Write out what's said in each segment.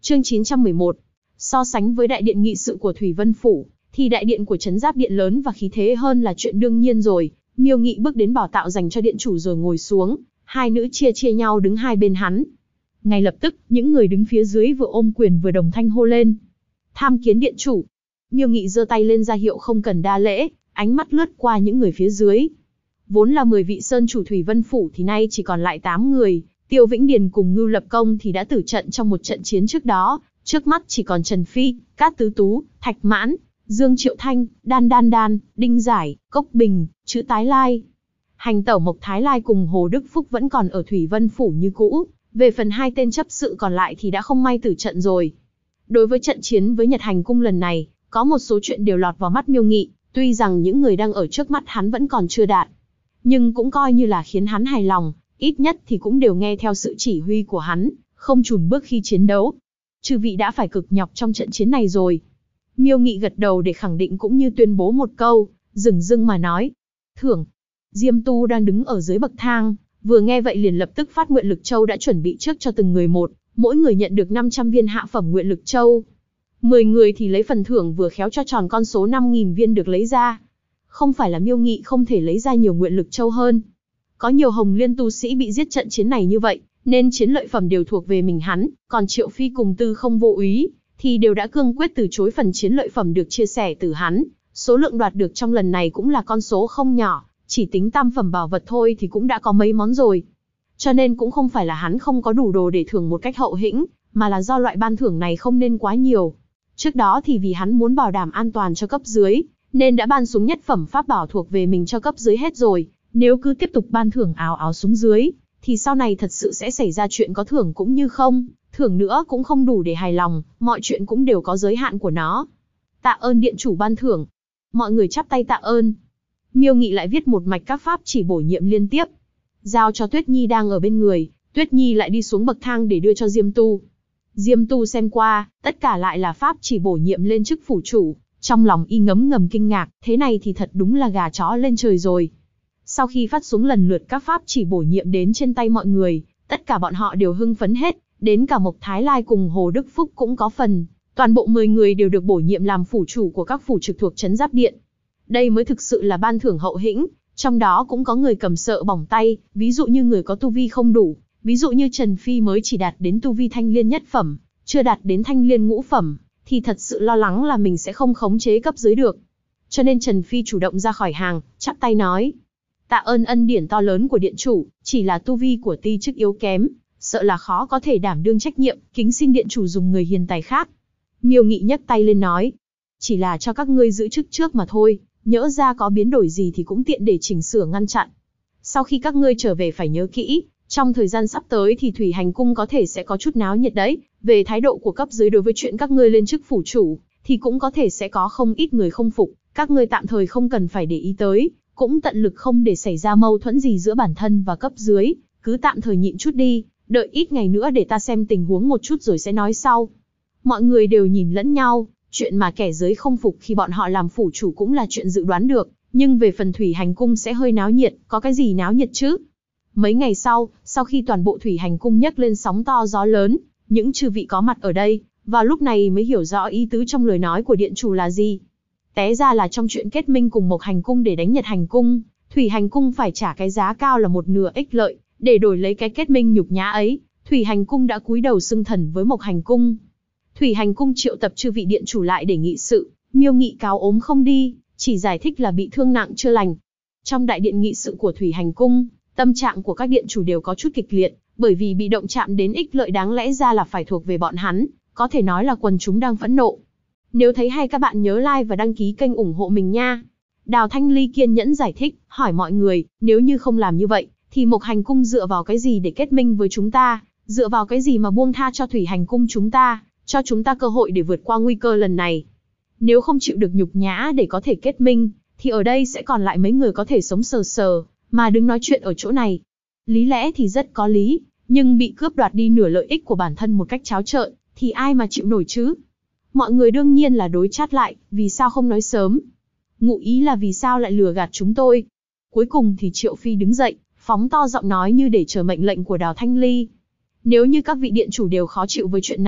Chương 911. So sánh với đại điện nghị sự của Thủy Vân Phủ, thì đại điện của Trấn Giáp Điện lớn và khí thế hơn là chuyện đương nhiên rồi. Miêu Nghị bước đến bảo tạo dành cho điện chủ rồi ngồi xuống, hai nữ chia nhau đứng hai bên hắn. Ngay lập tức, những người đứng phía dưới vừa ôm quyền vừa đồng thanh hô lên. Tham kiến điện chủ. Miêu Nghị giơ tay lên ra hiệu không cần đa lễ, ánh mắt lướt qua những người phía dưới. Vốn là 10 vị sơn chủ Thủy Vân Phủ thì nay chỉ còn lại 8 người, Tiêu Vĩnh Điền cùng Ngưu Lập Công thì đã tử trận trong một trận chiến trước đó, trước mắt chỉ còn Trần Phi, Cát Tứ Tú, Thạch Mãn, Dương Triệu Thanh, Đan, Đinh Giải, Cốc Bình, Trữ Tái Lai. Hành tẩu Mộc Thái Lai cùng Hồ Đức Phúc vẫn còn ở Thủy Vân Phủ như cũ, về phần hai tên chấp sự còn lại thì đã không may tử trận rồi. Đối với trận chiến với Nhật Hành Cung lần này, có một số chuyện đều lọt vào mắt Miêu Nghị, tuy rằng những người đang ở trước mắt hắn vẫn còn chưa đạt, nhưng cũng coi như là khiến hắn hài lòng, ít nhất thì cũng đều nghe theo sự chỉ huy của hắn, không chùn bước khi chiến đấu. Chư vị đã phải cực nhọc trong trận chiến này rồi. Miêu Nghị gật đầu để khẳng định cũng như tuyên bố một câu, dửng mà nói. Thưởng. Diêm Tu đang đứng ở dưới bậc thang, vừa nghe vậy liền lập tức phát nguyện lực châu đã chuẩn bị trước cho từng người một, mỗi người nhận được 500 viên hạ phẩm nguyện lực châu. 10 người thì lấy phần thưởng vừa khéo cho tròn con số 5.000 viên được lấy ra. Không phải là Miêu Nghị không thể lấy ra nhiều nguyện lực châu hơn. Có nhiều Hồng Liên tu sĩ bị giết trận chiến này như vậy, nên chiến lợi phẩm đều thuộc về mình hắn, còn Triệu Phi cùng Tư Không Vô Úy thì đều đã cương quyết từ chối phần chiến lợi phẩm được chia sẻ từ hắn. Số lượng đoạt được trong lần này cũng là con số không nhỏ, chỉ tính tam phẩm bảo vật thôi thì cũng đã có mấy món rồi. Cho nên cũng không phải là hắn không có đủ đồ để thưởng một cách hậu hĩnh, mà là do loại ban thưởng này không nên quá nhiều. Trước đó thì vì hắn muốn bảo đảm an toàn cho cấp dưới, nên đã ban xuống nhất phẩm pháp bảo thuộc về mình cho cấp dưới hết rồi. Nếu cứ tiếp tục ban thưởng ào xuống dưới, thì sau này thật sự sẽ xảy ra chuyện có thưởng cũng như không, thưởng nữa cũng không đủ để hài lòng, mọi chuyện cũng đều có giới hạn của nó. Tạ ơn điện chủ ban thưởng. Mọi người chắp tay tạ ơn. Miêu Nghị lại viết một mạch các pháp chỉ bổ nhiệm liên tiếp, giao cho Tuyết Nhi đang ở bên người. Tuyết Nhi lại đi xuống bậc thang để đưa cho Diêm Tu. Diêm Tu xem qua, tất cả lại là pháp chỉ bổ nhiệm lên chức phủ chủ, trong lòng y ngấm kinh ngạc, thế này thì thật đúng là gà chó lên trời rồi. Sau khi phát xuống lần lượt các pháp chỉ bổ nhiệm đến trên tay mọi người, tất cả bọn họ đều hưng phấn hết, đến cả Mộc Thái Lai cùng Hồ Đức Phúc cũng có phần, toàn bộ 10 người đều được bổ nhiệm làm phủ chủ của các phủ trực thuộc Trấn Giáp Điện. Đây mới thực sự là ban thưởng hậu hĩnh, trong đó cũng có người cầm sợ bỏng tay, ví dụ như người có tu vi không đủ, ví dụ như Trần Phi mới chỉ đạt đến tu vi thanh liên nhất phẩm, chưa đạt đến thanh liên ngũ phẩm, thì thật sự lo lắng là mình sẽ không khống chế cấp dưới được. Cho nên Trần Phi chủ động ra khỏi hàng, chắp tay nói. Tạ ơn ân điển to lớn của điện chủ, chỉ là tu vi của ti chức yếu kém, sợ là khó có thể đảm đương trách nhiệm, kính xin điện chủ dùng người hiền tài khác. Miêu Nghị nhấc tay lên nói. Chỉ là cho các ngươi giữ chức trước mà thôi, nhỡ ra có biến đổi gì thì cũng tiện để chỉnh sửa ngăn chặn. Sau khi các ngươi trở về phải nhớ kỹ, trong thời gian sắp tới thì Thủy Hành Cung có thể sẽ có chút náo nhiệt đấy. Về thái độ của cấp dưới đối với chuyện các ngươi lên chức phủ chủ, thì cũng có thể sẽ có không ít người không phục, các ngươi tạm thời không cần phải để ý tới, cũng tận lực không để xảy ra mâu thuẫn gì giữa bản thân và cấp dưới, cứ tạm thời nhịn chút đi, đợi ít ngày nữa để ta xem tình huống một chút rồi sẽ nói sau. Mọi người đều nhìn lẫn nhau, chuyện mà kẻ dưới không phục khi bọn họ làm phủ chủ cũng là chuyện dự đoán được, nhưng về phần Thủy Hành Cung sẽ hơi náo nhiệt, có cái gì náo nhiệt chứ? Mấy ngày sau khi toàn bộ Thủy Hành Cung nhấc lên sóng to gió lớn, những chư vị có mặt ở đây, vào lúc này mới hiểu rõ ý tứ trong lời nói của điện chủ là gì. Té ra là trong chuyện kết minh cùng Mộc Hành Cung để đánh Nhật Hành Cung, Thủy Hành Cung phải trả cái giá cao là 1/2 ích lợi, để đổi lấy cái kết minh nhục nhã ấy, Thủy Hành Cung đã cúi đầu xưng thần với Mộc Hành Cung. Thủy Hành Cung triệu tập chư vị điện chủ lại để nghị sự, Miêu Nghị cáo ốm không đi, chỉ giải thích là bị thương nặng chưa lành. Trong đại điện nghị sự của Thủy Hành Cung, tâm trạng của các điện chủ đều có chút kịch liệt, bởi vì bị động chạm đến ích lợi đáng lẽ ra là phải thuộc về bọn hắn, có thể nói là quần chúng đang phẫn nộ. Nếu thấy hay các bạn nhớ like và đăng ký kênh ủng hộ mình nha. Đào Thanh Ly kiên nhẫn giải thích, hỏi mọi người, nếu như không làm như vậy, thì Mộc Hành Cung dựa vào cái gì để kết minh với chúng ta, dựa vào cái gì mà buông tha cho Thủy Hành Cung chúng ta, cho chúng ta cơ hội để vượt qua nguy cơ lần này. Nếu không chịu được nhục nhã để có thể kết minh, thì ở đây sẽ còn lại mấy người có thể sống sờ sờ, mà đừng nói chuyện ở chỗ này. Lý lẽ thì rất có lý, nhưng bị cướp đoạt đi nửa lợi ích của bản thân một cách tráo trợn, thì ai mà chịu nổi chứ? Mọi người đương nhiên là đối chát lại, vì sao không nói sớm? Ngụ ý là vì sao lại lừa gạt chúng tôi? Cuối cùng thì Triệu Phi đứng dậy, phóng to giọng nói như để chờ mệnh lệnh của Đào Thanh Ly. Nếu như các vị điện chủ đều khó chịu với chuyện này,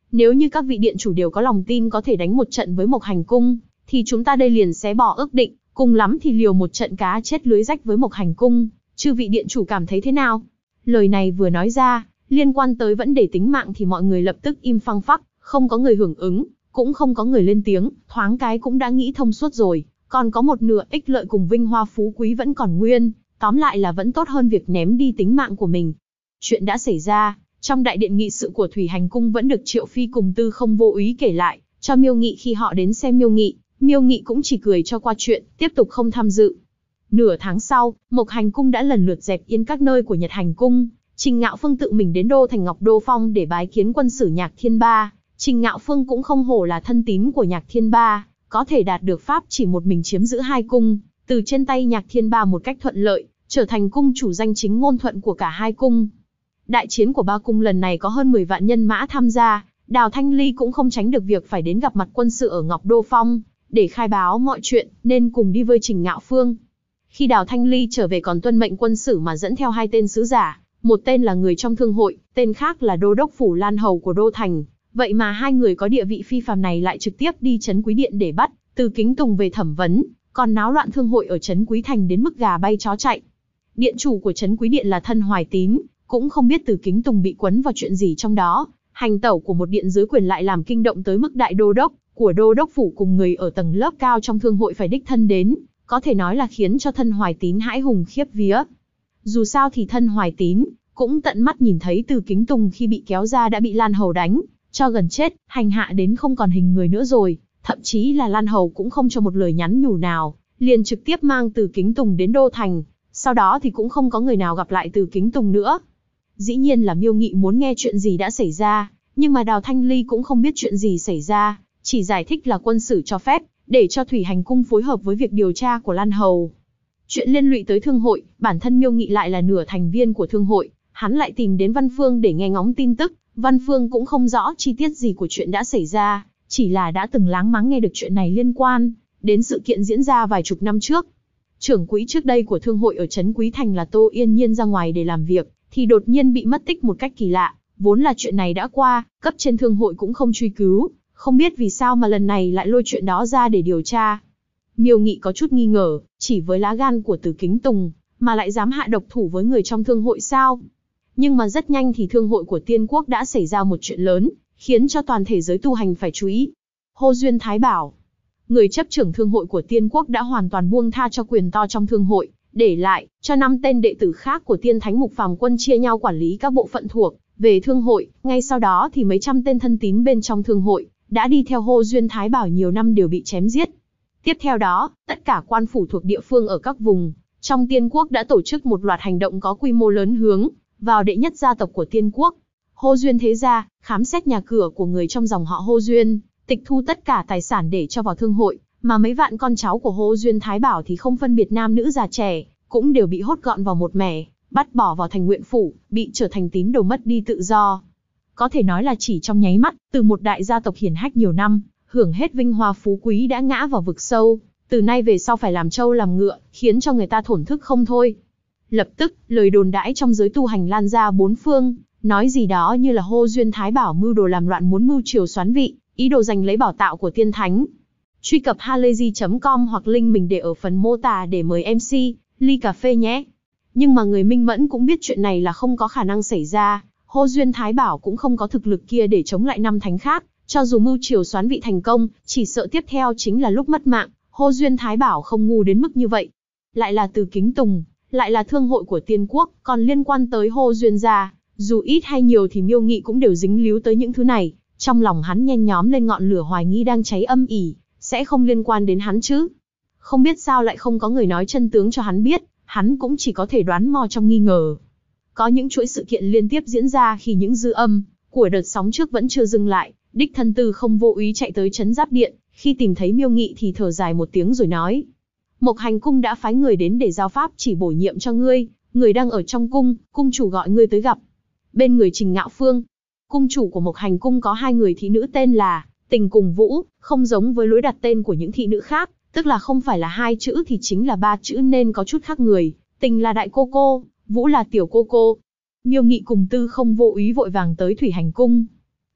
Nếu như các vị điện chủ đều có lòng tin có thể đánh một trận với Mộc Hành Cung, thì chúng ta đây liền xé bỏ ước định, cùng lắm thì liều một trận cá chết lưới rách với Mộc Hành Cung, chư vị điện chủ cảm thấy thế nào? Lời này vừa nói ra, liên quan tới vấn đề tính mạng thì mọi người lập tức im phăng phắc, không có người hưởng ứng, cũng không có người lên tiếng, thoáng cái cũng đã nghĩ thông suốt rồi, còn có một nửa ích lợi cùng vinh hoa phú quý vẫn còn nguyên, tóm lại là vẫn tốt hơn việc ném đi tính mạng của mình. Chuyện đã xảy ra, trong đại điện nghị sự của Thủy Hành Cung vẫn được Triệu Phi cùng Tư Không Vô Úy kể lại, cho Miêu Nghị khi họ đến xem Miêu Nghị cũng chỉ cười cho qua chuyện, tiếp tục không tham dự. Nửa tháng sau, Mộc Hành Cung đã lần lượt dẹp yên các nơi của Nhật Hành Cung, Trình Ngạo Phương tự mình đến đô thành Ngọc Đô Phong để bái kiến quân sử Nhạc Thiên Ba. Trình Ngạo Phương cũng không hổ là thân tín của Nhạc Thiên Ba, có thể đạt được pháp chỉ một mình chiếm giữ hai cung, từ trên tay Nhạc Thiên Ba một cách thuận lợi, trở thành cung chủ danh chính ngôn thuận của cả hai cung. Đại chiến của ba cung lần này có hơn 10 vạn nhân mã tham gia, Đào Thanh Ly cũng không tránh được việc phải đến gặp mặt quân sự ở Ngọc Đô Phong, để khai báo mọi chuyện, nên cùng đi với Trình Ngạo Phương. Khi Đào Thanh Ly trở về còn tuân mệnh quân sử mà dẫn theo hai tên sứ giả, một tên là người trong thương hội, tên khác là đô đốc phủ Lan Hầu của Đô Thành. Vậy mà hai người có địa vị phi phàm này lại trực tiếp đi Trấn Quý Điện để bắt Từ Kính Tùng về thẩm vấn, còn náo loạn thương hội ở Trấn Quý Thành đến mức gà bay chó chạy. Điện chủ của Trấn Quý Điện là Thân Hoài Tín, cũng không biết Từ Kính Tùng bị quấn vào chuyện gì trong đó. Hành tẩu của một điện dưới quyền lại làm kinh động tới mức đại đô đốc của đô đốc phủ cùng người ở tầng lớp cao trong thương hội phải đích thân đến, có thể nói là khiến cho Thân Hoài Tín hãi hùng khiếp vía. Dù sao thì Thân Hoài Tín cũng tận mắt nhìn thấy Từ Kính Tùng khi bị kéo ra đã bị Lan Hầu đánh cho gần chết, hành hạ đến không còn hình người nữa rồi, thậm chí là Lan Hầu cũng không cho một lời nhắn nhủ nào, liền trực tiếp mang Từ Kính Tùng đến Đô Thành, sau đó thì cũng không có người nào gặp lại Từ Kính Tùng nữa. Dĩ nhiên là Miêu Nghị muốn nghe chuyện gì đã xảy ra, nhưng mà Đào Thanh Ly cũng không biết chuyện gì xảy ra, chỉ giải thích là quân sử cho phép, để cho Thủy Hành Cung phối hợp với việc điều tra của Lan Hầu. Chuyện liên lụy tới thương hội, bản thân Miêu Nghị lại là nửa thành viên của thương hội, hắn lại tìm đến Văn Phương để nghe ngóng tin tức. Văn Phương cũng không rõ chi tiết gì của chuyện đã xảy ra, chỉ là đã từng láng máng nghe được chuyện này liên quan đến sự kiện diễn ra vài chục năm trước. Trưởng quỹ trước đây của thương hội ở Trấn Quý Thành là Tô Yên Nhiên ra ngoài để làm việc, thì đột nhiên bị mất tích một cách kỳ lạ. Vốn là chuyện này đã qua, cấp trên thương hội cũng không truy cứu, không biết vì sao mà lần này lại lôi chuyện đó ra để điều tra. Miêu Nghị có chút nghi ngờ, chỉ với lá gan của Từ Kính Tùng mà lại dám hạ độc thủ với người trong thương hội sao? Nhưng mà rất nhanh thì thương hội của Tiên Quốc đã xảy ra một chuyện lớn, khiến cho toàn thể giới tu hành phải chú ý. Hô Duyên Thái Bảo, người chấp trưởng thương hội của Tiên Quốc đã hoàn toàn buông tha cho quyền to trong thương hội, để lại cho 5 tên đệ tử khác của Tiên Thánh Mục Phàm Quân chia nhau quản lý các bộ phận thuộc về thương hội. Ngay sau đó thì mấy trăm tên thân tín bên trong thương hội đã đi theo Hô Duyên Thái Bảo nhiều năm đều bị chém giết. Tiếp theo đó, tất cả quan phủ thuộc địa phương ở các vùng trong Tiên Quốc đã tổ chức một loạt hành động có quy mô lớn hướng vào đệ nhất gia tộc của Tiên Quốc, Hô Duyên thế gia, khám xét nhà cửa của người trong dòng họ Hô Duyên, tịch thu tất cả tài sản để cho vào thương hội, mà mấy vạn con cháu của Hô Duyên Thái Bảo thì không phân biệt nam nữ già trẻ, cũng đều bị hốt gọn vào một mẻ, bắt bỏ vào thành nguyện phủ, bị trở thành tín đồ mất đi tự do. Có thể nói là chỉ trong nháy mắt, từ một đại gia tộc hiển hách nhiều năm, hưởng hết vinh hoa phú quý đã ngã vào vực sâu, từ nay về sau phải làm trâu làm ngựa, khiến cho người ta thổn thức không thôi. Lập tức, lời đồn đãi trong giới tu hành lan ra bốn phương, nói gì đó như là Hô Duyên Thái Bảo mưu đồ làm loạn muốn mưu triều soán vị, ý đồ giành lấy bảo tạo của tiên thánh. Truy cập halayzi.com hoặc link mình để ở phần mô tả để mời MC, ly cà phê nhé. Nhưng mà người minh mẫn cũng biết chuyện này là không có khả năng xảy ra, Hô Duyên Thái Bảo cũng không có thực lực kia để chống lại 5 thánh khác, cho dù mưu triều soán vị thành công, chỉ sợ tiếp theo chính là lúc mất mạng. Hô Duyên Thái Bảo không ngu đến mức như vậy. Lại là Từ Kính Tùng, lại là thương hội của Tiên Quốc, còn liên quan tới Hô Duyên gia, dù ít hay nhiều thì Miêu Nghị cũng đều dính líu tới những thứ này. Trong lòng hắn nhen nhóm lên ngọn lửa hoài nghi đang cháy âm ỉ, sẽ không liên quan đến hắn chứ. Không biết sao lại không có người nói chân tướng cho hắn biết, hắn cũng chỉ có thể đoán mò trong nghi ngờ. Có những chuỗi sự kiện liên tiếp diễn ra khi những dư âm của đợt sóng trước vẫn chưa dừng lại, đích thân Tư Không Vô Úy chạy tới Trấn Giáp Điện, khi tìm thấy Miêu Nghị thì thở dài một tiếng rồi nói: Mộc Hành Cung đã phái người đến để giao pháp chỉ bổ nhiệm cho ngươi, người đang ở trong cung, cung chủ gọi ngươi tới gặp. Bên người Trình Ngạo Phương, cung chủ của Mộc Hành Cung có 2 người thị nữ tên là Tình cùng Vũ, không giống với lối đặt tên của những thị nữ khác, tức là không phải là 2 chữ thì chính là 3 chữ nên có chút khác người. Tình là đại cô cô, Vũ là tiểu cô cô. Miêu Nghị cùng Tư Không Vô Úy vội vàng tới Thủy Hành Cung.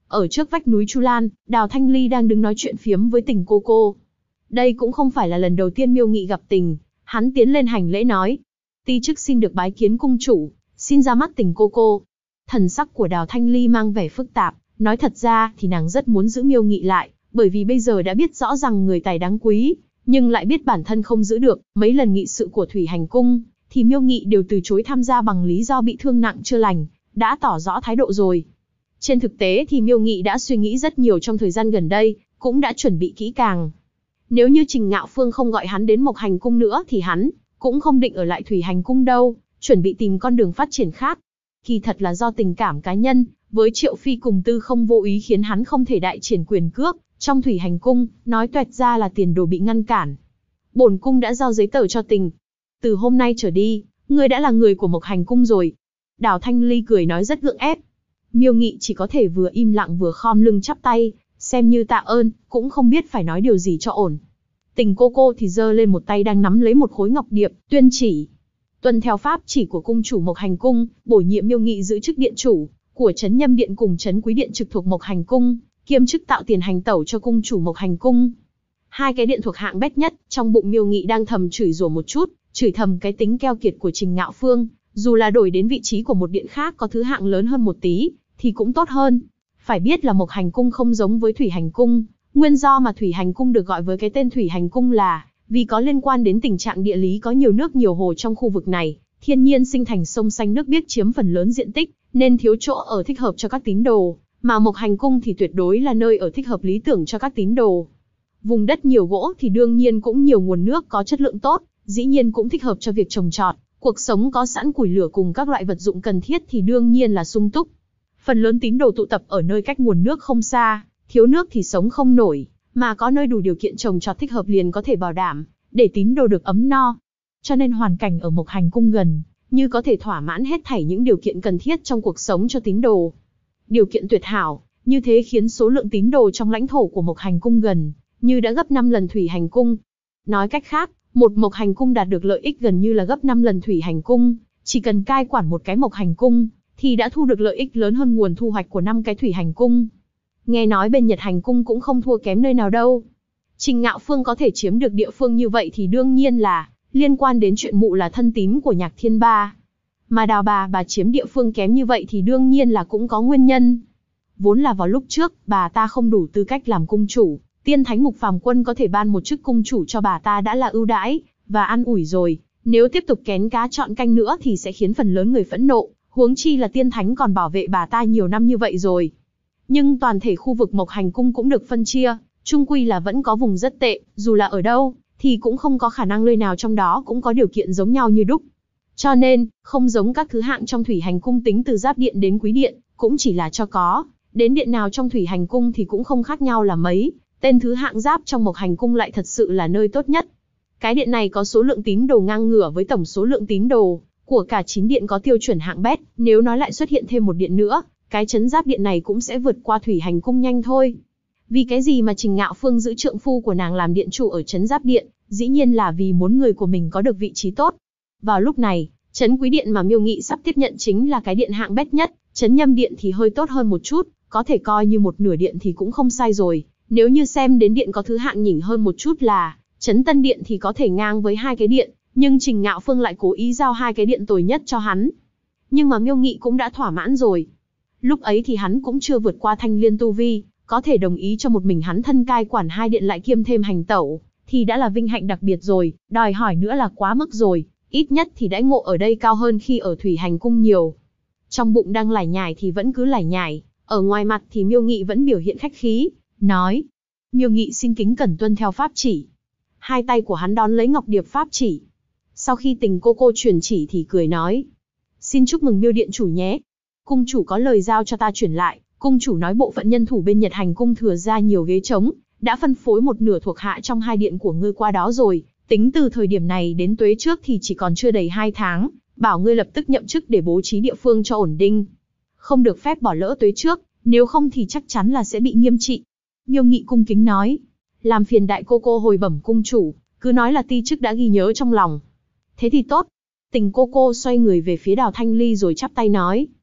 Ở trước vách núi Chu Lan, Đào Thanh Ly đang đứng nói chuyện phiếm với Tình cô cô. Đây cũng không phải là lần đầu tiên Miêu Nghị gặp Tình, hắn tiến lên hành lễ nói. Ti chức xin được bái kiến cung chủ, xin ra mắt Tình cô cô. Thần sắc của Đào Thanh Ly mang vẻ phức tạp, nói thật ra thì nàng rất muốn giữ Miêu Nghị lại, bởi vì bây giờ đã biết rõ rằng người tài đáng quý, nhưng lại biết bản thân không giữ được. Mấy lần nghị sự của Thủy Hành Cung, thì Miêu Nghị đều từ chối tham gia bằng lý do bị thương nặng chưa lành, đã tỏ rõ thái độ rồi. Trên thực tế thì Miêu Nghị đã suy nghĩ rất nhiều trong thời gian gần đây, cũng đã chuẩn bị kỹ càng. Nếu như Trình Ngạo Phương không gọi hắn đến Mộc Hành Cung nữa thì hắn cũng không định ở lại Thủy Hành Cung đâu, chuẩn bị tìm con đường phát triển khác. Kỳ thật là do tình cảm cá nhân với Triệu Phi cùng Tư Không vô ý khiến hắn không thể đại triển quyền cước trong Thủy Hành Cung, nói toẹt ra là tiền đồ bị ngăn cản. Bổn cung đã giao giấy tờ cho Tình. Từ hôm nay trở đi, ngươi đã là người của Mộc Hành Cung rồi. Đào Thanh Ly cười nói rất gượng ép. Miêu Nghị chỉ có thể vừa im lặng vừa khom lưng chắp tay, xem như tạ ơn, cũng không biết phải nói điều gì cho ổn. Tình cô cô thì giơ lên một tay đang nắm lấy một khối ngọc điệp, tuyên chỉ. Tuân theo pháp chỉ của cung chủ Mộc Hành Cung, bổ nhiệm Miêu Nghị giữ chức điện chủ của Trấn Nhâm Điện cùng Trấn Quý Điện trực thuộc Mộc Hành Cung, kiêm chức tạo tiền hành tẩu cho cung chủ Mộc Hành Cung. Hai cái điện thuộc hạng bét nhất, trong bụng Miêu Nghị đang thầm chửi rủa một chút, chửi thầm cái tính keo kiệt của Trình Ngạo Phương, dù là đổi đến vị trí của một điện khác có thứ hạng lớn hơn một tí, thì cũng tốt hơn. Phải biết là Mộc Hành Cung không giống với Thủy Hành Cung, nguyên do mà Thủy Hành Cung được gọi với cái tên Thủy Hành Cung là vì có liên quan đến tình trạng địa lý có nhiều nước nhiều hồ trong khu vực này, thiên nhiên sinh thành sông xanh nước biếc chiếm phần lớn diện tích, nên thiếu chỗ ở thích hợp cho các tín đồ, mà Mộc Hành Cung thì tuyệt đối là nơi ở thích hợp lý tưởng cho các tín đồ. Vùng đất nhiều gỗ thì đương nhiên cũng nhiều nguồn nước có chất lượng tốt, dĩ nhiên cũng thích hợp cho việc trồng trọt, cuộc sống có sẵn củi lửa cùng các loại vật dụng cần thiết thì đương nhiên là sung túc. Phần lớn tín đồ tụ tập ở nơi cách nguồn nước không xa, thiếu nước thì sống không nổi, mà có nơi đủ điều kiện trồng trọt thích hợp liền có thể bảo đảm để tín đồ được ấm no. Cho nên hoàn cảnh ở Mộc Hành Cung gần như có thể thỏa mãn hết thảy những điều kiện cần thiết trong cuộc sống cho tín đồ. Điều kiện tuyệt hảo, như thế khiến số lượng tín đồ trong lãnh thổ của Mộc Hành Cung gần như đã gấp 5 lần Thủy Hành Cung. Nói cách khác, một Mộc Hành Cung đạt được lợi ích gần như là gấp 5 lần Thủy Hành Cung, chỉ cần cai quản một cái Mộc Hành Cung thì đã thu được lợi ích lớn hơn nguồn thu hoạch của 5 cái Thủy Hành Cung. Nghe nói bên Nhật Hành Cung cũng không thua kém nơi nào đâu. Trình Ngạo Phương có thể chiếm được địa phương như vậy thì đương nhiên là liên quan đến chuyện mụ là thân tín của Nhạc Thiên Ba. Mà Đào bà chiếm địa phương kém như vậy thì đương nhiên là cũng có nguyên nhân. Vốn là vào lúc trước, bà ta không đủ tư cách làm cung chủ, Tiên Thánh Mục Phàm Quân có thể ban một chức cung chủ cho bà ta đã là ưu đãi và an ủi rồi, nếu tiếp tục kén cá chọn canh nữa thì sẽ khiến phần lớn người phẫn nộ, huống chi là Tiên Thánh còn bảo vệ bà ta nhiều năm như vậy rồi. Nhưng toàn thể khu vực Mộc Hành Cung cũng được phân chia, chung quy là vẫn có vùng rất tệ, dù là ở đâu thì cũng không có khả năng nơi nào trong đó cũng có điều kiện giống nhau như đúc. Cho nên, không giống các thứ hạng trong Thủy Hành Cung tính từ Giáp Điện đến Quý Điện, cũng chỉ là cho có, đến điện nào trong Thủy Hành Cung thì cũng không khác nhau là mấy, tên thứ hạng Giáp trong Mộc Hành Cung lại thật sự là nơi tốt nhất. Cái điện này có số lượng tín đồ ngang ngửa với tổng số lượng tín đồ của cả 9 điện có tiêu chuẩn hạng bét, nếu nói lại xuất hiện thêm một điện nữa, cái trấn Giáp Điện này cũng sẽ vượt qua Thủy Hành Cung nhanh thôi. Vì cái gì mà Trình Ngạo Phương giữ trượng phu của nàng làm điện chủ ở trấn Giáp Điện, dĩ nhiên là vì muốn người của mình có được vị trí tốt. Vào lúc này, trấn Quý Điện mà Miêu Nghị sắp tiếp nhận chính là cái điện hạng bét nhất, trấn Nhâm Điện thì hơi tốt hơn một chút, có thể coi như một nửa điện thì cũng không sai rồi. Nếu như xem đến điện có thứ hạng nhỉnh hơn một chút là trấn Tân Điện thì có thể ngang với hai cái điện, nhưng Trình Ngạo Phương lại cố ý giao hai cái điện tồi nhất cho hắn. Nhưng mà Miêu Nghị cũng đã thỏa mãn rồi. Lúc ấy thì hắn cũng chưa vượt qua thanh liên tu vi, có thể đồng ý cho một mình hắn thân cai quản hai điện lại kiêm thêm hành tẩu, thì đã là vinh hạnh đặc biệt rồi, đòi hỏi nữa là quá mức rồi, ít nhất thì đãi ngộ ở đây cao hơn khi ở Thủy Hành Cung nhiều. Trong bụng đang lải nhải thì vẫn cứ lải nhải, ở ngoài mặt thì Miêu Nghị vẫn biểu hiện khách khí, nói: Miêu Nghị xin kính cẩn tuân theo pháp chỉ. Hai tay của hắn đón lấy ngọc điệp pháp chỉ. Sau khi Tình cô cô truyền chỉ thì cười nói: Xin chúc mừng Miêu điện chủ nhé. Cung chủ có lời giao cho ta truyền lại. Cung chủ nói bộ phận nhân thủ bên Nhật Hành Cung thừa ra nhiều ghế trống, đã phân phối một nửa thuộc hạ trong hai điện của ngươi qua đó rồi. Tính từ thời điểm này đến tuế trước thì chỉ còn chưa đầy 2 tháng, bảo ngươi lập tức nhậm chức để bố trí địa phương cho ổn định. Không được phép bỏ lỡ tuế trước, nếu không thì chắc chắn là sẽ bị nghiêm trị. Miêu Nghị cung kính nói: Làm phiền đại cô cô hồi bẩm cung chủ, cứ nói là ti chức đã ghi nhớ trong lòng. Thế thì tốt. Tình cô cô xoay người về phía Đào Thanh Ly rồi chắp tay nói: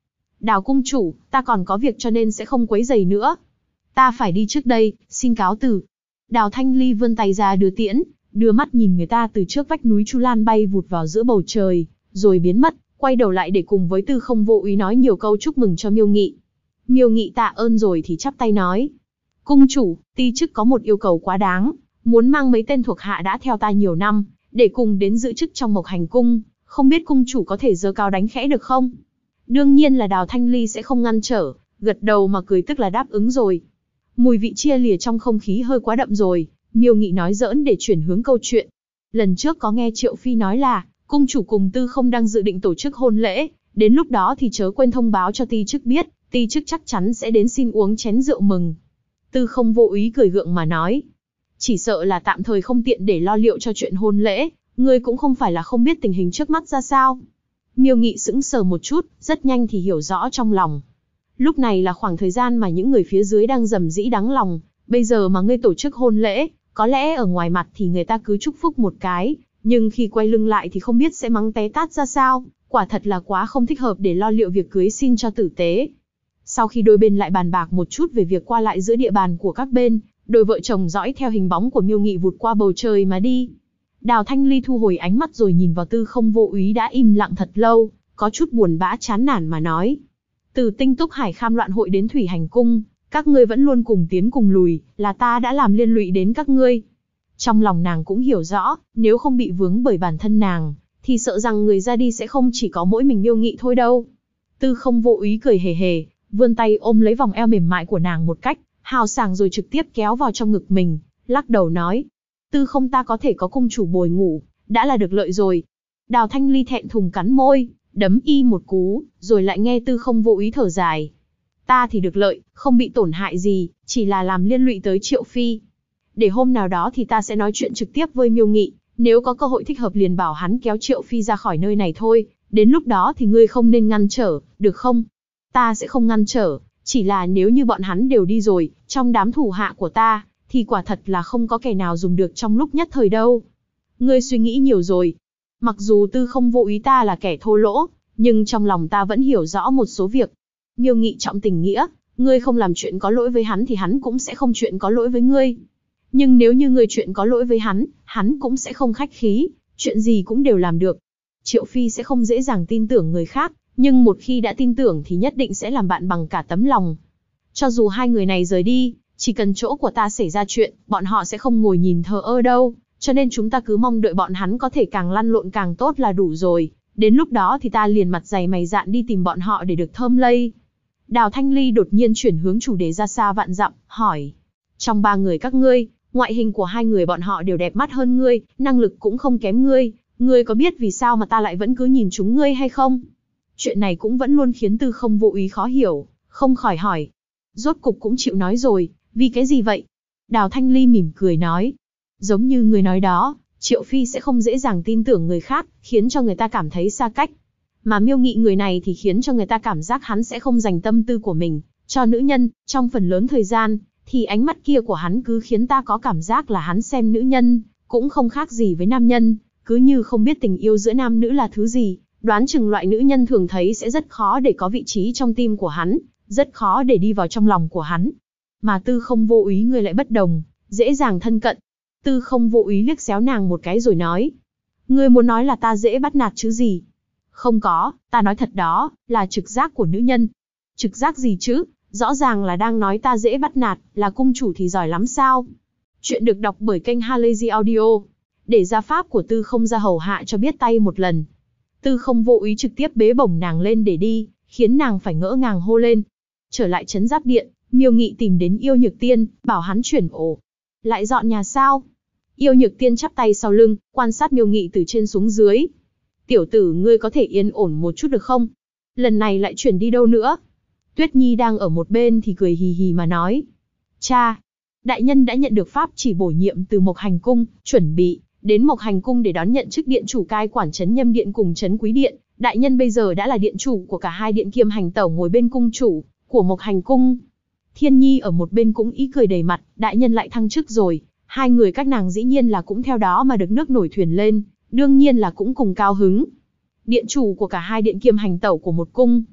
Đào cung chủ, ta còn có việc cho nên sẽ không quấy rầy nữa. Ta phải đi trước đây, xin cáo từ. Đào Thanh Ly vươn tay ra đưa tiễn, đưa mắt nhìn người ta từ trước vách núi Chu Lan bay vụt vào giữa bầu trời, rồi biến mất, quay đầu lại để cùng với Tư Không Vô Úy nói nhiều câu chúc mừng cho Miêu Nghị. Miêu Nghị tạ ơn rồi thì chắp tay nói: cung chủ, ti chức có một yêu cầu quá đáng, muốn mang mấy tên thuộc hạ đã theo ta nhiều năm, để cùng đến giữ chức trong Mộc Hành Cung, không biết cung chủ có thể giơ cao đánh khẽ được không? Đương nhiên là Đào Thanh Ly sẽ không ngăn trở, gật đầu mà cười tức là đáp ứng rồi. Mùi vị chia lìa trong không khí hơi quá đậm rồi, Miêu Nghị nói giỡn để chuyển hướng câu chuyện. Lần trước có nghe Triệu Phi nói là, cung chủ cùng Tư Không đang dự định tổ chức hôn lễ, đến lúc đó thì chớ quên thông báo cho ti chức biết, ti chức chắc chắn sẽ đến xin uống chén rượu mừng. Tư Không Vô Úy cười gượng mà nói: chỉ sợ là tạm thời không tiện để lo liệu cho chuyện hôn lễ, ngươi cũng không phải là không biết tình hình trước mắt ra sao. Miêu Nghị sững sờ một chút, rất nhanh thì hiểu rõ trong lòng. Lúc này là khoảng thời gian mà những người phía dưới đang rầm rĩ đắng lòng, bây giờ mà ngươi tổ chức hôn lễ, có lẽ ở ngoài mặt thì người ta cứ chúc phúc một cái, nhưng khi quay lưng lại thì không biết sẽ mắng té tát ra sao, quả thật là quá không thích hợp để lo liệu việc cưới xin cho tử tế. Sau khi đôi bên lại bàn bạc một chút về việc qua lại giữa địa bàn của các bên, đôi vợ chồng dõi theo hình bóng của Miêu Nghị vụt qua bầu trời mà đi. Đào Thanh Ly thu hồi ánh mắt rồi nhìn vào Tư Không Vô Úy đã im lặng thật lâu, có chút buồn bã chán nản mà nói: từ Tinh Túc Hải Kham loạn hội đến Thủy Hành Cung, các ngươi vẫn luôn cùng tiến cùng lùi, là ta đã làm liên lụy đến các ngươi. Trong lòng nàng cũng hiểu rõ, nếu không bị vướng bởi bản thân nàng, thì sợ rằng người ra đi sẽ không chỉ có mỗi mình Miêu Nghị thôi đâu. Tư Không Vô Úy cười hề hề, vươn tay ôm lấy vòng eo mềm mại của nàng một cách hào sảng rồi trực tiếp kéo vào trong ngực mình, lắc đầu nói: Tư Không, ta có thể có cung chủ bồi ngủ, đã là được lợi rồi. Đào Thanh Ly thẹn thùng cắn môi, đấm y một cú, rồi lại nghe Tư Không Vô Úy thở dài: ta thì được lợi, không bị tổn hại gì, chỉ là làm liên lụy tới Triệu Phi. Để hôm nào đó thì ta sẽ nói chuyện trực tiếp với Miêu Nghị, nếu có cơ hội thích hợp liền bảo hắn kéo Triệu Phi ra khỏi nơi này thôi, đến lúc đó thì ngươi không nên ngăn trở, được không? Ta sẽ không ngăn trở, chỉ là nếu như bọn hắn đều đi rồi, trong đám thủ hạ của ta, thì quả thật là không có kẻ nào dùng được trong lúc nhất thời đâu. Ngươi suy nghĩ nhiều rồi. Mặc dù Tư Không Vô Úy ta là kẻ thô lỗ, nhưng trong lòng ta vẫn hiểu rõ một số việc. Miêu Nghị trọng tình nghĩa, ngươi không làm chuyện có lỗi với hắn thì hắn cũng sẽ không chuyện có lỗi với ngươi. Nhưng nếu như ngươi chuyện có lỗi với hắn cũng sẽ không khách khí, chuyện gì cũng đều làm được. Triệu Phi sẽ không dễ dàng tin tưởng người khác, nhưng một khi đã tin tưởng thì nhất định sẽ làm bạn bằng cả tấm lòng. Cho dù hai người này rời đi, chỉ cần chỗ của ta xảy ra chuyện, bọn họ sẽ không ngồi nhìn thờ ơ đâu, cho nên chúng ta cứ mong đợi bọn hắn có thể càng lăn lộn càng tốt là đủ rồi. Đến lúc đó thì ta liền mặt dày mày dạn đi tìm bọn họ để được thơm lây. Đào Thanh Ly đột nhiên chuyển hướng chủ đề ra xa vạn dặm, hỏi: trong ba người các ngươi, ngoại hình của hai người bọn họ đều đẹp mắt hơn ngươi, năng lực cũng không kém ngươi, ngươi có biết vì sao mà ta lại vẫn cứ nhìn chúng ngươi hay không? Chuyện này cũng vẫn luôn khiến Tư Không Vô Úy khó hiểu, không khỏi hỏi: rốt cục cũng chịu nói rồi, vì cái gì vậy? Đào Thanh Ly mỉm cười nói: giống như ngươi nói đó, Triệu Phi sẽ không dễ dàng tin tưởng người khác, khiến cho người ta cảm thấy xa cách. Mà Miêu Nghị người này thì khiến cho người ta cảm giác hắn sẽ không dành tâm tư của mình cho nữ nhân, trong phần lớn thời gian, thì ánh mắt kia của hắn cứ khiến ta có cảm giác là hắn xem nữ nhân, cũng không khác gì với nam nhân, cứ như không biết tình yêu giữa nam nữ là thứ gì, đoán chừng loại nữ nhân thường thấy sẽ rất khó để có vị trí trong tim của hắn, rất khó để đi vào trong lòng của hắn. Mà Tư Không Vô Úy người lại bất đồng, dễ dàng thân cận. Tư Không Vô Úy liếc xéo nàng một cái rồi nói: ngươi muốn nói là ta dễ bắt nạt chứ gì? Không có, ta nói thật đó, là trực giác của nữ nhân. Trực giác gì chứ? Rõ ràng là đang nói ta dễ bắt nạt, là cung chủ thì giỏi lắm sao? Chuyện được đọc bởi kênh Halazy Audio. Để gia pháp của Tư Không ra hầu hạ cho biết tay một lần. Tư Không Vô Úy trực tiếp bế bổng nàng lên để đi, khiến nàng phải ngỡ ngàng hô lên. Trở lại trấn Giáp Điện, Miêu Nghị tìm đến Yêu Nhược Tiên, bảo hắn chuyển ổ. Lại dọn nhà sao? Yêu Nhược Tiên chắp tay sau lưng, quan sát Miêu Nghị từ trên xuống dưới. Tiểu tử, ngươi có thể yên ổn một chút được không? Lần này lại chuyển đi đâu nữa? Tuyết Nhi đang ở một bên thì cười hì hì mà nói: cha, đại nhân đã nhận được pháp chỉ bổ nhiệm từ Mộc Hành Cung, chuẩn bị đến Mộc Hành Cung để đón nhận chức điện chủ cai quản trấn Nhâm Điện cùng trấn Quý Điện. Đại nhân bây giờ đã là điện chủ của cả hai điện, kiêm hành tẩu ngồi bên cung chủ của Mộc Hành Cung. Thiên Nhi ở một bên cũng ý cười đầy mặt, đại nhân lại thăng chức rồi, hai người các nàng dĩ nhiên là cũng theo đó mà được nước nổi thuyền lên, đương nhiên là cũng cùng cao hứng. Điện chủ của cả hai điện kiêm hành tẩu của một cung.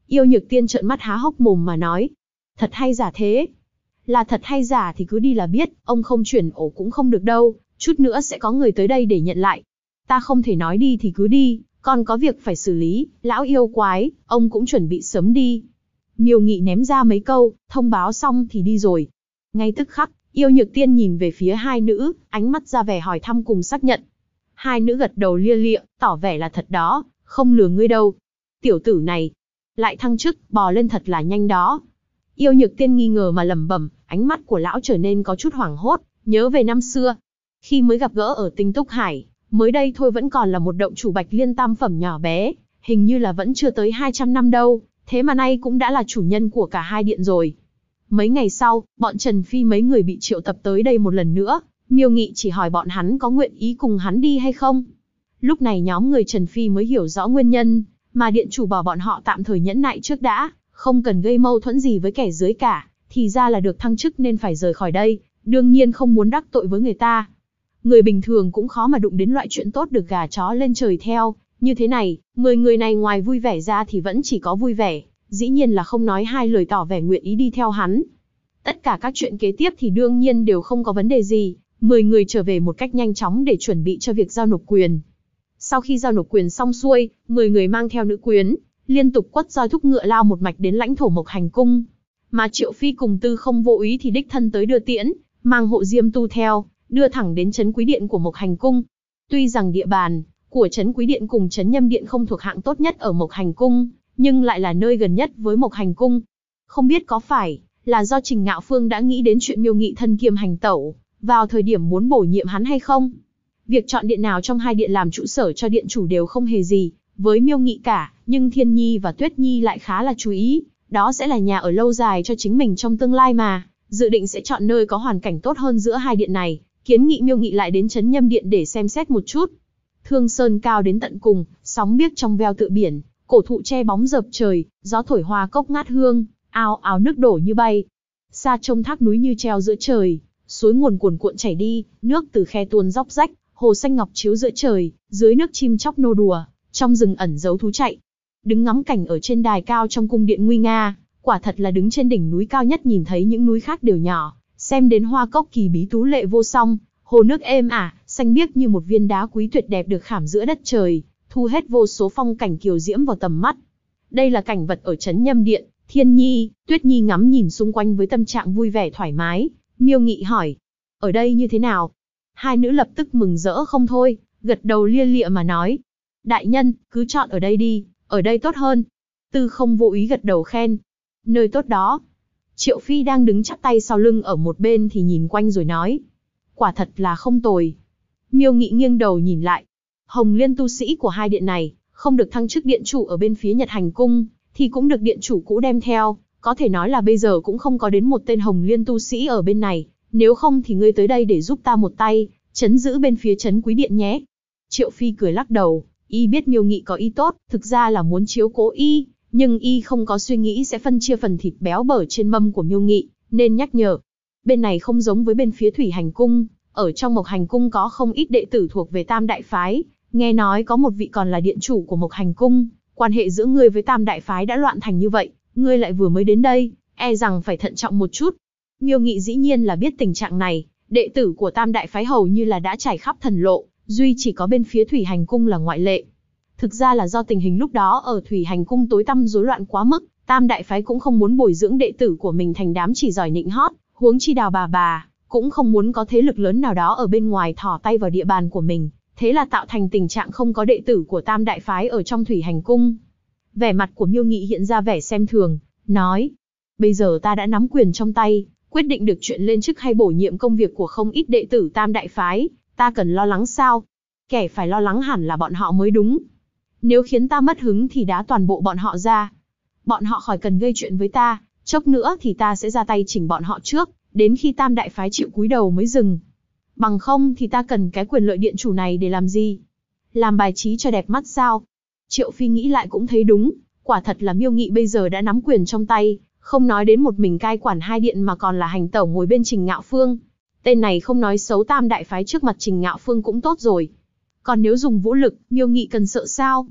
Yêu Nhược Tiên trợn mắt há hốc mồm mà nói. Thật hay giả thế? Là thật hay giả thì cứ đi là biết, ông không chuyển ổ cũng không được đâu, chút nữa sẽ có người tới đây để nhận lại. Ta không thể nói đi thì cứ đi, còn có việc phải xử lý, lão yêu quái, ông cũng chuẩn bị sớm đi. Miêu Nghị ném ra mấy câu, thông báo xong thì đi rồi. Ngay tức khắc, Yêu Nhược Tiên nhìn về phía hai nữ, ánh mắt ra vẻ hỏi thăm cùng xác nhận. Hai nữ gật đầu lia lịa, tỏ vẻ là thật đó, không lừa ngươi đâu. Tiểu tử này, lại thăng chức, bò lên thật là nhanh đó. Yêu Nhược Tiên nghi ngờ mà lẩm bẩm, ánh mắt của lão trở nên có chút hoảng hốt, nhớ về năm xưa. Khi mới gặp gỡ ở Tinh Túc Hải, mới đây thôi vẫn còn là một động chủ Bạch Liên tam phẩm nhỏ bé, hình như là vẫn chưa tới 200 năm đâu, thế mà nay cũng đã là chủ nhân của cả hai điện rồi. Mấy ngày sau, bọn Trần Phi mấy người bị triệu tập tới đây một lần nữa, Miêu Nghị chỉ hỏi bọn hắn có nguyện ý cùng hắn đi hay không. Lúc này nhóm người Trần Phi mới hiểu rõ nguyên nhân, mà điện chủ bảo bọn họ tạm thời nhẫn nại trước đã, không cần gây mâu thuẫn gì với kẻ dưới cả, thì ra là được thăng chức nên phải rời khỏi đây, đương nhiên không muốn đắc tội với người ta. Người bình thường cũng khó mà đụng đến loại chuyện tốt được gà chó lên trời theo, như thế này, 10 người này ngoài vui vẻ ra thì vẫn chỉ có vui vẻ, dĩ nhiên là không nói hai lời tỏ vẻ nguyện ý đi theo hắn. Tất cả các chuyện kế tiếp thì đương nhiên đều không có vấn đề gì, 10 người trở về một cách nhanh chóng để chuẩn bị cho việc giao nộp quyền. Sau khi giao nộp quyền xong xuôi, 10 người mang theo nữ quyến, liên tục quất roi thúc ngựa lao một mạch đến lãnh thổ Mộc Hành Cung. Mà Triệu Phi cùng Tư Không Vô Ý thì đích thân tới đưa tiễn, mang hộ Diêm Tu theo, đưa thẳng đến trấn Quý Điện của Mộc Hành Cung. Tuy rằng địa bàn của trấn Quý Điện cùng trấn Nhâm Điện không thuộc hạng tốt nhất ở Mộc Hành Cung, nhưng lại là nơi gần nhất với Mộc Hành Cung. Không biết có phải là do Trình Ngạo Phương đã nghĩ đến chuyện Miêu Nghị thân kiêm hành tẩu, vào thời điểm muốn bổ nhiệm hắn hay không? Việc chọn điện nào trong hai điện làm trụ sở cho điện chủ đều không hề gì với Miêu Nghị cả, nhưng Thiên Nhi và Tuyết Nhi lại khá là chú ý, đó sẽ là nhà ở lâu dài cho chính mình trong tương lai mà, dự định sẽ chọn nơi có hoàn cảnh tốt hơn giữa hai điện này, kiến nghị Miêu Nghị lại đến trấn Nhâm Điện để xem xét một chút. Thương Sơn cao đến tận cùng, sóng biếc trong veo tựa biển, cổ thụ che bóng dợp trời, gió thổi hoa cốc ngát hương, ào ào nước đổ như bay. Xa trông thác núi như treo giữa trời, suối nguồn cuồn cuộn chảy đi, nước từ khe tuôn róc rách, hồ xanh ngọc chiếu giữa trời, dưới nước chim chóc nô đùa, trong rừng ẩn giấu thú chạy. Đứng ngắm cảnh ở trên đài cao trong cung điện nguy nga, quả thật là đứng trên đỉnh núi cao nhất nhìn thấy những núi khác đều nhỏ, xem đến hoa cốc kỳ bí tú lệ vô song, hồ nước êm ả, xanh biếc như một viên đá quý tuyệt đẹp được khảm giữa đất trời, thu hết vô số phong cảnh kiều diễm vào tầm mắt. Đây là cảnh vật ở trấn Nhâm Điện. Thiên Nhi, Tuyết Nhi ngắm nhìn xung quanh với tâm trạng vui vẻ thoải mái. Miêu Nghị hỏi, ở đây như thế nào? Hai nữ lập tức mừng rỡ không thôi, gật đầu lia lịa mà nói, đại nhân, cứ chọn ở đây đi, ở đây tốt hơn. Tư Không Vô Ý gật đầu khen, nơi tốt đó. Triệu Phi đang đứng chắp tay sau lưng ở một bên thì nhìn quanh rồi nói, quả thật là không tồi. Miêu Nghị nghiêng đầu nhìn lại, Hồng Liên tu sĩ của hai điện này, không được thăng chức điện chủ ở bên phía Nhật Hành Cung, thì cũng được điện chủ cũ đem theo, có thể nói là bây giờ cũng không có đến một tên Hồng Liên tu sĩ ở bên này, nếu không thì ngươi tới đây để giúp ta một tay, trấn giữ bên phía trấn Quý Điện nhé. Triệu Phi cười lắc đầu, y biết Miêu Nghị có ý tốt, thực ra là muốn chiếu cố y, nhưng y không có suy nghĩ sẽ phân chia phần thịt béo bở trên mâm của Miêu Nghị, nên nhắc nhở. Bên này không giống với bên phía Thủy Hành Cung, ở trong Mộc Hành Cung có không ít đệ tử thuộc về Tam Đại Phái, nghe nói có một vị còn là điện chủ của Mộc Hành Cung. Quan hệ giữa ngươi với Tam Đại Phái đã loạn thành như vậy, ngươi lại vừa mới đến đây, e rằng phải thận trọng một chút. Miêu Nghị dĩ nhiên là biết tình trạng này, đệ tử của Tam Đại Phái hầu như là đã trải khắp thần lộ, duy chỉ có bên phía Thủy Hành Cung là ngoại lệ. Thực ra là do tình hình lúc đó ở Thủy Hành Cung tối tăm rối loạn quá mức, Tam Đại Phái cũng không muốn bồi dưỡng đệ tử của mình thành đám chỉ giỏi nịnh hót, huống chi Đào bà, cũng không muốn có thế lực lớn nào đó ở bên ngoài thò tay vào địa bàn của mình. Thế là tạo thành tình trạng không có đệ tử của Tam Đại Phái ở trong Thủy Hành Cung. Vẻ mặt của Miêu Nghị hiện ra vẻ xem thường, nói, bây giờ ta đã nắm quyền trong tay, quyết định được chuyện lên chức hay bổ nhiệm công việc của không ít đệ tử Tam Đại Phái, ta cần lo lắng sao? Kẻ phải lo lắng hẳn là bọn họ mới đúng. Nếu khiến ta mất hứng thì đá toàn bộ bọn họ ra. Bọn họ khỏi cần gây chuyện với ta, chốc nữa thì ta sẽ ra tay chỉnh bọn họ trước, đến khi Tam Đại Phái chịu cúi đầu mới dừng. Bằng không thì ta cần cái quyền lợi điện chủ này để làm gì? Làm bài trí cho đẹp mắt sao? Triệu Phi nghĩ lại cũng thấy đúng, quả thật là Miêu Nghị bây giờ đã nắm quyền trong tay, không nói đến một mình cai quản hai điện mà còn là hành tẩu ngồi bên Trình Ngạo Phương. Tên này không nói xấu Tam Đại Phái trước mặt Trình Ngạo Phương cũng tốt rồi. Còn nếu dùng vũ lực, Miêu Nghị cần sợ sao?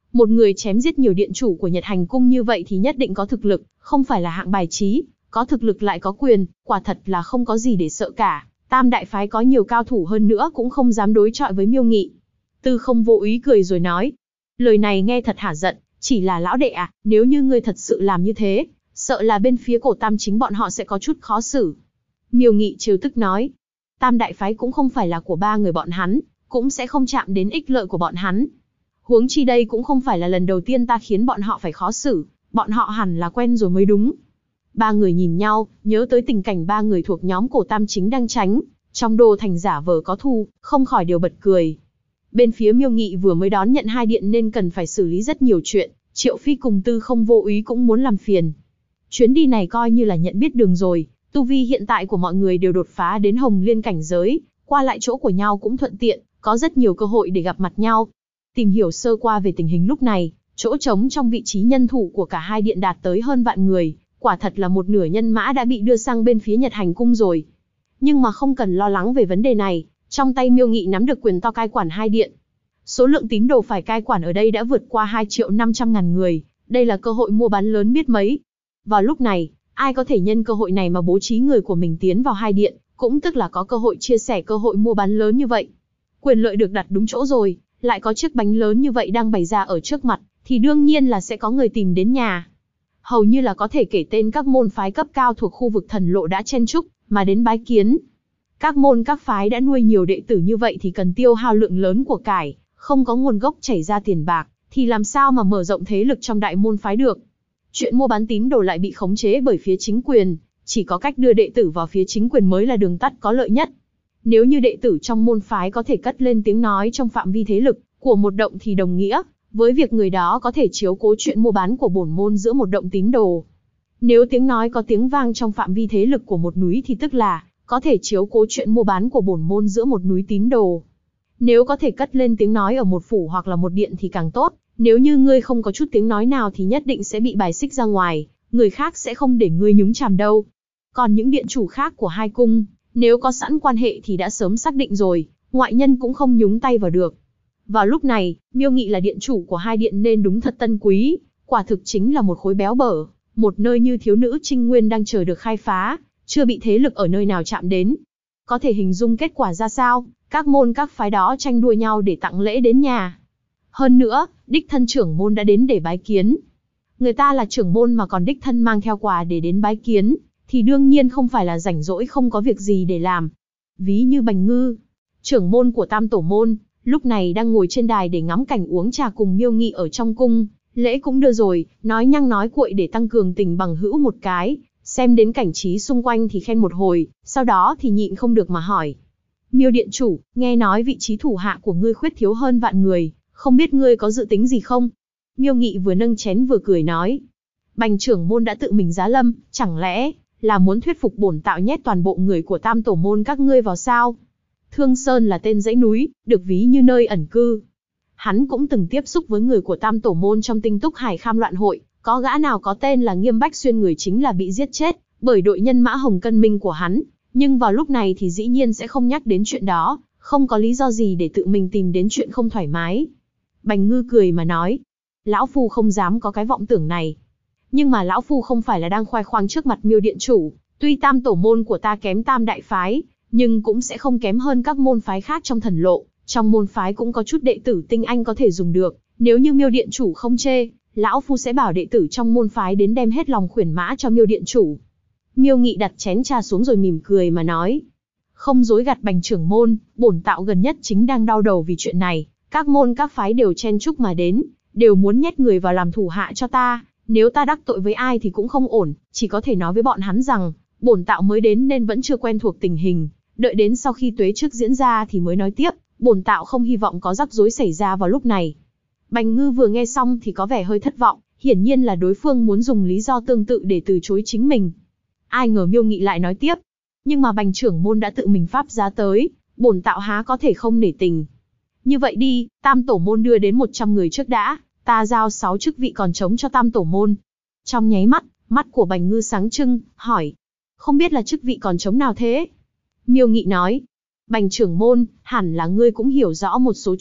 Một người chém giết nhiều điện chủ của Nhật Hành Cung như vậy thì nhất định có thực lực, không phải là hạng bài trí, có thực lực lại có quyền, quả thật là không có gì để sợ cả. Tam đại phái có nhiều cao thủ hơn nữa cũng không dám đối chọi với Miêu Nghị. Tư Không Vô Úy cười rồi nói, lời này nghe thật hả giận, chỉ là lão đệ à, nếu như ngươi thật sự làm như thế, sợ là bên phía Cổ Tam chính bọn họ sẽ có chút khó xử. Miêu Nghị trêu tức nói, Tam đại phái cũng không phải là của ba người bọn hắn, cũng sẽ không chạm đến ích lợi của bọn hắn. Huống chi đây cũng không phải là lần đầu tiên ta khiến bọn họ phải khó xử, bọn họ hẳn là quen rồi mới đúng. Ba người nhìn nhau, nhớ tới tình cảnh ba người thuộc nhóm Cổ Tam chính đang tránh, trong đô thành giả vờ có thù, không khỏi đều bật cười. Bên phía Miêu Nghị vừa mới đón nhận hai điện nên cần phải xử lý rất nhiều chuyện, Triệu Phi cùng Tư Không Vô Úy cũng muốn làm phiền. Chuyến đi này coi như là nhận biết đường rồi, tu vi hiện tại của mọi người đều đột phá đến Hồng Liên cảnh giới, qua lại chỗ của nhau cũng thuận tiện, có rất nhiều cơ hội để gặp mặt nhau. Tìm hiểu sơ qua về tình hình lúc này, chỗ trống trong vị trí nhân thủ của cả hai điện đạt tới hơn vạn người, quả thật là một nửa nhân mã đã bị đưa sang bên phía Nhật Hành Cung rồi. Nhưng mà không cần lo lắng về vấn đề này, trong tay Miêu Nghị nắm được quyền to cai quản hai điện. Số lượng tín đồ phải cai quản ở đây đã vượt qua 2.500.000 người, đây là cơ hội mua bán lớn biết mấy. Vào lúc này, ai có thể nhân cơ hội này mà bố trí người của mình tiến vào hai điện, cũng tức là có cơ hội chia sẻ cơ hội mua bán lớn như vậy. Quyền lợi được đặt đúng chỗ rồi, lại có chiếc bánh lớn như vậy đang bày ra ở trước mặt, thì đương nhiên là sẽ có người tìm đến nhà. Hầu như là có thể kể tên các môn phái cấp cao thuộc khu vực thần lộ đã chen chúc, mà đến bái kiến. Các môn các phái đã nuôi nhiều đệ tử như vậy thì cần tiêu hao lượng lớn của cải, không có nguồn gốc chảy ra tiền bạc, thì làm sao mà mở rộng thế lực trong đại môn phái được. Chuyện mua bán tín đồ lại bị khống chế bởi phía chính quyền, chỉ có cách đưa đệ tử vào phía chính quyền mới là đường tắt có lợi nhất. Nếu như đệ tử trong môn phái có thể cất lên tiếng nói trong phạm vi thế lực của một động thì đồng nghĩa với việc người đó có thể chiếu cố chuyện mua bán của bổn môn giữa một động tín đồ. Nếu tiếng nói có tiếng vang trong phạm vi thế lực của một núi thì tức là có thể chiếu cố chuyện mua bán của bổn môn giữa một núi tín đồ. Nếu có thể cất lên tiếng nói ở một phủ hoặc là một điện thì càng tốt, nếu như ngươi không có chút tiếng nói nào thì nhất định sẽ bị bài xích ra ngoài, người khác sẽ không để ngươi nhúng chàm đâu. Còn những điện chủ khác của hai cung, nếu có sẵn quan hệ thì đã sớm xác định rồi, ngoại nhân cũng không nhúng tay vào được. Vào lúc này, Miêu Nghị là điện chủ của hai điện nên đúng thật tân quý, quả thực chính là một khối béo bở, một nơi như thiếu nữ Trinh Nguyên đang chờ được khai phá, chưa bị thế lực ở nơi nào chạm đến. Có thể hình dung kết quả ra sao, các môn các phái đó tranh đua nhau để tặng lễ đến nhà. Hơn nữa, đích thân trưởng môn đã đến để bái kiến. Người ta là trưởng môn mà còn đích thân mang theo quà để đến bái kiến, thì đương nhiên không phải là rảnh rỗi không có việc gì để làm. Ví như Bành Ngư, trưởng môn của Tam Tổ Môn, lúc này đang ngồi trên đài để ngắm cảnh uống trà cùng Miêu Nghị ở trong cung, lễ cũng đưa rồi, nói nhăng nói cuội để tăng cường tình bằng hữu một cái, xem đến cảnh trí xung quanh thì khen một hồi, sau đó thì nhịn không được mà hỏi. Miêu điện chủ, nghe nói vị trí thủ hạ của ngươi khuyết thiếu hơn vạn người, không biết ngươi có dự tính gì không? Miêu Nghị vừa nâng chén vừa cười nói. Bành trưởng môn đã tự mình giá lâm, chẳng lẽ là muốn thuyết phục bổn tạo nhét toàn bộ người của Tam Tổ Môn các ngươi vào sao? Thương Sơn là tên dãy núi, được ví như nơi ẩn cư. Hắn cũng từng tiếp xúc với người của Tam Tổ Môn trong Tinh Túc Hải Kham loạn hội, có gã nào có tên là Nghiêm Bách Xuyên người chính là bị giết chết bởi đội nhân mã Hồng Cân Minh của hắn, nhưng vào lúc này thì dĩ nhiên sẽ không nhắc đến chuyện đó, không có lý do gì để tự mình tìm đến chuyện không thoải mái. Bành Ngư cười mà nói, lão phu không dám có cái vọng tưởng này. Nhưng mà lão phu không phải là đang khoe khoang trước mặt Miêu điện chủ, tuy Tam Tổ Môn của ta kém Tam đại phái, nhưng cũng sẽ không kém hơn các môn phái khác trong thần lộ, trong môn phái cũng có chút đệ tử tinh anh có thể dùng được, nếu như Miêu điện chủ không chê, lão phu sẽ bảo đệ tử trong môn phái đến đem hết lòng khuyển mã cho Miêu điện chủ. Miêu Nghị đặt chén trà xuống rồi mỉm cười mà nói, không dối gạt Bành trưởng môn, bổn tạo gần nhất chính đang đau đầu vì chuyện này, các môn các phái đều chen chúc mà đến, đều muốn nhét người vào làm thủ hạ cho ta, nếu ta đắc tội với ai thì cũng không ổn, chỉ có thể nói với bọn hắn rằng, bổn tạo mới đến nên vẫn chưa quen thuộc tình hình, đợi đến sau khi tuế trước diễn ra thì mới nói tiếp, bổn tạo không hy vọng có rắc rối xảy ra vào lúc này. Bành Ngư vừa nghe xong thì có vẻ hơi thất vọng, hiển nhiên là đối phương muốn dùng lý do tương tự để từ chối chính mình. Ai ngờ Miêu Nghị lại nói tiếp, nhưng mà Bành trưởng môn đã tự mình pháp giá tới, bổn tạo há có thể không nể tình. Như vậy đi, Tam Tổ Môn đưa đến 100 người trước đã, ta giao 6 chức vị còn trống cho Tam Tổ Môn. Trong nháy mắt, mắt của Bành Ngư sáng trưng, hỏi, không biết là chức vị còn trống nào thế? Miêu Nghị nói, Bành trưởng môn, hẳn là ngươi cũng hiểu rõ một số chuyện,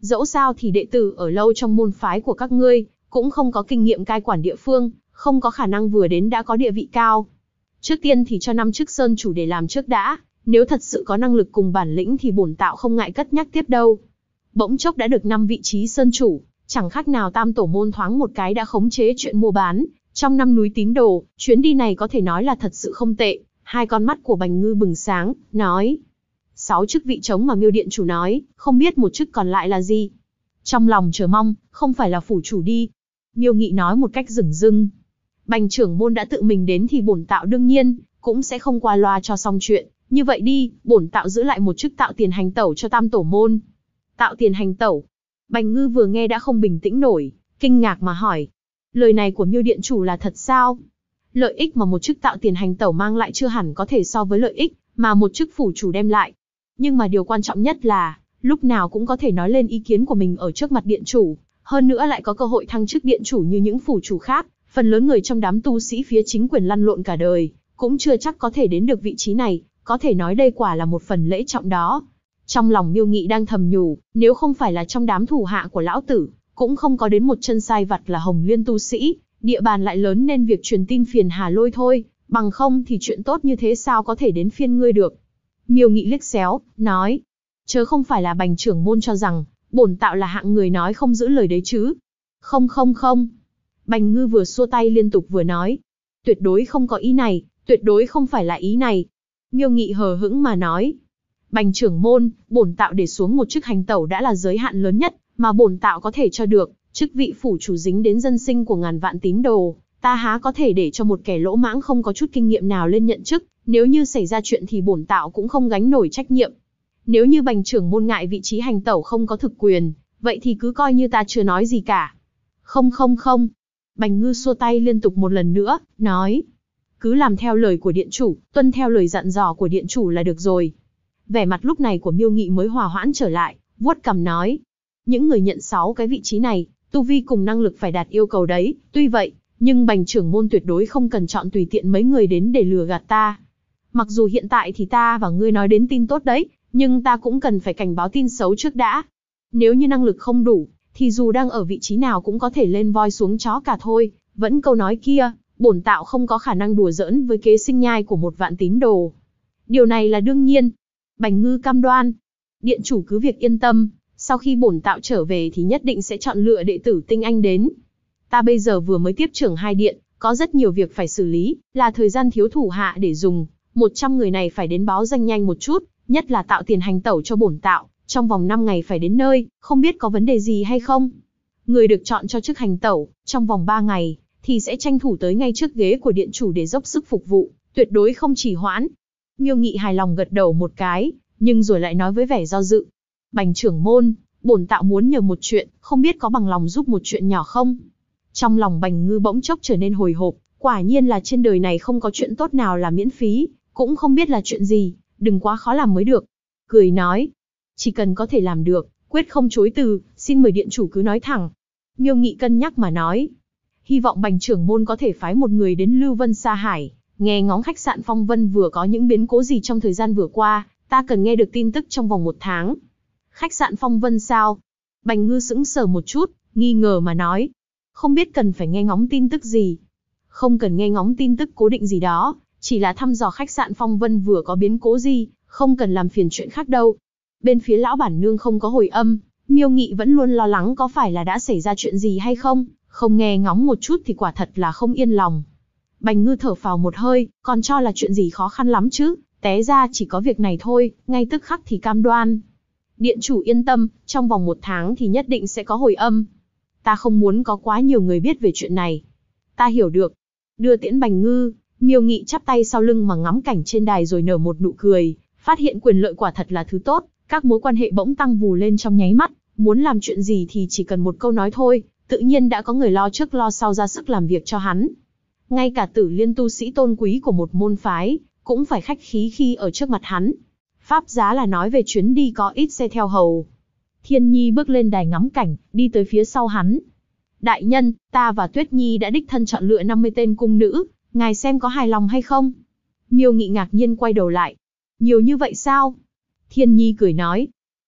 Dẫu sao thì đệ tử ở lâu trong môn phái của các ngươi, cũng không có kinh nghiệm cai quản địa phương, không có khả năng vừa đến đã có địa vị cao. Trước tiên thì cho 5 chức sơn chủ để làm trước đã, nếu thật sự có năng lực cùng bản lĩnh thì bổn tạo không ngại cất nhắc tiếp đâu. Bỗng chốc đã được 5 vị trí sơn chủ, chẳng khác nào tam tổ môn thoáng một cái đã khống chế chuyện mua bán. Trong 5 núi tín đồ, chuyến đi này có thể nói là thật sự không tệ. Hai con mắt của Bành Ngư bừng sáng, nói. 6 chức vị trống mà Miêu điện chủ nói, không biết một chức còn lại là gì. Trong lòng chờ mong, không phải là phủ chủ đi. Miêu Nghị nói một cách dửng dưng. Bành trưởng môn đã tự mình đến thì bổn tạo đương nhiên, cũng sẽ không qua loa cho xong chuyện. Như vậy đi, bổn tạo giữ lại một chức tạo tiền hành tẩu cho tam tổ môn. Tạo tiền hành tẩu. Bành Ngư vừa nghe đã không bình tĩnh nổi, kinh ngạc mà hỏi. Lời này của Miêu điện chủ là thật sao? Lợi ích mà một chức tạo tiền hành tẩu mang lại chưa hẳn có thể so với lợi ích mà một chức phủ chủ đem lại. Nhưng mà điều quan trọng nhất là, lúc nào cũng có thể nói lên ý kiến của mình ở trước mặt điện chủ, hơn nữa lại có cơ hội thăng chức điện chủ như những phủ chủ khác. Phần lớn người trong đám tu sĩ phía chính quyền lăn lộn cả đời, cũng chưa chắc có thể đến được vị trí này, có thể nói đây quả là một phần lễ trọng đó. Trong lòng Miêu Nghị đang thầm nhủ, nếu không phải là trong đám thủ hạ của lão tử, cũng không có đến một chân sai vặt là Hồng Liên tu sĩ, địa bàn lại lớn nên việc truyền tin phiền hà lôi thôi, bằng không thì chuyện tốt như thế sao có thể đến phiên ngươi được. Miêu Nghị liếc xéo, nói, chớ không phải là Bành trưởng môn cho rằng, bổn tạo là hạng người nói không giữ lời đấy chứ. Không. Bành Ngư vừa xua tay liên tục vừa nói, tuyệt đối không có ý này, tuyệt đối không phải là ý này. Miêu Nghị hờ hững mà nói, Bành trưởng môn, bổn tạo để xuống một chức hành tẩu đã là giới hạn lớn nhất mà bổn tạo có thể cho được, chức vị phủ chủ dính đến dân sinh của ngàn vạn tín đồ, ta há có thể để cho một kẻ lỗ mãng không có chút kinh nghiệm nào lên nhận chức, nếu như xảy ra chuyện thì bổn tạo cũng không gánh nổi trách nhiệm. Nếu như Bành trưởng môn ngại vị trí hành tẩu không có thực quyền, vậy thì cứ coi như ta chưa nói gì cả. Không. Bành Ngư xua tay liên tục một lần nữa, nói, cứ làm theo lời của điện chủ, tuân theo lời dặn dò của điện chủ là được rồi. Vẻ mặt lúc này của Miêu Nghị mới hòa hoãn trở lại, vuốt cằm nói, những người nhận 6 cái vị trí này, tu vi cùng năng lực phải đạt yêu cầu đấy, tuy vậy, nhưng Bành trưởng môn tuyệt đối không cần chọn tùy tiện mấy người đến để lừa gạt ta. Mặc dù hiện tại thì ta và ngươi nói đến tin tốt đấy, nhưng ta cũng cần phải cảnh báo tin xấu trước đã. Nếu như năng lực không đủ, thì dù đang ở vị trí nào cũng có thể lên voi xuống chó cả thôi. Vẫn câu nói kia, bổn tạo không có khả năng đùa giỡn với kế sinh nhai của 1 vạn tín đồ. Điều này là đương nhiên. Bành Ngư cam đoan. Điện chủ cứ việc yên tâm, sau khi bổn tạo trở về thì nhất định sẽ chọn lựa đệ tử tinh anh đến. Ta bây giờ vừa mới tiếp trưởng 2 điện, có rất nhiều việc phải xử lý, là thời gian thiếu thủ hạ để dùng. 100 người này phải đến báo danh nhanh một chút, nhất là tạo tiền hành tẩu cho bổn tạo, trong vòng 5 ngày phải đến nơi, không biết có vấn đề gì hay không. Người được chọn cho chức hành tẩu, trong vòng 3 ngày, thì sẽ tranh thủ tới ngay trước ghế của điện chủ để dốc sức phục vụ, tuyệt đối không trì hoãn. Miêu Nghị hài lòng gật đầu một cái, nhưng rồi lại nói với vẻ do dự. Bành trưởng môn, bổn tạo muốn nhờ một chuyện, không biết có bằng lòng giúp một chuyện nhỏ không? Trong lòng Bành Ngư bỗng chốc trở nên hồi hộp, quả nhiên là trên đời này không có chuyện tốt nào là miễn phí, cũng không biết là chuyện gì, đừng quá khó làm mới được. Cười nói, chỉ cần có thể làm được, quyết không chối từ, xin mời điện chủ cứ nói thẳng. Miêu Nghị cân nhắc mà nói, hy vọng Bành trưởng môn có thể phái một người đến Lưu Vân Sa Hải, nghe ngóng khách sạn Phong Vân vừa có những biến cố gì trong thời gian vừa qua, ta cần nghe được tin tức trong vòng 1 tháng. Khách sạn Phong Vân sao? Bành Ngư sững sờ một chút, nghi ngờ mà nói, không biết cần phải nghe ngóng tin tức gì. Không cần nghe ngóng tin tức cố định gì đó, chỉ là thăm dò khách sạn Phong Vân vừa có biến cố gì, không cần làm phiền chuyện khác đâu. Bên phía lão bản nương không có hồi âm, Miêu Nghị vẫn luôn lo lắng có phải là đã xảy ra chuyện gì hay không, không nghe ngóng một chút thì quả thật là không yên lòng. Bành Ngư thở phào một hơi, còn cho là chuyện gì khó khăn lắm chứ, té ra chỉ có việc này thôi, ngay tức khắc thì cam đoan. Điện chủ yên tâm, trong vòng 1 tháng thì nhất định sẽ có hồi âm. Ta không muốn có quá nhiều người biết về chuyện này. Ta hiểu được. Đưa tiễn Bành Ngư, Miêu Nghị chắp tay sau lưng mà ngắm cảnh trên đài rồi nở một nụ cười, phát hiện quyền lợi quả thật là thứ tốt, các mối quan hệ bỗng tăng vù lên trong nháy mắt, muốn làm chuyện gì thì chỉ cần một câu nói thôi, tự nhiên đã có người lo trước lo sau ra sức làm việc cho hắn. Ngay cả Tử Liên tu sĩ tôn quý của một môn phái, cũng phải khách khí khi ở trước mặt hắn. Pháp giá là nói về chuyến đi có ít xe theo hầu. Thiên Nhi bước lên đài ngắm cảnh, đi tới phía sau hắn. Đại nhân, ta và Tuyết Nhi đã đích thân chọn lựa 50 tên cung nữ, ngài xem có hài lòng hay không? Miêu Nghị ngạc nhiên quay đầu lại. Nhiều như vậy sao? Thiên Nhi cười nói.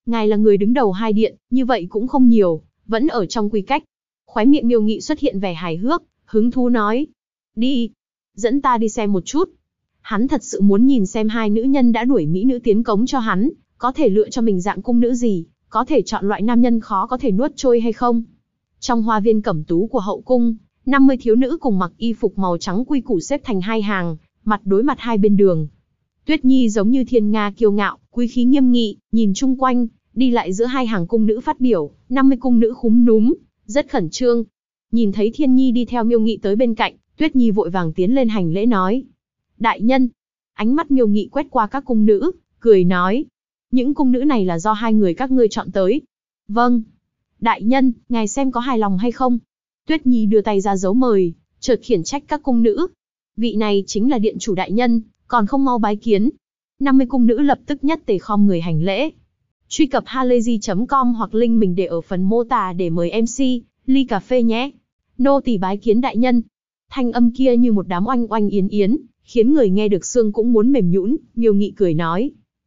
Ngài là người đứng đầu hai điện, như vậy cũng không nhiều, vẫn ở trong quy cách. Khóe miệng Miêu Nghị xuất hiện vẻ hài hước, hứng thú nói. Đi, dẫn ta đi xem một chút. Hắn thật sự muốn nhìn xem hai nữ nhân đã đuổi mỹ nữ tiến cống cho hắn, có thể lựa cho mình dạng cung nữ gì, có thể chọn loại nam nhân khó có thể nuốt trôi hay không. Trong hoa viên cẩm tú của hậu cung, 50 thiếu nữ cùng mặc y phục màu trắng quy củ xếp thành hai hàng, mặt đối mặt hai bên đường. Tuyết Nhi giống như thiên nga kiêu ngạo, quý khí nghiêm nghị, nhìn chung quanh, đi lại giữa hai hàng cung nữ phát biểu, 50 cung nữ khúm núm, rất khẩn trương. Nhìn thấy Thiên Nhi đi theo Miêu Nghị tới bên cạnh, Tuyết Nhi vội vàng tiến lên hành lễ nói. Đại nhân. Ánh mắt Miêu Nghị quét qua các cung nữ, cười nói. Những cung nữ này là do hai người các ngươi chọn tới. Vâng. Đại nhân, ngài xem có hài lòng hay không? Tuyết Nhi đưa tay ra dấu mời, chợt khiển trách các cung nữ. Vị này chính là điện chủ đại nhân, còn không mau bái kiến. 50 cung nữ lập tức nhất tề khom người hành lễ. Truy cập halayzi.com hoặc link mình để ở phần mô tả để mời MC, ly cà phê nhé. Nô tỳ bái kiến đại nhân. Thanh âm kia như một đám oanh oanh yến yến, khiến người nghe được xương cũng muốn mềm nhũn. Miêu Nghị cười nói.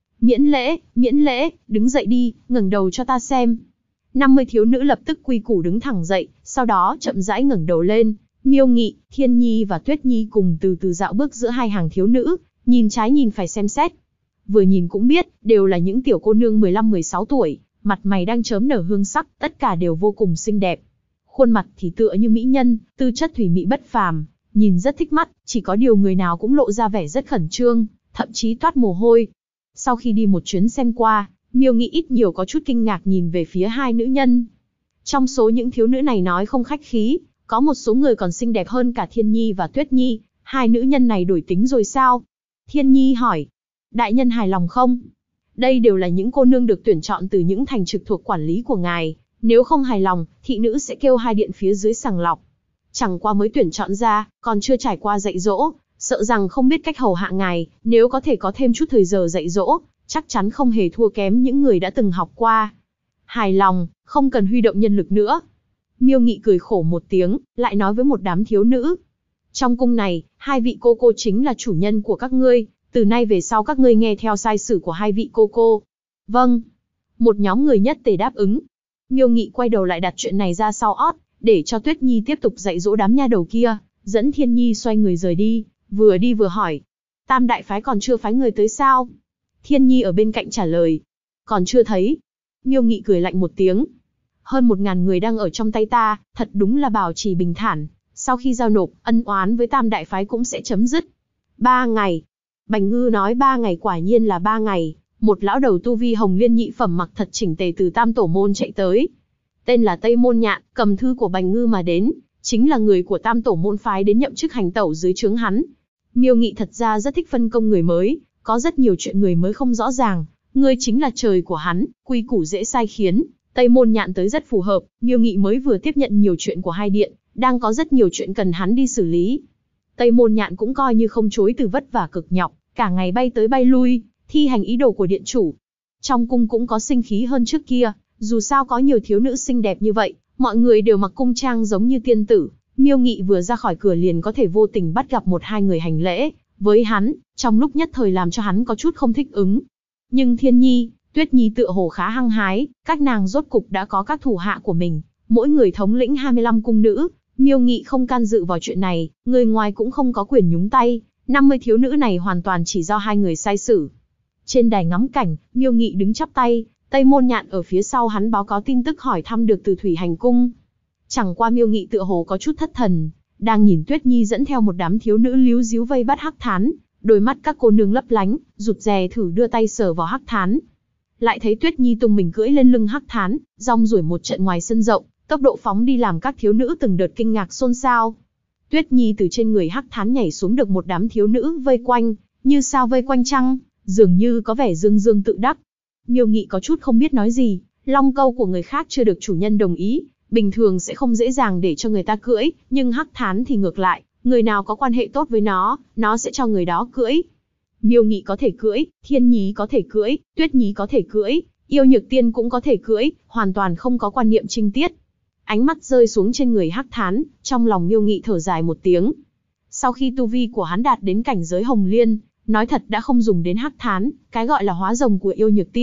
Miễn lễ, đứng dậy đi, ngẩng đầu cho ta xem. 50 thiếu nữ lập tức quy củ đứng thẳng dậy, sau đó chậm rãi ngẩng đầu lên. Miêu Nghị, Thiên Nhi và Tuyết Nhi cùng từ từ dạo bước giữa hai hàng thiếu nữ, nhìn trái nhìn phải xem xét. Vừa nhìn cũng biết, đều là những tiểu cô nương 15-16 tuổi, mặt mày đang chớm nở hương sắc, tất cả đều vô cùng xinh đẹp. Khuôn mặt thì tựa như mỹ nhân, tư chất thủy mỹ bất phàm, nhìn rất thích mắt, chỉ có điều người nào cũng lộ ra vẻ rất khẩn trương, thậm chí toát mồ hôi. Sau khi đi một chuyến xem qua, Miêu Nghị ít nhiều có chút kinh ngạc nhìn về phía hai nữ nhân. Trong số những thiếu nữ này nói không khách khí, có một số người còn xinh đẹp hơn cả Thiên Nhi và Tuyết Nhi, hai nữ nhân này đổi tính rồi sao? Thiên Nhi hỏi, đại nhân hài lòng không? Đây đều là những cô nương được tuyển chọn từ những thành trực thuộc quản lý của ngài, nếu không hài lòng, thị nữ sẽ kêu hai điện phía dưới sàng lọc. Chẳng qua mới tuyển chọn ra, còn chưa trải qua dạy dỗ, sợ rằng không biết cách hầu hạ ngài, nếu có thể có thêm chút thời giờ dạy dỗ, chắc chắn không hề thua kém những người đã từng học qua. Hài lòng, không cần huy động nhân lực nữa. Miêu Nghị cười khổ một tiếng, lại nói với một đám thiếu nữ. Trong cung này, hai vị cô cô chính là chủ nhân của các ngươi, từ nay về sau các ngươi nghe theo sai sử của hai vị cô cô. Vâng. Một nhóm người nhất tề đáp ứng. Miêu Nghị quay đầu lại đặt chuyện này ra sau ót, để cho Tuyết Nhi tiếp tục dạy dỗ đám nha đầu kia, dẫn Thiên Nhi xoay người rời đi vừa hỏi. Tam đại phái còn chưa phái người tới sao? Thiên Nhi ở bên cạnh trả lời. Còn chưa thấy. Miêu Nghị cười lạnh một tiếng. Hơn 1000 người đang ở trong tay ta, thật đúng là bảo trì bình thản. Sau khi giao nộp, ân oán với tam đại phái cũng sẽ chấm dứt. 3 ngày. Bành Ngư nói 3 ngày quả nhiên là 3 ngày. Một lão đầu tu vi hồng liên nhị phẩm mặc thật chỉnh tề từ Tam Tổ Môn chạy tới. Tên là Tây Môn Nhạn, cầm thư của Bành Ngư mà đến, chính là người của Tam Tổ Môn phái đến nhậm chức hành tẩu dưới trướng hắn. Miêu Nghị thật ra rất thích phân công người mới, có rất nhiều chuyện người mới không rõ ràng, ngươi chính là trời của hắn, quy củ dễ sai khiến, Tây Môn Nhạn tới rất phù hợp. Miêu Nghị mới vừa tiếp nhận nhiều chuyện của hai điện, đang có rất nhiều chuyện cần hắn đi xử lý. Tây Môn Nhạn cũng coi như không chối từ vất vả cực nhọc, cả ngày bay tới bay lui, thi hành ý đồ của điện chủ. Trong cung cũng có sinh khí hơn trước kia, dù sao có nhiều thiếu nữ xinh đẹp như vậy, mọi người đều mặc cung trang giống như tiên tử. Miêu Nghị vừa ra khỏi cửa liền có thể vô tình bắt gặp 1-2 người hành lễ với hắn, trong lúc nhất thời làm cho hắn có chút không thích ứng. Nhưng Thiên Nhi, Tuyết Nhi tựa hồ khá hăng hái, các nàng rốt cục đã có các thủ hạ của mình, mỗi người thống lĩnh 25 cung nữ. Miêu Nghị không can dự vào chuyện này, người ngoài cũng không có quyền nhúng tay, 50 thiếu nữ này hoàn toàn chỉ do hai người sai xử. Trên đài ngắm cảnh, Miêu Nghị đứng chắp tay, Tây Môn Nhạn ở phía sau hắn báo cáo tin tức hỏi thăm được từ Thủy Hành Cung. Chẳng qua Miêu Nghị tựa hồ có chút thất thần, đang nhìn Tuyết Nhi dẫn theo một đám thiếu nữ líu díu vây bắt Hắc Thán, đôi mắt các cô nương lấp lánh, rụt rè thử đưa tay sờ vào Hắc Thán. Lại thấy Tuyết Nhi tung mình cưỡi lên lưng Hắc Thán, rong ruổi một trận ngoài sân rộng, tốc độ phóng đi làm các thiếu nữ từng đợt kinh ngạc xôn xao. Tuyết Nhi từ trên người Hắc Thán nhảy xuống được một đám thiếu nữ vây quanh, như sao vây quanh trăng, dường như có vẻ dương dương tự đắc. Miêu Nghị có chút không biết nói gì, long câu của người khác chưa được chủ nhân đồng ý, bình thường sẽ không dễ dàng để cho người ta cưỡi, nhưng Hắc Thán thì ngược lại, người nào có quan hệ tốt với nó sẽ cho người đó cưỡi. Miêu Nghị có thể cưỡi, Thiên Nhi có thể cưỡi, Tuyết Nhi có thể cưỡi, Yêu Nhược Tiên cũng có thể cưỡi, hoàn toàn không có quan niệm trinh tiết. Ánh mắt rơi xuống trên người Hắc Thán, trong lòng Miêu Nghị thở dài một tiếng. Sau khi tu vi của hắn đạt đến cảnh giới Hồng Liên, nói thật đã không dùng đến Hắc Thán, cái gọi là hóa rồng của Yêu Nhược Tiên,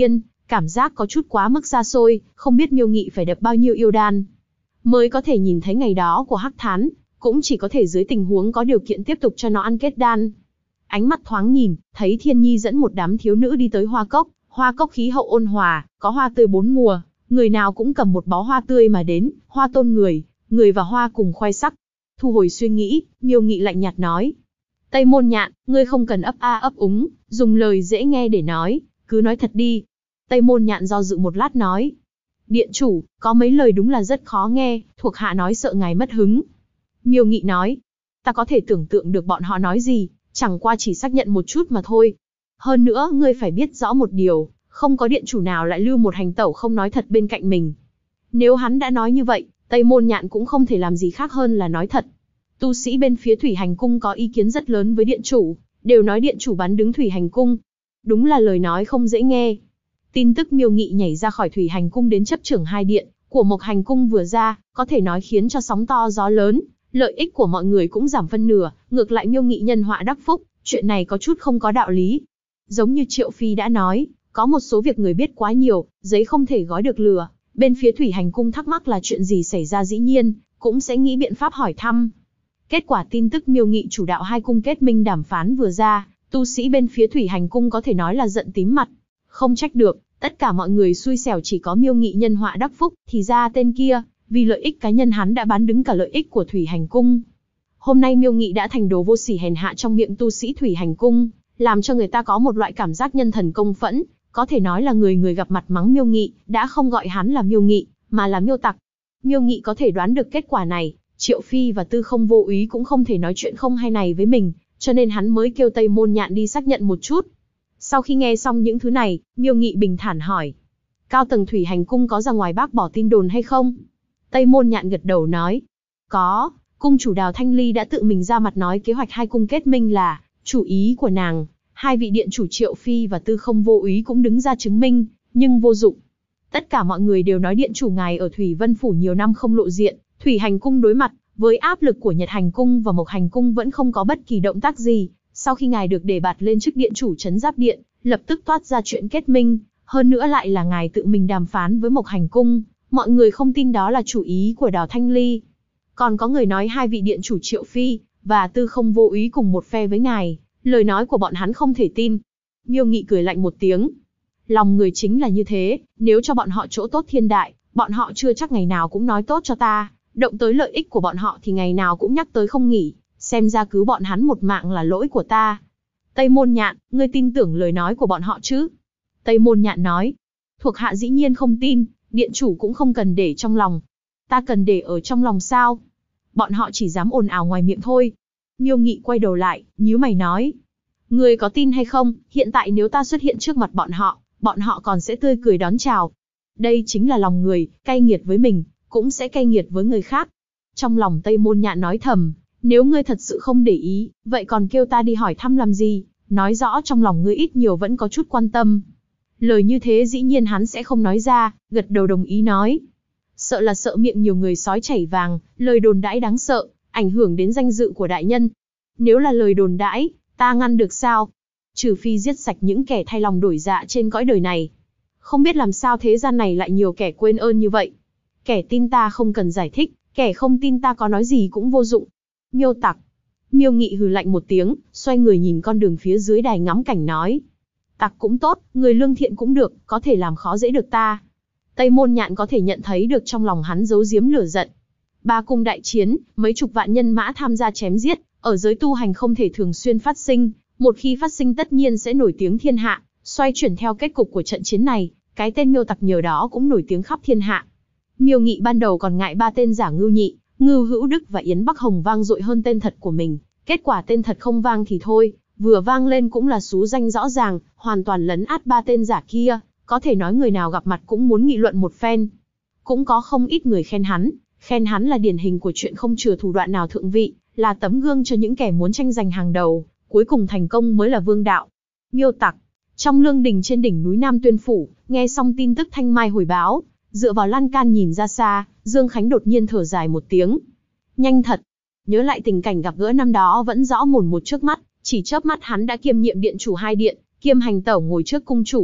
Cảm giác có chút quá mức xa xôi, không biết Miêu Nghị phải đập bao nhiêu yêu đan mới có thể nhìn thấy ngày đó của Hắc Thán, cũng chỉ có thể dưới tình huống có điều kiện tiếp tục cho nó ăn kết đan. Ánh mắt thoáng nhìn, thấy Thiên Nhi dẫn một đám thiếu nữ đi tới hoa cốc khí hậu ôn hòa, có hoa tươi bốn mùa, người nào cũng cầm một bó hoa tươi mà đến, hoa tôn người, người và hoa cùng khoe sắc. Thu hồi suy nghĩ, Miêu Nghị lạnh nhạt nói: Tây Môn Nhạn, ngươi không cần ấp a ấp úng, dùng lời dễ nghe để nói, cứ nói thật đi. Tây Môn Nhạn do dự một lát nói: Điện chủ, có mấy lời đúng là rất khó nghe, thuộc hạ nói sợ ngài mất hứng. Miêu Nghị nói: Ta có thể tưởng tượng được bọn họ nói gì, chẳng qua chỉ xác nhận một chút mà thôi. Hơn nữa, ngươi phải biết rõ một điều, không có điện chủ nào lại lưu một hành tẩu không nói thật bên cạnh mình. Nếu hắn đã nói như vậy, Tây Môn Nhạn cũng không thể làm gì khác hơn là nói thật. Tu sĩ bên phía Thủy Hành Cung có ý kiến rất lớn với điện chủ, đều nói điện chủ bán đứng Thủy Hành Cung. Đúng là lời nói không dễ nghe. Tin tức Miêu Nghị nhảy ra khỏi Thủy Hành Cung đến chấp trưởng hai điện của Mộc Hành Cung vừa ra, có thể nói khiến cho sóng to gió lớn, lợi ích của mọi người cũng giảm phân nửa, ngược lại Miêu Nghị nhân họa đắc phúc, chuyện này có chút không có đạo lý. Giống như Triệu Phi đã nói, có một số việc người biết quá nhiều, giấy không thể gói được lửa. Bên phía Thủy Hành Cung thắc mắc là chuyện gì xảy ra dĩ nhiên, cũng sẽ nghĩ biện pháp hỏi thăm. Kết quả tin tức Miêu Nghị chủ đạo hai cung kết minh đàm phán vừa ra, tu sĩ bên phía Thủy Hành Cung có thể nói là giận tím mặt. Không trách được, tất cả mọi người xui xẻo chỉ có Miêu Nghị nhân họa đắc phúc, thì ra tên kia, vì lợi ích cá nhân hắn đã bán đứng cả lợi ích của Thủy Hành Cung. Hôm nay Miêu Nghị đã thành đồ vô sỉ hèn hạ trong miệng tu sĩ Thủy Hành Cung, làm cho người ta có một loại cảm giác nhân thần công phẫn, có thể nói là người người gặp mặt mắng Miêu Nghị, đã không gọi hắn là Miêu Nghị, mà là Miêu Tặc. Miêu Nghị có thể đoán được kết quả này, Triệu Phi và Tư Không Vô Úy cũng không thể nói chuyện không hay này với mình, cho nên hắn mới kêu Tây Môn Nhạn đi xác nhận một chút. Sau khi nghe xong những thứ này, Miêu Nghị bình thản hỏi: Cao tầng Thủy Hành Cung có ra ngoài bác bỏ tin đồn hay không? Tây Môn Nhạn gật đầu nói: Có, cung chủ Đào Thanh Ly đã tự mình ra mặt nói kế hoạch hai cung kết minh là chủ ý của nàng. Hai vị điện chủ Triệu Phi và Tư Không Vô Úy cũng đứng ra chứng minh, nhưng vô dụng. Tất cả mọi người đều nói điện chủ ngài ở Thủy Vân Phủ nhiều năm không lộ diện, Thủy Hành Cung đối mặt với áp lực của Nhật Hành Cung và Mộc Hành Cung vẫn không có bất kỳ động tác gì. Sau khi ngài được đề bạt lên chức điện chủ Trấn Giáp Điện, lập tức toát ra chuyện kết minh, hơn nữa lại là ngài tự mình đàm phán với Mộc Hành Cung, mọi người không tin đó là chủ ý của Đào Thanh Ly. Còn có người nói hai vị điện chủ Triệu Phi và Tư Không Vô Úy cùng một phe với ngài, lời nói của bọn hắn không thể tin. Miêu Nghị cười lạnh một tiếng. Lòng người chính là như thế, nếu cho bọn họ chỗ tốt thiên đại, bọn họ chưa chắc ngày nào cũng nói tốt cho ta, động tới lợi ích của bọn họ thì ngày nào cũng nhắc tới không nghỉ, xem ra cứu bọn hắn một mạng là lỗi của ta. Tây Môn Nhạn, ngươi tin tưởng lời nói của bọn họ chứ? Tây Môn Nhạn nói: Thuộc hạ dĩ nhiên không tin, điện chủ cũng không cần để trong lòng. Ta cần để ở trong lòng sao? Bọn họ chỉ dám ồn ào ngoài miệng thôi. Miêu Nghị quay đầu lại, nhíu mày nói: Ngươi có tin hay không, hiện tại nếu ta xuất hiện trước mặt bọn họ còn sẽ tươi cười đón chào. Đây chính là lòng người, cay nghiệt với mình, cũng sẽ cay nghiệt với người khác. Trong lòng Tây Môn Nhạn nói thầm: Nếu ngươi thật sự không để ý, vậy còn kêu ta đi hỏi thăm làm gì? Nói rõ trong lòng ngươi ít nhiều vẫn có chút quan tâm. Lời như thế dĩ nhiên hắn sẽ không nói ra, gật đầu đồng ý nói: Sợ là sợ miệng nhiều người sói chảy vàng, lời đồn đãi đáng sợ, ảnh hưởng đến danh dự của đại nhân. Nếu là lời đồn đãi, ta ngăn được sao? Trừ phi giết sạch những kẻ thay lòng đổi dạ trên cõi đời này. Không biết làm sao thế gian này lại nhiều kẻ quên ơn như vậy. Kẻ tin ta không cần giải thích, kẻ không tin ta có nói gì cũng vô dụng. Miêu Tặc. Miêu Nghị hừ lạnh một tiếng, xoay người nhìn con đường phía dưới đài ngắm cảnh nói: Tặc cũng tốt, người lương thiện cũng được, có thể làm khó dễ được ta. Tây Môn Nhạn có thể nhận thấy được trong lòng hắn giấu giếm lửa giận. Ba cung đại chiến, mấy chục vạn nhân mã tham gia chém giết, ở giới tu hành không thể thường xuyên phát sinh, một khi phát sinh tất nhiên sẽ nổi tiếng thiên hạ, xoay chuyển theo kết cục của trận chiến này, cái tên Miêu Tặc nhờ đó cũng nổi tiếng khắp thiên hạ. Miêu Nghị ban đầu còn ngại ba tên giả Ngưu Nhị, Ngưu Hữu Đức và Yến Bắc Hồng vang dội hơn tên thật của mình, kết quả tên thật không vang thì thôi, vừa vang lên cũng là xú danh rõ ràng, hoàn toàn lấn át ba tên giả kia, có thể nói người nào gặp mặt cũng muốn nghị luận một phen. Cũng có không ít người khen hắn là điển hình của chuyện không chừa thủ đoạn nào thượng vị, là tấm gương cho những kẻ muốn tranh giành hàng đầu, cuối cùng thành công mới là vương đạo. Miêu Tặc. Trong lương đình trên đỉnh núi Nam Tuyên Phủ, nghe xong tin tức Thanh Mai hồi báo, dựa vào lan can nhìn ra xa, Dương Khánh đột nhiên thở dài một tiếng. Nhanh thật. Nhớ lại tình cảnh gặp gỡ năm đó vẫn rõ mồn một trước mắt, chỉ chớp mắt hắn đã kiêm nhiệm điện chủ hai điện, kiêm hành tẩu ngồi trước cung chủ.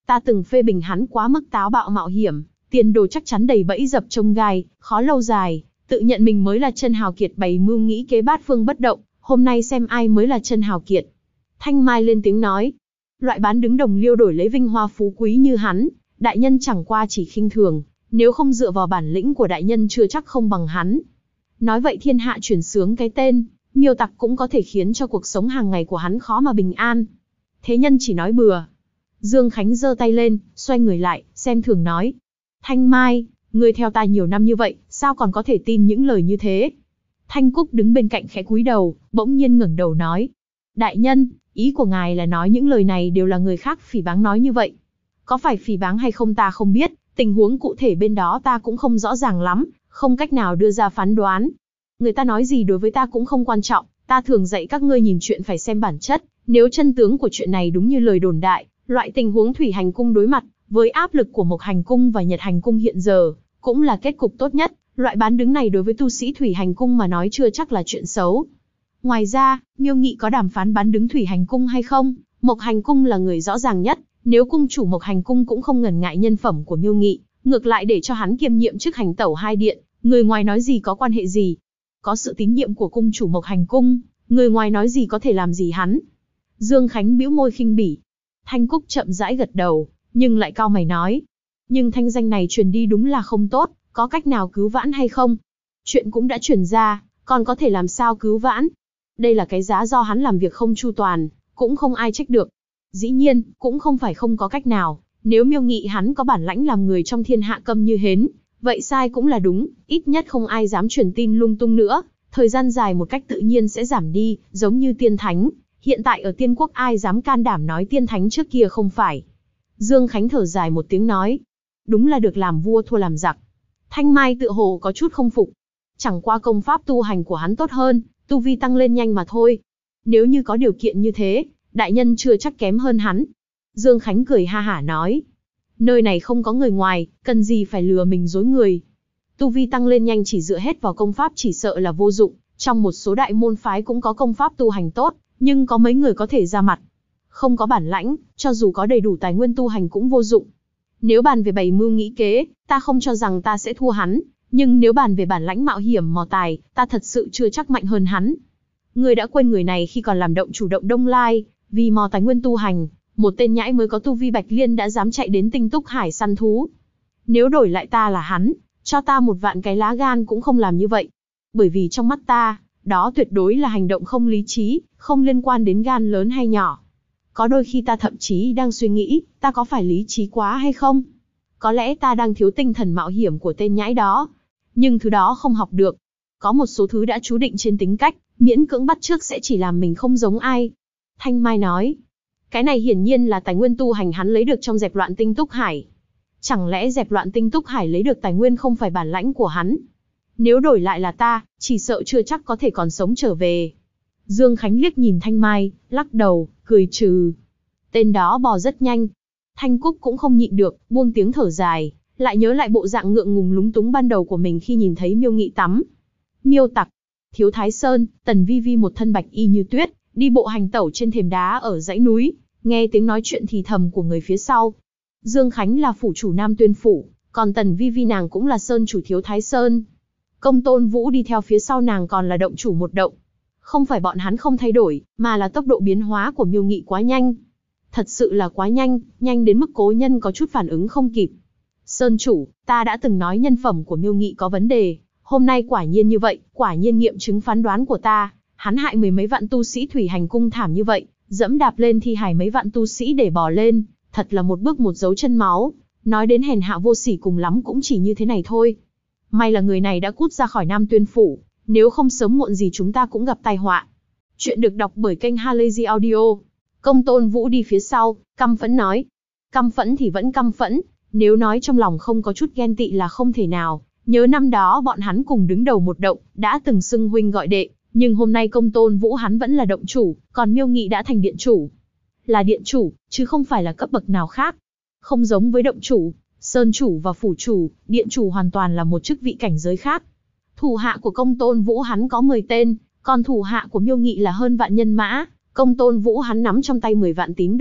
Ta từng phê bình hắn quá mức táo bạo mạo hiểm, tiền đồ chắc chắn đầy bẫy dập chông gai, khó lâu dài, tự nhận mình mới là chân hào kiệt bày mưu nghĩ kế bát phương bất động, hôm nay xem ai mới là chân hào kiệt. Thanh Mai lên tiếng nói, loại bán đứng đồng liêu đổi lấy vinh hoa phú quý như hắn, đại nhân chẳng qua chỉ khinh thường, nếu không dựa vào bản lĩnh của đại nhân chưa chắc không bằng hắn. Nói vậy thiên hạ chuyển sướng cái tên, Miêu Tặc cũng có thể khiến cho cuộc sống hàng ngày của hắn khó mà bình an. Thế nhân chỉ nói bừa. Dương Khánh giơ tay lên, xoay người lại, xem thường nói. Thanh Mai, ngươi theo ta nhiều năm như vậy, sao còn có thể tin những lời như thế? Thanh Cúc đứng bên cạnh khẽ cúi đầu, bỗng nhiên ngẩng đầu nói. Đại nhân, ý của ngài là nói những lời này đều là người khác phỉ báng nói như vậy. Có phải phỉ báng hay không ta không biết, tình huống cụ thể bên đó ta cũng không rõ ràng lắm, không cách nào đưa ra phán đoán. Người ta nói gì đối với ta cũng không quan trọng, ta thường dạy các ngươi nhìn chuyện phải xem bản chất, nếu chân tướng của chuyện này đúng như lời đồn đại, loại tình huống Thủy Hành Cung đối mặt với áp lực của Mộc Hành Cung và Nhật Hành Cung hiện giờ, cũng là kết cục tốt nhất, loại bán đứng này đối với tu sĩ Thủy Hành Cung mà nói chưa chắc là chuyện xấu. Ngoài ra, Miêu Nghị có đàm phán bán đứng Thủy Hành Cung hay không, Mộc Hành Cung là người rõ ràng nhất, nếu cung chủ Mộc Hành Cung cũng không ngần ngại nhân phẩm của Miêu Nghị, ngược lại để cho hắn kiêm nhiệm chức hành tẩu hai điện, người ngoài nói gì có quan hệ gì. Có sự tín nhiệm của cung chủ Mộc Hành Cung, người ngoài nói gì có thể làm gì hắn. Dương Khánh bĩu môi khinh bỉ. Thanh Cúc chậm rãi gật đầu, nhưng lại cau mày nói. Nhưng thanh danh này truyền đi đúng là không tốt, có cách nào cứu vãn hay không? Chuyện cũng đã truyền ra, còn có thể làm sao cứu vãn? Đây là cái giá do hắn làm việc không chu toàn, cũng không ai trách được. Dĩ nhiên, cũng không phải không có cách nào, nếu Miêu Nghị hắn có bản lãnh làm người trong thiên hạ câm như hến, vậy sai cũng là đúng, ít nhất không ai dám truyền tin lung tung nữa, thời gian dài một cách tự nhiên sẽ giảm đi, giống như tiên thánh, hiện tại ở tiên quốc ai dám can đảm nói tiên thánh trước kia không phải. Dương Khánh thở dài một tiếng nói, đúng là được làm vua thua làm giặc. Thanh Mai tựa hồ có chút không phục, chẳng qua công pháp tu hành của hắn tốt hơn, tu vi tăng lên nhanh mà thôi. Nếu như có điều kiện như thế, đại nhân chưa chắc kém hơn hắn. Dương Khánh cười ha hả nói, nơi này không có người ngoài, cần gì phải lừa mình dối người. Tu vi tăng lên nhanh chỉ dựa hết vào công pháp chỉ sợ là vô dụng, trong một số đại môn phái cũng có công pháp tu hành tốt, nhưng có mấy người có thể ra mặt. Không có bản lãnh, cho dù có đầy đủ tài nguyên tu hành cũng vô dụng. Nếu bàn về bày mưu nghĩ kế, ta không cho rằng ta sẽ thua hắn, nhưng nếu bàn về bản lãnh mạo hiểm mò tài, ta thật sự chưa chắc mạnh hơn hắn. Người đã quên người này khi còn làm động chủ Động Đông Lai, vì mò tài nguyên tu hành, một tên nhãi mới có tu vi Bạch Liên đã dám chạy đến Tinh Túc Hải săn thú. Nếu đổi lại ta là hắn, cho ta 1.000 cái lá gan cũng không làm như vậy. Bởi vì trong mắt ta, đó tuyệt đối là hành động không lý trí, không liên quan đến gan lớn hay nhỏ. Có đôi khi ta thậm chí đang suy nghĩ, ta có phải lý trí quá hay không? Có lẽ ta đang thiếu tinh thần mạo hiểm của tên nhãi đó. Nhưng thứ đó không học được. Có một số thứ đã chú định trên tính cách, miễn cưỡng bắt chước sẽ chỉ làm mình không giống ai. Thanh Mai nói, cái này hiển nhiên là tài nguyên tu hành hắn lấy được trong dẹp loạn Tinh Túc Hải. Chẳng lẽ dẹp loạn Tinh Túc Hải lấy được tài nguyên không phải bản lãnh của hắn? Nếu đổi lại là ta, chỉ sợ chưa chắc có thể còn sống trở về. Dương Khánh liếc nhìn Thanh Mai, lắc đầu, cười trừ. Tên đó bò rất nhanh. Thanh Cúc cũng không nhịn được, buông tiếng thở dài, lại nhớ lại bộ dạng ngượng ngùng lúng túng ban đầu của mình khi nhìn thấy Miêu Nghị tắm. Miêu Tặc, Thiếu Thái Sơn, Tần Vi Vi một thân bạch y như tuyết, đi bộ hành tẩu trên thềm đá ở dãy núi, nghe tiếng nói chuyện thì thầm của người phía sau. Dương Khánh là phủ chủ Nam Tuyên Phủ, còn Tần Vi Vi nàng cũng là sơn chủ Thiếu Thái Sơn. Công Tôn Vũ đi theo phía sau nàng còn là động chủ một động. Không phải bọn hắn không thay đổi, mà là tốc độ biến hóa của Miêu Nghị quá nhanh. Thật sự là quá nhanh, nhanh đến mức Cố Nhân có chút phản ứng không kịp. Sơn chủ, ta đã từng nói nhân phẩm của Miêu Nghị có vấn đề, hôm nay quả nhiên như vậy, quả nhiên nghiệm chứng phán đoán của ta. Hắn hại mười mấy vạn tu sĩ Thủy Hành Cung thảm như vậy, dẫm đạp lên thi hài mấy vạn tu sĩ để bò lên, thật là một bước một dấu chân máu. Nói đến hèn hạ vô sỉ cùng lắm cũng chỉ như thế này thôi. May là người này đã cút ra khỏi Nam Tuyên Phủ, nếu không sớm muộn gì chúng ta cũng gặp tai họa. Chuyện được đọc bởi kênh Halazy Audio. Công Tôn Vũ đi phía sau, căm phẫn nói. Căm phẫn thì vẫn căm phẫn, nếu nói trong lòng không có chút ghen tị là không thể nào. Nhớ năm đó bọn hắn cùng đứng đầu một động, đã từng xưng huynh gọi đệ, nhưng hôm nay Công Tôn Vũ hắn vẫn là động chủ, còn Miêu Nghị đã thành điện chủ. Là điện chủ, chứ không phải là cấp bậc nào khác. Không giống với động chủ, sơn chủ và phủ chủ, điện chủ hoàn toàn là một chức vị cảnh giới khác. Thủ hạ của Công Tôn Vũ hắn có 10 tên, còn thủ hạ của Miêu Nghị là hơn vạn nhân mã. Công Tôn Vũ hắn nắm trong tay 10 vạn tín đồ,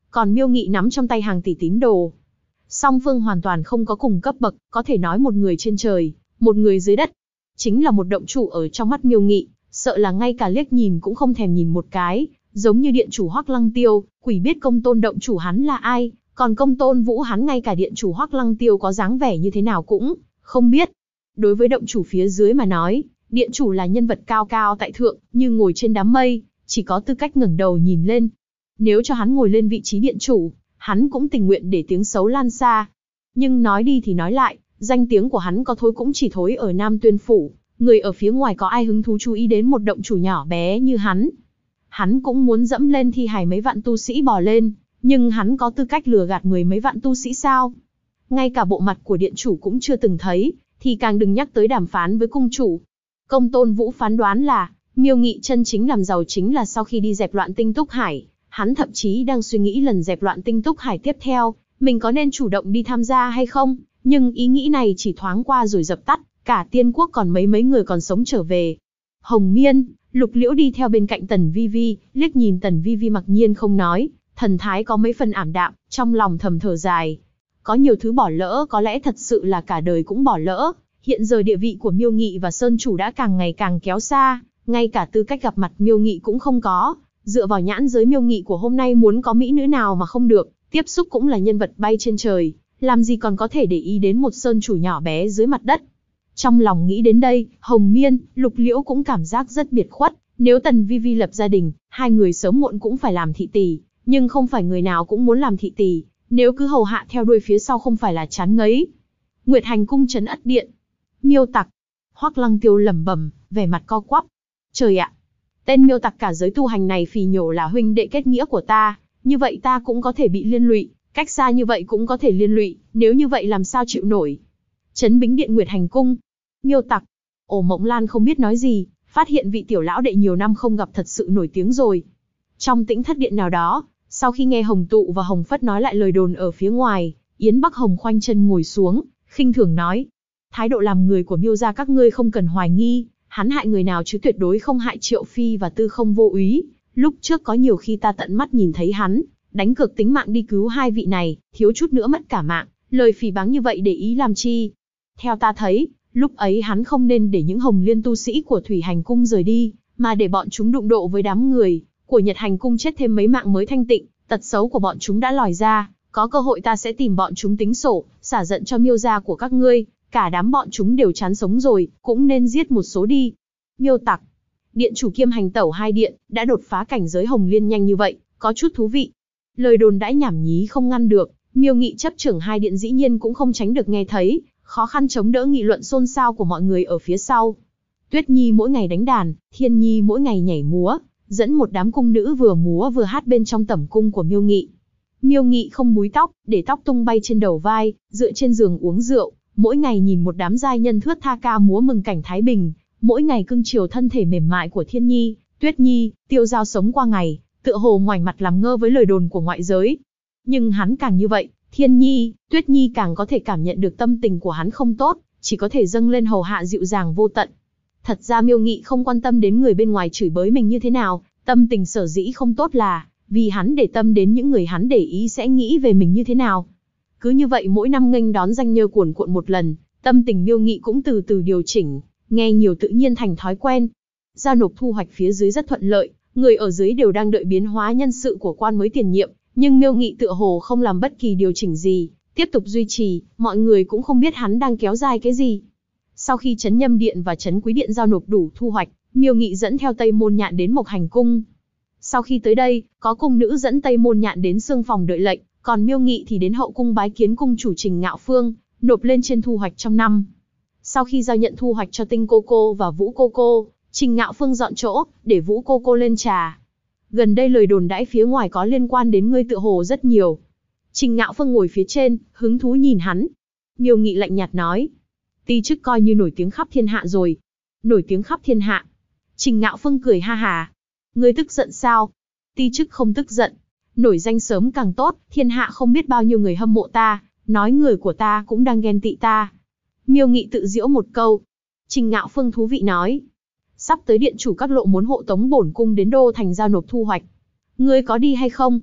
còn Miêu Nghị nắm trong tay hàng tỷ tín đồ. Song phương hoàn toàn không có cùng cấp bậc, có thể nói một người trên trời, một người dưới đất. Chính là một động chủ ở trong mắt Miêu Nghị, sợ là ngay cả liếc nhìn cũng không thèm nhìn một cái, giống như điện chủ Hoắc Lăng Tiêu, quỷ biết Công Tôn động chủ hắn là ai, còn Công Tôn Vũ hắn ngay cả điện chủ Hoắc Lăng Tiêu có dáng vẻ như thế nào cũng không biết. Đối với động chủ phía dưới mà nói, điện chủ là nhân vật cao cao tại thượng, như ngồi trên đám mây, chỉ có tư cách ngẩng đầu nhìn lên. Nếu cho hắn ngồi lên vị trí điện chủ, hắn cũng tình nguyện để tiếng xấu lan xa. Nhưng nói đi thì nói lại, danh tiếng của hắn có thối cũng chỉ thối ở Nam Tuyên Phủ, người ở phía ngoài có ai hứng thú chú ý đến một động chủ nhỏ bé như hắn. Hắn cũng muốn dẫm lên thi hài mấy vạn tu sĩ bò lên, nhưng hắn có tư cách lừa gạt mười mấy vạn tu sĩ sao? Ngay cả bộ mặt của điện chủ cũng chưa từng thấy, thì càng đừng nhắc tới đàm phán với cung chủ. Công Tôn Vũ phán đoán là, Miêu Nghị chân chính làm giàu chính là sau khi đi dẹp loạn Tinh Túc Hải. Hắn thậm chí đang suy nghĩ lần dẹp loạn Tinh Túc Hải tiếp theo, mình có nên chủ động đi tham gia hay không, nhưng ý nghĩ này chỉ thoáng qua rồi dập tắt, cả Tiên Quốc còn mấy người còn sống trở về. Hồng Miên, Lục Liễu đi theo bên cạnh Tần Vi Vi, liếc nhìn Tần Vi Vi mặc nhiên không nói, thần thái có mấy phần ảm đạm, trong lòng thầm thở dài. Có nhiều thứ bỏ lỡ có lẽ thật sự là cả đời cũng bỏ lỡ, hiện giờ địa vị của Miêu Nghị và Sơn Chủ đã càng ngày càng kéo xa, ngay cả tư cách gặp mặt Miêu Nghị cũng không có. Dựa vào nhãn giới Miêu Nghị của hôm nay muốn có mỹ nữ nào mà không được, tiếp xúc cũng là nhân vật bay trên trời, làm gì còn có thể để ý đến một Sơn Chủ nhỏ bé dưới mặt đất. Trong lòng nghĩ đến đây, Hồng Miên, Lục Liễu cũng cảm giác rất biệt khuất, nếu Tần Vi Vi lập gia đình, hai người sớm muộn cũng phải làm thị tỳ, nhưng không phải người nào cũng muốn làm thị tỳ, nếu cứ hầu hạ theo đuôi phía sau không phải là chán ngấy. Nguyệt Hành cung trấn Ất Điện. Miêu tặc. Hoắc Lăng Tiêu lẩm bẩm, vẻ mặt co quắp. Trời ạ, tên miêu tặc cả giới tu hành này phì nhổ là huynh đệ kết nghĩa của ta, như vậy ta cũng có thể bị liên lụy, cách xa như vậy cũng có thể liên lụy, nếu như vậy làm sao chịu nổi. Trấn Bính Điện Nguyệt Hành cung. Miêu tặc. Ổ Mộng Lan không biết nói gì, phát hiện vị tiểu lão đệ nhiều năm không gặp thật sự nổi tiếng rồi. Trong Tĩnh Thất Điện nào đó, sau khi nghe Hồng Tụ và Hồng Phất nói lại lời đồn ở phía ngoài, Yến Bắc Hồng khoanh chân ngồi xuống, khinh thường nói: thái độ làm người của Miêu gia các ngươi không cần hoài nghi, hắn hại người nào chứ tuyệt đối không hại Triệu Phi và Tư Không Vô Úy. Lúc trước có nhiều khi ta tận mắt nhìn thấy hắn đánh cược tính mạng đi cứu hai vị này, thiếu chút nữa mất cả mạng, lời phỉ báng như vậy để ý làm chi? Theo ta thấy, lúc ấy hắn không nên để những Hồng Liên tu sĩ của Thủy Hành cung rời đi, mà để bọn chúng đụng độ với đám người của Nhật Hành cung chết thêm mấy mạng mới thanh tịnh. Tật xấu của bọn chúng đã lòi ra, có cơ hội ta sẽ tìm bọn chúng tính sổ, xả giận cho Miêu gia của các ngươi. Cả đám bọn chúng đều chán sống rồi, cũng nên giết một số đi. Miêu tặc. Điện chủ kiêm hành tẩu hai điện, đã đột phá cảnh giới Hồng Liên nhanh như vậy, có chút thú vị. Lời đồn đãi nhảm nhí không ngăn được, Miêu Nghị chấp trưởng hai điện dĩ nhiên cũng không tránh được nghe thấy, khó khăn chống đỡ nghị luận xôn xao của mọi người ở phía sau. Tuyết Nhi mỗi ngày đánh đàn, Thiên Nhi mỗi ngày nhảy múa, dẫn một đám cung nữ vừa múa vừa hát bên trong tẩm cung của Miêu Nghị. Miêu Nghị không búi tóc, để tóc tung bay trên đầu vai, dựa trên giường uống rượu, mỗi ngày nhìn một đám giai nhân thướt tha ca múa mừng cảnh thái bình, mỗi ngày cưng chiều thân thể mềm mại của Thiên Nhi, Tuyết Nhi, tiêu dao sống qua ngày, tựa hồ ngoảnh mặt làm ngơ với lời đồn của ngoại giới. Nhưng hắn càng như vậy, Thiên Nhi, Tuyết Nhi càng có thể cảm nhận được tâm tình của hắn không tốt, chỉ có thể dâng lên hầu hạ dịu dàng vô tận. Thật ra Miêu Nghị không quan tâm đến người bên ngoài chửi bới mình như thế nào, tâm tình sở dĩ không tốt là vì hắn để tâm đến những người hắn để ý sẽ nghĩ về mình như thế nào. Cứ như vậy mỗi năm nghênh đón danh nhơ cuồn cuộn một lần, tâm tình Miêu Nghị cũng từ từ điều chỉnh, nghe nhiều tự nhiên thành thói quen. Giao nộp thu hoạch phía dưới rất thuận lợi, người ở dưới đều đang đợi biến hóa nhân sự của quan mới tiền nhiệm, nhưng Miêu Nghị tựa hồ không làm bất kỳ điều chỉnh gì, tiếp tục duy trì, mọi người cũng không biết hắn đang kéo dài cái gì. Sau khi Trấn Nhâm Điện và Trấn Quý Điện giao nộp đủ thu hoạch, Miêu Nghị dẫn theo Tây Môn Nhạn đến Mộc Hành cung. Sau khi tới đây, có cung nữ dẫn Tây Môn Nhạn đến xương phòng đợi lệnh, còn Miêu Nghị thì đến hậu cung bái kiến cung chủ Trình Ngạo Phương, nộp lên trên thu hoạch trong năm. Sau khi giao nhận thu hoạch cho Tinh Cô Cô và Vũ Cô Cô, Trình Ngạo Phương dọn chỗ, để Vũ Cô Cô lên trà. Gần đây lời đồn đãi phía ngoài có liên quan đến ngươi tựa hồ rất nhiều. Trình Ngạo Phương ngồi phía trên, hứng thú nhìn hắn. Miêu Nghị lạnh nhạt nói: ti chức coi như nổi tiếng khắp thiên hạ rồi. Nổi tiếng khắp thiên hạ. Trình Ngạo Phương cười ha hà. Ngươi tức giận sao? Ti chức không tức giận. Nổi danh sớm càng tốt, thiên hạ không biết bao nhiêu người hâm mộ ta, nói người của ta cũng đang ghen tị ta. Miêu Nghị tự giễu một câu. Trình Ngạo Phương thú vị nói: sắp tới điện chủ các lộ muốn hộ tống bổn cung đến đô thành giao nộp thu hoạch. Ngươi có đi hay không?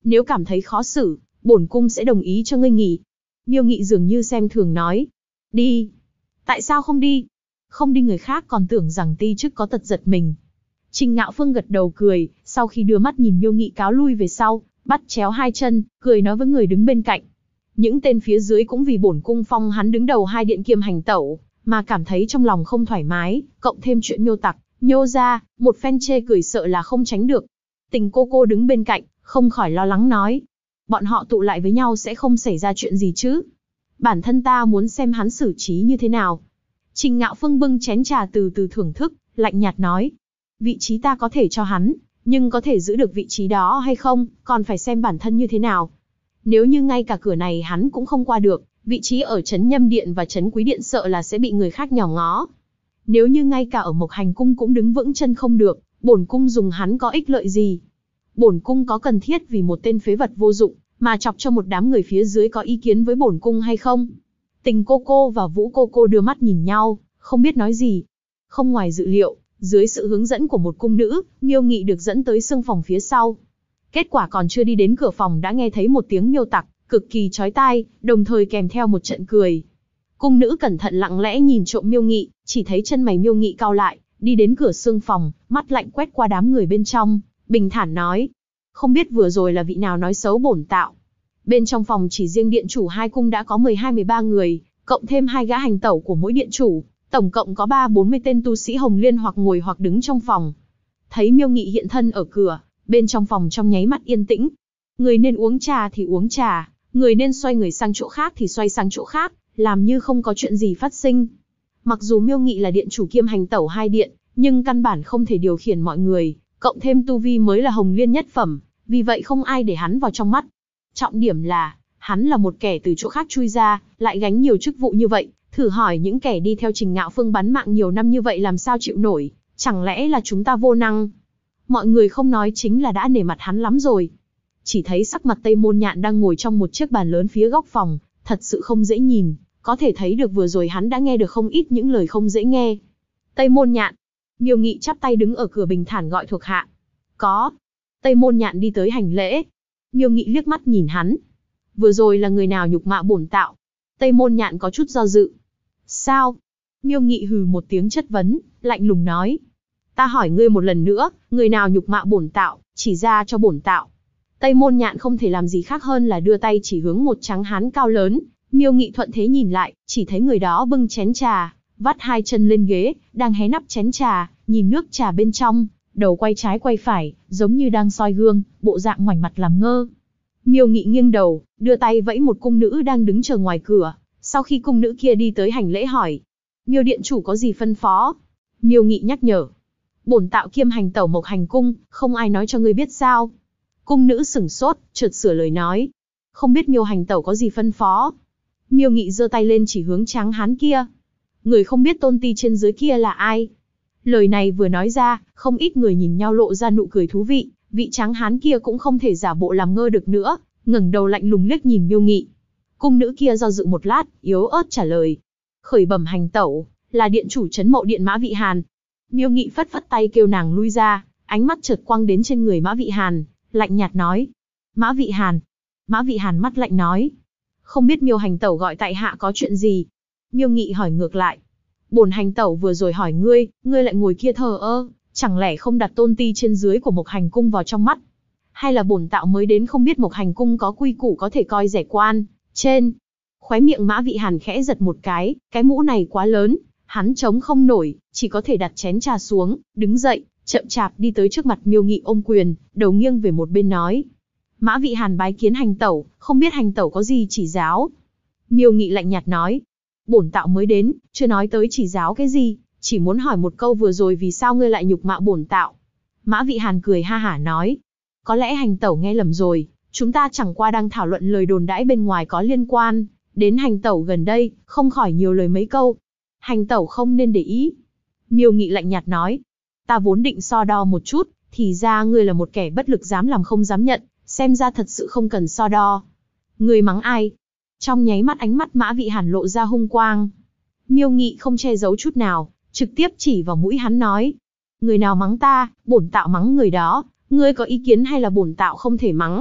Nếu cảm thấy khó xử, bổn cung sẽ đồng ý cho ngươi nghỉ. Miêu Nghị dường như xem thường nói. Đi. Tại sao không đi? Không đi người khác còn tưởng rằng ti chức có tật giật mình. Trình Ngạo Phương gật đầu cười, sau khi đưa mắt nhìn Miêu Nghị cáo lui về sau, bắt chéo hai chân, cười nói với người đứng bên cạnh. Những tên phía dưới cũng vì bổn cung phong hắn đứng đầu hai điện kiêm hành tẩu, mà cảm thấy trong lòng không thoải mái, cộng thêm chuyện Miêu tặc, nhô ra, một phen chê cười sợ là không tránh được. Tình cô đứng bên cạnh, không khỏi lo lắng nói. Bọn họ tụ lại với nhau sẽ không xảy ra chuyện gì chứ? Bản thân ta muốn xem hắn xử trí như thế nào. Trình Ngạo Phương bưng chén trà từ từ thưởng thức, lạnh nhạt nói. Vị trí ta có thể cho hắn, nhưng có thể giữ được vị trí đó hay không, còn phải xem bản thân như thế nào. Nếu như ngay cả cửa này hắn cũng không qua được, vị trí ở trấn Nhâm Điện và trấn Quý Điện sợ là sẽ bị người khác nhòm ngó. Nếu như ngay cả ở Mộc Hành Cung cũng đứng vững chân không được, bổn cung dùng hắn có ích lợi gì? Bổn cung có cần thiết vì một tên phế vật vô dụng, mà chọc cho một đám người phía dưới có ý kiến với bổn cung hay không? Tình cô và Vũ cô đưa mắt nhìn nhau, không biết nói gì. Không ngoài dự liệu, dưới sự hướng dẫn của một cung nữ, Miêu Nghị được dẫn tới sương phòng phía sau. Kết quả còn chưa đi đến cửa phòng đã nghe thấy một tiếng miêu tặc, cực kỳ chói tai, đồng thời kèm theo một trận cười. Cung nữ cẩn thận lặng lẽ nhìn trộm Miêu Nghị, chỉ thấy chân mày Miêu Nghị cau lại, đi đến cửa sương phòng, mắt lạnh quét qua đám người bên trong, bình thản nói. Không biết vừa rồi là vị nào nói xấu bổn tạo. Bên trong phòng chỉ riêng điện chủ hai cung đã có 12-13 người, cộng thêm hai gã hành tẩu của mỗi điện chủ, tổng cộng có 30-40 tên tu sĩ Hồng Liên hoặc ngồi hoặc đứng trong phòng. Thấy Miêu Nghị hiện thân ở cửa, bên trong phòng trong nháy mắt yên tĩnh. Người nên uống trà thì uống trà, người nên xoay người sang chỗ khác thì xoay sang chỗ khác, làm như không có chuyện gì phát sinh. Mặc dù Miêu Nghị là điện chủ kiêm hành tẩu hai điện, nhưng căn bản không thể điều khiển mọi người, cộng thêm tu vi mới là Hồng Liên nhất phẩm, vì vậy không ai để hắn vào trong mắt. Trọng điểm là, hắn là một kẻ từ chỗ khác chui ra, lại gánh nhiều chức vụ như vậy, thử hỏi những kẻ đi theo Trình Ngạo Phương bắn mạng nhiều năm như vậy làm sao chịu nổi, chẳng lẽ là chúng ta vô năng? Mọi người không nói chính là đã nể mặt hắn lắm rồi. Chỉ thấy sắc mặt Tây Môn Nhạn đang ngồi trong một chiếc bàn lớn phía góc phòng, thật sự không dễ nhìn, có thể thấy được vừa rồi hắn đã nghe được không ít những lời không dễ nghe. Tây Môn Nhạn. Miêu Nghị chắp tay đứng ở cửa bình thản gọi thuộc hạ. Có. Tây Môn Nhạn đi tới hành lễ. Miêu Nghị liếc mắt nhìn hắn. Vừa rồi là người nào nhục mạ bổn tạo? Tây Môn Nhạn có chút do dự. Sao? Miêu Nghị hừ một tiếng chất vấn, lạnh lùng nói. Ta hỏi ngươi một lần nữa, người nào nhục mạ bổn tạo, chỉ ra cho bổn tạo. Tây Môn Nhạn không thể làm gì khác hơn là đưa tay chỉ hướng một trắng hán cao lớn. Miêu Nghị thuận thế nhìn lại, chỉ thấy người đó bưng chén trà, vắt hai chân lên ghế, đang hé nắp chén trà, nhìn nước trà bên trong, đầu quay trái quay phải, giống như đang soi gương, bộ dạng ngoảnh mặt làm ngơ. Miêu Nghị nghiêng đầu, đưa tay vẫy một cung nữ đang đứng chờ ngoài cửa. Sau khi cung nữ kia đi tới hành lễ hỏi, Miêu điện chủ có gì phân phó? Miêu Nghị nhắc nhở, bổn tạo kiêm hành tẩu Mộc Hành cung, không ai nói cho ngươi biết sao? Cung nữ sửng sốt, chợt sửa lời nói, không biết Miêu hành tẩu có gì phân phó? Miêu Nghị giơ tay lên chỉ hướng tráng hán kia. Người không biết tôn ti trên dưới kia là ai? Lời này vừa nói ra, không ít người nhìn nhau lộ ra nụ cười thú vị, vị tráng hán kia cũng không thể giả bộ làm ngơ được nữa, ngẩng đầu lạnh lùng liếc nhìn Miêu Nghị. Cung nữ kia do dự một lát, yếu ớt trả lời. Khởi bẩm hành tẩu, là điện chủ trấn Mậu Điện Mã Vị Hàn. Miêu Nghị phất phất tay kêu nàng lui ra, ánh mắt chợt quăng đến trên người Mã Vị Hàn, lạnh nhạt nói. Mã Vị Hàn. Mã Vị Hàn mắt lạnh nói. Không biết Miêu hành tẩu gọi tại hạ có chuyện gì? Miêu Nghị hỏi ngược lại. Bổn hành tẩu vừa rồi hỏi ngươi, ngươi lại ngồi kia thờ ơ, chẳng lẽ không đặt tôn ti trên dưới của Mộc Hành cung vào trong mắt? Hay là bổn tạo mới đến không biết Mộc Hành cung có quy củ có thể coi rẻ quan? Trên khóe miệng Mã Vị Hàn khẽ giật một cái mũ này quá lớn, hắn chống không nổi, chỉ có thể đặt chén trà xuống, đứng dậy, chậm chạp đi tới trước mặt Miêu Nghị ôm quyền, đầu nghiêng về một bên nói. Mã Vị Hàn bái kiến hành tẩu, không biết hành tẩu có gì chỉ giáo? Miêu Nghị lạnh nhạt nói. Bổn tạo mới đến, chưa nói tới chỉ giáo cái gì, chỉ muốn hỏi một câu vừa rồi vì sao ngươi lại nhục mạ bổn tạo? Mã Vị Hàn cười ha hả nói. Có lẽ hành tẩu nghe lầm rồi, chúng ta chẳng qua đang thảo luận lời đồn đãi bên ngoài có liên quan đến hành tẩu gần đây, không khỏi nhiều lời mấy câu. Hành tẩu không nên để ý. Miêu Nghị lạnh nhạt nói. Ta vốn định so đo một chút, thì ra ngươi là một kẻ bất lực dám làm không dám nhận, xem ra thật sự không cần so đo. Ngươi mắng ai? Trong nháy mắt ánh mắt Mã Vị Hàn lộ ra hung quang. Miêu Nghị không che giấu chút nào, trực tiếp chỉ vào mũi hắn nói. Người nào mắng ta, bổn tạo mắng người đó, ngươi có ý kiến hay là bổn tạo không thể mắng?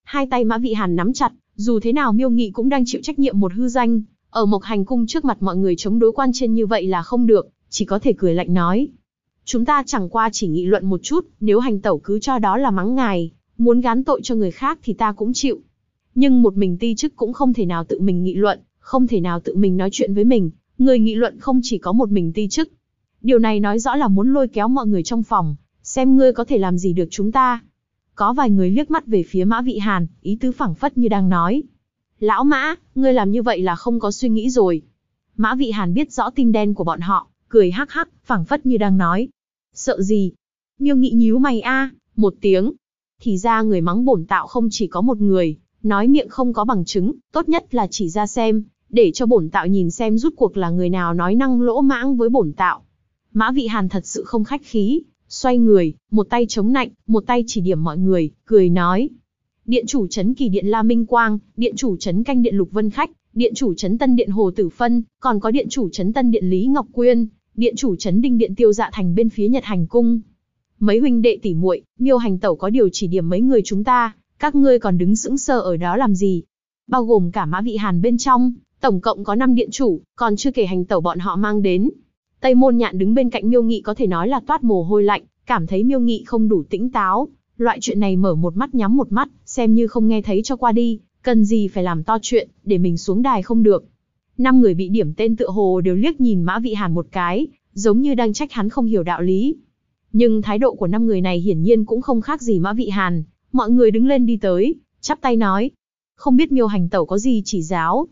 Hai tay Mã Vị Hàn nắm chặt, dù thế nào Miêu Nghị cũng đang chịu trách nhiệm một hư danh, ở Mộc Hành Cung trước mặt mọi người chống đối quan trên như vậy là không được, chỉ có thể cười lạnh nói. Chúng ta chẳng qua chỉ nghị luận một chút, nếu hành tẩu cứ cho đó là mắng ngài, muốn gán tội cho người khác thì ta cũng chịu. Nhưng một mình ti chức cũng không thể nào tự mình nghị luận, không thể nào tự mình nói chuyện với mình, người nghị luận không chỉ có một mình ti chức. Điều này nói rõ là muốn lôi kéo mọi người trong phòng, xem ngươi có thể làm gì được chúng ta. Có vài người liếc mắt về phía Mã Vị Hàn, ý tứ phảng phất như đang nói. Lão Mã, ngươi làm như vậy là không có suy nghĩ rồi. Mã Vị Hàn biết rõ tim đen của bọn họ, cười hắc hắc, phảng phất như đang nói. Sợ gì? Miêu Nghị nhíu mày một tiếng. Thì ra người mắng bổn tạo không chỉ có một người, nói miệng không có bằng chứng, tốt nhất là chỉ ra xem, để cho bổn tạo nhìn xem rút cuộc là người nào nói năng lỗ mãng với bổn tạo. Mã Vị Hàn thật sự không khách khí, xoay người, một tay chống nạnh, một tay chỉ điểm mọi người, cười nói. Điện chủ trấn Kỳ Điện La Minh Quang, điện chủ trấn Canh Điện Lục Vân Khách, điện chủ trấn Tân Điện Hồ Tử Phân, còn có điện chủ trấn Tân Điện Lý Ngọc Quyên, điện chủ trấn Đinh Điện Tiêu Dạ Thành bên phía Nhật Hành Cung. Mấy huynh đệ tỷ muội, Miêu hành tẩu có điều chỉ điểm mấy người chúng ta, các ngươi còn đứng sững sờ ở đó làm gì? Bao gồm cả Mã Vị Hàn bên trong, tổng cộng có 5 điện chủ, còn chưa kể hành tẩu bọn họ mang đến. Tây Môn Nhạn đứng bên cạnh Miêu Nghị có thể nói là toát mồ hôi lạnh, cảm thấy Miêu Nghị không đủ tĩnh táo. Loại chuyện này mở một mắt nhắm một mắt, xem như không nghe thấy cho qua đi, cần gì phải làm to chuyện, để mình xuống đài không được. 5 người bị điểm tên tựa hồ đều liếc nhìn Mã Vị Hàn một cái, giống như đang trách hắn không hiểu đạo lý. Nhưng thái độ của 5 người này hiển nhiên cũng không khác gì Mã Vị Hàn, mọi người đứng lên đi tới, chắp tay nói. Không biết Miêu hành tẩu có gì chỉ giáo.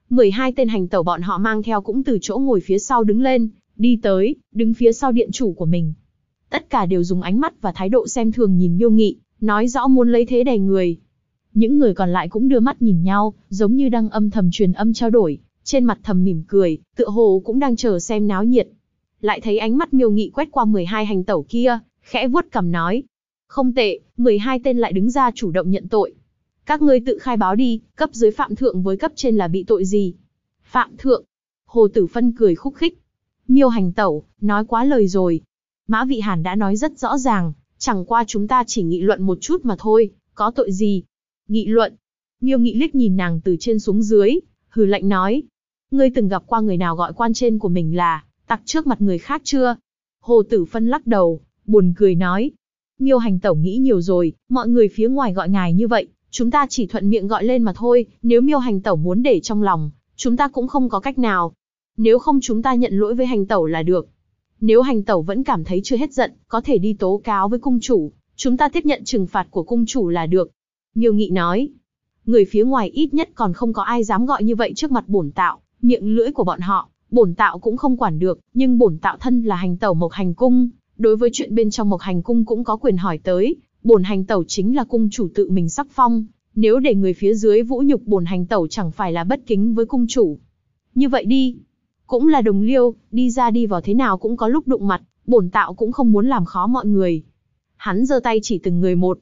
12 tên hành tẩu bọn họ mang theo cũng từ chỗ ngồi phía sau đứng lên, đi tới, đứng phía sau điện chủ của mình. Tất cả đều dùng ánh mắt và thái độ xem thường nhìn Miêu Nghị, nói rõ muốn lấy thế đè người. Những người còn lại cũng đưa mắt nhìn nhau, giống như đang âm thầm truyền âm trao đổi, trên mặt thầm mỉm cười, tựa hồ cũng đang chờ xem náo nhiệt. Lại thấy ánh mắt Miêu Nghị quét qua 12 hành tẩu kia, khẽ vuốt cằm nói. Không tệ, 12 tên lại đứng ra chủ động nhận tội. Các ngươi tự khai báo đi, cấp dưới phạm thượng với cấp trên là bị tội gì? Phạm thượng. Hồ Tử Phân cười khúc khích. Miêu hành tẩu, nói quá lời rồi. Mã Vị Hàn đã nói rất rõ ràng, chẳng qua chúng ta chỉ nghị luận một chút mà thôi, có tội gì? Nghị luận. Miêu Nghị liếc nhìn nàng từ trên xuống dưới, hừ lạnh nói. Ngươi từng gặp qua người nào gọi quan trên của mình là tặc trước mặt người khác chưa? Hồ Tử Phân lắc đầu, buồn cười nói. Miêu hành tẩu nghĩ nhiều rồi, mọi người phía ngoài gọi ngài như vậy, chúng ta chỉ thuận miệng gọi lên mà thôi, nếu Miêu hành tẩu muốn để trong lòng, chúng ta cũng không có cách nào. Nếu không chúng ta nhận lỗi với hành tẩu là được. Nếu hành tẩu vẫn cảm thấy chưa hết giận, có thể đi tố cáo với cung chủ, chúng ta tiếp nhận trừng phạt của cung chủ là được. Miêu Nghị nói. Người phía ngoài ít nhất còn không có ai dám gọi như vậy trước mặt bổn tạo, miệng lưỡi của bọn họ, bổn tạo cũng không quản được, nhưng bổn tạo thân là hành tẩu Mộc Hành Cung, đối với chuyện bên trong Mộc Hành Cung cũng có quyền hỏi tới, bổn hành tẩu chính là cung chủ tự mình sắc phong, nếu để người phía dưới vũ nhục bổn hành tẩu chẳng phải là bất kính với cung chủ. Như vậy đi, cũng là đồng liêu, đi ra đi vào thế nào cũng có lúc đụng mặt, bổn tạo cũng không muốn làm khó mọi người. Hắn giơ tay chỉ từng người một.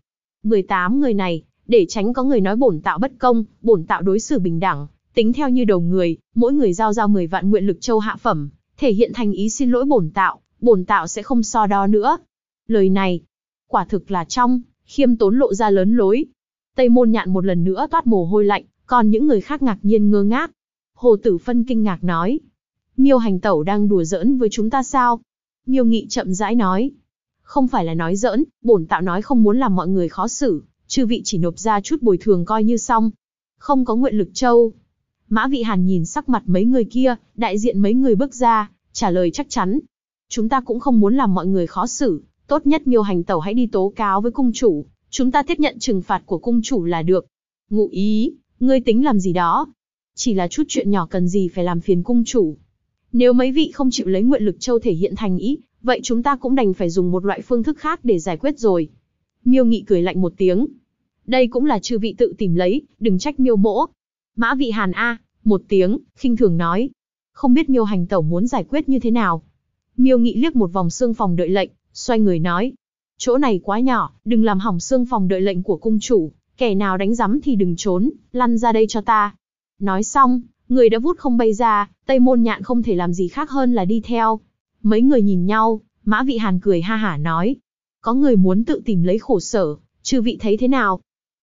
18 người này, để tránh có người nói bổn tạo bất công, bổn tạo đối xử bình đẳng, tính theo như đầu người, mỗi người giao 10 vạn nguyện lực châu hạ phẩm, thể hiện thành ý xin lỗi bổn tạo sẽ không so đo nữa. Lời này, quả thực là trong, khiêm tốn lộ ra lớn lối. Tây Môn Nhạn một lần nữa toát mồ hôi lạnh, còn những người khác ngạc nhiên ngơ ngác. Hồ Tử Phân kinh ngạc nói. Miêu hành tẩu đang đùa giỡn với chúng ta sao? Miêu Nghị chậm rãi nói. Không phải là nói giỡn, bổn tạo nói không muốn làm mọi người khó xử, chư vị chỉ nộp ra chút bồi thường coi như xong. Không có nguyện lực châu. Mã Vị Hàn nhìn sắc mặt mấy người kia, đại diện mấy người bước ra, trả lời chắc chắn. Chúng ta cũng không muốn làm mọi người khó xử, tốt nhất Miêu hành tẩu hãy đi tố cáo với cung chủ, chúng ta tiếp nhận trừng phạt của cung chủ là được. Ngụ ý, ngươi tính làm gì đó? Chỉ là chút chuyện nhỏ cần gì phải làm phiền cung chủ. Nếu mấy vị không chịu lấy nguyện lực châu thể hiện thành ý, vậy chúng ta cũng đành phải dùng một loại phương thức khác để giải quyết rồi. Miêu Nghị cười lạnh một tiếng. Đây cũng là chư vị tự tìm lấy, đừng trách Miêu mỗ. Mã Vị Hàn một tiếng, khinh thường nói. Không biết Miêu hành tẩu muốn giải quyết như thế nào. Miêu Nghị liếc một vòng xương phòng đợi lệnh, xoay người nói. Chỗ này quá nhỏ, đừng làm hỏng xương phòng đợi lệnh của cung chủ, kẻ nào đánh rắm thì đừng trốn, lăn ra đây cho ta. Nói xong, người đã vút không bay ra, Tây Môn Nhạn không thể làm gì khác hơn là đi theo. Mấy người nhìn nhau, Mã Vị Hàn cười ha hả nói. Có người muốn tự tìm lấy khổ sở, chư vị thấy thế nào?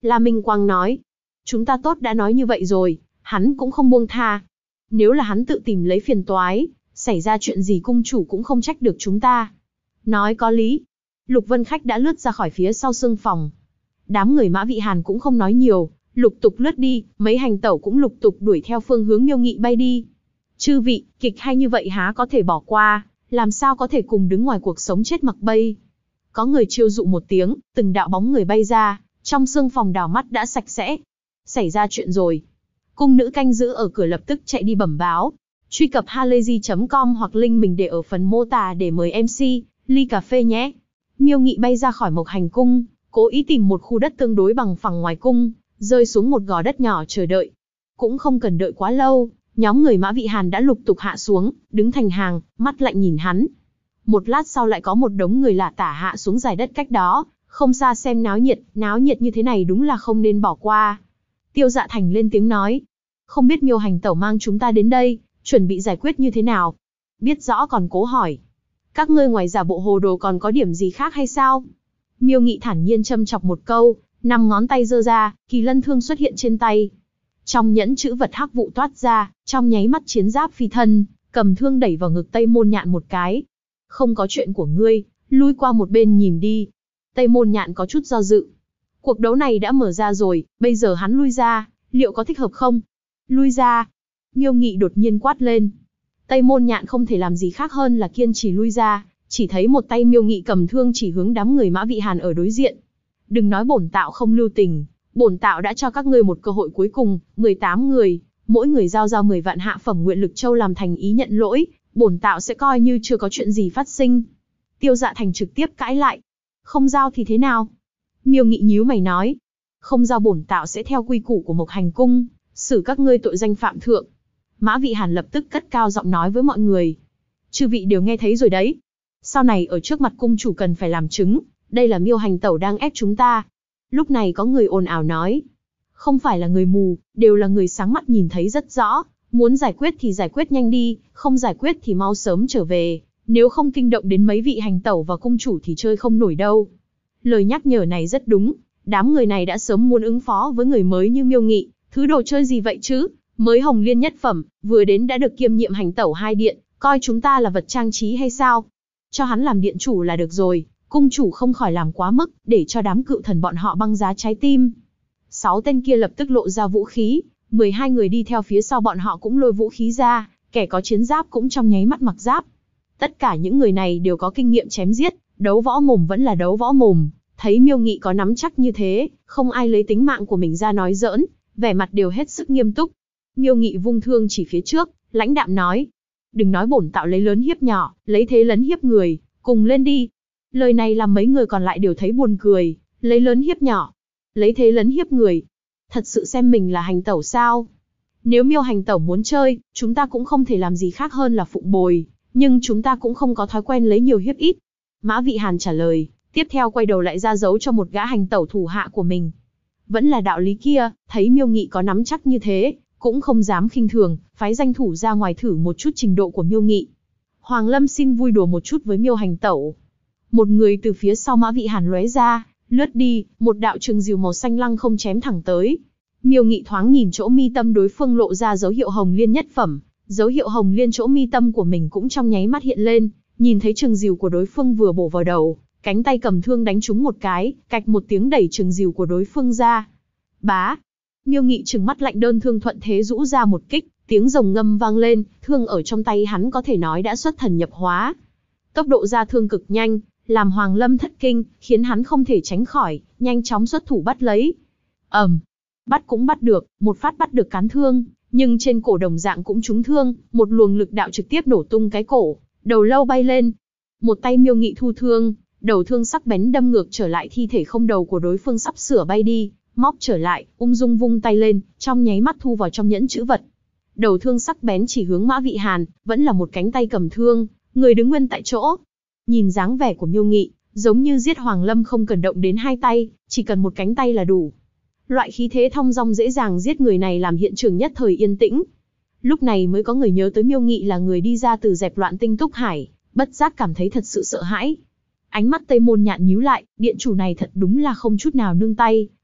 La Minh Quang nói. Chúng ta tốt đã nói như vậy rồi, hắn cũng không buông tha. Nếu là hắn tự tìm lấy phiền toái, xảy ra chuyện gì cung chủ cũng không trách được chúng ta. Nói có lý. Lục Vân Khách đã lướt ra khỏi phía sau sương phòng. Đám người Mã Vị Hàn cũng không nói nhiều, lục tục lướt đi, mấy hành tẩu cũng lục tục đuổi theo phương hướng Miêu Nghị bay đi. Chư vị, kịch hay như vậy há có thể bỏ qua, làm sao có thể cùng đứng ngoài cuộc sống chết mặc bay. Có người chiêu dụ một tiếng, từng đạo bóng người bay ra, trong sương phòng đảo mắt đã sạch sẽ. Xảy ra chuyện rồi. Cung nữ canh giữ ở cửa lập tức chạy đi bẩm báo. Truy cập halayzi.com hoặc link mình để ở phần mô tả để mời MC, ly cà phê nhé. Miêu Nghị bay ra khỏi Mộc Hành Cung, cố ý tìm một khu đất tương đối bằng phẳng ngoài cung, rơi xuống một gò đất nhỏ chờ đợi. Cũng không cần đợi quá lâu, nhóm người Mã Vị Hàn đã lục tục hạ xuống, đứng thành hàng, mắt lạnh nhìn hắn. Một lát sau lại có một đống người lả tả hạ xuống dài đất cách đó, không xa xem náo nhiệt như thế này đúng là không nên bỏ qua. Tiêu Dạ Thành lên tiếng nói, không biết Miêu hành tẩu mang chúng ta đến đây, chuẩn bị giải quyết như thế nào? Biết rõ còn cố hỏi. Các ngươi ngoài giả bộ hồ đồ còn có điểm gì khác hay sao? Miêu Nghị thản nhiên châm chọc một câu, 5 ngón tay giơ ra, kỳ lân thương xuất hiện trên tay. Trong nhẫn chữ vật hắc vụ toát ra, trong nháy mắt chiến giáp phi thân, cầm thương đẩy vào ngực Tây Môn Nhạn một cái. Không có chuyện của ngươi, lui qua một bên nhìn đi. Tây Môn Nhạn có chút do dự. Cuộc đấu này đã mở ra rồi, bây giờ hắn lui ra, liệu có thích hợp không? Lui ra. Miêu Nghị đột nhiên quát lên. Tây Môn Nhạn không thể làm gì khác hơn là kiên trì lui ra, chỉ thấy một tay Miêu Nghị cầm thương chỉ hướng đám người Mã Vị Hàn ở đối diện. Đừng nói bổn tạo không lưu tình, bổn tạo đã cho các ngươi một cơ hội cuối cùng, 18 người, mỗi người giao 10 vạn hạ phẩm nguyện lực châu làm thành ý nhận lỗi, bổn tạo sẽ coi như chưa có chuyện gì phát sinh. Tiêu Dạ Thành trực tiếp cãi lại. Không giao thì thế nào? Miêu Nghị nhíu mày nói. Không giao bổn tạo sẽ theo quy củ của Mộc Hành Cung, xử các ngươi tội danh phạm thượng. Mã Vị Hàn lập tức cất cao giọng nói với mọi người. Chư vị đều nghe thấy rồi đấy. Sau này ở trước mặt cung chủ cần phải làm chứng, đây là Miêu hành tẩu đang ép chúng ta. Lúc này có người ồn ào nói. Không phải là người mù, đều là người sáng mắt nhìn thấy rất rõ. Muốn giải quyết thì giải quyết nhanh đi, không giải quyết thì mau sớm trở về. Nếu không kinh động đến mấy vị hành tẩu và cung chủ thì chơi không nổi đâu. Lời nhắc nhở này rất đúng. Đám người này đã sớm muốn ứng phó với người mới như Miêu Nghị. Thứ đồ chơi gì vậy chứ? Mới Hồng Liên nhất phẩm, vừa đến đã được kiêm nhiệm hành tẩu 2 điện, coi chúng ta là vật trang trí hay sao? Cho hắn làm điện chủ là được rồi, cung chủ không khỏi làm quá mức, để cho đám cựu thần bọn họ băng giá trái tim. 6 tên kia lập tức lộ ra vũ khí, 12 người đi theo phía sau bọn họ cũng lôi vũ khí ra, kẻ có chiến giáp cũng trong nháy mắt mặc giáp. Tất cả những người này đều có kinh nghiệm chém giết, đấu võ mồm vẫn là đấu võ mồm, thấy Miêu Nghị có nắm chắc như thế, không ai lấy tính mạng của mình ra nói giỡn, vẻ mặt đều hết sức nghiêm túc. Miêu Nghị vung thương chỉ phía trước, lãnh đạm nói. Đừng nói bổn tạo lấy lớn hiếp nhỏ, lấy thế lấn hiếp người, cùng lên đi. Lời này làm mấy người còn lại đều thấy buồn cười, lấy lớn hiếp nhỏ, lấy thế lấn hiếp người. Thật sự xem mình là hành tẩu sao? Nếu Miêu hành tẩu muốn chơi, chúng ta cũng không thể làm gì khác hơn là phụng bồi, nhưng chúng ta cũng không có thói quen lấy nhiều hiếp ít. Mã Vị Hàn trả lời, tiếp theo quay đầu lại ra dấu cho một gã hành tẩu thủ hạ của mình. Vẫn là đạo lý kia, thấy Miêu Nghị có nắm chắc như thế, cũng không dám khinh thường, phái danh thủ ra ngoài thử một chút trình độ của Miêu Nghị. Hoàng Lâm xin vui đùa một chút với Miêu hành tẩu. Một người từ phía sau Mã Vị Hàn lóe ra, lướt đi, một đạo trường diều màu xanh lăng không chém thẳng tới. Miêu Nghị thoáng nhìn chỗ mi tâm đối phương lộ ra dấu hiệu Hồng Liên nhất phẩm, dấu hiệu Hồng Liên chỗ mi tâm của mình cũng trong nháy mắt hiện lên, nhìn thấy trường diều của đối phương vừa bổ vào đầu, cánh tay cầm thương đánh trúng một cái, cạch một tiếng đẩy trường diều của đối phương ra. Bá! Miêu Nghị trừng mắt lạnh, đơn thương thuận thế rũ ra một kích, tiếng rồng ngâm vang lên, thương ở trong tay hắn có thể nói đã xuất thần nhập hóa. Tốc độ ra thương cực nhanh, làm Hoàng Lâm thất kinh, khiến hắn không thể tránh khỏi, nhanh chóng xuất thủ bắt lấy. Bắt cũng bắt được, một phát bắt được cán thương, nhưng trên cổ đồng dạng cũng trúng thương, một luồng lực đạo trực tiếp nổ tung cái cổ, đầu lâu bay lên. Một tay Miêu Nghị thu thương, đầu thương sắc bén đâm ngược trở lại thi thể không đầu của đối phương sắp sửa bay đi, móc trở lại, ung dung vung tay lên, trong nháy mắt thu vào trong nhẫn chữ vật. Đầu thương sắc bén chỉ hướng Mã Vị Hàn, vẫn là một cánh tay cầm thương, người đứng nguyên tại chỗ. Nhìn dáng vẻ của Miêu Nghị, giống như giết Hoàng Lâm không cần động đến 2 tay, chỉ cần một cánh tay là đủ. Loại khí thế thong dong dễ dàng giết người này làm hiện trường nhất thời yên tĩnh. Lúc này mới có người nhớ tới Miêu Nghị là người đi ra từ dẹp loạn Tinh Túc Hải, bất giác cảm thấy thật sự sợ hãi. Ánh mắt Tây Môn Nhạn nhíu lại, điện chủ này thật đúng là không chút nào nương tay,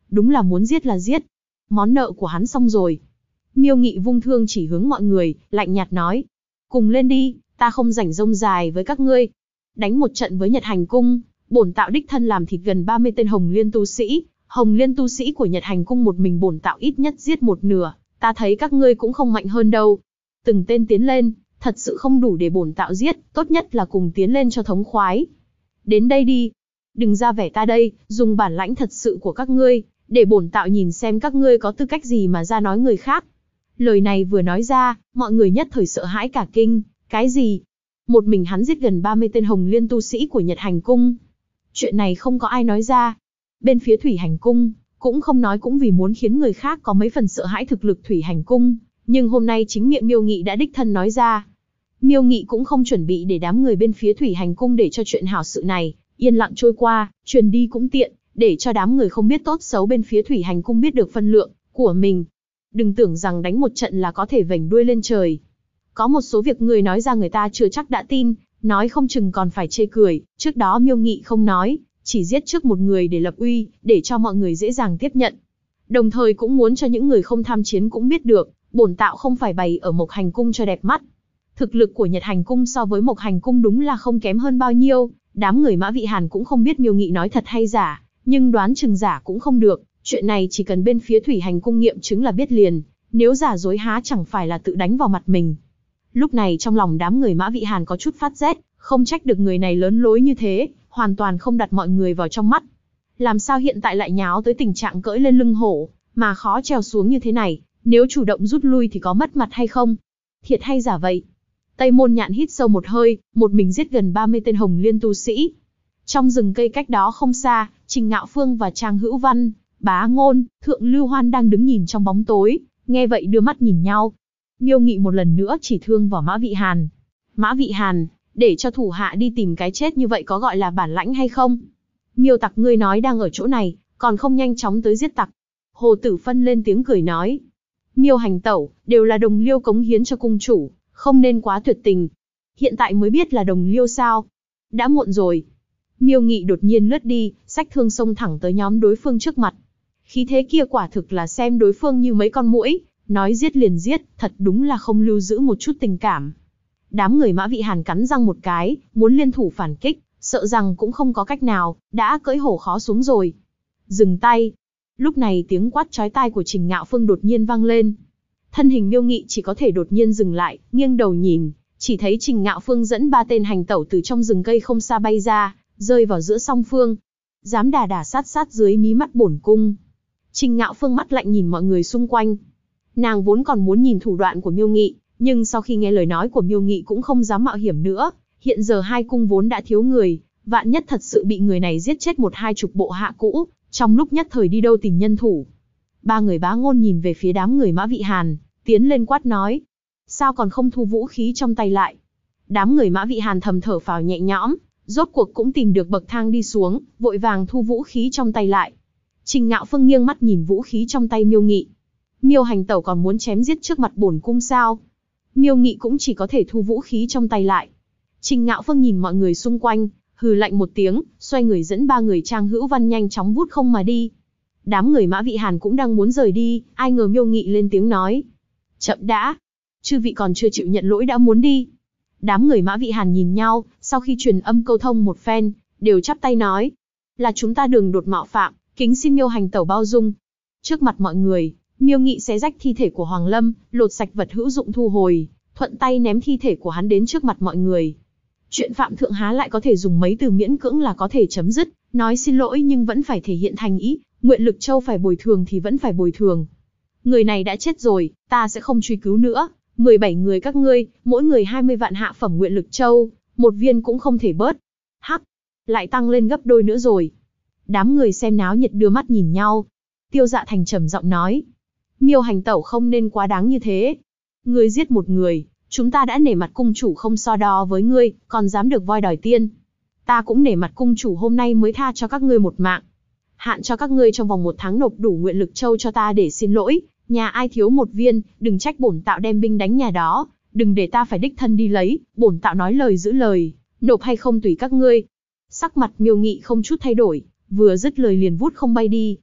đúng là muốn giết là giết. Món nợ của hắn xong rồi. Miêu Nghị vung thương chỉ hướng mọi người, lạnh nhạt nói. Cùng lên đi, ta không rảnh rông dài với các ngươi. Đánh một trận với Nhật Hành Cung, bổn tạo đích thân làm thịt gần 30 tên Hồng Liên tu sĩ. Hồng Liên tu sĩ của Nhật Hành Cung một mình bổn tạo ít nhất giết một nửa, ta thấy các ngươi cũng không mạnh hơn đâu. Từng tên tiến lên, thật sự không đủ để bổn tạo giết, tốt nhất là cùng tiến lên cho thống khoái. Đến đây đi. Đừng ra vẻ ta đây, dùng bản lãnh thật sự của các ngươi, để bổn tạo nhìn xem các ngươi có tư cách gì mà ra nói người khác. Lời này vừa nói ra, mọi người nhất thời sợ hãi cả kinh. Cái gì? Một mình hắn giết gần 30 tên Hồng Liên tu sĩ của Nhật Hành Cung. Chuyện này không có ai nói ra. Bên phía Thủy Hành Cung, cũng không nói cũng vì muốn khiến người khác có mấy phần sợ hãi thực lực Thủy Hành Cung. Nhưng hôm nay chính miệng Miêu Nghị đã đích thân nói ra. Miêu Nghị cũng không chuẩn bị để đám người bên phía Thủy Hành Cung để cho chuyện hảo sự này yên lặng trôi qua, truyền đi cũng tiện, để cho đám người không biết tốt xấu bên phía Thủy Hành Cung biết được phân lượng của mình. Đừng tưởng rằng đánh một trận là có thể vểnh đuôi lên trời. Có một số việc người nói ra người ta chưa chắc đã tin, nói không chừng còn phải chê cười. Trước đó Miêu Nghị không nói, chỉ giết trước một người để lập uy, để cho mọi người dễ dàng tiếp nhận. Đồng thời cũng muốn cho những người không tham chiến cũng biết được, bổn tạo không phải bày ở Mộc Hành Cung cho đẹp mắt. Thực lực của Nhật Hành Cung so với Mộc Hành Cung đúng là không kém hơn bao nhiêu. Đám người Mã Vị Hàn cũng không biết Miêu Nghị nói thật hay giả, nhưng đoán chừng giả cũng không được. Chuyện này chỉ cần bên phía Thủy Hành Cung nghiệm chứng là biết liền, nếu giả dối há chẳng phải là tự đánh vào mặt mình. Lúc này trong lòng đám người Mã Vị Hàn có chút phát rét, không trách được người này lớn lối như thế, hoàn toàn không đặt mọi người vào trong mắt. Làm sao hiện tại lại nháo tới tình trạng cưỡi lên lưng hổ, mà khó trèo xuống như thế này, nếu chủ động rút lui thì có mất mặt hay không? Thiệt hay giả vậy? Tây Môn Nhạn hít sâu một hơi, một mình giết gần 30 tên Hồng Liên tu sĩ. Trong rừng cây cách đó không xa, Trình Ngạo Phương và Trang Hữu Văn, Bá Ngôn, Thượng Lưu Hoan đang đứng nhìn trong bóng tối, nghe vậy đưa mắt nhìn nhau. Miêu Nghị một lần nữa chỉ thương vào Mã Vị Hàn. Mã Vị Hàn, để cho thủ hạ đi tìm cái chết như vậy có gọi là bản lãnh hay không? Miêu tặc ngươi nói đang ở chỗ này, còn không nhanh chóng tới giết tặc. Hồ Tử Phân lên tiếng cười nói. Miêu hành tẩu, đều là đồng liêu cống hiến cho cung chủ, không nên quá tuyệt tình. Hiện tại mới biết là đồng liêu sao? Đã muộn rồi. Miêu Nghị đột nhiên lướt đi, xách thương xông thẳng tới nhóm đối phương trước mặt. Khí thế kia quả thực là xem đối phương như mấy con muỗi, nói giết liền giết, thật đúng là không lưu giữ một chút tình cảm. Đám người Mã Vị Hàn cắn răng một cái, muốn liên thủ phản kích, sợ rằng cũng không có cách nào, đã cưỡi hổ khó xuống rồi. Dừng tay. Lúc này tiếng quát chói tai của Trình Ngạo Phương đột nhiên vang lên. Thân hình Miêu Nghị chỉ có thể đột nhiên dừng lại, nghiêng đầu nhìn, chỉ thấy Trình Ngạo Phương dẫn 3 tên hành tẩu từ trong rừng cây không xa bay ra, rơi vào giữa song phương. Dám đà sát dưới mí mắt bổn cung. Trình Ngạo Phương mắt lạnh nhìn mọi người xung quanh. Nàng vốn còn muốn nhìn thủ đoạn của Miêu Nghị, nhưng sau khi nghe lời nói của Miêu Nghị cũng không dám mạo hiểm nữa. Hiện giờ hai cung vốn đã thiếu người, vạn nhất thật sự bị người này giết chết 1-20 bộ hạ cũ, trong lúc nhất thời đi đâu tìm nhân thủ. 3 người Bá Ngôn nhìn về phía đám người Mã Vị Hàn, tiến lên quát nói. Sao còn không thu vũ khí trong tay lại? Đám người Mã Vị Hàn thầm thở phào nhẹ nhõm, rốt cuộc cũng tìm được bậc thang đi xuống, vội vàng thu vũ khí trong tay lại. Trình Ngạo Phương nghiêng mắt nhìn vũ khí trong tay Miêu Nghị. Miêu hành tẩu còn muốn chém giết trước mặt bổn cung sao? Miêu Nghị cũng chỉ có thể thu vũ khí trong tay lại. Trình Ngạo Phương nhìn mọi người xung quanh, hừ lạnh một tiếng, xoay người dẫn 3 người Trang Hữu Văn nhanh chóng vút không mà đi. Đám người Mã Vị Hàn cũng đang muốn rời đi, ai ngờ Miêu Nghị lên tiếng nói. Chậm đã. Chư vị còn chưa chịu nhận lỗi đã muốn đi. Đám người Mã Vị Hàn nhìn nhau, sau khi truyền âm câu thông một phen, đều chắp tay nói. Là chúng ta đường đột mạo phạm, kính xin Miêu hành tẩu bao dung. Trước mặt mọi người, Miêu Nghị xé rách thi thể của Hoàng Lâm, lột sạch vật hữu dụng thu hồi, thuận tay ném thi thể của hắn đến trước mặt mọi người. Chuyện phạm thượng há lại có thể dùng mấy từ miễn cưỡng là có thể chấm dứt, nói xin lỗi nhưng vẫn phải thể hiện thành ý, Nguyện Lực Châu phải bồi thường thì vẫn phải bồi thường. Người này đã chết rồi, ta sẽ không truy cứu nữa, 17 người các ngươi, mỗi người 20 vạn hạ phẩm Nguyện Lực Châu, một viên cũng không thể bớt. Hắc, lại tăng lên gấp đôi nữa rồi. Đám người xem náo nhiệt đưa mắt nhìn nhau. Tiêu Dạ Thành trầm giọng nói. Miêu hành tẩu không nên quá đáng như thế. Ngươi giết một người, chúng ta đã nể mặt cung chủ không so đo với ngươi, còn dám được voi đòi tiên. Ta cũng nể mặt cung chủ hôm nay mới tha cho các ngươi một mạng. Hạn cho các ngươi trong vòng 1 tháng nộp đủ Nguyện Lực Châu cho ta để xin lỗi, nhà ai thiếu một viên, đừng trách bổn tạo đem binh đánh nhà đó, đừng để ta phải đích thân đi lấy, bổn tạo nói lời giữ lời, nộp hay không tùy các ngươi. Sắc mặt Miêu Nghị không chút thay đổi, vừa dứt lời liền vút không bay đi.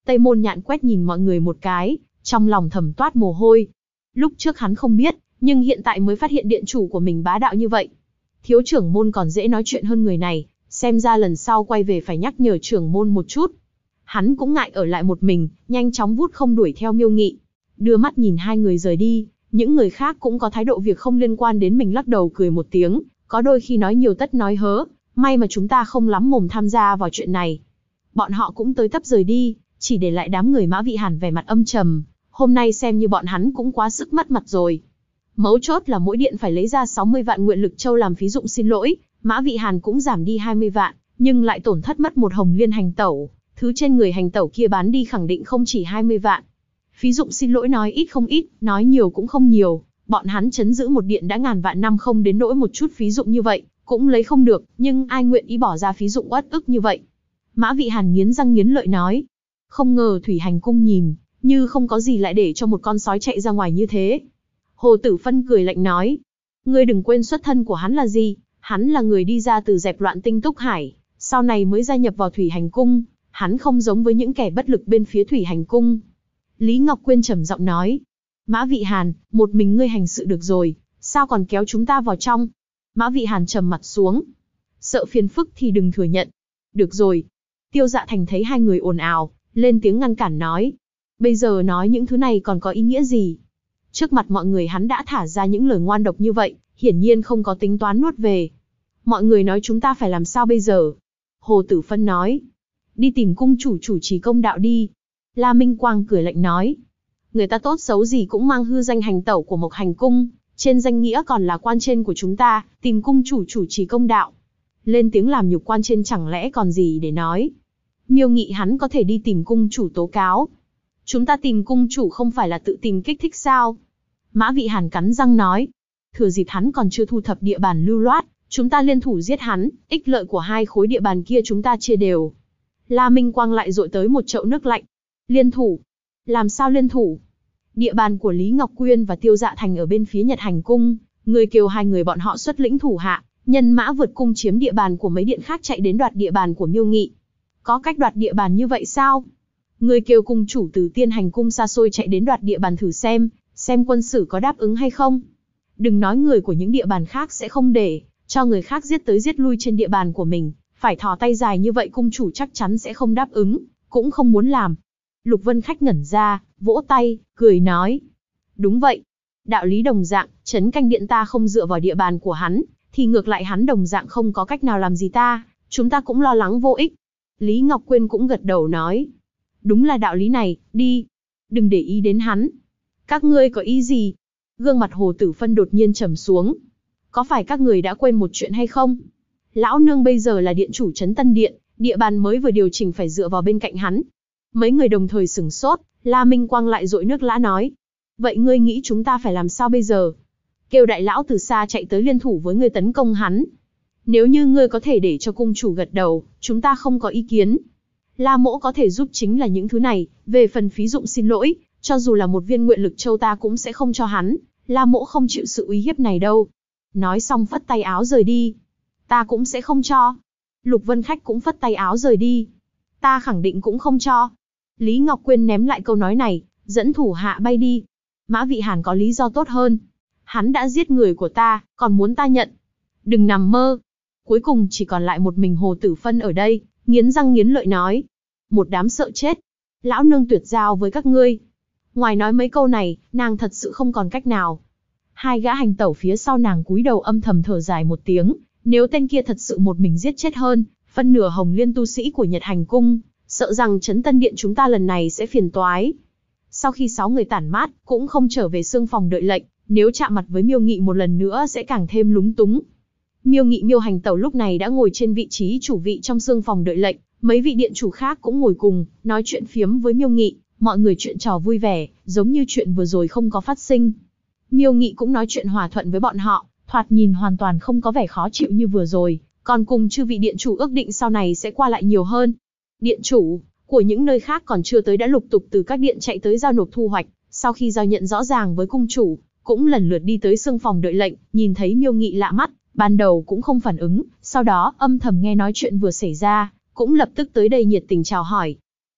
Tây Môn Nhạn quét nhìn mọi người một cái, trong lòng thầm toát mồ hôi. Lúc trước hắn không biết, nhưng hiện tại mới phát hiện điện chủ của mình bá đạo như vậy. Thiếu trưởng môn còn dễ nói chuyện hơn người này, xem ra lần sau quay về phải nhắc nhở trưởng môn một chút. Hắn cũng ngại ở lại một mình, nhanh chóng vút không đuổi theo Miêu Nghị. Đưa mắt nhìn hai người rời đi, những người khác cũng có thái độ việc không liên quan đến mình lắc đầu cười một tiếng, có đôi khi nói nhiều tất nói hớ, may mà chúng ta không lắm mồm tham gia vào chuyện này. Bọn họ cũng tới tấp rời đi, chỉ để lại đám người Mã Vị Hàn vẻ mặt âm trầm, hôm nay xem như bọn hắn cũng quá sức mất mặt rồi. Mấu chốt là mỗi điện phải lấy ra 60 vạn nguyện lực châu làm phí dụng xin lỗi, Mã Vị Hàn cũng giảm đi 20 vạn, nhưng lại tổn thất mất một hồng liên hành tẩu, thứ trên người hành tẩu kia bán đi khẳng định không chỉ 20 vạn. Phí dụng xin lỗi nói ít không ít, nói nhiều cũng không nhiều, bọn hắn trấn giữ một điện đã ngàn vạn năm không đến nỗi một chút phí dụng như vậy, cũng lấy không được, nhưng ai nguyện ý bỏ ra phí dụng uất ức như vậy. Mã Vị Hàn nghiến răng nghiến lợi nói, không ngờ Thủy Hành Cung nhìn, như không có gì lại để cho một con sói chạy ra ngoài như thế. Hồ Tử Phân cười lạnh nói, ngươi đừng quên xuất thân của hắn là gì, hắn là người đi ra từ dẹp loạn Tinh Túc Hải, sau này mới gia nhập vào Thủy Hành Cung, hắn không giống với những kẻ bất lực bên phía Thủy Hành Cung. Lý Ngọc Quyên trầm giọng nói, Mã Vị Hàn, một mình ngươi hành sự được rồi, sao còn kéo chúng ta vào trong? Mã Vị Hàn trầm mặt xuống, sợ phiền phức thì đừng thừa nhận. Được rồi. Tiêu Dạ Thành thấy hai người ồn ào, lên tiếng ngăn cản nói, bây giờ nói những thứ này còn có ý nghĩa gì? Trước mặt mọi người hắn đã thả ra những lời ngoan độc như vậy, hiển nhiên không có tính toán nuốt về. Mọi người nói chúng ta phải làm sao bây giờ? Hồ Tử Phân nói, đi tìm cung chủ chủ trì công đạo đi. La Minh Quang cười lạnh nói, người ta tốt xấu gì cũng mang hư danh hành tẩu của Mộc Hành Cung, trên danh nghĩa còn là quan trên của chúng ta, tìm cung chủ chủ trì công đạo. Lên tiếng làm nhục quan trên chẳng lẽ còn gì để nói. Miêu Nghị hắn có thể đi tìm cung chủ tố cáo. Chúng ta tìm cung chủ không phải là tự tìm kích thích sao? Mã Vị Hàn cắn răng nói, thừa dịp hắn còn chưa thu thập địa bàn lưu loát, chúng ta liên thủ giết hắn, ích lợi của hai khối địa bàn kia chúng ta chia đều. La Minh Quang lại dội tới một chậu nước lạnh. Liên thủ? Làm sao liên thủ? Địa bàn của Lý Ngọc Quyên và Tiêu Dạ Thành ở bên phía Nhật Hành Cung, người kêu hai người bọn họ xuất lĩnh thủ hạ, nhân mã vượt cung chiếm địa bàn của mấy điện khác chạy đến đoạt địa bàn của Miêu Nghị. Có cách đoạt địa bàn như vậy sao? Người kêu cung chủ từ Tiên Hành Cung xa xôi chạy đến đoạt địa bàn thử xem quân sử có đáp ứng hay không. Đừng nói người của những địa bàn khác sẽ không để cho người khác giết tới giết lui trên địa bàn của mình, phải thò tay dài như vậy cung chủ chắc chắn sẽ không đáp ứng, cũng không muốn làm. Lục Vân Khách ngẩn ra, vỗ tay, cười nói, đúng vậy. Đạo lý đồng dạng, trấn canh điện ta không dựa vào địa bàn của hắn, thì ngược lại hắn đồng dạng không có cách nào làm gì ta, chúng ta cũng lo lắng vô ích. Lý Ngọc Quyên cũng gật đầu nói, đúng là đạo lý này, đi. Đừng để ý đến hắn. Các ngươi có ý gì? Gương mặt Hồ Tử Phân đột nhiên trầm xuống. Có phải các người đã quên một chuyện hay không? Lão nương bây giờ là điện chủ trấn Tân Điện, địa bàn mới vừa điều chỉnh phải dựa vào bên cạnh hắn. Mấy người đồng thời sửng sốt, La Minh Quang lại dội nước lã nói. Vậy ngươi nghĩ chúng ta phải làm sao bây giờ? Kêu đại lão từ xa chạy tới liên thủ với ngươi tấn công hắn. Nếu như ngươi có thể để cho cung chủ gật đầu, chúng ta không có ý kiến. La Mỗ có thể giúp chính là những thứ này, về phần phí dụng xin lỗi, cho dù là một viên nguyện lực châu ta cũng sẽ không cho hắn, La Mỗ không chịu sự uy hiếp này đâu. Nói xong phất tay áo rời đi. Ta cũng sẽ không cho. Lục Vân Khách cũng phất tay áo rời đi. Ta khẳng định cũng không cho. Lý Ngọc Quyên ném lại câu nói này, dẫn thủ hạ bay đi. Mã Vị Hàn có lý do tốt hơn. Hắn đã giết người của ta, còn muốn ta nhận. Đừng nằm mơ. Cuối cùng chỉ còn lại một mình Hồ Tử Phân ở đây, nghiến răng nghiến lợi nói. Một đám sợ chết. Lão nương tuyệt giao với các ngươi. Ngoài nói mấy câu này, nàng thật sự không còn cách nào. Hai gã hành tẩu phía sau nàng cúi đầu âm thầm thở dài một tiếng. Nếu tên kia thật sự một mình giết chết hơn, phân nửa hồng liên tu sĩ của Nhật Hành Cung, sợ rằng trấn Tân Điện chúng ta lần này sẽ phiền toái. Sau khi 6 người tản mát, cũng không trở về xương phòng đợi lệnh, nếu chạm mặt với Miêu Nghị một lần nữa sẽ càng thêm lúng túng. Miêu Nghị Miêu Hành Tẩu lúc này đã ngồi trên vị trí chủ vị trong xương phòng đợi lệnh, mấy vị điện chủ khác cũng ngồi cùng, nói chuyện phiếm với Miêu Nghị, mọi người chuyện trò vui vẻ, giống như chuyện vừa rồi không có phát sinh. Miêu Nghị cũng nói chuyện hòa thuận với bọn họ, thoạt nhìn hoàn toàn không có vẻ khó chịu như vừa rồi, còn cùng chư vị điện chủ ước định sau này sẽ qua lại nhiều hơn. Điện chủ của những nơi khác còn chưa tới đã lục tục từ các điện chạy tới giao nộp thu hoạch, sau khi giao nhận rõ ràng với cung chủ, cũng lần lượt đi tới xương phòng đợi lệnh, nhìn thấy Miêu Nghị lạ mắt, ban đầu cũng không phản ứng, sau đó âm thầm nghe nói chuyện vừa xảy ra, cũng lập tức tới đây nhiệt tình chào hỏi.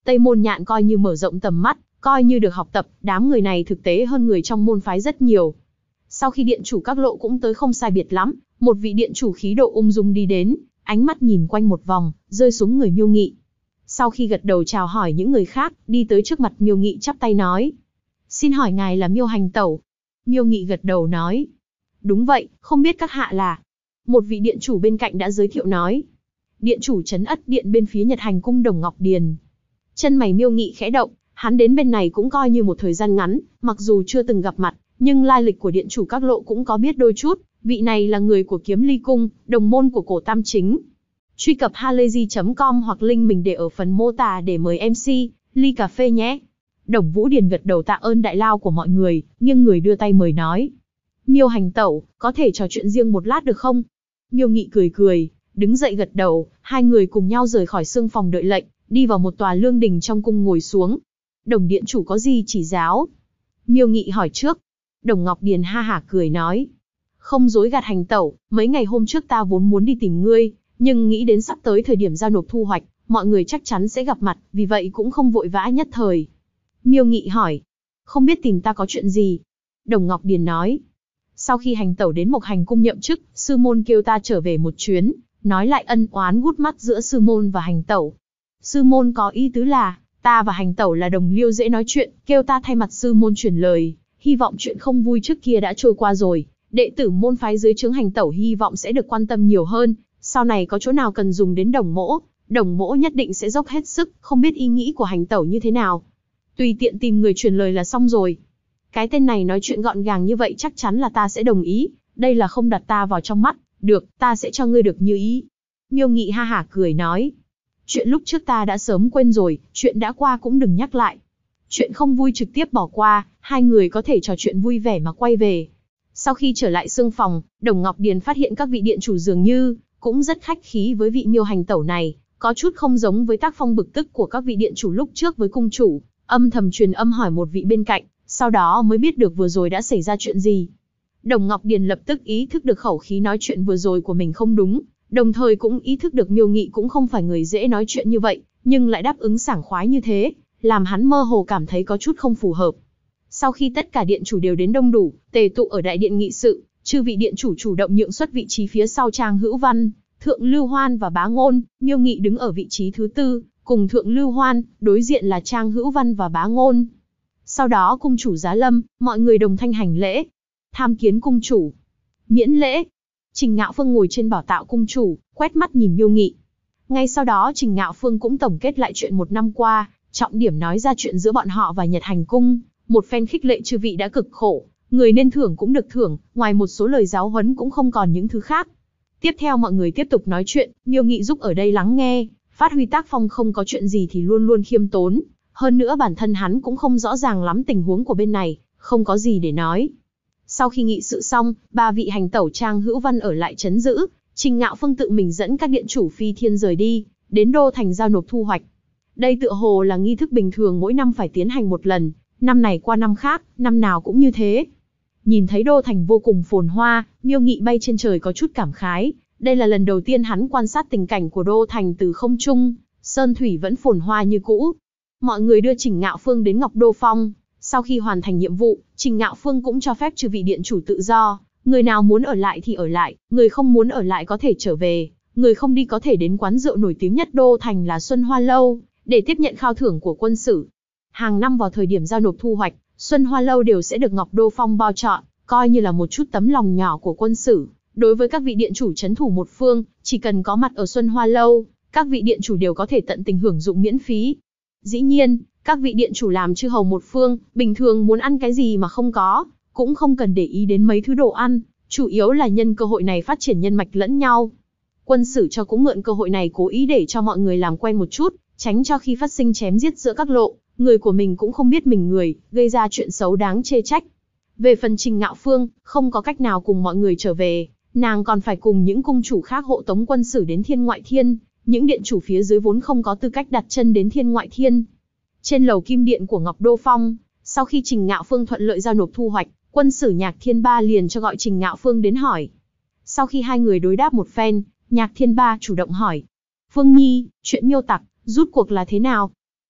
Tây Môn Nhạn coi như mở rộng tầm mắt, coi như được học tập, đám người này thực tế hơn người trong môn phái rất nhiều. Sau khi điện chủ các lộ cũng tới không sai biệt lắm, một vị điện chủ khí độ ung dung đi đến, ánh mắt nhìn quanh một vòng, rơi xuống người Miêu Nghị. Sau khi gật đầu chào hỏi những người khác, đi tới trước mặt Miêu Nghị chắp tay nói: "Xin hỏi ngài là Miêu hành tẩu?" Miêu Nghị gật đầu nói: "Đúng vậy, không biết các hạ là?" Một vị điện chủ bên cạnh đã giới thiệu nói: "Điện chủ trấn Ất Điện bên phía Nhật Hành cung Đồng Ngọc Điền." Chân mày Miêu Nghị khẽ động, hắn đến bên này cũng coi như một thời gian ngắn, mặc dù chưa từng gặp mặt, nhưng lai lịch của điện chủ các lộ cũng có biết đôi chút, vị này là người của Kiếm Ly cung, đồng môn của Cổ Tam Chính. Truy cập halayzi.com hoặc link mình để ở phần mô tả để mời MC ly cà phê nhé. Đồng Vũ Điền gật đầu tạ ơn đại lao của mọi người, nghiêng người đưa tay mời nói: "Miêu hành tẩu, có thể trò chuyện riêng một lát được không?" Miêu Nghị cười cười, đứng dậy gật đầu, hai người cùng nhau rời khỏi xương phòng đợi lệnh, đi vào một tòa lương đình trong cung ngồi xuống. "Đồng điện chủ có gì chỉ giáo?" Miêu Nghị hỏi trước. Đồng Ngọc Điền ha hả cười nói: "Không dối gạt hành tẩu, mấy ngày hôm trước ta vốn muốn đi tìm ngươi, nhưng nghĩ đến sắp tới thời điểm giao nộp thu hoạch, mọi người chắc chắn sẽ gặp mặt, vì vậy cũng không vội vã nhất thời." Miêu Nghị hỏi: "Không biết tìm ta có chuyện gì?" Đồng Ngọc Điền nói: "Sau khi hành tẩu đến Mộc Hành cung nhậm chức, sư môn kêu ta trở về một chuyến, nói lại ân oán gút mắt giữa sư môn và hành tẩu. Sư môn có ý tứ là, ta và hành tẩu là đồng liêu dễ nói chuyện, kêu ta thay mặt sư môn truyền lời, hy vọng chuyện không vui trước kia đã trôi qua rồi, đệ tử môn phái dưới trướng hành tẩu hy vọng sẽ được quan tâm nhiều hơn, sau này có chỗ nào cần dùng đến đồng mỗ nhất định sẽ dốc hết sức, không biết ý nghĩ của hành tẩu như thế nào. Tùy tiện tìm người truyền lời là xong rồi." Cái tên này nói chuyện gọn gàng như vậy chắc chắn là ta sẽ đồng ý, đây là không đặt ta vào trong mắt, được, ta sẽ cho ngươi được như ý. Miêu Nghị ha hả cười nói: "Chuyện lúc trước ta đã sớm quên rồi, chuyện đã qua cũng đừng nhắc lại. Chuyện không vui trực tiếp bỏ qua, hai người có thể trò chuyện vui vẻ mà quay về." Sau khi trở lại xương phòng, Đồng Ngọc Điền phát hiện các vị điện chủ dường như cũng rất khách khí với vị Miêu hành tẩu này, có chút không giống với tác phong bực tức của các vị điện chủ lúc trước với cung chủ, âm thầm truyền âm hỏi một vị bên cạnh, sau đó mới biết được vừa rồi đã xảy ra chuyện gì. Đồng Ngọc Điền lập tức ý thức được khẩu khí nói chuyện vừa rồi của mình không đúng, đồng thời cũng ý thức được Miêu Nghị cũng không phải người dễ nói chuyện như vậy, nhưng lại đáp ứng sảng khoái như thế, làm hắn mơ hồ cảm thấy có chút không phù hợp. Sau khi tất cả điện chủ đều đến đông đủ, tề tụ ở đại điện nghị sự, chư vị điện chủ chủ động nhượng xuất vị trí phía sau Trang Hữu Văn, Thượng Lưu Hoan và Bá Ngôn. Miêu Nghị đứng ở vị trí thứ tư, cùng Thượng Lưu Hoan, đối diện là Trang Hữu Văn và Bá Ngôn. Sau đó cung chủ giá lâm, mọi người đồng thanh hành lễ. "Tham kiến cung chủ." "Miễn lễ." Trình Ngạo Phương ngồi trên bảo tọa cung chủ, quét mắt nhìn Miêu Nghị. Ngay sau đó Trình Ngạo Phương cũng tổng kết lại chuyện một năm qua, trọng điểm nói ra chuyện giữa bọn họ và Nhật Hành cung, một phen khích lệ chư vị đã cực khổ, người nên thưởng cũng được thưởng, ngoài một số lời giáo huấn cũng không còn những thứ khác. Tiếp theo mọi người tiếp tục nói chuyện, Miêu Nghị giúp ở đây lắng nghe, phát huy tác phong không có chuyện gì thì luôn luôn khiêm tốn, hơn nữa bản thân hắn cũng không rõ ràng lắm tình huống của bên này, không có gì để nói. Sau khi nghị sự xong, ba vị hành tẩu Trang Hữu Văn ở lại trấn giữ, Trình Ngạo Phương tự mình dẫn các điện chủ phi thiên rời đi, đến đô thành giao nộp thu hoạch. Đây tựa hồ là nghi thức bình thường mỗi năm phải tiến hành một lần, năm này qua năm khác, năm nào cũng như thế. Nhìn thấy đô thành vô cùng phồn hoa, Miêu Nghị bay trên trời có chút cảm khái, đây là lần đầu tiên hắn quan sát tình cảnh của đô thành từ không trung, sơn thủy vẫn phồn hoa như cũ. Mọi người đưa Trình Ngạo Phương đến Ngọc Đô Phong, sau khi hoàn thành nhiệm vụ, Trình Ngạo Phương cũng cho phép chư vị điện chủ tự do, người nào muốn ở lại thì ở lại, người không muốn ở lại có thể trở về, người không đi có thể đến quán rượu nổi tiếng nhất đô thành là Xuân Hoa Lâu, để tiếp nhận khao thưởng của quân sử. Hàng năm vào thời điểm giao nộp thu hoạch, Xuân Hoa Lâu đều sẽ được Ngọc Đô Phong bao chọn, coi như là một chút tấm lòng nhỏ của quân sử. Đối với các vị điện chủ trấn thủ một phương, chỉ cần có mặt ở Xuân Hoa Lâu, các vị điện chủ đều có thể tận tình hưởng dụng miễn phí. Dĩ nhiên, các vị điện chủ làm chư hầu một phương, bình thường muốn ăn cái gì mà không có, cũng không cần để ý đến mấy thứ đồ ăn, chủ yếu là nhân cơ hội này phát triển nhân mạch lẫn nhau. Quân sử cho cũng mượn cơ hội này cố ý để cho mọi người làm quen một chút, tránh cho khi phát sinh chém giết giữa các lộ, người của mình cũng không biết mình người, gây ra chuyện xấu đáng chê trách. Về phần Trình Ngạo Phương, không có cách nào cùng mọi người trở về, nàng còn phải cùng những cung chủ khác hộ tống quân sử đến Thiên Ngoại Thiên, những điện chủ phía dưới vốn không có tư cách đặt chân đến Thiên Ngoại Thiên. Trên lầu kim điện của Ngọc Đô Phong, sau khi Trình Ngạo Phương thuận lợi giao nộp thu hoạch, quân sử Nhạc Thiên Ba liền cho gọi Trình Ngạo Phương đến hỏi. Sau khi hai người đối đáp một phen, Nhạc Thiên Ba chủ động hỏi: "Phương Nhi, chuyện Miêu tặc, rút cuộc là thế nào?"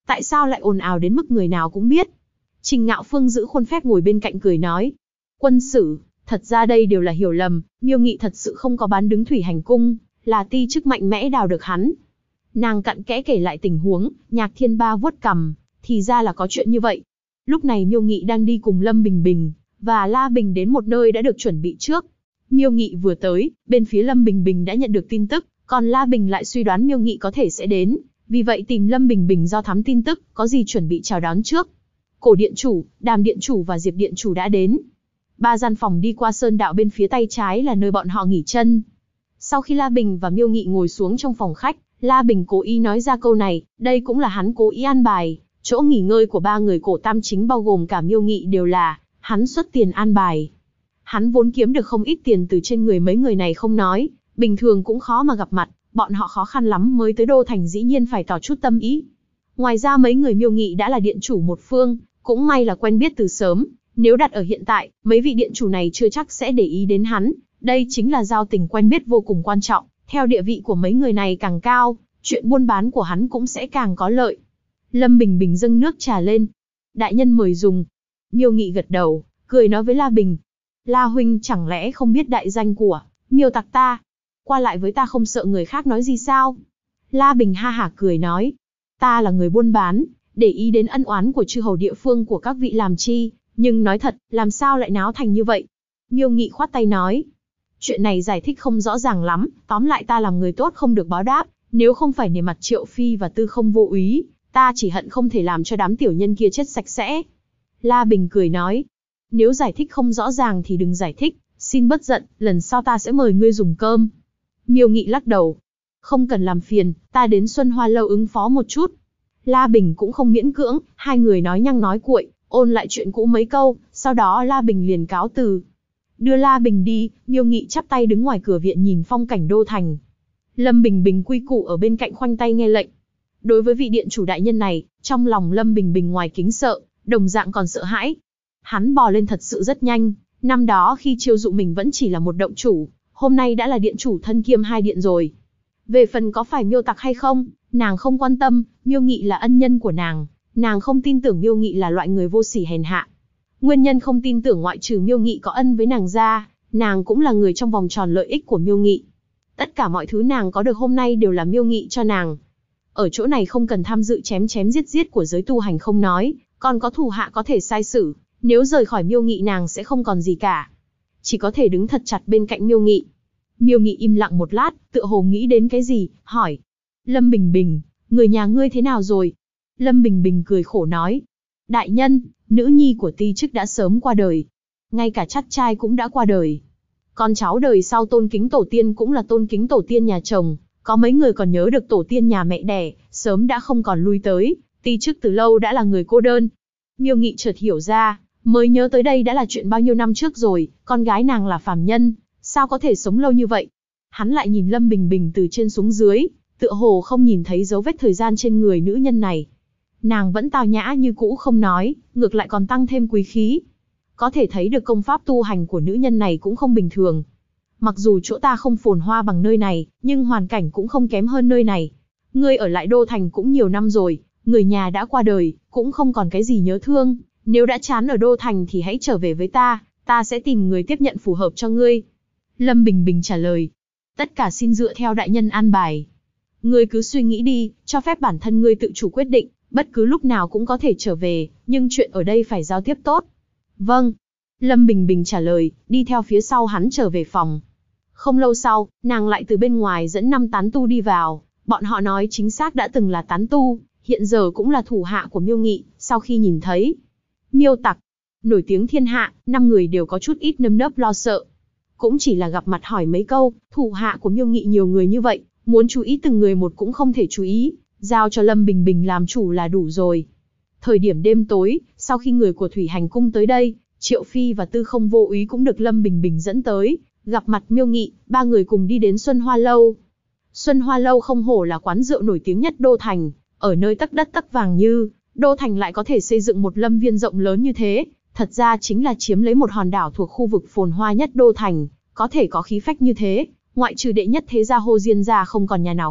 Tại sao lại ồn ào đến mức người nào cũng biết? Trình Ngạo Phương giữ khuôn phép ngồi bên cạnh cười nói. Quân sử, thật ra đây đều là hiểu lầm, Miêu Nghị thật sự không có bán đứng Thủy Hành Cung, là ti chức mạnh mẽ đào được hắn. Nàng cặn kẽ kể lại tình huống, Nhạc Thiên Ba vuốt cằm, thì ra là có chuyện như vậy. Lúc này Miêu Nghị đang đi cùng Lâm Bình Bình và La Bình đến một nơi đã được chuẩn bị trước. Miêu Nghị vừa tới, bên phía Lâm Bình Bình đã nhận được tin tức, còn La Bình lại suy đoán Miêu Nghị có thể sẽ đến, vì vậy tìm Lâm Bình Bình do thám tin tức, có gì chuẩn bị chào đón trước. Cổ điện chủ, Đàm điện chủ và Diệp điện chủ đã đến. 3 gian phòng đi qua sơn đạo bên phía tay trái là nơi bọn họ nghỉ chân. Sau khi La Bình và Miêu Nghị ngồi xuống trong phòng khách, La Bình cố ý nói ra câu này, đây cũng là hắn cố ý an bài. Chỗ nghỉ ngơi của 3 người cổ tam chính bao gồm cả Miêu Nghị đều là hắn xuất tiền an bài. Hắn vốn kiếm được không ít tiền từ trên người mấy người này không nói, bình thường cũng khó mà gặp mặt, bọn họ khó khăn lắm mới tới đô thành dĩ nhiên phải tỏ chút tâm ý. Ngoài ra mấy người Miêu Nghị đã là điện chủ một phương, cũng may là quen biết từ sớm, nếu đặt ở hiện tại, mấy vị điện chủ này chưa chắc sẽ để ý đến hắn, đây chính là giao tình quen biết vô cùng quan trọng, theo địa vị của mấy người này càng cao, chuyện buôn bán của hắn cũng sẽ càng có lợi. Lâm Bình Bình dâng nước trà lên. Đại nhân mời dùng. Miêu Nghị gật đầu, cười nói với La Bình. La huynh chẳng lẽ không biết đại danh của Miêu tặc ta? Qua lại với ta không sợ người khác nói gì sao? La Bình ha hả cười nói. Ta là người buôn bán, để ý đến ân oán của chư hầu địa phương của các vị làm chi, nhưng nói thật, làm sao lại náo thành như vậy? Miêu Nghị khoát tay nói. Chuyện này giải thích không rõ ràng lắm, tóm lại ta làm người tốt không được báo đáp, nếu không phải nể mặt Triệu Phi và Tư Không vô úy, ta chỉ hận không thể làm cho đám tiểu nhân kia chết sạch sẽ. La Bình cười nói, nếu giải thích không rõ ràng thì đừng giải thích, xin bớt giận, lần sau ta sẽ mời ngươi dùng cơm. Miêu Nghị lắc đầu, không cần làm phiền, ta đến Xuân Hoa Lâu ứng phó một chút. La Bình cũng không miễn cưỡng, hai người nói nhăng nói cuội, ôn lại chuyện cũ mấy câu, sau đó La Bình liền cáo từ. Đưa La Bình đi, Miêu Nghị chắp tay đứng ngoài cửa viện nhìn phong cảnh đô thành. Lâm Bình Bình quy củ ở bên cạnh khoanh tay nghe lệnh. Đối với vị điện chủ đại nhân này, trong lòng Lâm Bình Bình ngoài kính sợ, đồng dạng còn sợ hãi. Hắn bò lên thật sự rất nhanh, năm đó khi chiêu dụ mình vẫn chỉ là một động chủ, hôm nay đã là điện chủ thân kiêm 2 điện rồi. Về phần có phải Miêu tặc hay không, nàng không quan tâm, Miêu Nghị là ân nhân của nàng không tin tưởng Miêu Nghị là loại người vô sỉ hèn hạ. Nguyên nhân không tin tưởng ngoại trừ Miêu Nghị có ân với nàng ra, nàng cũng là người trong vòng tròn lợi ích của Miêu Nghị. Tất cả mọi thứ nàng có được hôm nay đều là Miêu Nghị cho nàng. Ở chỗ này không cần tham dự chém chém giết giết của giới tu hành không nói, còn có thủ hạ có thể sai xử, nếu rời khỏi Miêu Nghị nàng sẽ không còn gì cả. Chỉ có thể đứng thật chặt bên cạnh Miêu Nghị. Miêu Nghị im lặng một lát, tựa hồ nghĩ đến cái gì, hỏi. Lâm Bình Bình, người nhà ngươi thế nào rồi? Lâm Bình Bình cười khổ nói. Đại nhân, nữ nhi của ti chức đã sớm qua đời. Ngay cả chắt trai cũng đã qua đời. Con cháu đời sau tôn kính tổ tiên cũng là tôn kính tổ tiên nhà chồng. Có mấy người còn nhớ được tổ tiên nhà mẹ đẻ, sớm đã không còn lui tới. Ti chức từ lâu đã là người cô đơn. Miêu Nghị chợt hiểu ra, mới nhớ tới đây đã là chuyện bao nhiêu năm trước rồi. Con gái nàng là phàm nhân, sao có thể sống lâu như vậy? Hắn lại nhìn Lâm Bình Bình từ trên xuống dưới, tựa hồ không nhìn thấy dấu vết thời gian trên người nữ nhân này. Nàng vẫn tao nhã như cũ không nói, ngược lại còn tăng thêm quý khí. Có thể thấy được công pháp tu hành của nữ nhân này cũng không bình thường. Mặc dù chỗ ta không phồn hoa bằng nơi này, nhưng hoàn cảnh cũng không kém hơn nơi này. Ngươi ở lại đô thành cũng nhiều năm rồi, người nhà đã qua đời, cũng không còn cái gì nhớ thương. Nếu đã chán ở đô thành thì hãy trở về với ta sẽ tìm người tiếp nhận phù hợp cho ngươi. Lâm Bình Bình trả lời. Tất cả xin dựa theo đại nhân an bài. Ngươi cứ suy nghĩ đi, cho phép bản thân ngươi tự chủ quyết định, bất cứ lúc nào cũng có thể trở về, nhưng chuyện ở đây phải giao tiếp tốt. Vâng. Lâm Bình Bình trả lời, đi theo phía sau hắn trở về phòng. Không lâu sau, nàng lại từ bên ngoài dẫn 5 tán tu đi vào. Bọn họ nói chính xác đã từng là tán tu, hiện giờ cũng là thủ hạ của Miêu Nghị. Sau khi nhìn thấy Miêu tặc, nổi tiếng thiên hạ, 5 người đều có chút ít nơm nớp lo sợ. Cũng chỉ là gặp mặt hỏi mấy câu, thủ hạ của Miêu Nghị nhiều người như vậy, muốn chú ý từng người một cũng không thể chú ý, giao cho Lâm Bình Bình làm chủ là đủ rồi. Thời điểm đêm tối, sau khi người của Thủy Hành Cung tới đây, Triệu Phi và Tư Không vô úy cũng được Lâm Bình Bình dẫn tới, gặp mặt Miêu Nghị, 3 người cùng đi đến Xuân Hoa Lâu. Xuân Hoa Lâu không hổ là quán rượu nổi tiếng nhất đô thành, ở nơi tấc đất tấc vàng như đô thành lại có thể xây dựng một lâm viên rộng lớn như thế, thật ra chính là chiếm lấy một hòn đảo thuộc khu vực phồn hoa nhất đô thành, có thể có khí phách như thế, ngoại trừ đệ nhất thế gia Hồ Diên gia không còn nhà nào khác,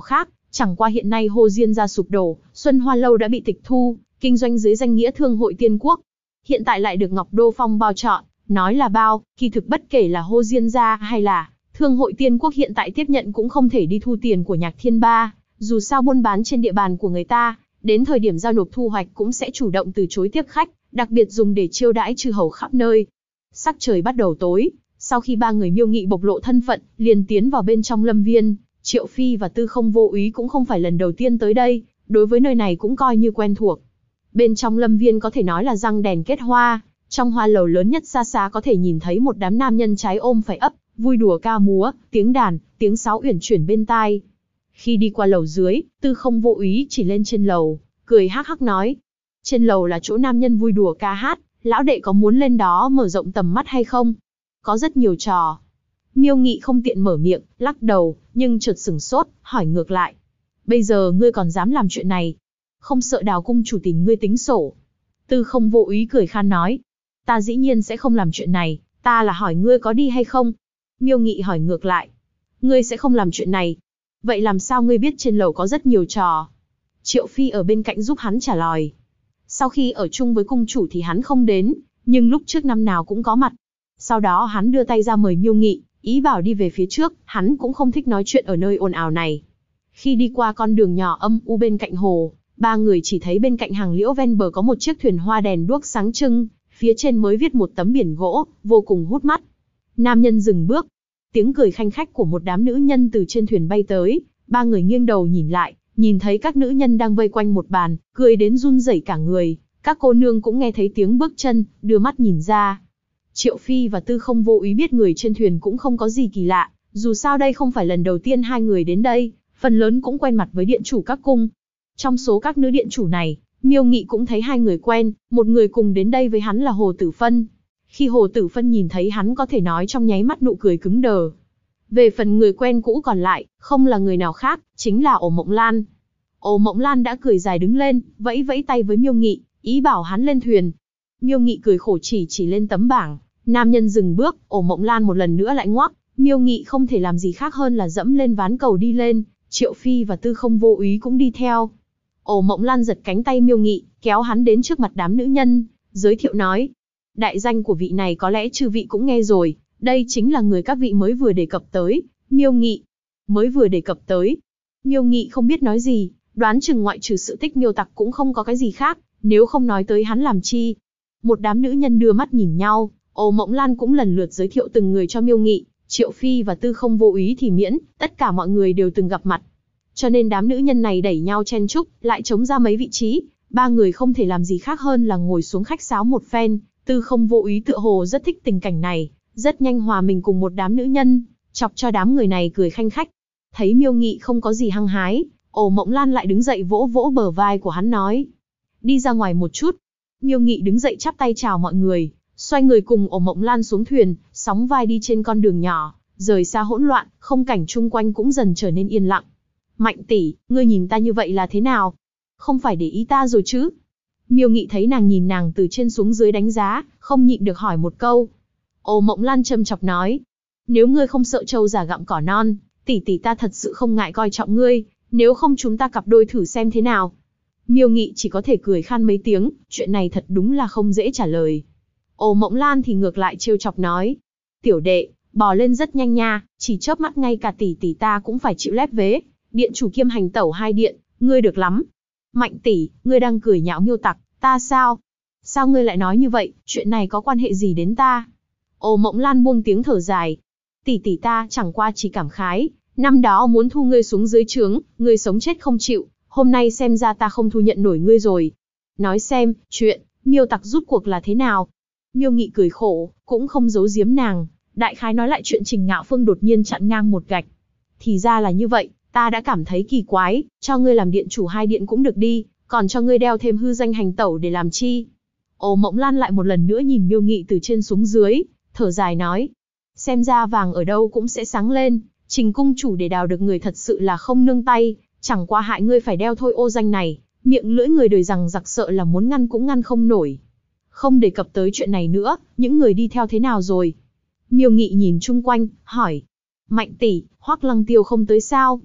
Chẳng qua hiện nay Hồ Diên gia sụp đổ, Xuân Hoa lâu đã bị tịch thu, kinh doanh dưới danh nghĩa Thương hội Tiên Quốc. Hiện tại lại được Ngọc Đô Phong bao trọn, nói là bao, kỳ thực bất kể là Hồ Diên gia hay là Thương hội Tiên Quốc hiện tại tiếp nhận cũng không thể đi thu tiền của Nhạc Thiên Ba, dù sao buôn bán trên địa bàn của người ta, đến thời điểm giao nộp thu hoạch cũng sẽ chủ động từ chối tiếp khách, đặc biệt dùng để chiêu đãi chư hầu khắp nơi. Sắc trời bắt đầu tối, sau khi ba người Miêu Nghị bộc lộ thân phận, liền tiến vào bên trong lâm viên. Triệu Phi và Tư Không Vô Úy cũng không phải lần đầu tiên tới đây, đối với nơi này cũng coi như quen thuộc. Bên trong lâm viên có thể nói là răng đèn kết hoa, trong hoa lầu lớn nhất xa xa có thể nhìn thấy một đám nam nhân trái ôm phải ấp, vui đùa ca múa, tiếng đàn, tiếng sáo uyển chuyển bên tai. Khi đi qua lầu dưới, Tư Không Vô Úy chỉ lên trên lầu, cười hắc hắc nói: trên lầu là chỗ nam nhân vui đùa ca hát, lão đệ có muốn lên đó mở rộng tầm mắt hay không? Có rất nhiều trò. Miêu Nghị không tiện mở miệng, lắc đầu, nhưng chợt sửng sốt, hỏi ngược lại: bây giờ ngươi còn dám làm chuyện này? Không sợ Đào cung chủ tìm ngươi tính sổ? Tư Không Vô Úy cười khan nói: ta dĩ nhiên sẽ không làm chuyện này, ta là hỏi ngươi có đi hay không? Miêu Nghị hỏi ngược lại: ngươi sẽ không làm chuyện này? Vậy làm sao ngươi biết trên lầu có rất nhiều trò? Triệu Phi ở bên cạnh giúp hắn trả lời. Sau khi ở chung với cung chủ thì hắn không đến, nhưng lúc trước năm nào cũng có mặt. Sau đó hắn đưa tay ra mời Miêu Nghị, ý bảo đi về phía trước, hắn cũng không thích nói chuyện ở nơi ồn ào này. Khi đi qua con đường nhỏ âm u bên cạnh hồ, ba người chỉ thấy bên cạnh hàng liễu ven bờ có một chiếc thuyền hoa đèn đuốc sáng trưng, phía trên mới viết một tấm biển gỗ, vô cùng hút mắt. Nam nhân dừng bước, tiếng cười khanh khách của một đám nữ nhân từ trên thuyền bay tới, ba người nghiêng đầu nhìn lại, nhìn thấy các nữ nhân đang vây quanh một bàn, cười đến run rẩy cả người. Các cô nương cũng nghe thấy tiếng bước chân, đưa mắt nhìn ra. Triệu Phi và Tư Không Vô Úy biết người trên thuyền cũng không có gì kỳ lạ, dù sao đây không phải lần đầu tiên hai người đến đây, phần lớn cũng quen mặt với điện chủ các cung. Trong số các nữ điện chủ này, Miêu Nghị cũng thấy hai người quen, một người cùng đến đây với hắn là Hồ Tử Phân. Khi Hồ Tử Phân nhìn thấy hắn có thể nói trong nháy mắt nụ cười cứng đờ. Về phần người quen cũ còn lại, không là người nào khác, chính là Ổ Mộng Lan. Ổ Mộng Lan đã cười dài đứng lên, vẫy vẫy tay với Miêu Nghị, ý bảo hắn lên thuyền. Miêu Nghị cười khổ chỉ lên tấm bảng, nam nhân dừng bước, Ổ Mộng Lan một lần nữa lại ngoắc, Miêu Nghị không thể làm gì khác hơn là dẫm lên ván cầu đi lên, Triệu Phi và Tư Không Vô Úy cũng đi theo. Ổ Mộng Lan giật cánh tay Miêu Nghị, kéo hắn đến trước mặt đám nữ nhân, giới thiệu nói: đại danh của vị này có lẽ chư vị cũng nghe rồi, đây chính là người các vị mới vừa đề cập tới, Miêu Nghị. Mới vừa đề cập tới. Miêu Nghị không biết nói gì, đoán chừng ngoại trừ sự tích Miêu Tặc cũng không có cái gì khác, nếu không nói tới hắn làm chi. Một đám nữ nhân đưa mắt nhìn nhau, Ổ Mộng Lan cũng lần lượt giới thiệu từng người cho Miêu Nghị, Triệu Phi và Tư Không Vô Úy thì miễn, tất cả mọi người đều từng gặp mặt. Cho nên đám nữ nhân này đẩy nhau chen chúc, lại chống ra mấy vị trí, ba người không thể làm gì khác hơn là ngồi xuống khách sáo một phen. Tư Không Vô Úy tựa hồ rất thích tình cảnh này, rất nhanh hòa mình cùng một đám nữ nhân, chọc cho đám người này cười khanh khách. Thấy Miêu Nghị không có gì hăng hái, Ổ Mộng Lan lại đứng dậy vỗ vỗ bờ vai của hắn nói: đi ra ngoài một chút. Miêu Nghị đứng dậy chắp tay chào mọi người, xoay người cùng Ổ Mộng Lan xuống thuyền, sóng vai đi trên con đường nhỏ, rời xa hỗn loạn, không cảnh chung quanh cũng dần trở nên yên lặng. Mạnh tỷ, ngươi nhìn ta như vậy là thế nào? Không phải để ý ta rồi chứ? Miêu Nghị thấy nàng nhìn nàng từ trên xuống dưới đánh giá, không nhịn được hỏi một câu. Ổ Mộng Lan châm chọc nói: nếu ngươi không sợ trâu già gặm cỏ non, tỷ tỷ ta thật sự không ngại coi trọng ngươi, nếu không chúng ta cặp đôi thử xem thế nào. Miêu Nghị chỉ có thể cười khan mấy tiếng, chuyện này thật đúng là không dễ trả lời. Ổ Mộng Lan thì ngược lại trêu chọc nói: tiểu đệ, bò lên rất nhanh nha, chỉ chớp mắt ngay cả tỷ tỷ ta cũng phải chịu lép vế, điện chủ kiêm hành tẩu hai điện, ngươi được lắm. Mạnh tỷ, ngươi đang cười nhạo Miêu Tặc, ta sao? Sao ngươi lại nói như vậy, chuyện này có quan hệ gì đến ta? Ổ Mộng Lan buông tiếng thở dài. Tỷ tỷ ta chẳng qua chỉ cảm khái, năm đó muốn thu ngươi xuống dưới trướng, ngươi sống chết không chịu, hôm nay xem ra ta không thu nhận nổi ngươi rồi. Nói xem, chuyện Miêu Tặc rút cuộc là thế nào? Miêu Nghị cười khổ, cũng không giấu giếm nàng, đại khái nói lại chuyện Trình Ngạo Phương đột nhiên chặn ngang một gạch. Thì ra là như vậy, ta đã cảm thấy kỳ quái, cho ngươi làm điện chủ hai điện cũng được đi, còn cho ngươi đeo thêm hư danh hành tẩu để làm chi? Ổ Mộng Lan lại một lần nữa nhìn Miêu Nghị từ trên xuống dưới, thở dài nói: xem ra vàng ở đâu cũng sẽ sáng lên, Trình cung chủ để đào được người thật sự là không nương tay, chẳng qua hại ngươi phải đeo thôi ô danh này, miệng lưỡi người đời rằng giặc sợ là muốn ngăn cũng ngăn không nổi. Không đề cập tới chuyện này nữa, những người đi theo thế nào rồi? Miêu Nghị nhìn chung quanh, hỏi: Mạnh tỷ, Hoắc Lăng Tiêu không tới sao?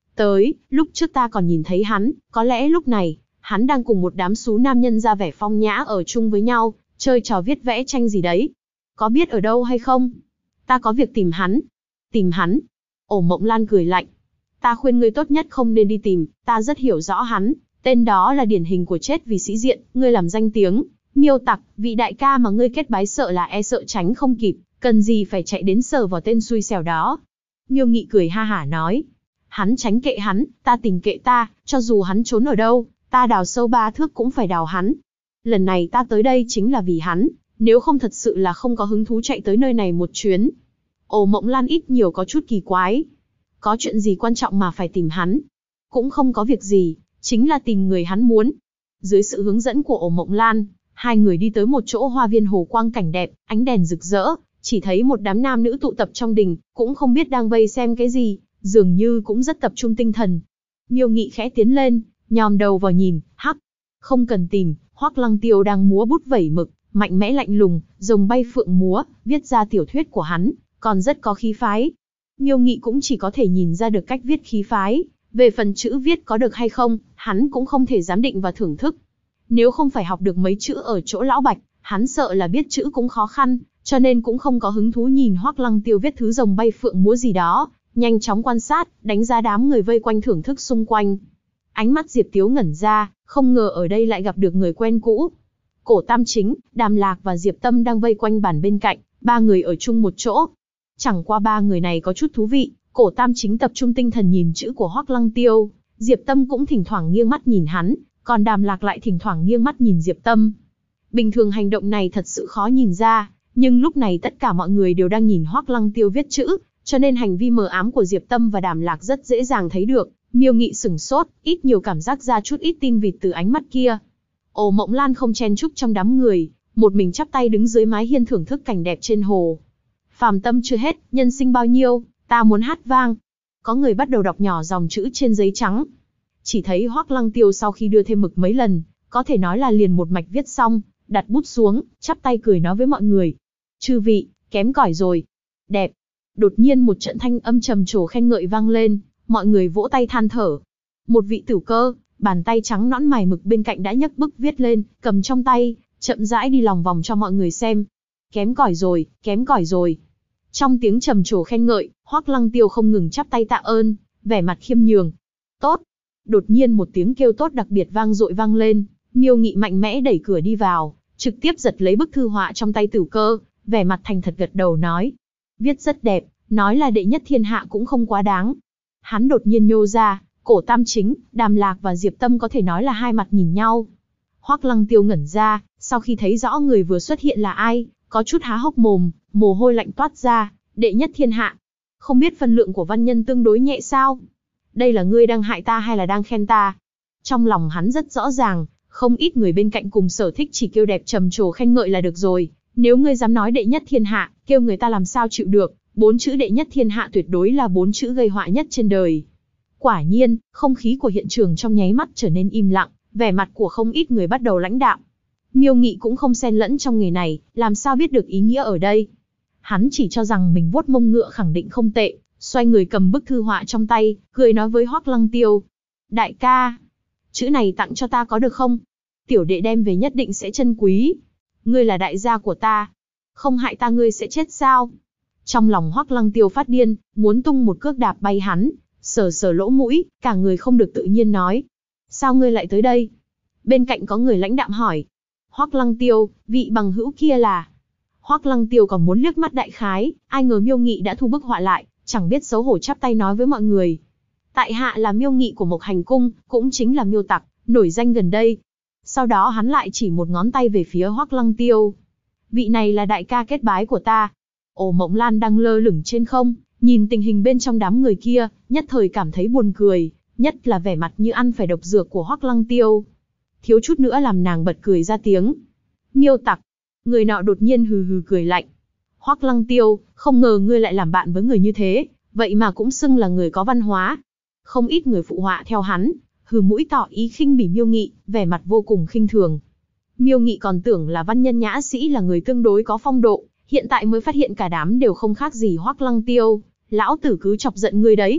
Lúc trước ta còn nhìn thấy hắn, có lẽ lúc này, hắn đang cùng một đám xú nam nhân ra vẻ phong nhã ở chung với nhau, chơi trò viết vẽ tranh gì đấy. Có biết ở đâu hay không? Ta có việc tìm hắn. Tìm hắn? Ổ Mộng Lan cười lạnh. Ta khuyên ngươi tốt nhất không nên đi tìm, ta rất hiểu rõ hắn. Tên đó là điển hình của chết vì sĩ diện, ngươi làm danh tiếng. Miêu tặc, vị đại ca mà ngươi kết bái sợ là e sợ tránh không kịp, cần gì phải chạy đến sờ vào tên xui xẻo đó. Miêu Nghị cười ha hả nói. Hắn tránh kệ hắn, ta tình kệ ta, cho dù hắn trốn ở đâu, ta đào sâu 3 thước cũng phải đào hắn. Lần này ta tới đây chính là vì hắn, nếu không thật sự là không có hứng thú chạy tới nơi này một chuyến. Ổ Mộng Lan ít nhiều có chút kỳ quái. Có chuyện gì quan trọng mà phải tìm hắn? Cũng không có việc gì, chính là tìm người hắn muốn. Dưới sự hướng dẫn của Ổ Mộng Lan, hai người đi tới một chỗ hoa viên hồ quang cảnh đẹp, ánh đèn rực rỡ, chỉ thấy một đám nam nữ tụ tập trong đình, cũng không biết đang vây xem cái gì, dường như cũng rất tập trung tinh thần. Miêu Nghị khẽ tiến lên, nhòm đầu vào nhìn, hắc. Không cần tìm, Hoắc Lăng Tiêu đang múa bút vẩy mực, mạnh mẽ lạnh lùng, rồng bay phượng múa, viết ra tiểu thuyết của hắn, còn rất có khí phái. Miêu Nghị cũng chỉ có thể nhìn ra được cách viết khí phái, về phần chữ viết có được hay không, hắn cũng không thể giám định và thưởng thức. Nếu không phải học được mấy chữ ở chỗ lão Bạch, hắn sợ là biết chữ cũng khó khăn, cho nên cũng không có hứng thú nhìn Hoắc Lăng Tiêu viết thứ rồng bay phượng múa gì đó, nhanh chóng quan sát, đánh giá đám người vây quanh thưởng thức xung quanh. Ánh mắt Diệp Tiếu ngẩn ra, không ngờ ở đây lại gặp được người quen cũ. Cổ Tam Chính, Đàm Lạc và Diệp Tâm đang vây quanh bàn bên cạnh, ba người ở chung một chỗ. Chẳng qua ba người này có chút thú vị, Cổ Tam Chính tập trung tinh thần nhìn chữ của Hoắc Lăng Tiêu, Diệp Tâm cũng thỉnh thoảng nghiêng mắt nhìn hắn, còn Đàm Lạc lại thỉnh thoảng nghiêng mắt nhìn Diệp Tâm. Bình thường hành động này thật sự khó nhìn ra, nhưng lúc này tất cả mọi người đều đang nhìn Hoắc Lăng Tiêu viết chữ, cho nên hành vi mờ ám của Diệp Tâm và Đàm Lạc rất dễ dàng thấy được. Miêu Nghị sửng sốt, ít nhiều cảm giác ra chút ít tin vịt từ ánh mắt kia. Ổ Mộng Lan không chen chúc trong đám người, một mình chắp tay đứng dưới mái hiên thưởng thức cảnh đẹp trên hồ. Phàm tâm chưa hết, nhân sinh bao nhiêu, ta muốn hát vang. Có người bắt đầu đọc nhỏ dòng chữ trên giấy trắng. Chỉ thấy Hoắc Lăng Tiêu sau khi đưa thêm mực mấy lần, có thể nói là liền một mạch viết xong, đặt bút xuống, chắp tay cười nói với mọi người. Chư vị, kém cỏi rồi. Đẹp. Đột nhiên một trận thanh âm trầm trồ khen ngợi vang lên, mọi người vỗ tay than thở. Một vị tử cơ, bàn tay trắng nõn mài mực bên cạnh đã nhấc bức viết lên, cầm trong tay, chậm rãi đi lòng vòng cho mọi người xem. Kém cỏi rồi, kém cỏi rồi. Trong tiếng trầm trồ khen ngợi, Hoắc Lăng Tiêu không ngừng chắp tay tạ ơn, vẻ mặt khiêm nhường. Tốt. Đột nhiên một tiếng kêu tốt đặc biệt vang dội vang lên, Miêu Nghị mạnh mẽ đẩy cửa đi vào, trực tiếp giật lấy bức thư họa trong tay tử cơ, vẻ mặt thành thật gật đầu nói. Viết rất đẹp, nói là đệ nhất thiên hạ cũng không quá đáng. Hắn đột nhiên nhô ra, Cổ Tam Chính, Đàm Lạc và Diệp Tâm có thể nói là hai mặt nhìn nhau. Hoắc Lăng Tiêu ngẩn ra, sau khi thấy rõ người vừa xuất hiện là ai, có chút há hốc mồm, mồ hôi lạnh toát ra, đệ nhất thiên hạ. Không biết phân lượng của văn nhân tương đối nhẹ sao? Đây là ngươi đang hại ta hay là đang khen ta? Trong lòng hắn rất rõ ràng, không ít người bên cạnh cùng sở thích chỉ kêu đẹp trầm trồ khen ngợi là được rồi. Nếu ngươi dám nói đệ nhất thiên hạ, kêu người ta làm sao chịu được, 4 chữ đệ nhất thiên hạ tuyệt đối là 4 chữ gây họa nhất trên đời. Quả nhiên, không khí của hiện trường trong nháy mắt trở nên im lặng, vẻ mặt của không ít người bắt đầu lãnh đạm. Miêu Nghị cũng không xen lẫn trong nghề này, làm sao biết được ý nghĩa ở đây. Hắn chỉ cho rằng mình vuốt mông ngựa khẳng định không tệ, xoay người cầm bức thư họa trong tay, cười nói với Hoắc Lăng Tiêu. Đại ca, chữ này tặng cho ta có được không? Tiểu đệ đem về nhất định sẽ trân quý. Ngươi là đại gia của ta, không hại ta ngươi sẽ chết sao? Trong lòng Hoắc Lăng Tiêu phát điên, muốn tung một cước đạp bay hắn, sờ sờ lỗ mũi, cả người không được tự nhiên nói. Sao ngươi lại tới đây? Bên cạnh có người lãnh đạm hỏi. Hoắc Lăng Tiêu, vị bằng hữu kia là... Hoắc Lăng Tiêu còn muốn liếc mắt đại khái, ai ngờ Miêu Nghị đã thu bức họa lại, chẳng biết xấu hổ chắp tay nói với mọi người. Tại hạ là Miêu Nghị của Mộc Hành Cung, cũng chính là Miêu Tặc, nổi danh gần đây. Sau đó hắn lại chỉ một ngón tay về phía Hoắc Lăng Tiêu. Vị này là đại ca kết bái của ta. Ổ Mộng Lan đang lơ lửng trên không, nhìn tình hình bên trong đám người kia, nhất thời cảm thấy buồn cười, nhất là vẻ mặt như ăn phải độc dược của Hoắc Lăng Tiêu. Thiếu chút nữa làm nàng bật cười ra tiếng. Miêu Tặc. Người nọ đột nhiên hừ hừ cười lạnh. Hoắc Lăng Tiêu, không ngờ ngươi lại làm bạn với người như thế, vậy mà cũng xưng là người có văn hóa. Không ít người phụ họa theo hắn, hừ mũi tỏ ý khinh bỉ Miêu Nghị, vẻ mặt vô cùng khinh thường. Miêu Nghị còn tưởng là văn nhân nhã sĩ là người tương đối có phong độ, hiện tại mới phát hiện cả đám đều không khác gì Hoắc Lăng Tiêu, lão tử cứ chọc giận ngươi đấy.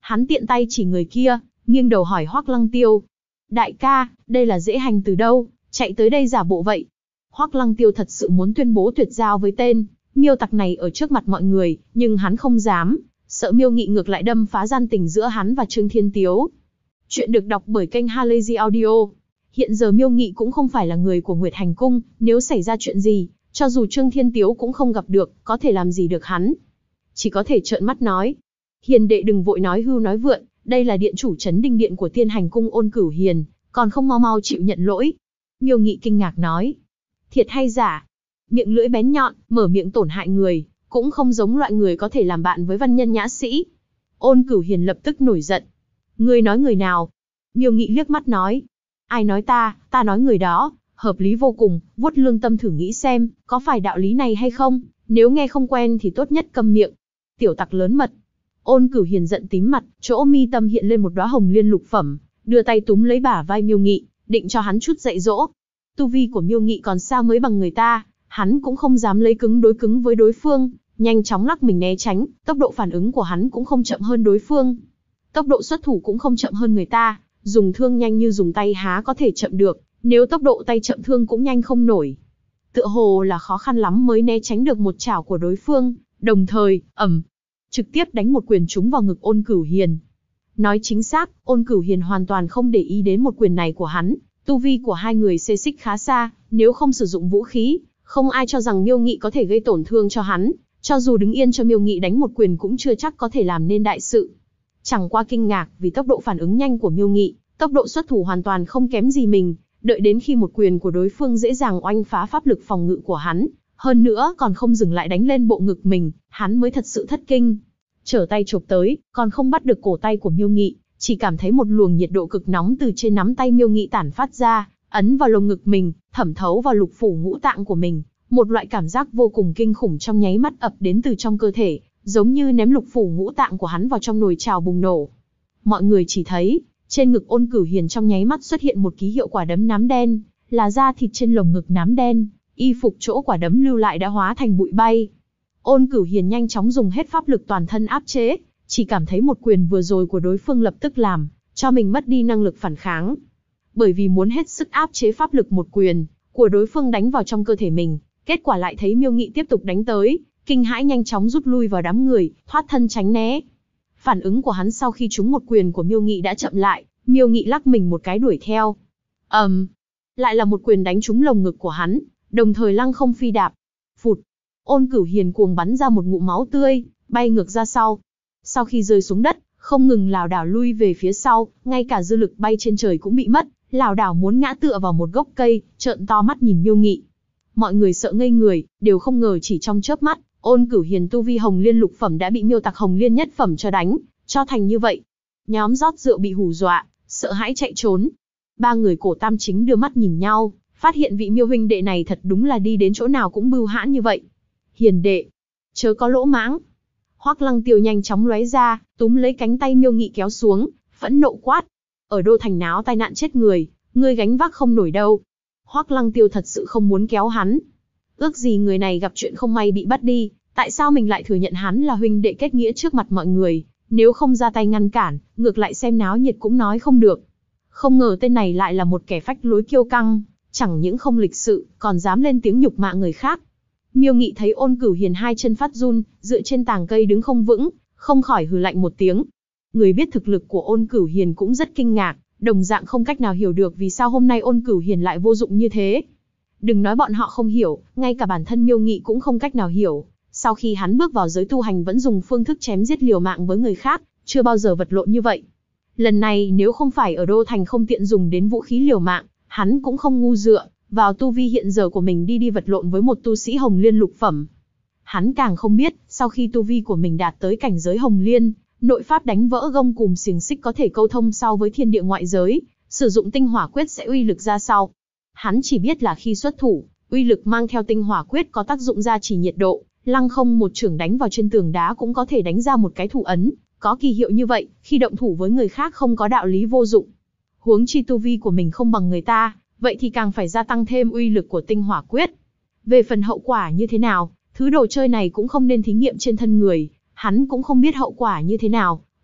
Hắn tiện tay chỉ người kia, nghiêng đầu hỏi Hoắc Lăng Tiêu. Đại ca, đây là dễ hành từ đâu, chạy tới đây giả bộ vậy? Hoắc Lăng Tiêu thật sự muốn tuyên bố tuyệt giao với tên Miêu tặc này ở trước mặt mọi người, nhưng hắn không dám, sợ Miêu Nghị ngược lại đâm phá gian tình giữa hắn và Trương Thiên Tiếu. Chuyện được đọc bởi kênh Halazy Audio. Hiện giờ Miêu Nghị cũng không phải là người của Nguyệt Hành Cung, nếu xảy ra chuyện gì, cho dù Trương Thiên Tiếu cũng không gặp được, có thể làm gì được hắn. Chỉ có thể trợn mắt nói. Hiền đệ đừng vội nói hưu nói vượn, đây là điện chủ trấn Đinh Điện của Tiên Hành Cung Ôn Cửu Hiền, còn không mau mau chịu nhận lỗi. Miêu Nghị kinh ngạc nói. Thiệt hay giả? Miệng lưỡi bén nhọn, mở miệng tổn hại người, cũng không giống loại người có thể làm bạn với văn nhân nhã sĩ. Ôn Cửu Hiền lập tức nổi giận. Ngươi nói người nào? Miêu Nghị liếc mắt nói. Ai nói ta nói người đó, hợp lý vô cùng, vuốt lương tâm thử nghĩ xem, có phải đạo lý này hay không, nếu nghe không quen thì tốt nhất câm miệng. Tiểu tặc lớn mật. Ôn Cửu Hiền giận tím mặt, chỗ mi tâm hiện lên một đóa hồng liên lục phẩm, đưa tay túm lấy bả vai Miêu Nghị, định cho hắn chút dạy dỗ. Tu vi của Miêu Nghị còn xa mới bằng người ta, hắn cũng không dám lấy cứng đối cứng với đối phương, nhanh chóng lắc mình né tránh, tốc độ phản ứng của hắn cũng không chậm hơn đối phương. Tốc độ xuất thủ cũng không chậm hơn người ta, dùng thương nhanh như dùng tay há có thể chậm được, nếu tốc độ tay chậm thương cũng nhanh không nổi. Tựa hồ là khó khăn lắm mới né tránh được một chảo của đối phương, đồng thời, trực tiếp đánh một quyền trúng vào ngực Ôn Cửu Hiền. Nói chính xác, Ôn Cửu Hiền hoàn toàn không để ý đến một quyền này của hắn, tu vi của hai người xê xích khá xa, nếu không sử dụng vũ khí, không ai cho rằng Miêu Nghị có thể gây tổn thương cho hắn, cho dù đứng yên cho Miêu Nghị đánh một quyền cũng chưa chắc có thể làm nên đại sự. Chẳng qua kinh ngạc vì tốc độ phản ứng nhanh của Miêu Nghị, tốc độ xuất thủ hoàn toàn không kém gì mình, đợi đến khi một quyền của đối phương dễ dàng oanh phá pháp lực phòng ngự của hắn, hơn nữa còn không dừng lại đánh lên bộ ngực mình, hắn mới thật sự thất kinh. Trở tay chộp tới, còn không bắt được cổ tay của Miêu Nghị, chỉ cảm thấy một luồng nhiệt độ cực nóng từ trên nắm tay Miêu Nghị tản phát ra, ấn vào lồng ngực mình, thẩm thấu vào lục phủ ngũ tạng của mình, một loại cảm giác vô cùng kinh khủng trong nháy mắt ập đến từ trong cơ thể, giống như ném lục phủ ngũ tạng của hắn vào trong nồi chảo bùng nổ. Mọi người chỉ thấy, trên ngực Ôn Cửu Hiền trong nháy mắt xuất hiện một ký hiệu quả đấm nám đen, là da thịt trên lồng ngực nám đen, y phục chỗ quả đấm lưu lại đã hóa thành bụi bay. Ôn Cửu Hiền nhanh chóng dùng hết pháp lực toàn thân áp chế, chỉ cảm thấy một quyền vừa rồi của đối phương lập tức làm cho mình mất đi năng lực phản kháng. Bởi vì muốn hết sức áp chế pháp lực một quyền của đối phương đánh vào trong cơ thể mình, kết quả lại thấy Miêu Nghị tiếp tục đánh tới, kinh hãi nhanh chóng rút lui vào đám người, thoát thân tránh né. Phản ứng của hắn sau khi trúng một quyền của Miêu Nghị đã chậm lại, Miêu Nghị lắc mình một cái đuổi theo. Lại là một quyền đánh trúng lồng ngực của hắn, đồng thời lăng không phi đạp. Phụt! Ôn Cửu Hiền cuồng bắn ra một ngụm máu tươi, bay ngược ra sau. Sau khi rơi xuống đất, không ngừng lảo đảo lui về phía sau, ngay cả dư lực bay trên trời cũng bị mất, lảo đảo muốn ngã tựa vào một gốc cây, trợn to mắt nhìn Miêu Nghị. Mọi người sợ ngây người, đều không ngờ chỉ trong chớp mắt, Ôn Cửu Hiền tu vi hồng liên lục phẩm đã bị miêu tặc hồng liên nhất phẩm cho đánh, cho thành như vậy. Nhóm rót rượu bị hù dọa, sợ hãi chạy trốn. Ba người cổ tam chính đưa mắt nhìn nhau, phát hiện vị Miêu huynh đệ này thật đúng là đi đến chỗ nào cũng bưu hãn như vậy. Hiền đệ, chớ có lỗ mãng. Hoắc Lăng Tiêu nhanh chóng lóe ra, túm lấy cánh tay Miêu Nghị kéo xuống, phẫn nộ quát: ở đô thành náo tai nạn chết người, ngươi gánh vác không nổi đâu. Hoắc Lăng Tiêu thật sự không muốn kéo hắn. Ước gì người này gặp chuyện không may bị bắt đi, tại sao mình lại thừa nhận hắn là huynh đệ kết nghĩa trước mặt mọi người, nếu không ra tay ngăn cản, ngược lại xem náo nhiệt cũng nói không được. Không ngờ tên này lại là một kẻ phách lối kiêu căng, chẳng những không lịch sự, còn dám lên tiếng nhục mạ người khác. Miêu Nghị thấy Ôn Cửu Hiền hai chân phát run, dựa trên tàng cây đứng không vững, không khỏi hừ lạnh một tiếng. Người biết thực lực của Ôn Cửu Hiền cũng rất kinh ngạc, đồng dạng không cách nào hiểu được vì sao hôm nay Ôn Cửu Hiền lại vô dụng như thế. Đừng nói bọn họ không hiểu, ngay cả bản thân Miêu Nghị cũng không cách nào hiểu. Sau khi hắn bước vào giới tu hành vẫn dùng phương thức chém giết liều mạng với người khác, chưa bao giờ vật lộn như vậy. Lần này nếu không phải ở đô thành không tiện dùng đến vũ khí liều mạng, hắn cũng không ngu dựa vào tu vi hiện giờ của mình đi vật lộn với một tu sĩ hồng liên lục phẩm. Hắn càng không biết, sau khi tu vi của mình đạt tới cảnh giới hồng liên, nội pháp đánh vỡ gông cùm xiềng xích có thể câu thông sau với thiên địa ngoại giới, sử dụng tinh hỏa quyết sẽ uy lực ra sao. Hắn chỉ biết là khi xuất thủ, uy lực mang theo tinh hỏa quyết có tác dụng gia trì nhiệt độ, lăng không một chưởng đánh vào trên tường đá cũng có thể đánh ra một cái thủ ấn, có kỳ hiệu như vậy, khi động thủ với người khác không có đạo lý vô dụng. Huống chi tu vi của mình không bằng người ta, vậy thì càng phải gia tăng thêm uy lực của tinh hỏa quyết. Về phần hậu quả như thế nào, thứ đồ chơi này cũng không nên thí nghiệm trên thân người, hắn cũng không biết hậu quả như thế nào,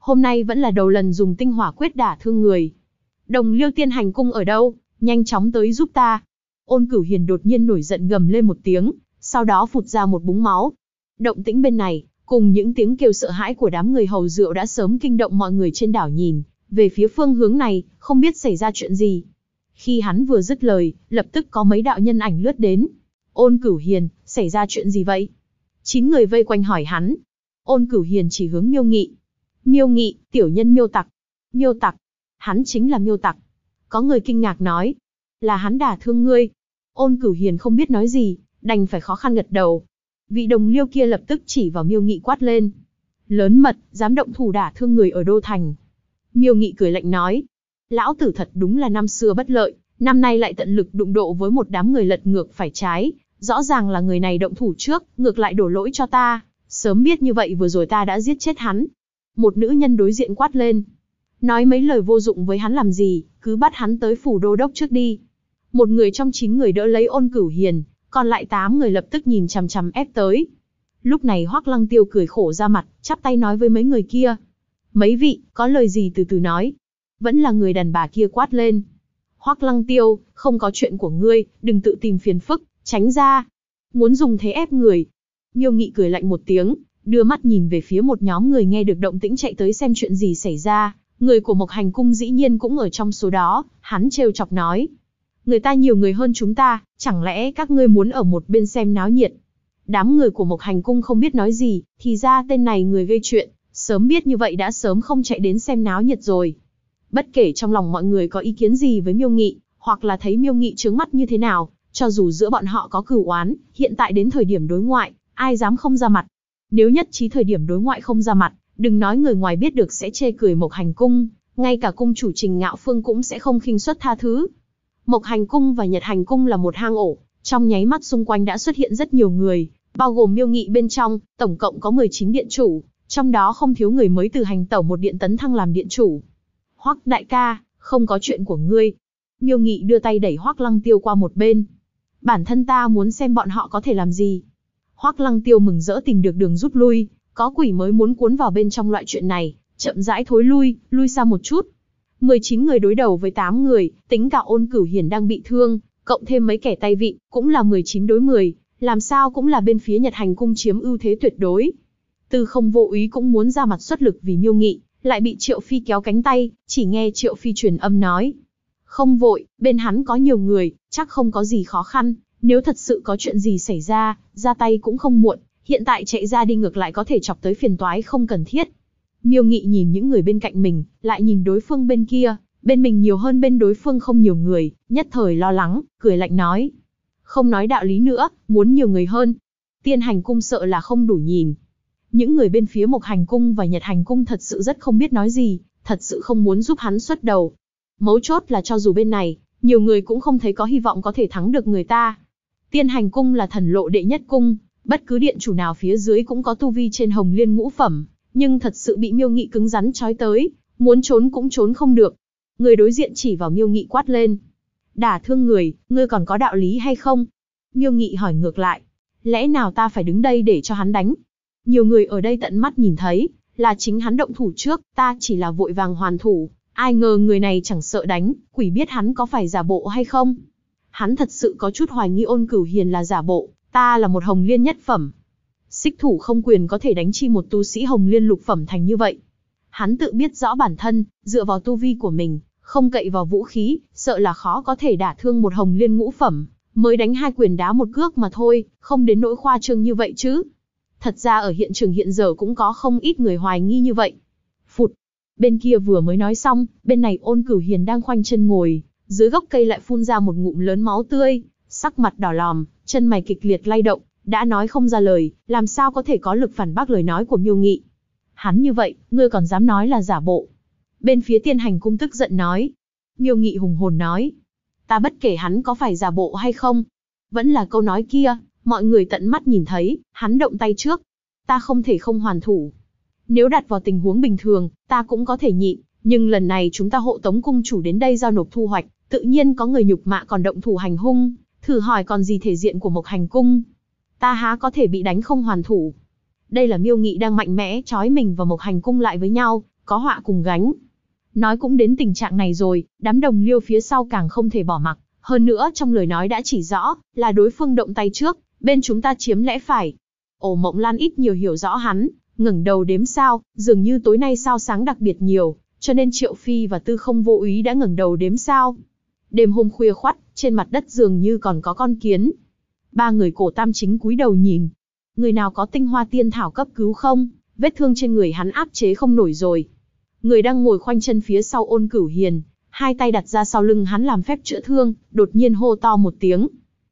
hôm nay vẫn là đầu lần dùng tinh hỏa quyết đả thương người. Đồng Liêu Tiên Hành Cung ở đâu? Nhanh chóng tới giúp ta. Ôn Cửu Hiền đột nhiên nổi giận gầm lên một tiếng, sau đó phụt ra một búng máu. Động tĩnh bên này, cùng những tiếng kêu sợ hãi của đám người hầu rượu đã sớm kinh động mọi người trên đảo nhìn về phía phương hướng này, không biết xảy ra chuyện gì. Khi hắn vừa dứt lời, lập tức có mấy đạo nhân ảnh lướt đến. Ôn Cửu Hiền, xảy ra chuyện gì vậy? 9 người vây quanh hỏi hắn. Ôn Cửu Hiền chỉ hướng Miêu Nghị. Miêu Nghị, tiểu nhân Miêu Tặc. Miêu Tặc? Hắn chính là Miêu Tặc. Có người kinh ngạc nói. Là hắn đả thương ngươi. Ôn Cửu Hiền không biết nói gì, đành phải khó khăn gật đầu. Vị đồng liêu kia lập tức chỉ vào Miêu Nghị quát lên. Lớn mật, dám động thủ đả thương người ở Đô Thành. Miêu Nghị cười lạnh nói. Lão tử thật đúng là năm xưa bất lợi, năm nay lại tận lực đụng độ với một đám người lật ngược phải trái. Rõ ràng là người này động thủ trước, ngược lại đổ lỗi cho ta. Sớm biết như vậy vừa rồi ta đã giết chết hắn. Một nữ nhân đối diện quát lên. Nói mấy lời vô dụng với hắn làm gì, cứ bắt hắn tới phủ đô đốc trước đi. Một người trong 9 người đỡ lấy Ôn Cửu Hiền, còn lại 8 người lập tức nhìn chằm chằm ép tới. Lúc này Hoắc Lăng Tiêu cười khổ ra mặt, chắp tay nói với mấy người kia. Mấy vị, có lời gì từ từ nói. Vẫn là người đàn bà kia quát lên. Hoắc Lăng Tiêu, không có chuyện của ngươi, đừng tự tìm phiền phức, tránh ra. Muốn dùng thế ép người. Miêu Nghị cười lạnh một tiếng, đưa mắt nhìn về phía một nhóm người nghe được động tĩnh chạy tới xem chuyện gì xảy ra. Người của Mộc Hành Cung dĩ nhiên cũng ở trong số đó, hắn trêu chọc nói. Người ta nhiều người hơn chúng ta, chẳng lẽ các ngươi muốn ở một bên xem náo nhiệt? Đám người của Mộc Hành Cung không biết nói gì, thì ra tên này người gây chuyện, sớm biết như vậy đã sớm không chạy đến xem náo nhiệt rồi. Bất kể trong lòng mọi người có ý kiến gì với Miêu Nghị, hoặc là thấy Miêu Nghị trướng mắt như thế nào, cho dù giữa bọn họ có cửu oán, hiện tại đến thời điểm đối ngoại, ai dám không ra mặt. Nếu nhất trí thời điểm đối ngoại không ra mặt, đừng nói người ngoài biết được sẽ chê cười Mộc Hành Cung, ngay cả cung chủ Trình Ngạo Phương cũng sẽ không khinh suất tha thứ. Mộc Hành Cung và Nhật Hành Cung là một hang ổ, trong nháy mắt xung quanh đã xuất hiện rất nhiều người, bao gồm Miêu Nghị bên trong, tổng cộng có 19 điện chủ, trong đó không thiếu người mới từ hành tẩu một điện tấn thăng làm điện chủ. Hoắc đại ca, không có chuyện của ngươi. Miêu Nghị đưa tay đẩy Hoắc Lăng Tiêu qua một bên. Bản thân ta muốn xem bọn họ có thể làm gì. Hoắc Lăng Tiêu mừng rỡ tìm được đường rút lui, có quỷ mới muốn cuốn vào bên trong loại chuyện này, chậm rãi thối lui xa một chút. 19 người đối đầu với 8 người, tính cả Ôn Cửu Hiền đang bị thương, cộng thêm mấy kẻ tay vịn, cũng là 19 đối 10, làm sao cũng là bên phía Nhật Hành Cung chiếm ưu thế tuyệt đối. Tư Không Vô Úy cũng muốn ra mặt xuất lực vì Miêu Nghị, lại bị Triệu Phi kéo cánh tay, chỉ nghe Triệu Phi truyền âm nói. Không vội, bên hắn có nhiều người, chắc không có gì khó khăn, nếu thật sự có chuyện gì xảy ra, ra tay cũng không muộn, hiện tại chạy ra đi ngược lại có thể chọc tới phiền toái không cần thiết. Miêu Nghị nhìn những người bên cạnh mình, lại nhìn đối phương bên kia, bên mình nhiều hơn bên đối phương không nhiều người, nhất thời lo lắng, cười lạnh nói. Không nói đạo lý nữa, muốn nhiều người hơn. Tiên Hành Cung sợ là không đủ nhìn. Những người bên phía Mộc Hành Cung và Nhật Hành Cung thật sự rất không biết nói gì, thật sự không muốn giúp hắn xuất đầu. Mấu chốt là cho dù bên này, nhiều người cũng không thấy có hy vọng có thể thắng được người ta. Tiên Hành Cung là thần lộ đệ nhất cung, bất cứ điện chủ nào phía dưới cũng có tu vi trên Hồng Liên ngũ phẩm, nhưng thật sự bị Miêu Nghị cứng rắn trói tới, muốn trốn cũng trốn không được. Người đối diện chỉ vào Miêu Nghị quát lên. Đả thương người, ngươi còn có đạo lý hay không? Miêu Nghị hỏi ngược lại. Lẽ nào ta phải đứng đây để cho hắn đánh? Nhiều người ở đây tận mắt nhìn thấy, là chính hắn động thủ trước, ta chỉ là vội vàng hoàn thủ. Ai ngờ người này chẳng sợ đánh, quỷ biết hắn có phải giả bộ hay không. Hắn thật sự có chút hoài nghi Ôn Cửu Hiền là giả bộ, ta là một Hồng Liên nhất phẩm. Xích thủ không quyền có thể đánh chi một tu sĩ Hồng Liên lục phẩm thành như vậy. Hắn tự biết rõ bản thân, dựa vào tu vi của mình, không cậy vào vũ khí, sợ là khó có thể đả thương một Hồng Liên ngũ phẩm, mới đánh 2 quyền đá một cước mà thôi, không đến nỗi khoa trương như vậy chứ. Thật ra ở hiện trường hiện giờ cũng có không ít người hoài nghi như vậy. Phụt, bên kia vừa mới nói xong, bên này Ôn Cửu Hiền đang khoanh chân ngồi, dưới gốc cây lại phun ra một ngụm lớn máu tươi, sắc mặt đỏ lòm, chân mày kịch liệt lay động, đã nói không ra lời, làm sao có thể có lực phản bác lời nói của Miêu Nghị. Hắn như vậy, ngươi còn dám nói là giả bộ? Bên phía Tiên Hành Cung tức giận nói. Miêu Nghị hùng hồn nói. Ta bất kể hắn có phải giả bộ hay không. Vẫn là câu nói kia, mọi người tận mắt nhìn thấy, hắn động tay trước. Ta không thể không hoàn thủ. Nếu đặt vào tình huống bình thường, ta cũng có thể nhịn, nhưng lần này chúng ta hộ tống cung chủ đến đây giao nộp thu hoạch, tự nhiên có người nhục mạ còn động thủ hành hung, thử hỏi còn gì thể diện của Mộc Hành Cung. Ta há có thể bị đánh không hoàn thủ. Đây là Miêu Nghị đang mạnh mẽ trói mình và Mộc Hành Cung lại với nhau, có họa cùng gánh. Nói cũng đến tình trạng này rồi, đám đồng liêu phía sau càng không thể bỏ mặc, hơn nữa trong lời nói đã chỉ rõ, là đối phương động tay trước, bên chúng ta chiếm lẽ phải. Ổ Mộng Lan ít nhiều hiểu rõ hắn, ngẩng đầu đếm sao, dường như tối nay sao sáng đặc biệt nhiều, cho nên Triệu Phi và Tư Không vô ý đã ngẩng đầu đếm sao. Đêm hôm khuya khoắt, trên mặt đất dường như còn có con kiến. Ba người Cổ Tam Chính cúi đầu nhìn. Người nào có tinh hoa tiên thảo cấp cứu không? Vết thương trên người hắn áp chế không nổi rồi. Người đang ngồi khoanh chân phía sau Ôn Cửu Hiền, hai tay đặt ra sau lưng hắn làm phép chữa thương, đột nhiên hô to một tiếng.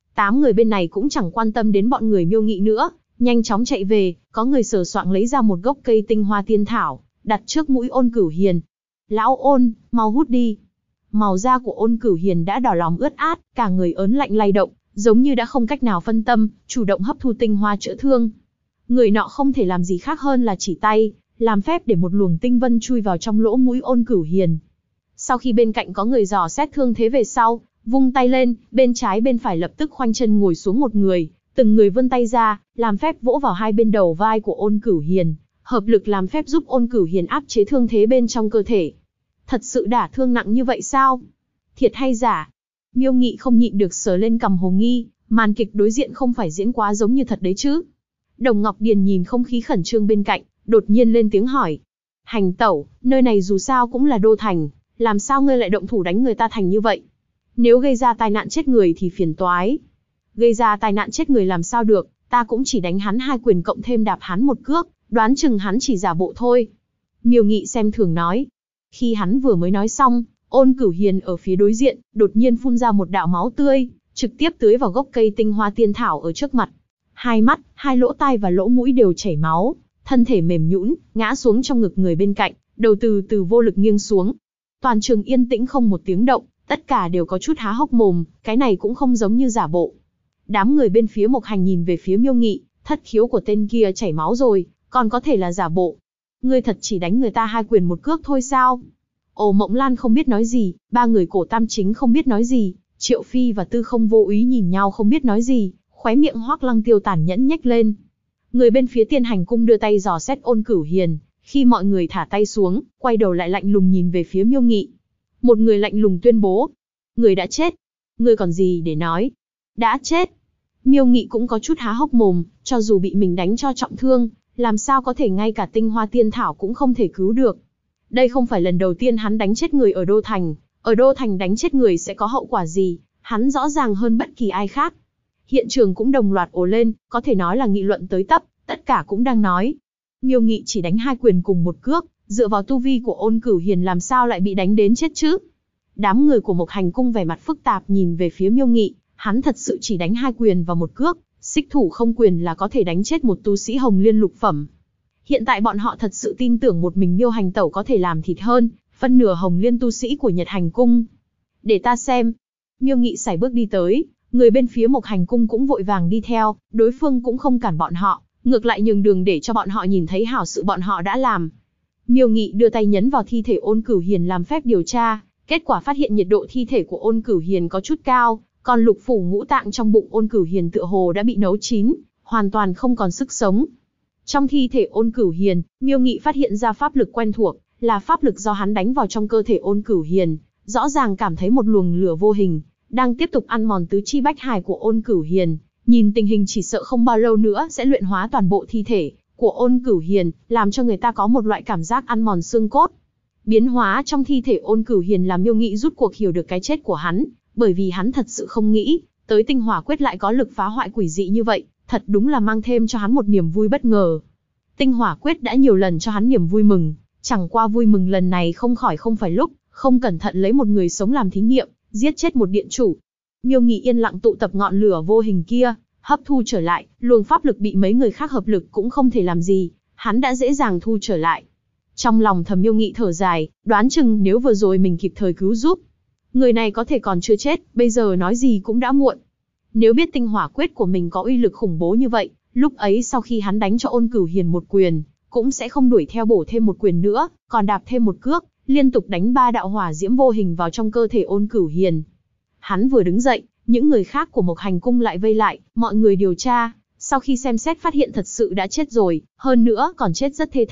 8 người bên này cũng chẳng quan tâm đến bọn người Miêu Nghị nữa, nhanh chóng chạy về, có người sờ soạng lấy ra một gốc cây tinh hoa tiên thảo, đặt trước mũi Ôn Cửu Hiền. Lão Ôn, mau hút đi. Màu da của Ôn Cửu Hiền đã đỏ lòm ướt át, cả người ớn lạnh lay động, giống như đã không cách nào phân tâm, chủ động hấp thu tinh hoa chữa thương. Người nọ không thể làm gì khác hơn là chỉ tay, làm phép để một luồng tinh vân chui vào trong lỗ mũi Ôn Cửu Hiền. Sau khi bên cạnh có người dò xét thương thế về sau, vung tay lên, bên trái bên phải lập tức khoanh chân ngồi xuống một người, từng người vươn tay ra, làm phép vỗ vào hai bên đầu vai của Ôn Cửu Hiền, hợp lực làm phép giúp Ôn Cửu Hiền áp chế thương thế bên trong cơ thể. Thật sự đả thương nặng như vậy sao? Thiệt hay giả? Miêu Nghị không nhịn được sờ lên cằm hồ nghi, màn kịch đối diện không phải diễn quá giống như thật đấy chứ? Đồng Ngọc Điền nhìn không khí khẩn trương bên cạnh, đột nhiên lên tiếng hỏi. Hành tẩu, nơi này dù sao cũng là đô thành, làm sao ngươi lại động thủ đánh người ta thành như vậy? Nếu gây ra tai nạn chết người thì phiền toái. Gây ra tai nạn chết người làm sao được, ta cũng chỉ đánh hắn 2 quyền cộng thêm đạp hắn 1 cước, đoán chừng hắn chỉ giả bộ thôi. Miêu Nghị xem thường nói. Khi hắn vừa mới nói xong, Ôn Cửu Hiền ở phía đối diện, đột nhiên phun ra một đạo máu tươi, trực tiếp tưới vào gốc cây tinh hoa tiên thảo ở trước mặt. Hai mắt, hai lỗ tai và lỗ mũi đều chảy máu, thân thể mềm nhũn, ngã xuống trong ngực người bên cạnh, đầu từ từ vô lực nghiêng xuống. Toàn trường yên tĩnh không một tiếng động, tất cả đều có chút há hốc mồm, cái này cũng không giống như giả bộ. Đám người bên phía Mộc Hành nhìn về phía Miêu Nghị, thất khiếu của tên kia chảy máu rồi, còn có thể là giả bộ. Ngươi thật chỉ đánh người ta 2 quyền 1 cước thôi sao? Ổ Mộng Lan không biết nói gì, ba người Cổ Tam Chính không biết nói gì, Triệu Phi và Tư Không vô ý nhìn nhau không biết nói gì, khóe miệng Hoắc Lăng Tiêu tàn nhẫn nhếch lên. Người bên phía Tiên Hành Cung đưa tay dò xét Ôn Cửu Hiền, khi mọi người thả tay xuống, quay đầu lại lạnh lùng nhìn về phía Miêu Nghị. Một người lạnh lùng tuyên bố, người đã chết. Người còn gì để nói? Đã chết. Miêu Nghị cũng có chút há hốc mồm, cho dù bị mình đánh cho trọng thương, làm sao có thể ngay cả tinh hoa tiên thảo cũng không thể cứu được. Đây không phải lần đầu tiên hắn đánh chết người ở Đô Thành, ở Đô Thành đánh chết người sẽ có hậu quả gì, hắn rõ ràng hơn bất kỳ ai khác. Hiện trường cũng đồng loạt ồ lên, có thể nói là nghị luận tới tấp, tất cả cũng đang nói. Miêu Nghị chỉ đánh 2 quyền cùng 1 cước, dựa vào tu vi của Ôn Cửu Hiền làm sao lại bị đánh đến chết chứ? Đám người của Mộc Hành Cung vẻ mặt phức tạp nhìn về phía Miêu Nghị, hắn thật sự chỉ đánh 2 quyền và 1 cước, xích thủ không quyền là có thể đánh chết một tu sĩ Hồng Liên lục phẩm. Hiện tại bọn họ thật sự tin tưởng một mình Miêu Hành Tẩu có thể làm thịt hơn phân nửa Hồng Liên tu sĩ của Nhật Hành Cung. Để ta xem. Miêu Nghị sải bước đi tới, người bên phía Mộc Hành Cung cũng vội vàng đi theo, đối phương cũng không cản bọn họ, ngược lại nhường đường để cho bọn họ nhìn thấy hảo sự bọn họ đã làm. Miêu Nghị đưa tay nhấn vào thi thể Ôn Cửu Hiền làm phép điều tra, kết quả phát hiện nhiệt độ thi thể của Ôn Cửu Hiền có chút cao, còn lục phủ ngũ tạng trong bụng Ôn Cửu Hiền tựa hồ đã bị nấu chín, hoàn toàn không còn sức sống. Trong thi thể Ôn Cửu Hiền, Miêu Nghị phát hiện ra pháp lực quen thuộc, là pháp lực do hắn đánh vào trong cơ thể Ôn Cửu Hiền, rõ ràng cảm thấy một luồng lửa vô hình đang tiếp tục ăn mòn tứ chi bách hải của Ôn Cửu Hiền, nhìn tình hình chỉ sợ không bao lâu nữa sẽ luyện hóa toàn bộ thi thể của Ôn Cửu Hiền, làm cho người ta có một loại cảm giác ăn mòn xương cốt. Biến hóa trong thi thể Ôn Cửu Hiền làm Miêu Nghị rút cuộc hiểu được cái chết của hắn, bởi vì hắn thật sự không nghĩ tới tinh hỏa quyết lại có lực phá hoại quỷ dị như vậy, thật đúng là mang thêm cho hắn một niềm vui bất ngờ. Tinh hỏa quyết đã nhiều lần cho hắn niềm vui mừng, chẳng qua vui mừng lần này không phải lúc không cẩn thận lấy một người sống làm thí nghiệm, giết chết một điện chủ. Miêu Nghị yên lặng tụ tập ngọn lửa vô hình kia, hấp thu trở lại, luồng pháp lực bị mấy người khác hợp lực cũng không thể làm gì, hắn đã dễ dàng thu trở lại. Trong lòng thầm Miêu Nghị thở dài, đoán chừng nếu vừa rồi mình kịp thời cứu giúp, người này có thể còn chưa chết, bây giờ nói gì cũng đã muộn. Nếu biết tinh hỏa quyết của mình có uy lực khủng bố như vậy, lúc ấy sau khi hắn đánh cho Ôn Cửu Hiền 1 quyền, cũng sẽ không đuổi theo bổ thêm 1 quyền nữa, còn đạp thêm 1 cước, liên tục đánh 3 đạo hỏa diễm vô hình vào trong cơ thể Ôn Cửu Hiền. Hắn vừa đứng dậy, những người khác của Mộc Hành Cung lại vây lại, mọi người điều tra, sau khi xem xét phát hiện thật sự đã chết rồi, hơn nữa còn chết rất thê thảm,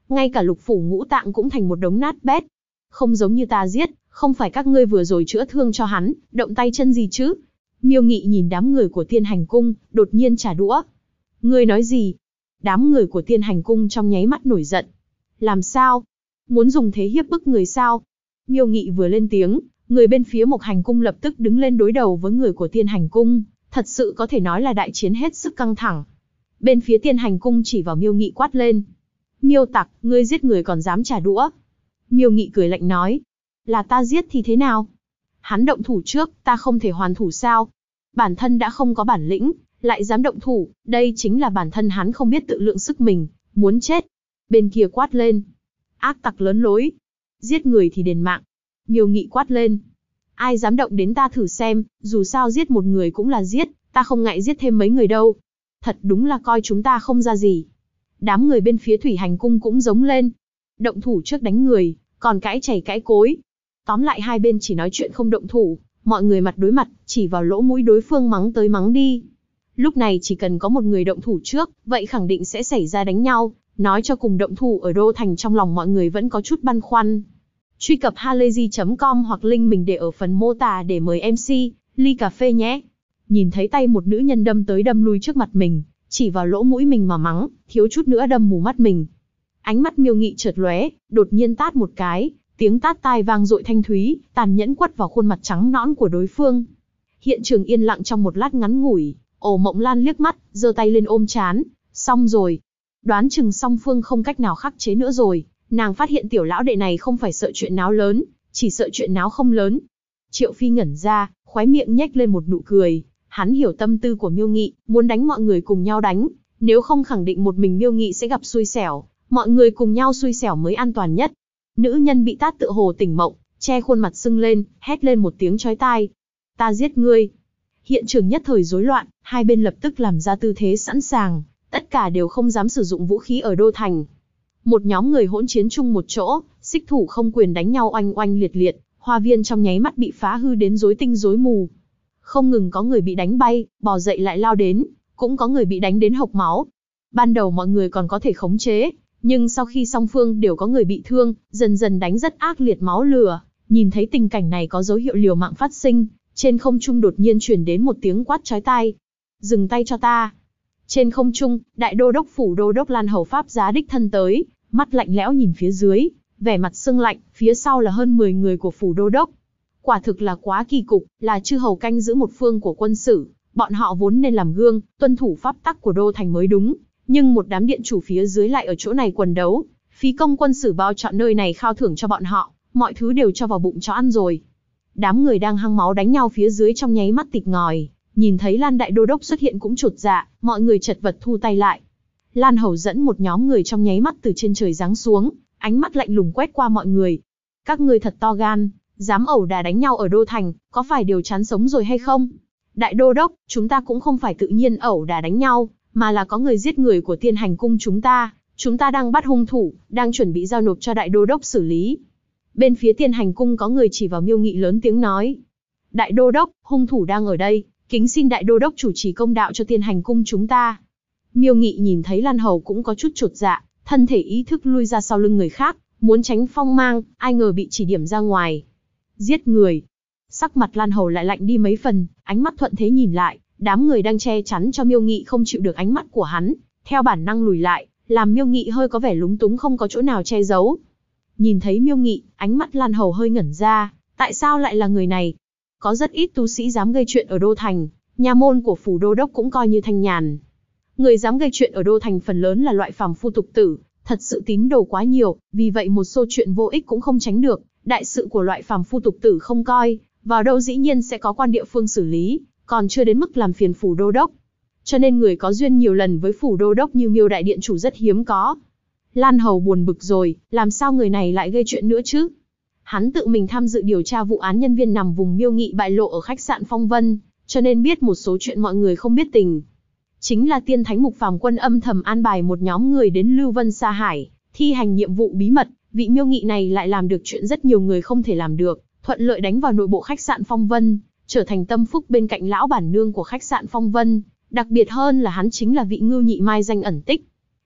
ngay cả lục phủ ngũ tạng cũng thành một đống nát bét. Không giống như ta giết, không phải các ngươi vừa rồi chữa thương cho hắn, động tay chân gì chứ? Miêu Nghị nhìn đám người của Tiên Hành Cung, đột nhiên trả đũa. Ngươi nói gì? Đám người của Tiên Hành Cung trong nháy mắt nổi giận. Làm sao? Muốn dùng thế hiếp bức người sao? Miêu Nghị vừa lên tiếng, người bên phía Mộc Hành Cung lập tức đứng lên đối đầu với người của Tiên Hành Cung, thật sự có thể nói là đại chiến hết sức căng thẳng. Bên phía Tiên Hành Cung chỉ vào Miêu Nghị quát lên. Miêu tặc, ngươi giết người còn dám trả đũa. Miêu Nghị cười lạnh nói. Là ta giết thì thế nào? Hắn động thủ trước, ta không thể hoàn thủ sao? Bản thân đã không có bản lĩnh, lại dám động thủ, đây chính là bản thân hắn không biết tự lượng sức mình, muốn chết. Bên kia quát lên. Ác tặc lớn lối. Giết người thì đền mạng. Miêu Nghị quát lên. Ai dám động đến ta thử xem, dù sao giết một người cũng là giết, ta không ngại giết thêm mấy người đâu. Thật đúng là coi chúng ta không ra gì. Đám người bên phía Thủy Hành Cung cũng giống lên. Động thủ trước đánh người, còn cãi chày cãi cối. Tóm lại hai bên chỉ nói chuyện không động thủ, mọi người mặt đối mặt, chỉ vào lỗ mũi đối phương mắng tới mắng đi. Lúc này chỉ cần có một người động thủ trước, vậy khẳng định sẽ xảy ra đánh nhau, nói cho cùng động thủ ở Đô Thành trong lòng mọi người vẫn có chút băn khoăn. Truy cập halayzi.com hoặc link mình để ở phần mô tả để mời MC, ly cà phê nhé. Nhìn thấy tay một nữ nhân đâm tới đâm lui trước mặt mình, chỉ vào lỗ mũi mình mà mắng, thiếu chút nữa đâm mù mắt mình. Ánh mắt Miêu Nghị chợt lóe, đột nhiên tát một cái, tiếng tát tai vang dội thanh thúy, tàn nhẫn quất vào khuôn mặt trắng nõn của đối phương. Hiện trường yên lặng trong một lát ngắn ngủi, Ổ Mộng Lan liếc mắt, giơ tay lên ôm trán, xong rồi. Đoán chừng song phương không cách nào khắc chế nữa rồi, nàng phát hiện tiểu lão đệ này không phải sợ chuyện náo lớn, chỉ sợ chuyện náo không lớn. Triệu Phi ngẩn ra, khóe miệng nhếch lên một nụ cười, hắn hiểu tâm tư của Miêu Nghị, muốn đánh mọi người cùng nhau đánh, nếu không khẳng định một mình Miêu Nghị sẽ gặp xui xẻo, mọi người cùng nhau xui xẻo mới an toàn nhất. Nữ nhân bị tát tựa hồ tỉnh mộng, che khuôn mặt sưng lên, hét lên một tiếng chói tai. Ta giết ngươi. Hiện trường nhất thời rối loạn, hai bên lập tức làm ra tư thế sẵn sàng, tất cả đều không dám sử dụng vũ khí ở Đô Thành. Một nhóm người hỗn chiến chung một chỗ, xích thủ không quyền đánh nhau oanh oanh liệt liệt, hoa viên trong nháy mắt bị phá hư đến rối tinh rối mù. Không ngừng có người bị đánh bay, bò dậy lại lao đến, cũng có người bị đánh đến hộc máu. Ban đầu mọi người còn có thể khống chế, nhưng sau khi song phương đều có người bị thương, dần dần đánh rất ác liệt máu lửa. Nhìn thấy tình cảnh này có dấu hiệu liều mạng phát sinh, trên không trung đột nhiên truyền đến một tiếng quát chói tai. Dừng tay cho ta. Trên không trung, đại đô đốc phủ đô đốc Lan Hầu Pháp giá đích thân tới, mắt lạnh lẽo nhìn phía dưới, vẻ mặt sưng lạnh, phía sau là hơn 10 người của phủ đô đốc. Quả thực là quá kỳ cục, là chư hầu canh giữ một phương của quân sử, bọn họ vốn nên làm gương, tuân thủ pháp tắc của Đô Thành mới đúng, nhưng một đám điện chủ phía dưới lại ở chỗ này quần đấu, phí công quân sử bao chọn nơi này khao thưởng cho bọn họ, mọi thứ đều cho vào bụng chó ăn rồi. Đám người đang hăng máu đánh nhau phía dưới trong nháy mắt tịt ngòi, nhìn thấy Lan đại đô đốc xuất hiện cũng chột dạ, mọi người chật vật thu tay lại. Lan Hầu dẫn một nhóm người trong nháy mắt từ trên trời giáng xuống, ánh mắt lạnh lùng quét qua mọi người. Các ngươi thật to gan, dám ẩu đả đánh nhau ở Đô Thành, có phải đều chán sống rồi hay không? Đại đô đốc, chúng ta cũng không phải tự nhiên ẩu đả đánh nhau, mà là có người giết người của Tiên Hành Cung chúng ta đang bắt hung thủ, đang chuẩn bị giao nộp cho đại đô đốc xử lý. Bên phía Tiên Hành Cung có người chỉ vào Miêu Nghị lớn tiếng nói. Đại đô đốc, hung thủ đang ở đây, kính xin đại đô đốc chủ trì công đạo cho Tiên Hành Cung chúng ta. Miêu Nghị nhìn thấy Lan Hầu cũng có chút chột dạ, thân thể ý thức lui ra sau lưng người khác, muốn tránh phong mang, ai ngờ bị chỉ điểm ra ngoài. Giết người. Sắc mặt Lan Hầu lại lạnh đi mấy phần, ánh mắt thuận thế nhìn lại, đám người đang che chắn cho Miêu Nghị không chịu được ánh mắt của hắn, theo bản năng lùi lại, làm Miêu Nghị hơi có vẻ lúng túng không có chỗ nào che giấu. Nhìn thấy Miêu Nghị, ánh mắt Lan Hầu hơi ngẩn ra, tại sao lại là người này? Có rất ít tu sĩ dám gây chuyện ở Đô Thành, nhà môn của phủ đô đốc cũng coi như thanh nhàn. Người dám gây chuyện ở Đô Thành phần lớn là loại phàm phu tục tử, thật sự tín đồ quá nhiều, vì vậy một số chuyện vô ích cũng không tránh được, đại sự của loại phàm phu tục tử không coi, vào đâu dĩ nhiên sẽ có quan địa phương xử lý, còn chưa đến mức làm phiền phủ đô đốc. Cho nên người có duyên nhiều lần với phủ đô đốc như Miêu đại điện chủ rất hiếm có. Lan Hầu buồn bực rồi, làm sao người này lại gây chuyện nữa chứ? Hắn tự mình tham dự điều tra vụ án nhân viên nằm vùng Miêu Nghị bại lộ ở khách sạn Phong Vân, cho nên biết một số chuyện mọi người không biết tình. Chính là Tiên Thánh Mục Phàm Quân âm thầm an bài một nhóm người đến Lưu Vân Sa Hải, thi hành nhiệm vụ bí mật, vị Miêu Nghị này lại làm được chuyện rất nhiều người không thể làm được, thuận lợi đánh vào nội bộ khách sạn Phong Vân, trở thành tâm phúc bên cạnh lão bản nương của khách sạn Phong Vân, đặc biệt hơn là hắn chính là vị Ngưu Nhị Mai danh ẩn tích.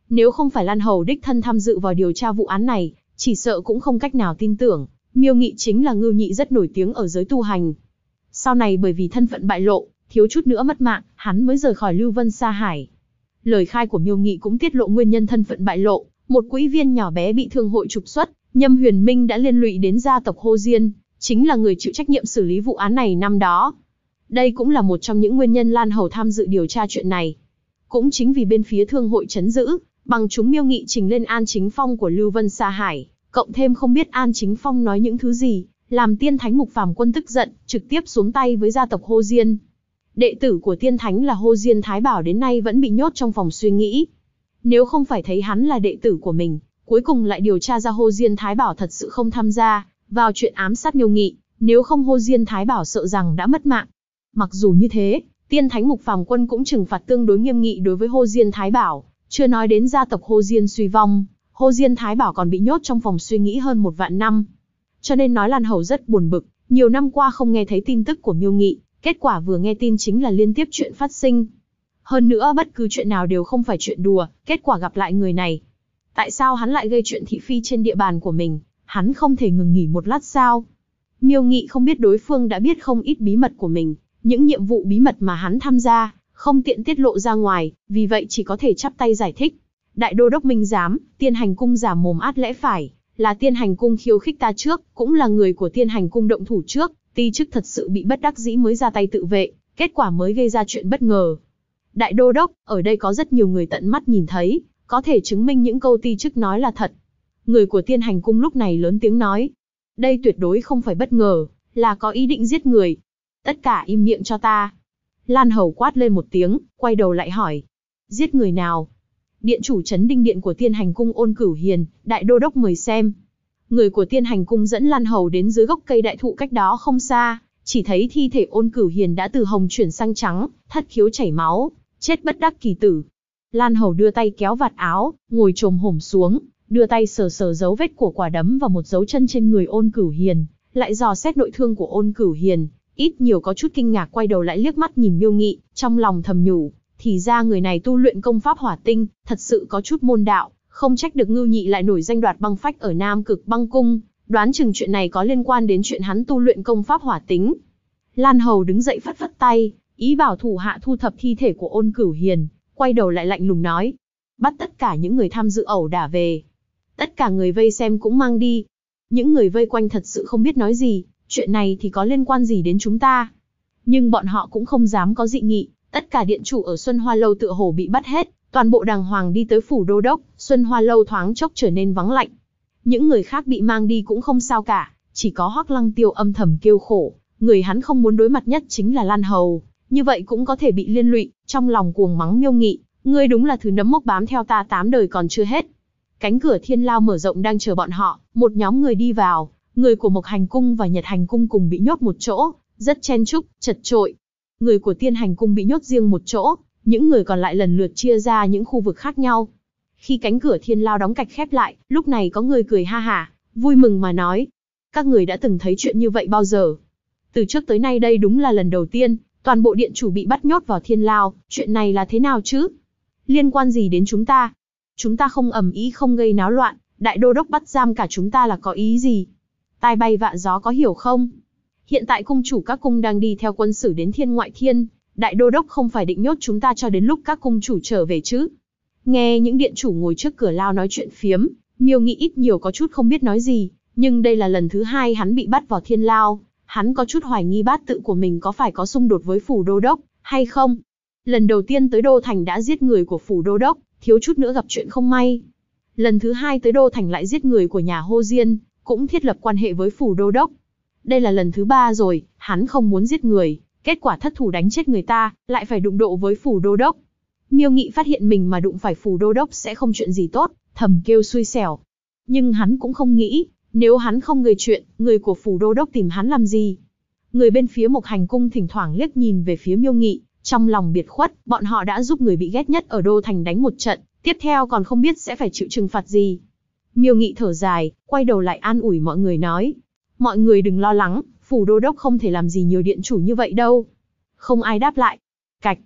Nếu không phải Lan Hầu đích thân tham dự vào điều tra vụ án này, chỉ sợ cũng không cách nào tin tưởng, Miêu Nghị chính là ngưu nhị rất nổi tiếng ở giới tu hành. Sau này bởi vì thân phận bại lộ, thiếu chút nữa mất mạng, hắn mới rời khỏi Lưu Vân Sa Hải. Lời khai của Miêu Nghị cũng tiết lộ nguyên nhân thân phận bại lộ, một quỹ viên nhỏ bé bị thương hội trục xuất, Nhâm Huyền Minh đã liên lụy đến gia tộc Hồ Diên, chính là người chịu trách nhiệm xử lý vụ án này năm đó. Đây cũng là một trong những nguyên nhân Lan Hầu tham dự điều tra chuyện này. Cũng chính vì bên phía thương hội trấn giữ, bằng chúng Miêu Nghị trình lên An Chính Phong của Lưu Vân Sa Hải, cộng thêm không biết An Chính Phong nói những thứ gì, làm Tiên Thánh Mục Phàm Quân tức giận, trực tiếp xuống tay với gia tộc Hồ Diên. Đệ tử của Tiên Thánh là Hồ Diên Thái Bảo đến nay vẫn bị nhốt trong phòng suy nghĩ. Nếu không phải thấy hắn là đệ tử của mình, cuối cùng lại điều tra ra Hồ Diên Thái Bảo thật sự không tham gia vào chuyện ám sát Miêu Nghị, nếu không Hồ Diên Thái Bảo sợ rằng đã mất mạng. Mặc dù như thế, Tiên Thánh Mục Phàm Quân cũng trừng phạt tương đối nghiêm nghị đối với Hồ Diên Thái Bảo, chưa nói đến gia tộc Hồ Diên suy vong, Hồ Diên Thái Bảo còn bị nhốt trong phòng suy nghĩ hơn 1 vạn năm. Cho nên nói Lan Hầu rất buồn bực, nhiều năm qua không nghe thấy tin tức của Miêu Nghị, kết quả vừa nghe tin chính là liên tiếp chuyện phát sinh. Hơn nữa bất cứ chuyện nào đều không phải chuyện đùa, kết quả gặp lại người này. Tại sao hắn lại gây chuyện thị phi trên địa bàn của mình, hắn không thể ngừng nghỉ một lát sao? Miêu Nghị không biết đối phương đã biết không ít bí mật của mình, những nhiệm vụ bí mật mà hắn tham gia, không tiện tiết lộ ra ngoài, vì vậy chỉ có thể chắp tay giải thích. Đại đô đốc Minh Giám, Tiên Hành Cung giả mồm át lẽ phải, là Tiên Hành Cung khiêu khích ta trước, cũng là người của Tiên Hành Cung động thủ trước, ti chức thật sự bị bất đắc dĩ mới ra tay tự vệ, kết quả mới gây ra chuyện bất ngờ. Đại đô đốc, ở đây có rất nhiều người tận mắt nhìn thấy, có thể chứng minh những câu ti chức nói là thật. Người của Tiên Hành Cung lúc này lớn tiếng nói. Đây tuyệt đối không phải bất ngờ, là có ý định giết người. Tất cả im miệng cho ta. Lan Hầu quát lên một tiếng, quay đầu lại hỏi. Giết người nào? Điện chủ trấn Đinh Điện của Tiên Hành Cung Ôn Cửu Hiền, đại đô đốc mời xem. Người của Tiên Hành Cung dẫn Lan Hầu đến dưới gốc cây đại thụ cách đó không xa, chỉ thấy thi thể Ôn Cửu Hiền đã từ hồng chuyển sang trắng, thất khiếu chảy máu, chết bất đắc kỳ tử. Lan Hầu đưa tay kéo vạt áo, ngồi chồm hổm xuống, đưa tay sờ sờ dấu vết của quả đấm và một dấu chân trên người Ôn Cửu Hiền, lại dò xét nội thương của Ôn Cửu Hiền, ít nhiều có chút kinh ngạc quay đầu lại liếc mắt nhìn Miêu Nghị, trong lòng thầm nhủ, thì ra người này tu luyện công pháp hỏa tinh, thật sự có chút môn đạo, không trách được Ngưu Nhị lại nổi danh đoạt băng phách ở Nam Cực Băng Cung, đoán chừng chuyện này có liên quan đến chuyện hắn tu luyện công pháp hỏa tính. Lan Hầu đứng dậy phất phất tay, ý bảo thủ hạ thu thập thi thể của Ôn Cửu Hiền, quay đầu lại lạnh lùng nói, bắt tất cả những người tham dự ẩu đả về. Tất cả người vây xem cũng mang đi. Những người vây quanh thật sự không biết nói gì, chuyện này thì có liên quan gì đến chúng ta. Nhưng bọn họ cũng không dám có dị nghị, tất cả điện chủ ở Xuân Hoa Lâu tựa hồ bị bắt hết, toàn bộ đàng hoàng đi tới phủ đô đốc, Xuân Hoa Lâu thoáng chốc trở nên vắng lạnh. Những người khác bị mang đi cũng không sao cả, chỉ có Hoắc Lăng Tiêu âm thầm kêu khổ, người hắn không muốn đối mặt nhất chính là Lan Hầu, như vậy cũng có thể bị liên lụy, trong lòng cuồng mắng Miêu Nghị, ngươi đúng là thứ nấm mốc bám theo ta 8 đời còn chưa hết. Cánh cửa thiên lao mở rộng đang chờ bọn họ, một nhóm người đi vào, người của Mộc Hành Cung và Nhật Hành Cung cùng bị nhốt một chỗ, rất chen chúc, chật chội. Người của Tiên Hành Cung bị nhốt riêng một chỗ, những người còn lại lần lượt chia ra những khu vực khác nhau. Khi cánh cửa thiên lao đóng cạch khép lại, lúc này có người cười ha hả, vui mừng mà nói. Các người đã từng thấy chuyện như vậy bao giờ? Từ trước tới nay đây đúng là lần đầu tiên, toàn bộ điện chủ bị bắt nhốt vào thiên lao, chuyện này là thế nào chứ? Liên quan gì đến chúng ta? Chúng ta không ầm ĩ không gây náo loạn, đại đô đốc bắt giam cả chúng ta là có ý gì? Tai bay vạ gió có hiểu không? Hiện tại cung chủ các cung đang đi theo quân sử đến thiên ngoại thiên, đại đô đốc không phải định nhốt chúng ta cho đến lúc các cung chủ trở về chứ? Nghe những điện chủ ngồi trước cửa lao nói chuyện phiếm, Miêu Nghị ít nhiều có chút không biết nói gì, nhưng đây là lần thứ 2 hắn bị bắt vào thiên lao, hắn có chút hoài nghi bát tự của mình có phải có xung đột với phủ đô đốc, hay không? Lần đầu tiên tới Đô Thành đã giết người của phủ đô đốc, thiếu chút nữa gặp chuyện không may. Lần thứ 2 tới Đô Thành lại giết người của nhà Hồ Diên, cũng thiết lập quan hệ với phủ đô đốc. Đây là lần thứ 3 rồi, hắn không muốn giết người, kết quả thất thủ đánh chết người ta, lại phải đụng độ với phủ đô đốc. Miêu Nghị phát hiện mình mà đụng phải phủ đô đốc sẽ không chuyện gì tốt, thầm kêu xui xẻo. Nhưng hắn cũng không nghĩ, nếu hắn không gây chuyện, người của phủ đô đốc tìm hắn làm gì? Người bên phía Mộc Hành Cung thỉnh thoảng liếc nhìn về phía Miêu Nghị, trong lòng biệt khuất, bọn họ đã giúp người bị ghét nhất ở Đô Thành đánh một trận, tiếp theo còn không biết sẽ phải chịu trừng phạt gì. Miêu Nghị thở dài, quay đầu lại an ủi mọi người nói. Mọi người đừng lo lắng, phủ đô đốc không thể làm gì nhiều điện chủ như vậy đâu. Không ai đáp lại. Cạch.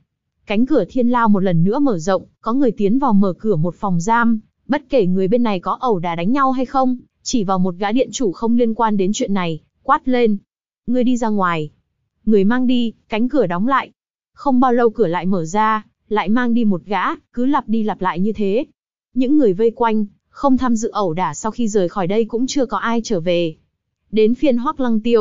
cánh cửa thiên lao một lần nữa mở rộng, có người tiến vào mở cửa một phòng giam, bất kể người bên này có ẩu đả đánh nhau hay không, chỉ vào một gã điện chủ không liên quan đến chuyện này, quát lên. Ngươi đi ra ngoài. Người mang đi, cánh cửa đóng lại. Không bao lâu cửa lại mở ra, lại mang đi một gã, cứ lặp đi lặp lại như thế. Những người vây quanh, không tham dự ẩu đả sau khi rời khỏi đây cũng chưa có ai trở về. Đến phiên Hoắc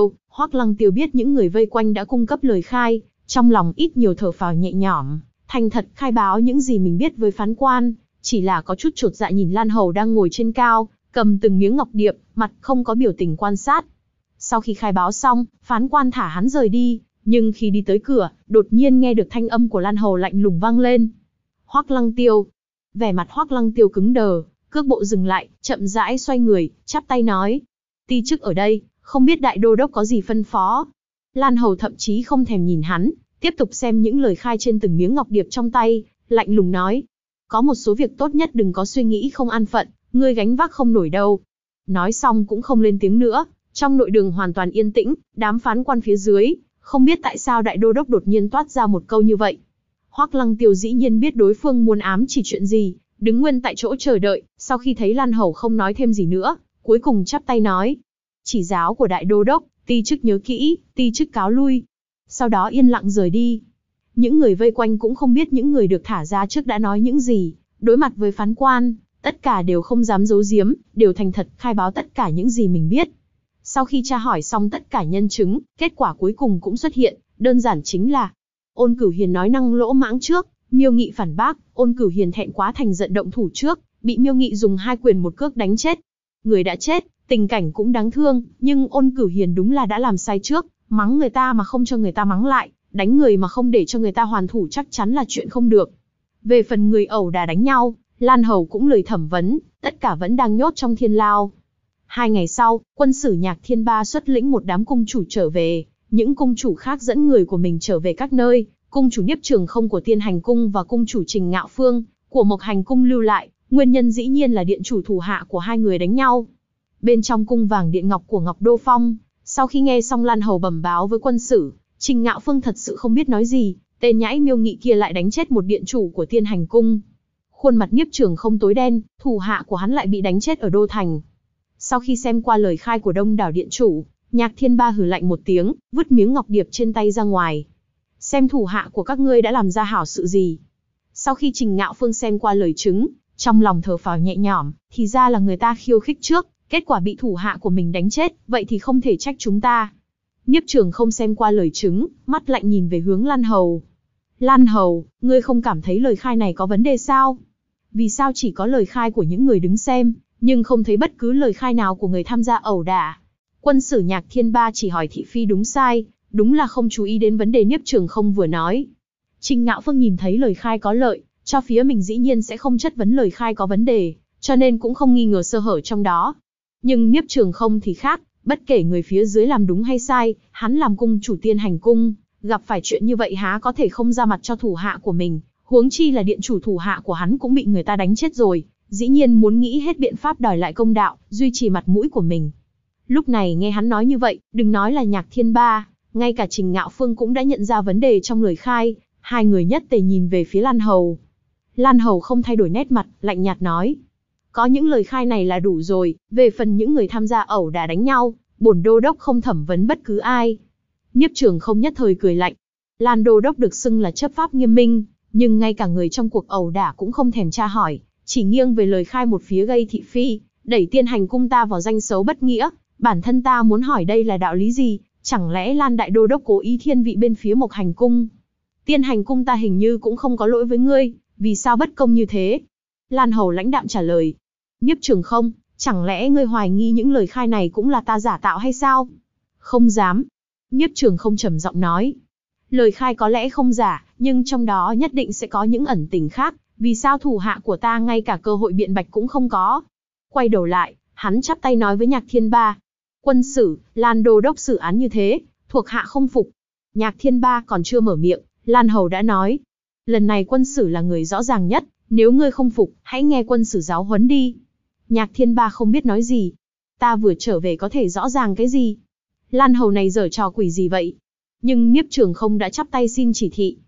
Lăng Tiêu biết những người vây quanh đã cung cấp lời khai, trong lòng ít nhiều thở phào nhẹ nhõm, thành thật khai báo những gì mình biết với phán quan, chỉ là có chút chột dạ nhìn Lan Hầu đang ngồi trên cao, cầm từng miếng ngọc điệp, mặt không có biểu tình quan sát. Sau khi khai báo xong, phán quan thả hắn rời đi, nhưng khi đi tới cửa, đột nhiên nghe được thanh âm của Lan Hầu lạnh lùng vang lên. Hoắc Lăng Tiêu. Vẻ mặt Hoắc Lăng Tiêu cứng đờ, cước bộ dừng lại, chậm rãi xoay người, chắp tay nói. Ti chức ở đây, không biết đại đô đốc có gì phân phó. Lan Hầu thậm chí không thèm nhìn hắn, tiếp tục xem những lời khai trên từng miếng ngọc điệp trong tay, lạnh lùng nói. Có một số việc tốt nhất đừng có suy nghĩ không an phận, ngươi gánh vác không nổi đâu. Nói xong cũng không lên tiếng nữa, trong nội đường hoàn toàn yên tĩnh, đám phán quan phía dưới, không biết tại sao đại đô đốc đột nhiên toát ra một câu như vậy. Hoắc Lăng Tiêu dĩ nhiên biết đối phương muốn ám chỉ chuyện gì, đứng nguyên tại chỗ chờ đợi, sau khi thấy Lan Hầu không nói thêm gì nữa, cuối cùng chắp tay nói. Chỉ giáo của đại đô đốc, ti chức nhớ kỹ, ti chức cáo lui. Sau đó yên lặng rời đi. Những người vây quanh cũng không biết những người được thả ra trước đã nói những gì, đối mặt với phán quan, tất cả đều không dám giấu giếm, đều thành thật khai báo tất cả những gì mình biết. Sau khi tra hỏi xong tất cả nhân chứng, kết quả cuối cùng cũng xuất hiện, đơn giản chính là Ôn Cửu Hiền nói năng lỗ mãng trước, Miêu Nghị phản bác, Ôn Cửu Hiền thẹn quá thành giận động thủ trước, bị Miêu Nghị dùng 2 quyền một cước đánh chết. Người đã chết, tình cảnh cũng đáng thương, nhưng Ôn Cửu Hiền đúng là đã làm sai trước, mắng người ta mà không cho người ta mắng lại, đánh người mà không để cho người ta hoàn thủ chắc chắn là chuyện không được. Về phần người ẩu đả đánh nhau, Lan Hầu cũng lời thẩm vấn, tất cả vẫn đang nhốt trong thiên lao. 2 ngày sau, quân sử Nhạc Thiên Ba xuất lĩnh một đám cung chủ trở về, những cung chủ khác dẫn người của mình trở về các nơi, cung chủ Niếp Trường Không của Tiên Hành Cung và cung chủ Trình Ngạo Phương của Mộc Hành Cung lưu lại, nguyên nhân dĩ nhiên là điện chủ thủ hạ của hai người đánh nhau. Bên trong cung vàng điện ngọc của Ngọc Đô Phong, sau khi nghe xong Lan Hầu bẩm báo với quân sử, Trình Ngạo Phương thật sự không biết nói gì, tên nhãi Miêu Nghị kia lại đánh chết một điện chủ của Tiên Hành Cung. Khuôn mặt Niếp Trường Không tối đen, thủ hạ của hắn lại bị đánh chết ở Đô Thành. Sau khi xem qua lời khai của đông đảo điện chủ, Nhạc Thiên Ba hừ lạnh một tiếng, vứt miếng ngọc điệp trên tay ra ngoài. Xem thủ hạ của các ngươi đã làm ra hảo sự gì. Sau khi Trình Ngạo Phương xem qua lời chứng, trong lòng thở phào nhẹ nhõm, thì ra là người ta khiêu khích trước, kết quả bị thủ hạ của mình đánh chết, vậy thì không thể trách chúng ta. Niếp Trường Không xem qua lời chứng, mắt lạnh nhìn về hướng Lan Hầu. Lan Hầu, ngươi không cảm thấy lời khai này có vấn đề sao? Vì sao chỉ có lời khai của những người đứng xem, nhưng không thấy bất cứ lời khai nào của người tham gia ẩu đả? Quân sử Nhạc Thiên Ba chỉ hỏi thị phi đúng sai, đúng là không chú ý đến vấn đề Niếp Trường Không vừa nói. Trình Ngạo Phương nhìn thấy lời khai có lợi, cho phía mình dĩ nhiên sẽ không chất vấn lời khai có vấn đề, cho nên cũng không nghi ngờ sơ hở trong đó. Nhưng Niếp Trường Không thì khác, bất kể người phía dưới làm đúng hay sai, hắn làm cung chủ Tiên Hành Cung, gặp phải chuyện như vậy há có thể không ra mặt cho thủ hạ của mình, huống chi là điện chủ thủ hạ của hắn cũng bị người ta đánh chết rồi, dĩ nhiên muốn nghĩ hết biện pháp đòi lại công đạo, duy trì mặt mũi của mình. Lúc này nghe hắn nói như vậy, đừng nói là Nhạc Thiên Ba, ngay cả Trình Ngạo Phương cũng đã nhận ra vấn đề trong lời khai, hai người nhất tề nhìn về phía Lan Hầu. Lan Hầu không thay đổi nét mặt, lạnh nhạt nói. Có những lời khai này là đủ rồi, về phần những người tham gia ẩu đả đánh nhau, bổn đô đốc không thẩm vấn bất cứ ai. Niếp Trường Không nhất thời cười lạnh. Lan đô đốc được xưng là chấp pháp nghiêm minh, nhưng ngay cả người trong cuộc ẩu đả cũng không thèm tra hỏi, chỉ nghiêng về lời khai một phía gây thị phi, đẩy Tiên Hành Cung ta vào danh xấu bất nghĩa. Bản thân ta muốn hỏi đây là đạo lý gì, chẳng lẽ Lan đại đô đốc cố ý thiên vị bên phía Mộc Hành Cung? Tiên Hành Cung ta hình như cũng không có lỗi với ngươi, vì sao bất công như thế? Lan Hầu lãnh đạm trả lời. Niếp Trường Không, chẳng lẽ ngươi hoài nghi những lời khai này cũng là ta giả tạo hay sao? Không dám. Niếp Trường Không trầm giọng nói. Lời khai có lẽ không giả, nhưng trong đó nhất định sẽ có những ẩn tình khác, vì sao thủ hạ của ta ngay cả cơ hội biện bạch cũng không có? Quay đầu lại, hắn chắp tay nói với Nhạc Thiên Ba. Quân sử, Lan đô đốc xử án như thế, thuộc hạ không phục. Nhạc Thiên Ba còn chưa mở miệng, Lan Hầu đã nói. Lần này quân sử là người rõ ràng nhất, nếu ngươi không phục, hãy nghe quân sử giáo huấn đi. Nhạc Thiên Ba không biết nói gì. Ta vừa trở về có thể rõ ràng cái gì? Lan Hầu này giở trò quỷ gì vậy? Nhưng Niếp Trường Không đã chắp tay xin chỉ thị.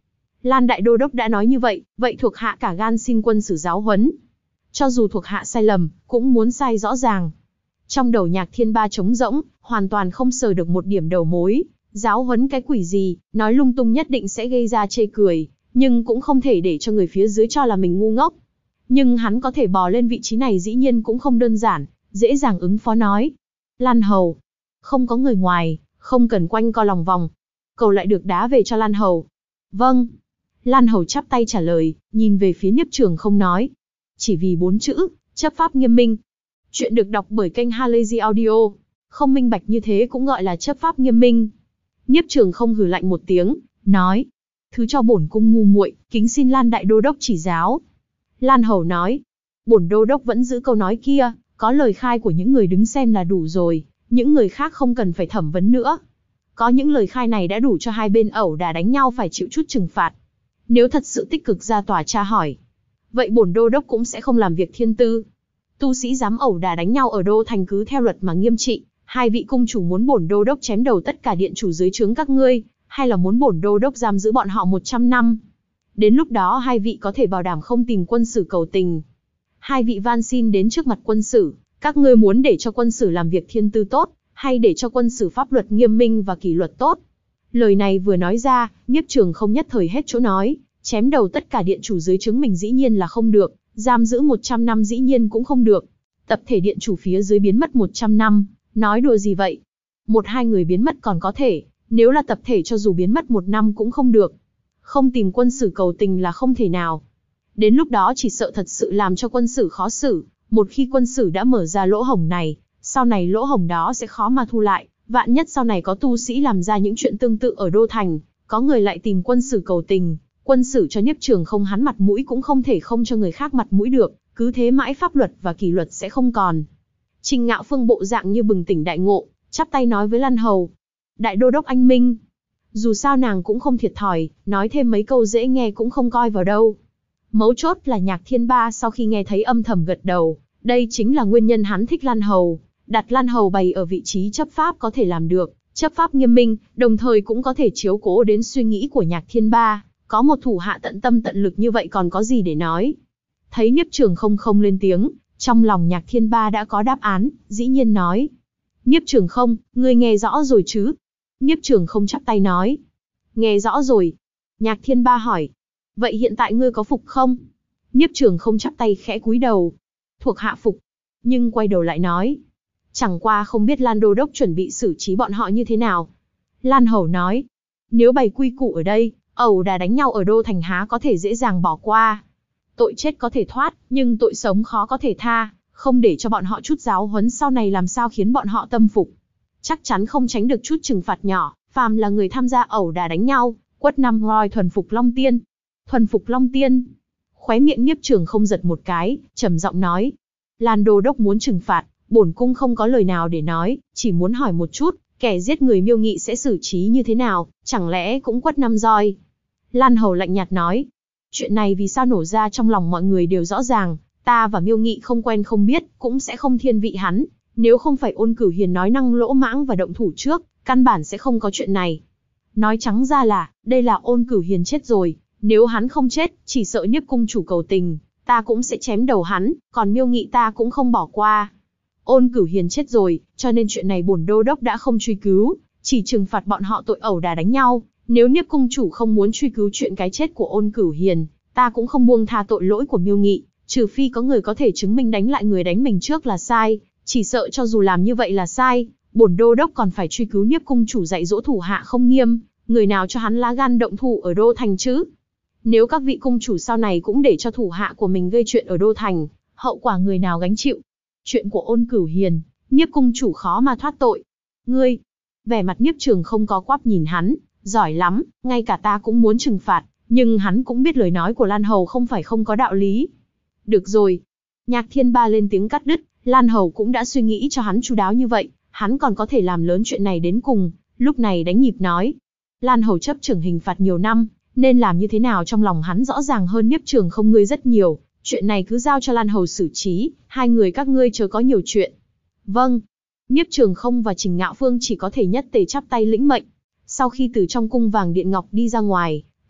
Lan Đại Đô Đốc đã nói như vậy, vậy thuộc hạ cả gan xin quân sử giáo huấn. Cho dù thuộc hạ sai lầm, cũng muốn sai rõ ràng. Trong đầu Nhạc Thiên Ba trống rỗng, hoàn toàn không sờ được một điểm đầu mối. Giáo huấn cái quỷ gì, nói lung tung nhất định sẽ gây ra chê cười, nhưng cũng không thể để cho người phía dưới cho là mình ngu ngốc. Nhưng hắn có thể bò lên vị trí này dĩ nhiên cũng không đơn giản, dễ dàng ứng phó nói. Lan Hầu, không có người ngoài, không cần quanh co lòng vòng. Cầu lại được đá về cho Lan Hầu. Vâng. Lan Hầu chắp tay trả lời, nhìn về phía Niếp Trường không nói. Chỉ vì 4 chữ, chấp pháp nghiêm minh. Chuyện được đọc bởi kênh Halazy Audio. Không minh bạch như thế cũng gọi là chấp pháp nghiêm minh. Niếp Trường không hừ lạnh một tiếng, nói. Thứ cho bổn cung ngu muội, kính xin Lan Đại Đô Đốc chỉ giáo. Lan Hầu nói. Bổn Đô Đốc vẫn giữ câu nói kia, có lời khai của những người đứng xem là đủ rồi, những người khác không cần phải thẩm vấn nữa. Có những lời khai này đã đủ cho hai bên ẩu đả đánh nhau phải chịu chút trừng phạt. Nếu thật sự tích cực ra tòa tra hỏi, vậy bổn Đô Đốc cũng sẽ không làm việc thiên tư. Tu sĩ dám ẩu đả đánh nhau ở đô thành cứ theo luật mà nghiêm trị. Hai vị cung chủ muốn bổn Đô Đốc chém đầu tất cả điện chủ dưới trướng các ngươi, hay là muốn bổn Đô Đốc giam giữ bọn họ 100 năm? Đến lúc đó hai vị có thể bảo đảm không tìm quân sử cầu tình. Hai vị van xin đến trước mặt quân sử, các ngươi muốn để cho quân sử làm việc thiên tư tốt, hay để cho quân sử pháp luật nghiêm minh và kỷ luật tốt? Lời này vừa nói ra, Niếp Trường không nhất thời hết chỗ nói, chém đầu tất cả điện chủ dưới trướng mình dĩ nhiên là không được, giam giữ 100 năm dĩ nhiên cũng không được. Tập thể điện chủ phía dưới biến mất 100 năm, nói đùa gì vậy? 1-2 người biến mất còn có thể, nếu là tập thể cho dù biến mất 1 năm cũng không được. Không tìm quân sử cầu tình là không thể nào. Đến lúc đó chỉ sợ thật sự làm cho quân sử khó xử, một khi quân sử đã mở ra lỗ hổng này, sau này lỗ hổng đó sẽ khó mà thu lại, vạn nhất sau này có tu sĩ làm ra những chuyện tương tự ở đô thành, có người lại tìm quân sử cầu tình, quân sử cho Niếp Trường không hắn mặt mũi cũng không thể không cho người khác mặt mũi được, cứ thế mãi pháp luật và kỷ luật sẽ không còn. Trình Ngạo Phương bộ dạng như bừng tỉnh đại ngộ, chắp tay nói với Lan Hầu. Đại Đô Đốc anh minh. Dù sao nàng cũng không thiệt thòi, nói thêm mấy câu dễ nghe cũng không coi vào đâu. Mấu chốt là Nhạc Thiên Ba sau khi nghe thấy âm thầm gật đầu, đây chính là nguyên nhân hắn thích Lan Hầu, đặt Lan Hầu bày ở vị trí chấp pháp có thể làm được, chấp pháp nghiêm minh, đồng thời cũng có thể chiếu cố đến suy nghĩ của Nhạc Thiên Ba, có một thủ hạ tận tâm tận lực như vậy còn có gì để nói. Thấy Niếp Trường không lên tiếng, trong lòng Nhạc Thiên Ba đã có đáp án, dĩ nhiên nói. Niếp Trường không, ngươi nghe rõ rồi chứ? Niếp Trường không chắp tay nói. Nghe rõ rồi. Nhạc Thiên Ba hỏi. Vậy hiện tại ngươi có phục không? Niếp Trường không chắp tay khẽ cúi đầu. Thuộc hạ phục. Nhưng quay đầu lại nói. Chẳng qua không biết Lan Đô Đốc chuẩn bị xử trí bọn họ như thế nào. Lan Hầu nói. Nếu bày quy củ ở đây, ẩu đả đánh nhau ở đô thành há có thể dễ dàng bỏ qua. Tội chết có thể thoát, nhưng tội sống khó có thể tha, không để cho bọn họ chút giáo huấn sau này làm sao khiến bọn họ tâm phục. Chắc chắn không tránh được chút trừng phạt nhỏ, phàm là người tham gia ẩu đả đánh nhau, quất 5 roi thuần phục Long Tiên. Thuần phục Long Tiên. Khóe miệng Niếp Trường không giật một cái, trầm giọng nói. Lan Đô Đốc muốn trừng phạt, bổn cung không có lời nào để nói, chỉ muốn hỏi một chút, kẻ giết người Miêu Nghị sẽ xử trí như thế nào, chẳng lẽ cũng quất 5 roi? Lan Hầu lạnh nhạt nói. Chuyện này vì sao nổ ra trong lòng mọi người đều rõ ràng, ta và Miêu Nghị không quen không biết, cũng sẽ không thiên vị hắn. Nếu không phải Ôn Cửu Hiền nói năng lỗ mãng và động thủ trước, căn bản sẽ không có chuyện này. Nói trắng ra là, đây là Ôn Cửu Hiền chết rồi, nếu hắn không chết, chỉ sợ Niếp cung chủ cầu tình, ta cũng sẽ chém đầu hắn, còn Miêu Nghị ta cũng không bỏ qua. Ôn Cửu Hiền chết rồi, cho nên chuyện này bổn Đô Đốc đã không truy cứu, chỉ trừng phạt bọn họ tội ẩu đả đánh nhau. Nếu Niếp cung chủ không muốn truy cứu chuyện cái chết của Ôn Cửu Hiền, ta cũng không buông tha tội lỗi của Miêu Nghị, trừ phi có người có thể chứng minh đánh lại người đánh mình trước là sai. Chỉ sợ cho dù làm như vậy là sai, bổn Đô Đốc còn phải truy cứu Niếp cung chủ dạy dỗ thủ hạ không nghiêm, người nào cho hắn lá gan động thủ ở đô thành chứ? Nếu các vị cung chủ sau này cũng để cho thủ hạ của mình gây chuyện ở đô thành, hậu quả người nào gánh chịu? Chuyện của Ôn Cửu Hiền, Niếp cung chủ khó mà thoát tội. Ngươi, vẻ mặt Niếp Trường không có quắp nhìn hắn, giỏi lắm, ngay cả ta cũng muốn trừng phạt, nhưng hắn cũng biết lời nói của Lan Hầu không phải không có đạo lý. Được rồi. Nhạc Thiên Ba lên tiếng cắt đứt, Lan Hầu cũng đã suy nghĩ cho hắn chu đáo như vậy, hắn còn có thể làm lớn chuyện này đến cùng, lúc này đánh nhịp nói. Lan Hầu chấp trưởng hình phạt nhiều năm, nên làm như thế nào trong lòng hắn rõ ràng hơn Niếp Trường không ngươi rất nhiều, chuyện này cứ giao cho Lan Hầu xử trí, hai người các ngươi chớ có nhiều chuyện. Vâng. Niếp Trường không và Trình Ngạo Phương chỉ có thể nhất tề chắp tay lĩnh mệnh. Sau khi từ trong cung vàng điện ngọc đi ra ngoài,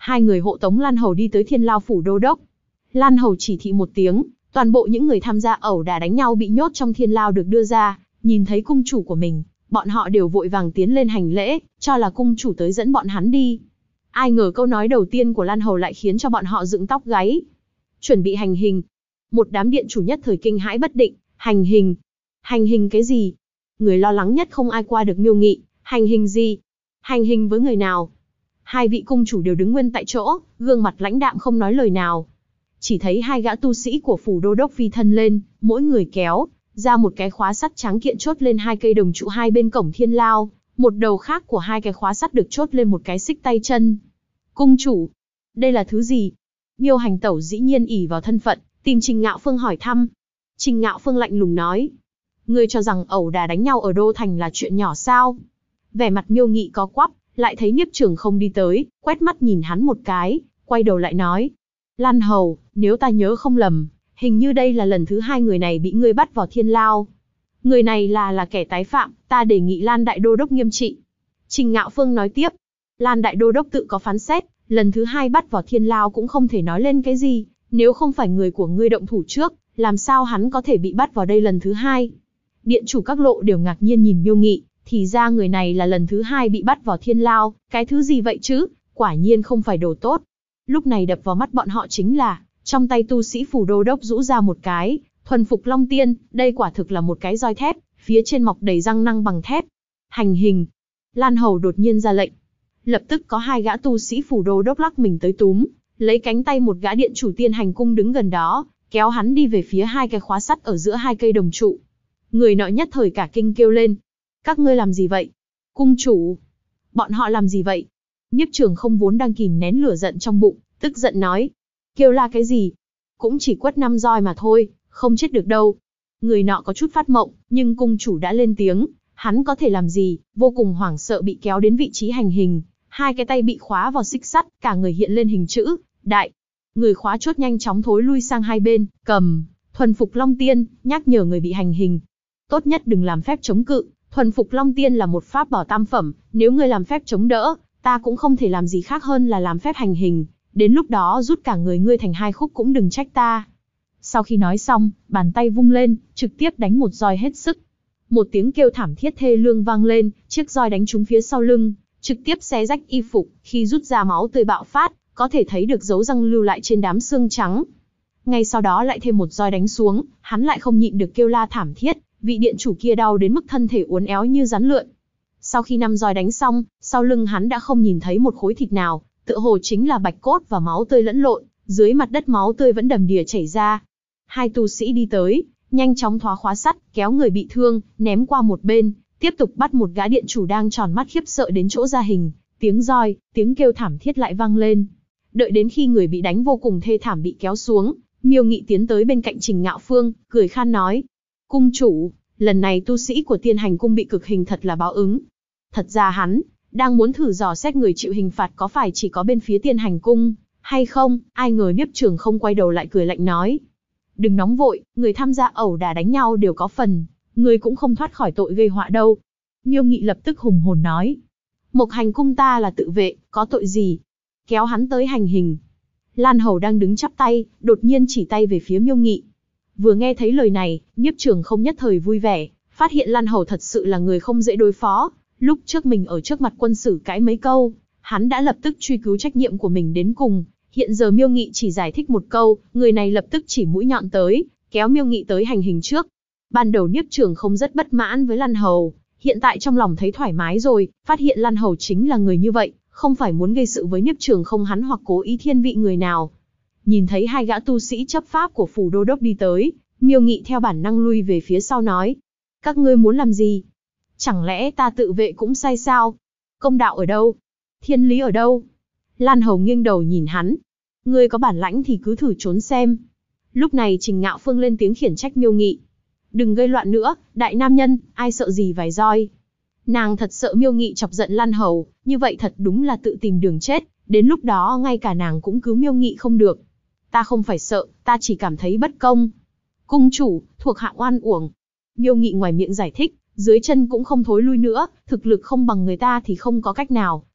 Hai người hộ tống Lan Hầu đi tới Thiên Lao phủ đô đốc. Lan Hầu chỉ thị một tiếng, toàn bộ những người tham gia ẩu đả đánh nhau bị nhốt trong Thiên Lao được đưa ra, nhìn thấy cung chủ của mình, bọn họ đều vội vàng tiến lên hành lễ, cho là cung chủ tới dẫn bọn hắn đi. Ai ngờ câu nói đầu tiên của Lan Hầu lại khiến cho bọn họ dựng tóc gáy. Chuẩn bị hành hình. Một đám điện chủ nhất thời kinh hãi bất định, hành hình. Hành hình cái gì? Người lo lắng nhất không ai qua được Miêu Nghị, hành hình gì? Hành hình với người nào? Hai vị cung chủ đều đứng nguyên tại chỗ, gương mặt lãnh đạm không nói lời nào. Chỉ thấy hai gã tu sĩ của phủ đô đốc phi thân lên, mỗi người kéo ra một cái khóa sắt trắng kiện chốt lên hai cây đồng trụ hai bên cổng Thiên Lao, một đầu khác của hai cái khóa sắt được chốt lên một cái xích tay chân. Cung chủ, đây là thứ gì? Miêu Hành Tẩu dĩ nhiên ỷ vào thân phận, tìm Trình Ngạo Phương hỏi thăm. Trình Ngạo Phương lạnh lùng nói, ngươi cho rằng ẩu đả đánh nhau ở Đô Thành là chuyện nhỏ sao? Vẻ mặt Miêu Nghị có quắp, lại thấy Niếp Trường không đi tới, quét mắt nhìn hắn một cái, quay đầu lại nói, Lan Hầu, nếu ta nhớ không lầm, hình như đây là lần thứ hai người này bị ngươi bắt vào Thiên Lao. Người này là kẻ tái phạm, ta đề nghị Lan Đại Đô Đốc nghiêm trị. Trình Ngạo Phương nói tiếp, Lan Đại Đô Đốc tự có phán xét, lần thứ hai bắt vào Thiên Lao cũng không thể nói lên cái gì, nếu không phải người của ngươi động thủ trước, làm sao hắn có thể bị bắt vào đây lần thứ hai? Điện chủ các lộ đều ngạc nhiên nhìn Miêu Nghị, thì ra người này là lần thứ hai bị bắt vào Thiên Lao, cái thứ gì vậy chứ, quả nhiên không phải đồ tốt. Lúc này đập vào mắt bọn họ chính là, trong tay tu sĩ phủ đô đốc rũ ra một cái, thuần phục long tiên, đây quả thực là một cái roi thép, phía trên mọc đầy răng nanh bằng thép. Hành hình. Lan Hầu đột nhiên ra lệnh. Lập tức có hai gã tu sĩ phủ đô đốc lắc mình tới túm, lấy cánh tay một gã điện chủ Tiên Hành Cung đứng gần đó, kéo hắn đi về phía hai cái khóa sắt ở giữa hai cây đồng trụ. Người nọ nhất thời cả kinh kêu lên. Các ngươi làm gì vậy? Cung chủ. Bọn họ làm gì vậy? Niếp Trường không vốn đang kìm nén lửa giận trong bụng, tức giận nói. Kêu la cái gì? Cũng chỉ quất 5 roi mà thôi, không chết được đâu. Người nọ có chút phát mộng, nhưng cung chủ đã lên tiếng, hắn có thể làm gì, vô cùng hoảng sợ bị kéo đến vị trí hành hình. Hai cái tay bị khóa vào xích sắt, cả người hiện lên hình chữ, đại. Người khóa chốt nhanh chóng thối lui sang hai bên, cầm, thuần phục Long Tiên, nhắc nhở người bị hành hình. Tốt nhất đừng làm phép chống cự, thuần phục Long Tiên là một pháp bảo tam phẩm, nếu ngươi làm phép chống đỡ, ta cũng không thể làm gì khác hơn là làm phép hành hình, đến lúc đó rút cả người ngươi thành hai khúc cũng đừng trách ta. Sau khi nói xong, bàn tay vung lên, trực tiếp đánh một roi hết sức. Một tiếng kêu thảm thiết thê lương vang lên, chiếc roi đánh trúng phía sau lưng, trực tiếp xé rách y phục, khi rút ra máu tươi bạo phát, có thể thấy được dấu răng lưu lại trên đám xương trắng. Ngay sau đó lại thêm một roi đánh xuống, hắn lại không nhịn được kêu la thảm thiết, vị điện chủ kia đau đến mức thân thể uốn éo như rắn lượn. Sau khi 5 roi đánh xong, sau lưng hắn đã không nhìn thấy một khối thịt nào, tựa hồ chính là bạch cốt và máu tươi lẫn lộn, dưới mặt đất máu tươi vẫn đầm đìa chảy ra. Hai tu sĩ đi tới, nhanh chóng thoá khóa sắt, kéo người bị thương, ném qua một bên, tiếp tục bắt một gã điện chủ đang tròn mắt khiếp sợ đến chỗ ra hình, tiếng roi, tiếng kêu thảm thiết lại vang lên. Đợi đến khi người bị đánh vô cùng thê thảm bị kéo xuống, Miêu Nghị tiến tới bên cạnh Trình Ngạo Phương, cười khan nói: "Cung chủ, lần này tu sĩ của Tiên Hành Cung bị cực hình thật là báo ứng." Thật ra hắn đang muốn thử dò xét người chịu hình phạt có phải chỉ có bên phía Tiên Hành Cung hay không, ai ngờ Niếp Trường không quay đầu lại cười lạnh nói: "Đừng nóng vội, người tham gia ẩu đả đánh nhau đều có phần, người cũng không thoát khỏi tội gây họa đâu." Miêu Nghị lập tức hùng hồn nói: "Mộc Hành Cung ta là tự vệ, có tội gì?" Kéo hắn tới hành hình. Lan Hầu đang đứng chắp tay, đột nhiên chỉ tay về phía Miêu Nghị. Vừa nghe thấy lời này, Niếp Trường không nhất thời vui vẻ, phát hiện Lan Hầu thật sự là người không dễ đối phó. Lúc trước mình ở trước mặt quân sử cãi mấy câu, hắn đã lập tức truy cứu trách nhiệm của mình đến cùng. Hiện giờ Miêu Nghị chỉ giải thích một câu, người này lập tức chỉ mũi nhọn tới, kéo Miêu Nghị tới hành hình trước. Ban đầu Niếp Trường không rất bất mãn với Lan Hầu, hiện tại trong lòng thấy thoải mái rồi, phát hiện Lan Hầu chính là người như vậy, không phải muốn gây sự với Niếp Trường không hắn hoặc cố ý thiên vị người nào. Nhìn thấy hai gã tu sĩ chấp pháp của phủ đô đốc đi tới, Miêu Nghị theo bản năng lui về phía sau nói: "Các ngươi muốn làm gì? Chẳng lẽ ta tự vệ cũng sai sao? Công đạo ở đâu? Thiên lý ở đâu?" Lan Hầu nghiêng đầu nhìn hắn: "Ngươi có bản lãnh thì cứ thử trốn xem." Lúc này Trình Ngạo Phương lên tiếng khiển trách Miêu Nghị: "Đừng gây loạn nữa, đại nam nhân, ai sợ gì vài roi." Nàng thật sợ Miêu Nghị chọc giận Lan Hầu, như vậy thật đúng là tự tìm đường chết, đến lúc đó ngay cả nàng cũng cứu Miêu Nghị không được. "Ta không phải sợ, ta chỉ cảm thấy bất công. Cung chủ, thuộc hạ oan uổng." Miêu Nghị ngoài miệng giải thích, dưới chân cũng không thối lui nữa, thực lực không bằng người ta thì không có cách nào,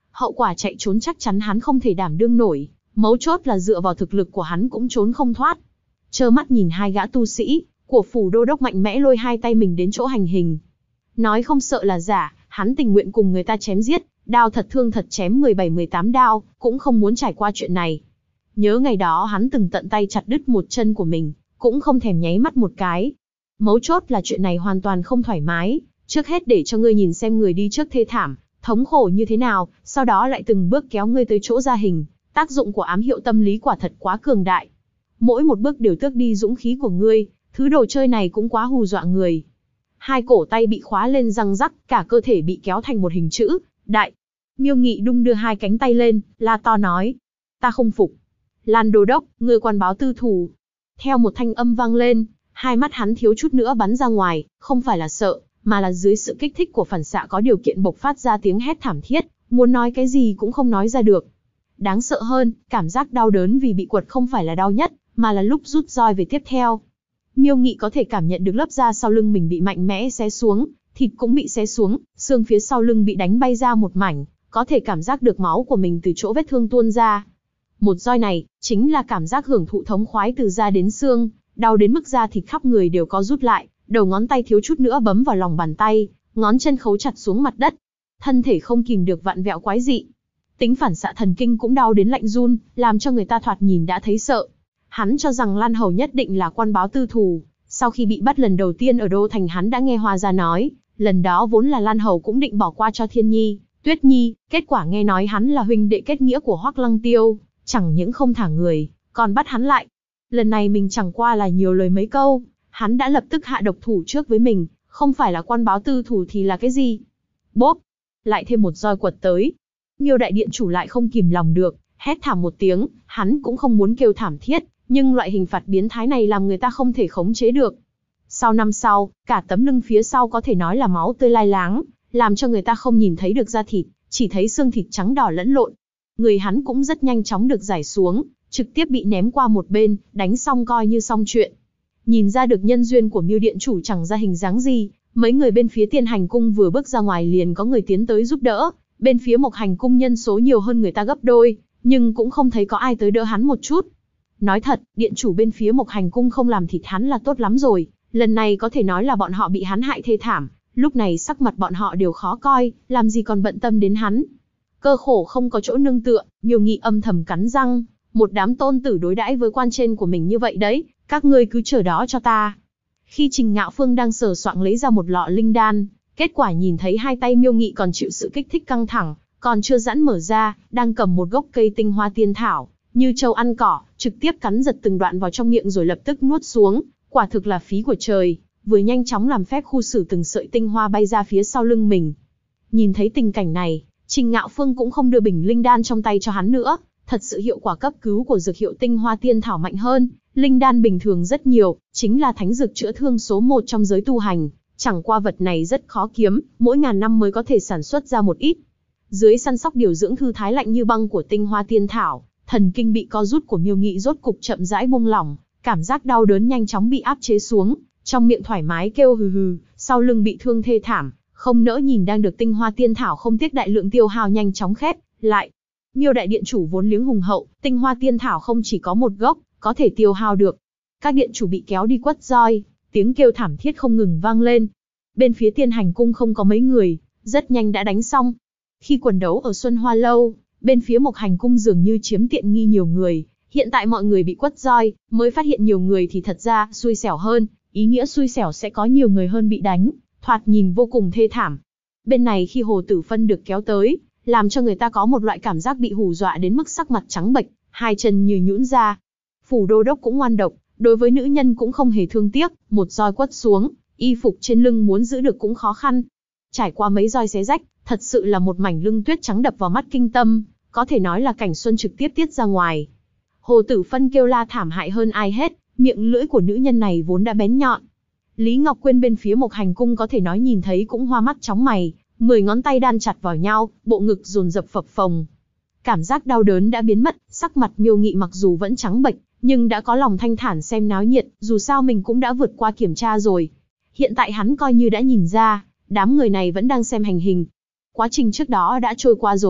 Hậu quả chạy trốn chắc chắn hắn không thể đảm đương nổi, mấu chốt là dựa vào thực lực của hắn cũng trốn không thoát. Trơ mắt nhìn hai gã tu sĩ của phủ đô đốc mạnh mẽ lôi hai tay mình đến chỗ hành hình. Nói không sợ là giả, hắn tình nguyện cùng người ta chém giết, đao thật thương thật chém 17-18 đao, cũng không muốn trải qua chuyện này. Nhớ ngày đó hắn từng tận tay chặt đứt một chân của mình, cũng không thèm nháy mắt một cái. Mấu chốt là chuyện này hoàn toàn không thoải mái, trước hết để cho ngươi nhìn xem người đi trước thê thảm, thống khổ như thế nào, sau đó lại từng bước kéo ngươi tới chỗ ra hình, tác dụng của ám hiệu tâm lý quả thật quá cường đại. Mỗi một bước đều tước đi dũng khí của ngươi, thứ đồ chơi này cũng quá hù dọa người. Hai cổ tay bị khóa lên răng rắc, cả cơ thể bị kéo thành một hình chữ, đại. Miêu Nghị đung đưa hai cánh tay lên, la to nói. Ta không phục. Lan Đô Đốc, ngươi quan báo tư thù. Theo một thanh âm vang lên, hai mắt hắn thiếu chút nữa bắn ra ngoài, không phải là sợ, mà là dưới sự kích thích của phản xạ có điều kiện bộc phát ra tiếng hét thảm thiết, muốn nói cái gì cũng không nói ra được. Đáng sợ hơn, cảm giác đau đớn vì bị quật không phải là đau nhất, mà là lúc rút roi về tiếp theo. Miêu Nghị có thể cảm nhận được lớp da sau lưng mình bị mạnh mẽ xé xuống, thịt cũng bị xé xuống, xương phía sau lưng bị đánh bay ra một mảnh, có thể cảm giác được máu của mình từ chỗ vết thương tuôn ra. Một roi này, chính là cảm giác hưởng thụ thống khoái từ da đến xương, đau đến mức da thịt khắp người đều có rút lại, đầu ngón tay thiếu chút nữa bấm vào lòng bàn tay, ngón chân khấu chặt xuống mặt đất. Thân thể không kìm được vặn vẹo quái dị. Tính phản xạ thần kinh cũng đau đến lạnh run, làm cho người ta thoạt nhìn đã thấy sợ. Hắn cho rằng Lan Hầu nhất định là quan báo tư thù, sau khi bị bắt lần đầu tiên ở Đô Thành hắn đã nghe Hoa Gia nói, lần đó vốn là Lan Hầu cũng định bỏ qua cho Thiên Nhi, Tuyết Nhi, kết quả nghe nói hắn là huynh đệ kết nghĩa của Hoắc Lăng Tiêu, chẳng những không thả người, còn bắt hắn lại. Lần này mình chẳng qua là nhiều lời mấy câu, hắn đã lập tức hạ độc thủ trước với mình, không phải là quan báo tư thù thì là cái gì? Bốp! Lại thêm một roi quật tới. Miêu đại điện chủ lại không kìm lòng được, hét thảm một tiếng, hắn cũng không muốn kêu thảm thiết, nhưng loại hình phạt biến thái này làm người ta không thể khống chế được. Sau năm sau, cả tấm lưng phía sau có thể nói là máu tươi lai láng, làm cho người ta không nhìn thấy được da thịt, chỉ thấy xương thịt trắng đỏ lẫn lộn. Người hắn cũng rất nhanh chóng được giải xuống, trực tiếp bị ném qua một bên, đánh xong coi như xong chuyện. Nhìn ra được nhân duyên của Miêu điện chủ chẳng ra hình dáng gì, mấy người bên phía Tiên Hành cung vừa bước ra ngoài liền có người tiến tới giúp đỡ, bên phía Mộc Hành cung nhân số nhiều hơn người ta gấp đôi, nhưng cũng không thấy có ai tới đỡ hắn một chút. Nói thật, điện chủ bên phía Mộc Hành cung không làm thịt hắn là tốt lắm rồi, lần này có thể nói là bọn họ bị hắn hại thê thảm, lúc này sắc mặt bọn họ đều khó coi, làm gì còn bận tâm đến hắn. Cơ khổ không có chỗ nương tựa, Miêu Nghị âm thầm cắn răng, một đám tôn tử đối đãi với quan trên của mình như vậy đấy, các ngươi cứ chờ đó cho ta. Khi Trình Ngạo Phương đang sờ soạng lấy ra một lọ linh đan, kết quả nhìn thấy hai tay Miêu Nghị còn chịu sự kích thích căng thẳng, còn chưa giãn mở ra, đang cầm một gốc cây tinh hoa tiên thảo, như trâu ăn cỏ, trực tiếp cắn giật từng đoạn vào trong miệng rồi lập tức nuốt xuống, quả thực là phí của trời, vừa nhanh chóng làm phép khu xử từng sợi tinh hoa bay ra phía sau lưng mình. Nhìn thấy tình cảnh này, Trình Ngạo Phương cũng không đưa bình linh đan trong tay cho hắn nữa, thật sự hiệu quả cấp cứu của dược hiệu tinh hoa tiên thảo mạnh hơn, linh đan bình thường rất nhiều, chính là thánh dược chữa thương số 1 trong giới tu hành, chẳng qua vật này rất khó kiếm, mỗi ngàn năm mới có thể sản xuất ra một ít. Dưới săn sóc điều dưỡng thư thái lạnh như băng của tinh hoa tiên thảo, thần kinh bị co rút của Miêu Nghị rốt cục chậm rãi buông lỏng, cảm giác đau đớn nhanh chóng bị áp chế xuống, trong miệng thoải mái kêu hừ hừ, sau lưng bị thương thê thảm, không nỡ nhìn đang được tinh hoa tiên thảo không tiếc đại lượng tiêu hao nhanh chóng khép lại. Miêu đại điện chủ vốn liếng hùng hậu, tinh hoa tiên thảo không chỉ có một gốc, có thể tiêu hao được. Các điện chủ bị kéo đi quất roi, tiếng kêu thảm thiết không ngừng vang lên. Bên phía Tiên Hành cung không có mấy người, rất nhanh đã đánh xong. Khi quần đấu ở Xuân Hoa Lâu, bên phía Mộc Hành cung dường như chiếm tiện nghi nhiều người, hiện tại mọi người bị quất roi, mới phát hiện nhiều người thì thật ra xui xẻo hơn, ý nghĩa xui xẻo sẽ có nhiều người hơn bị đánh, thoạt nhìn vô cùng thê thảm. Bên này khi Hồ Tử Phân được kéo tới, làm cho người ta có một loại cảm giác bị hù dọa đến mức sắc mặt trắng bệch, hai chân như nhũn ra. Phủ đô đốc cũng ngoan độc, đối với nữ nhân cũng không hề thương tiếc, một roi quất xuống, y phục trên lưng muốn giữ được cũng khó khăn. Trải qua mấy roi xé rách, thật sự là một mảnh lưng tuyết trắng đập vào mắt kinh tâm, có thể nói là cảnh xuân trực tiếp tiết ra ngoài. Hồ Tử Phân kêu la thảm hại hơn ai hết, miệng lưỡi của nữ nhân này vốn đã bén nhọn. Lý Ngọc Quyên bên phía Mộc Hành cung có thể nói nhìn thấy cũng hoa mắt chóng mày, 10 ngón tay đan chặt vào nhau, bộ ngực dồn dập phập phồng. Cảm giác đau đớn đã biến mất, sắc mặt Miêu Nghị mặc dù vẫn trắng bệch, nhưng đã có lòng thanh thản xem náo nhiệt, dù sao mình cũng đã vượt qua kiểm tra rồi. Hiện tại hắn coi như đã nhìn ra, đám người này vẫn đang xem hành hình. Quá trình trước đó đã trôi qua rồi,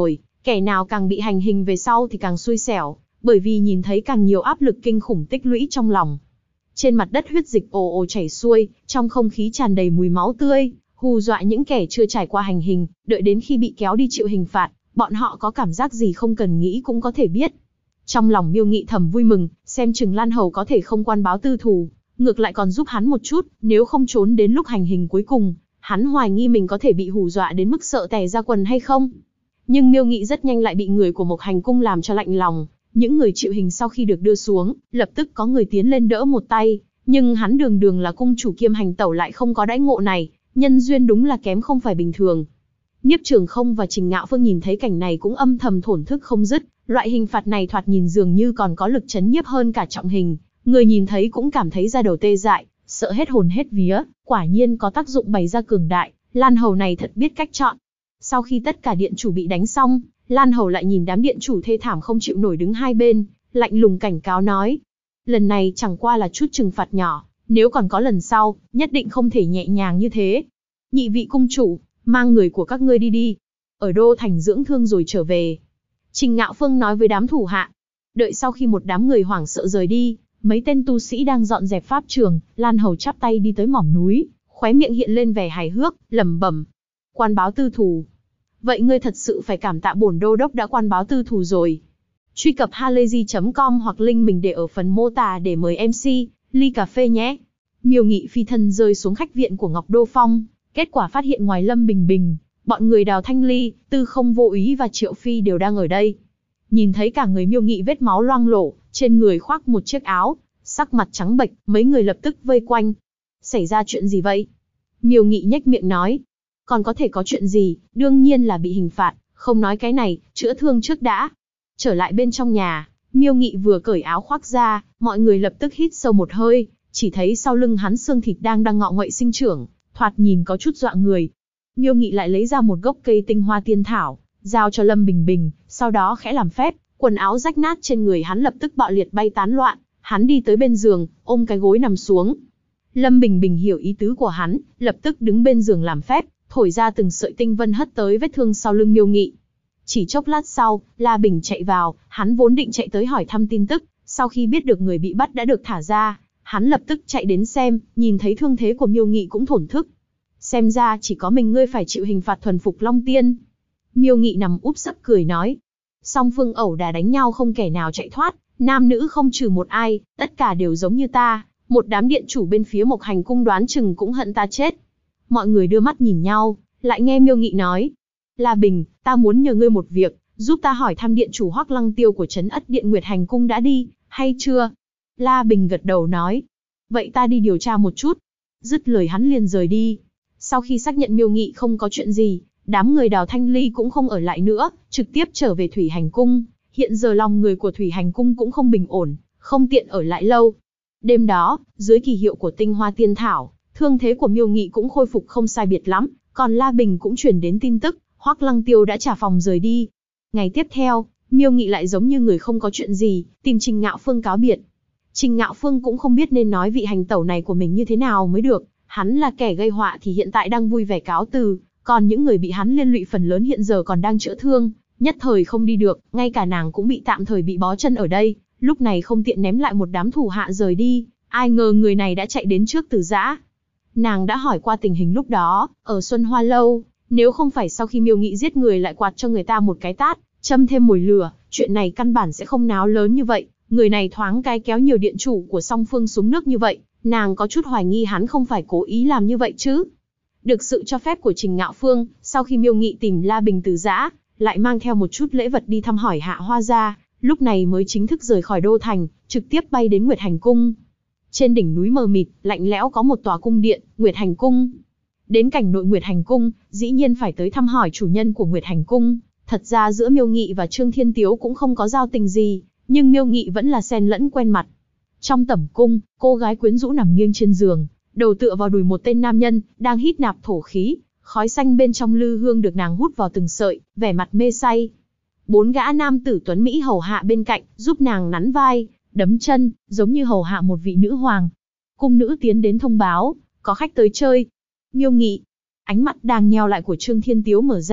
Kẻ nào càng bị hành hình về sau thì càng xui xẻo, bởi vì nhìn thấy càng nhiều áp lực kinh khủng tích lũy trong lòng. Trên mặt đất huyết dịch ồ ồ chảy xuôi, trong không khí tràn đầy mùi máu tươi, hù dọa những kẻ chưa trải qua hành hình, đợi đến khi bị kéo đi chịu hình phạt, bọn họ có cảm giác gì không cần nghĩ cũng có thể biết. Trong lòng Miêu Nghị thầm vui mừng, xem chừng Lan Hầu có thể không quan báo tư thù, ngược lại còn giúp hắn một chút, nếu không trốn đến lúc hành hình cuối cùng, hắn hoài nghi mình có thể bị hù dọa đến mức sợ tè ra quần hay không. Nhưng Miêu Nghị rất nhanh lại bị người của Mộc Hành Cung làm cho lạnh lòng. Những người chịu hình sau khi được đưa xuống, lập tức có người tiến lên đỡ một tay, nhưng hắn đường đường là cung chủ kiêm hành tẩu lại không có đãi ngộ này, nhân duyên đúng là kém không phải bình thường. Nhiếp Trường Không và Trình Ngạo Phương nhìn thấy cảnh này cũng âm thầm thổn thức không dứt, loại hình phạt này thoạt nhìn dường như còn có lực chấn nhiếp hơn cả trọng hình, người nhìn thấy cũng cảm thấy da đầu tê dại, sợ hết hồn hết vía, quả nhiên có tác dụng bày ra cường đại, Lan Hầu này thật biết cách chọn. Sau khi tất cả điện chủ bị đánh xong, Lan Hầu lại nhìn đám điện chủ thê thảm không chịu nổi đứng hai bên, lạnh lùng cảnh cáo nói. Lần này chẳng qua là chút trừng phạt nhỏ, nếu còn có lần sau, nhất định không thể nhẹ nhàng như thế. Nhị vị cung chủ, mang người của các ngươi đi đi. Ở đô thành dưỡng thương rồi trở về. Trình Ngạo Phương nói với đám thủ hạ. Đợi sau khi một đám người hoảng sợ rời đi, mấy tên tu sĩ đang dọn dẹp pháp trường, Lan Hầu chắp tay đi tới mỏm núi, khóe miệng hiện lên vẻ hài hước, lẩm bẩm. Quan báo tư thù. Vậy ngươi thật sự phải cảm tạ bổn đô đốc đã quan báo tư thù rồi. Truy cập halayzi.com hoặc link mình để ở phần mô tả để mời MC, ly cà phê nhé. Miêu Nghị phi thân rơi xuống khách viện của Ngọc Đô Phong, kết quả phát hiện ngoài Lâm Bình Bình, bọn người Đào Thanh Ly, Tư Không Vô Ý và Triệu Phi đều đang ở đây. Nhìn thấy cả người Miêu Nghị vết máu loang lổ, trên người khoác một chiếc áo, sắc mặt trắng bệch, mấy người lập tức vây quanh. Xảy ra chuyện gì vậy? Miêu Nghị nhếch miệng nói. Còn có thể có chuyện gì, đương nhiên là bị hình phạt, không nói cái này, chữa thương trước đã. Trở lại bên trong nhà, Miêu Nghị vừa cởi áo khoác ra, mọi người lập tức hít sâu một hơi, chỉ thấy sau lưng hắn xương thịt đang ngọ nguậy sinh trưởng, thoạt nhìn có chút dọa người. Miêu Nghị lại lấy ra một gốc cây tinh hoa tiên thảo, giao cho Lâm Bình Bình, sau đó khẽ làm phép, quần áo rách nát trên người hắn lập tức bạo liệt bay tán loạn, hắn đi tới bên giường, ôm cái gối nằm xuống. Lâm Bình Bình hiểu ý tứ của hắn, lập tức đứng bên giường làm phép, thổi ra từng sợi tinh vân hất tới vết thương sau lưng Miêu Nghị. Chỉ chốc lát sau, La Bình chạy vào, hắn vốn định chạy tới hỏi thăm tin tức, sau khi biết được người bị bắt đã được thả ra, hắn lập tức chạy đến xem, nhìn thấy thương thế của Miêu Nghị cũng thổn thức. Xem ra chỉ có mình ngươi phải chịu hình phạt thuần phục Long Tiên. Miêu Nghị nằm úp sấp cười nói. Song phương ẩu đả đánh nhau không kẻ nào chạy thoát, nam nữ không trừ một ai, tất cả đều giống như ta, một đám điện chủ bên phía Mộc Hành Cung đoán chừng cũng hận ta chết. Mọi người đưa mắt nhìn nhau, lại nghe Miêu Nghị nói. La Bình, ta muốn nhờ ngươi một việc, giúp ta hỏi thăm điện chủ Hoắc Lăng Tiêu của trấn Ất Điện Nguyệt Hành Cung đã đi, hay chưa? La Bình gật đầu nói. Vậy ta đi điều tra một chút. Dứt lời hắn liền rời đi. Sau khi xác nhận Miêu Nghị không có chuyện gì, đám người Đào Thanh Ly cũng không ở lại nữa, trực tiếp trở về Thủy Hành Cung. Hiện giờ lòng người của Thủy Hành Cung cũng không bình ổn, không tiện ở lại lâu. Đêm đó, dưới kỳ hiệu của tinh hoa tiên thảo, thương thế của Miêu Nghị cũng khôi phục không sai biệt lắm, còn La Bình cũng truyền đến tin tức, Hoắc Lăng Tiêu đã trả phòng rời đi. Ngày tiếp theo, Miêu Nghị lại giống như người không có chuyện gì, tìm Trình Ngạo Phương cáo biệt. Trình Ngạo Phương cũng không biết nên nói vị hành tẩu này của mình như thế nào mới được, hắn là kẻ gây họa thì hiện tại đang vui vẻ cáo từ, còn những người bị hắn liên lụy phần lớn hiện giờ còn đang chữa thương, nhất thời không đi được, ngay cả nàng cũng bị tạm thời bị bó chân ở đây, lúc này không tiện ném lại một đám thủ hạ rời đi, ai ngờ người này đã chạy đến trước Từ Dã. Nàng đã hỏi qua tình hình lúc đó, ở Xuân Hoa Lâu, nếu không phải sau khi Miêu Nghị giết người lại quạt cho người ta một cái tát, châm thêm mồi lửa, chuyện này căn bản sẽ không náo lớn như vậy, người này thoáng cái kéo nhiều điện chủ của song phương xuống nước như vậy, nàng có chút hoài nghi hắn không phải cố ý làm như vậy chứ. Được sự cho phép của Trình Ngạo Phương, sau khi Miêu Nghị tìm La Bình Từ Dã, lại mang theo một chút lễ vật đi thăm hỏi Hạ Hoa gia, lúc này mới chính thức rời khỏi đô thành, trực tiếp bay đến Nguyệt Hành Cung. Trên đỉnh núi mờ mịt, lạnh lẽo có một tòa cung điện, Nguyệt Hành Cung. Đến cảnh nội Nguyệt Hành Cung, dĩ nhiên phải tới thăm hỏi chủ nhân của Nguyệt Hành Cung. Thật ra giữa Miêu Nghị và Trương Thiên Tiếu cũng không có giao tình gì, nhưng Miêu Nghị vẫn là xen lẫn quen mặt. Trong tẩm cung, cô gái quyến rũ nằm nghiêng trên giường, đầu tựa vào đùi một tên nam nhân, đang hít nạp thổ khí, khói xanh bên trong lư hương được nàng hút vào từng sợi, vẻ mặt mê say. 4 gã nam tử tuấn mỹ hầu hạ bên cạnh, giúp nàng nắn vai, đấm chân, giống như hầu hạ một vị nữ hoàng. Cung nữ tiến đến thông báo, có khách tới chơi. Miêu Nghị, ánh mắt đang nheo lại của Trương Thiên Tiếu mở ra,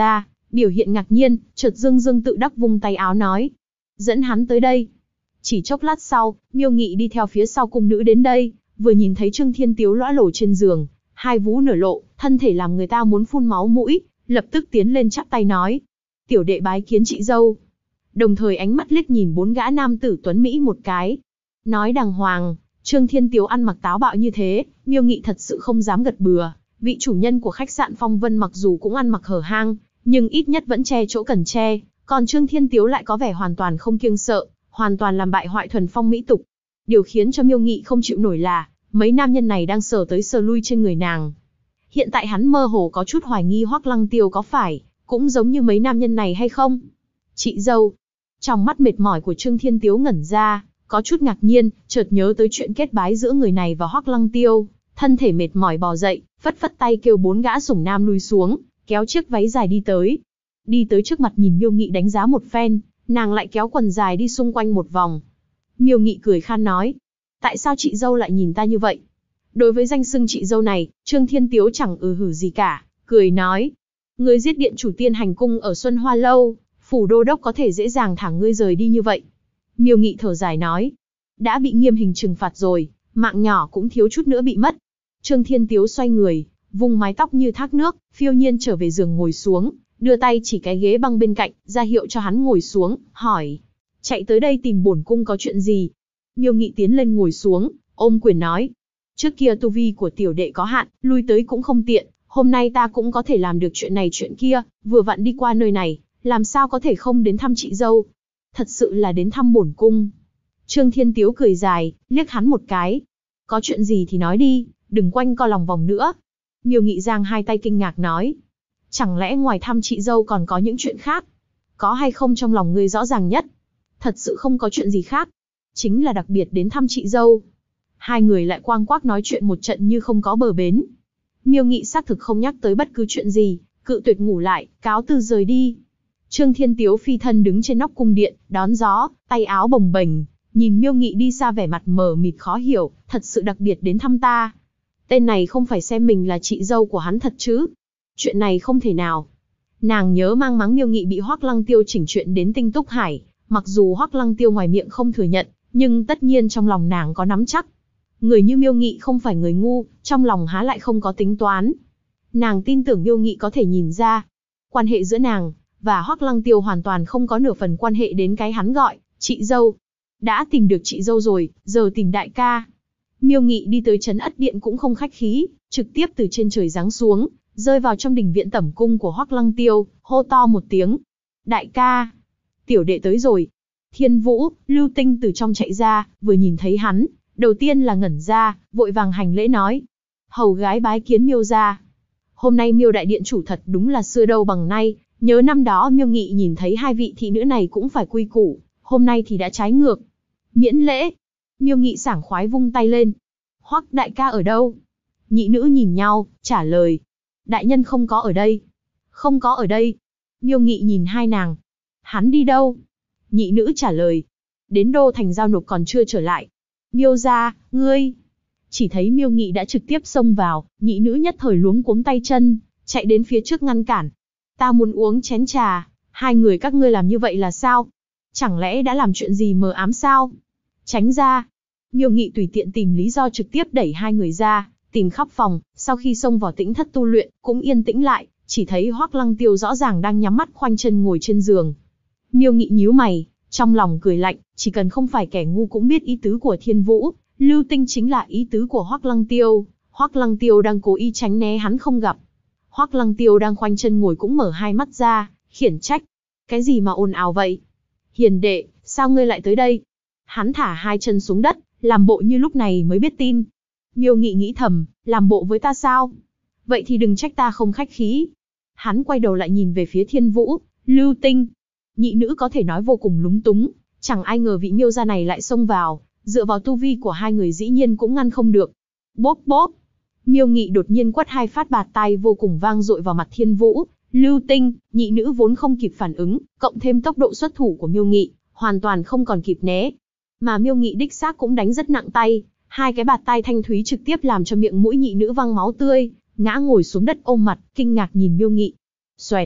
biểu hiện ngạc nhiên, chợt dương dương tự đắc vung tay áo nói. Dẫn hắn tới đây. Chỉ chốc lát sau, Miêu Nghị đi theo phía sau cung nữ đến đây, vừa nhìn thấy Trương Thiên Tiếu lõa lổ trên giường, hai vú nở lộ, thân thể làm người ta muốn phun máu mũi, lập tức tiến lên chắp tay nói. Tiểu đệ bái kiến chị dâu. Đồng thời ánh mắt liếc nhìn bốn gã nam tử tuấn Mỹ một cái. Nói đàng hoàng, Trương Thiên Tiếu ăn mặc táo bạo như thế, Miêu Nghị thật sự không dám gật bừa. Vị chủ nhân của khách sạn Phong Vân mặc dù cũng ăn mặc hở hang, nhưng ít nhất vẫn che chỗ cần che, còn Trương Thiên Tiếu lại có vẻ hoàn toàn không kiêng sợ, hoàn toàn làm bại hoại thuần phong mỹ tục. Điều khiến cho Miêu Nghị không chịu nổi là, mấy nam nhân này đang sờ tới sờ lui trên người nàng. Hiện tại hắn mơ hồ có chút hoài nghi Hoắc Lăng Tiêu có phải cũng giống như mấy nam nhân này hay không. Chị dâu. Trong mắt mệt mỏi của Trương Thiên Tiếu ngẩn ra, có chút ngạc nhiên, chợt nhớ tới chuyện kết bái giữa người này và Hoắc Lăng Tiêu, thân thể mệt mỏi bò dậy, phất phất tay kêu bốn gã sủng nam lui xuống, kéo chiếc váy dài đi tới. Đi tới trước mặt nhìn Miêu Nghị đánh giá một phen, nàng lại kéo quần dài đi xung quanh một vòng. Miêu Nghị cười khan nói, tại sao chị dâu lại nhìn ta như vậy? Đối với danh xưng chị dâu này, Trương Thiên Tiếu chẳng hử gì cả, cười nói, ngươi giết điện chủ Tiên Hành Cung ở Xuân Hoa Lâu, phủ đô đốc có thể dễ dàng thả ngươi rời đi như vậy. Miêu Nghị thở dài nói, đã bị nghiêm hình trừng phạt rồi, mạng nhỏ cũng thiếu chút nữa bị mất. Trương Thiên Tiếu xoay người, vung mái tóc như thác nước, phiêu nhiên trở về giường ngồi xuống, đưa tay chỉ cái ghế băng bên cạnh, ra hiệu cho hắn ngồi xuống, hỏi, chạy tới đây tìm bổn cung có chuyện gì? Miêu Nghị tiến lên ngồi xuống, ôm quyền nói, trước kia tu vi của tiểu đệ có hạn, lui tới cũng không tiện, hôm nay ta cũng có thể làm được chuyện này chuyện kia, vừa vặn đi qua nơi này, làm sao có thể không đến thăm chị dâu? Thật sự là đến thăm bổn cung. Trương Thiên Tiếu cười dài, liếc hắn một cái. Có chuyện gì thì nói đi, đừng quanh co lòng vòng nữa. Miêu Nghị giang hai tay kinh ngạc nói, chẳng lẽ ngoài thăm chị dâu còn có những chuyện khác? Có hay không trong lòng ngươi rõ ràng nhất? Thật sự không có chuyện gì khác, chính là đặc biệt đến thăm chị dâu. Hai người lại quang quác nói chuyện một trận như không có bờ bến. Miêu Nghị xác thực không nhắc tới bất cứ chuyện gì, cự tuyệt ngủ lại, cáo từ rời đi. Trương Thiên Tiếu phi thân đứng trên nóc cung điện, đón gió, tay áo bồng bềnh, nhìn Miêu Nghị đi xa vẻ mặt mờ mịt khó hiểu, thật sự đặc biệt đến thăm ta. Tên này không phải xem mình là chị dâu của hắn thật chứ? Chuyện này không thể nào. Nàng nhớ mang mắng Miêu Nghị bị Hoắc Lăng Tiêu chỉnh chuyện đến Tinh Túc Hải, mặc dù Hoắc Lăng Tiêu ngoài miệng không thừa nhận, nhưng tất nhiên trong lòng nàng có nắm chắc. Người như Miêu Nghị không phải người ngu, trong lòng há lại không có tính toán. Nàng tin tưởng Miêu Nghị có thể nhìn ra, quan hệ giữa nàng và Hoắc Lăng Tiêu hoàn toàn không có nửa phần quan hệ đến cái hắn gọi chị dâu. Đã tìm được chị dâu rồi, giờ tìm đại ca. Miêu Nghị đi tới trấn Ất Điện cũng không khách khí, trực tiếp từ trên trời giáng xuống, rơi vào trong đình viện tẩm cung của Hoắc Lăng Tiêu, hô to một tiếng. Đại ca, tiểu đệ tới rồi. Thiên Vũ, Lưu Tinh từ trong chạy ra, vừa nhìn thấy hắn, đầu tiên là ngẩn ra, vội vàng hành lễ nói. Hầu gái bái kiến Miêu gia. Hôm nay Miêu đại điện chủ thật đúng là xưa đâu bằng nay, nhớ năm đó Miêu Nghị nhìn thấy hai vị thị nữ này cũng phải quy củ, hôm nay thì đã trái ngược. Miễn lễ. Miêu Nghị sảng khoái vung tay lên. Hoắc đại ca ở đâu? Nhị nữ nhìn nhau, trả lời. Đại nhân không có ở đây. Không có ở đây. Miêu Nghị nhìn hai nàng. Hắn đi đâu? Nhị nữ trả lời. Đến đô thành giao nộp còn chưa trở lại. Miêu gia, ngươi. Chỉ thấy Miêu Nghị đã trực tiếp xông vào, nhị nữ nhất thời luống cuống tay chân, chạy đến phía trước ngăn cản. Ta muốn uống chén trà, hai người các ngươi làm như vậy là sao? Chẳng lẽ đã làm chuyện gì mờ ám sao? Tránh ra. Miêu Nghị tùy tiện tìm lý do trực tiếp đẩy hai người ra, tìm khắp phòng, sau khi xông vào tĩnh thất tu luyện, cũng yên tĩnh lại, chỉ thấy Hoắc Lăng Tiêu rõ ràng đang nhắm mắt khoanh chân ngồi trên giường. Miêu Nghị nhíu mày, trong lòng cười lạnh, chỉ cần không phải kẻ ngu cũng biết ý tứ của Thiên Vũ, Lưu Tinh chính là ý tứ của Hoắc Lăng Tiêu. Hoắc Lăng Tiêu đang cố ý tránh né hắn không gặp. Hoắc Lăng Tiêu đang khoanh chân ngồi cũng mở hai mắt ra, khiển trách. Cái gì mà ồn ào vậy? Hiền đệ, sao ngươi lại tới đây? Hắn thả hai chân xuống đất, làm bộ như lúc này mới biết tin. Miêu Nghị nghĩ thầm, làm bộ với ta sao? Vậy thì đừng trách ta không khách khí. Hắn quay đầu lại nhìn về phía Thiên Vũ, Lưu Tinh. Nhị nữ có thể nói vô cùng lúng túng, chẳng ai ngờ vị Miêu gia này lại xông vào, dựa vào tu vi của hai người dĩ nhiên cũng ngăn không được. Bốp bốp. Miêu Nghị đột nhiên quất hai phát bạt tay vô cùng vang dội vào mặt Thiên Vũ, Lưu Tinh. Nhị nữ vốn không kịp phản ứng, cộng thêm tốc độ xuất thủ của Miêu Nghị, hoàn toàn không còn kịp né. Mà Miêu Nghị đích xác cũng đánh rất nặng tay, hai cái bạt tay thanh thúy trực tiếp làm cho miệng mũi nhị nữ văng máu tươi, ngã ngồi xuống đất ôm mặt, kinh ngạc nhìn Miêu Nghị. Xoẹt.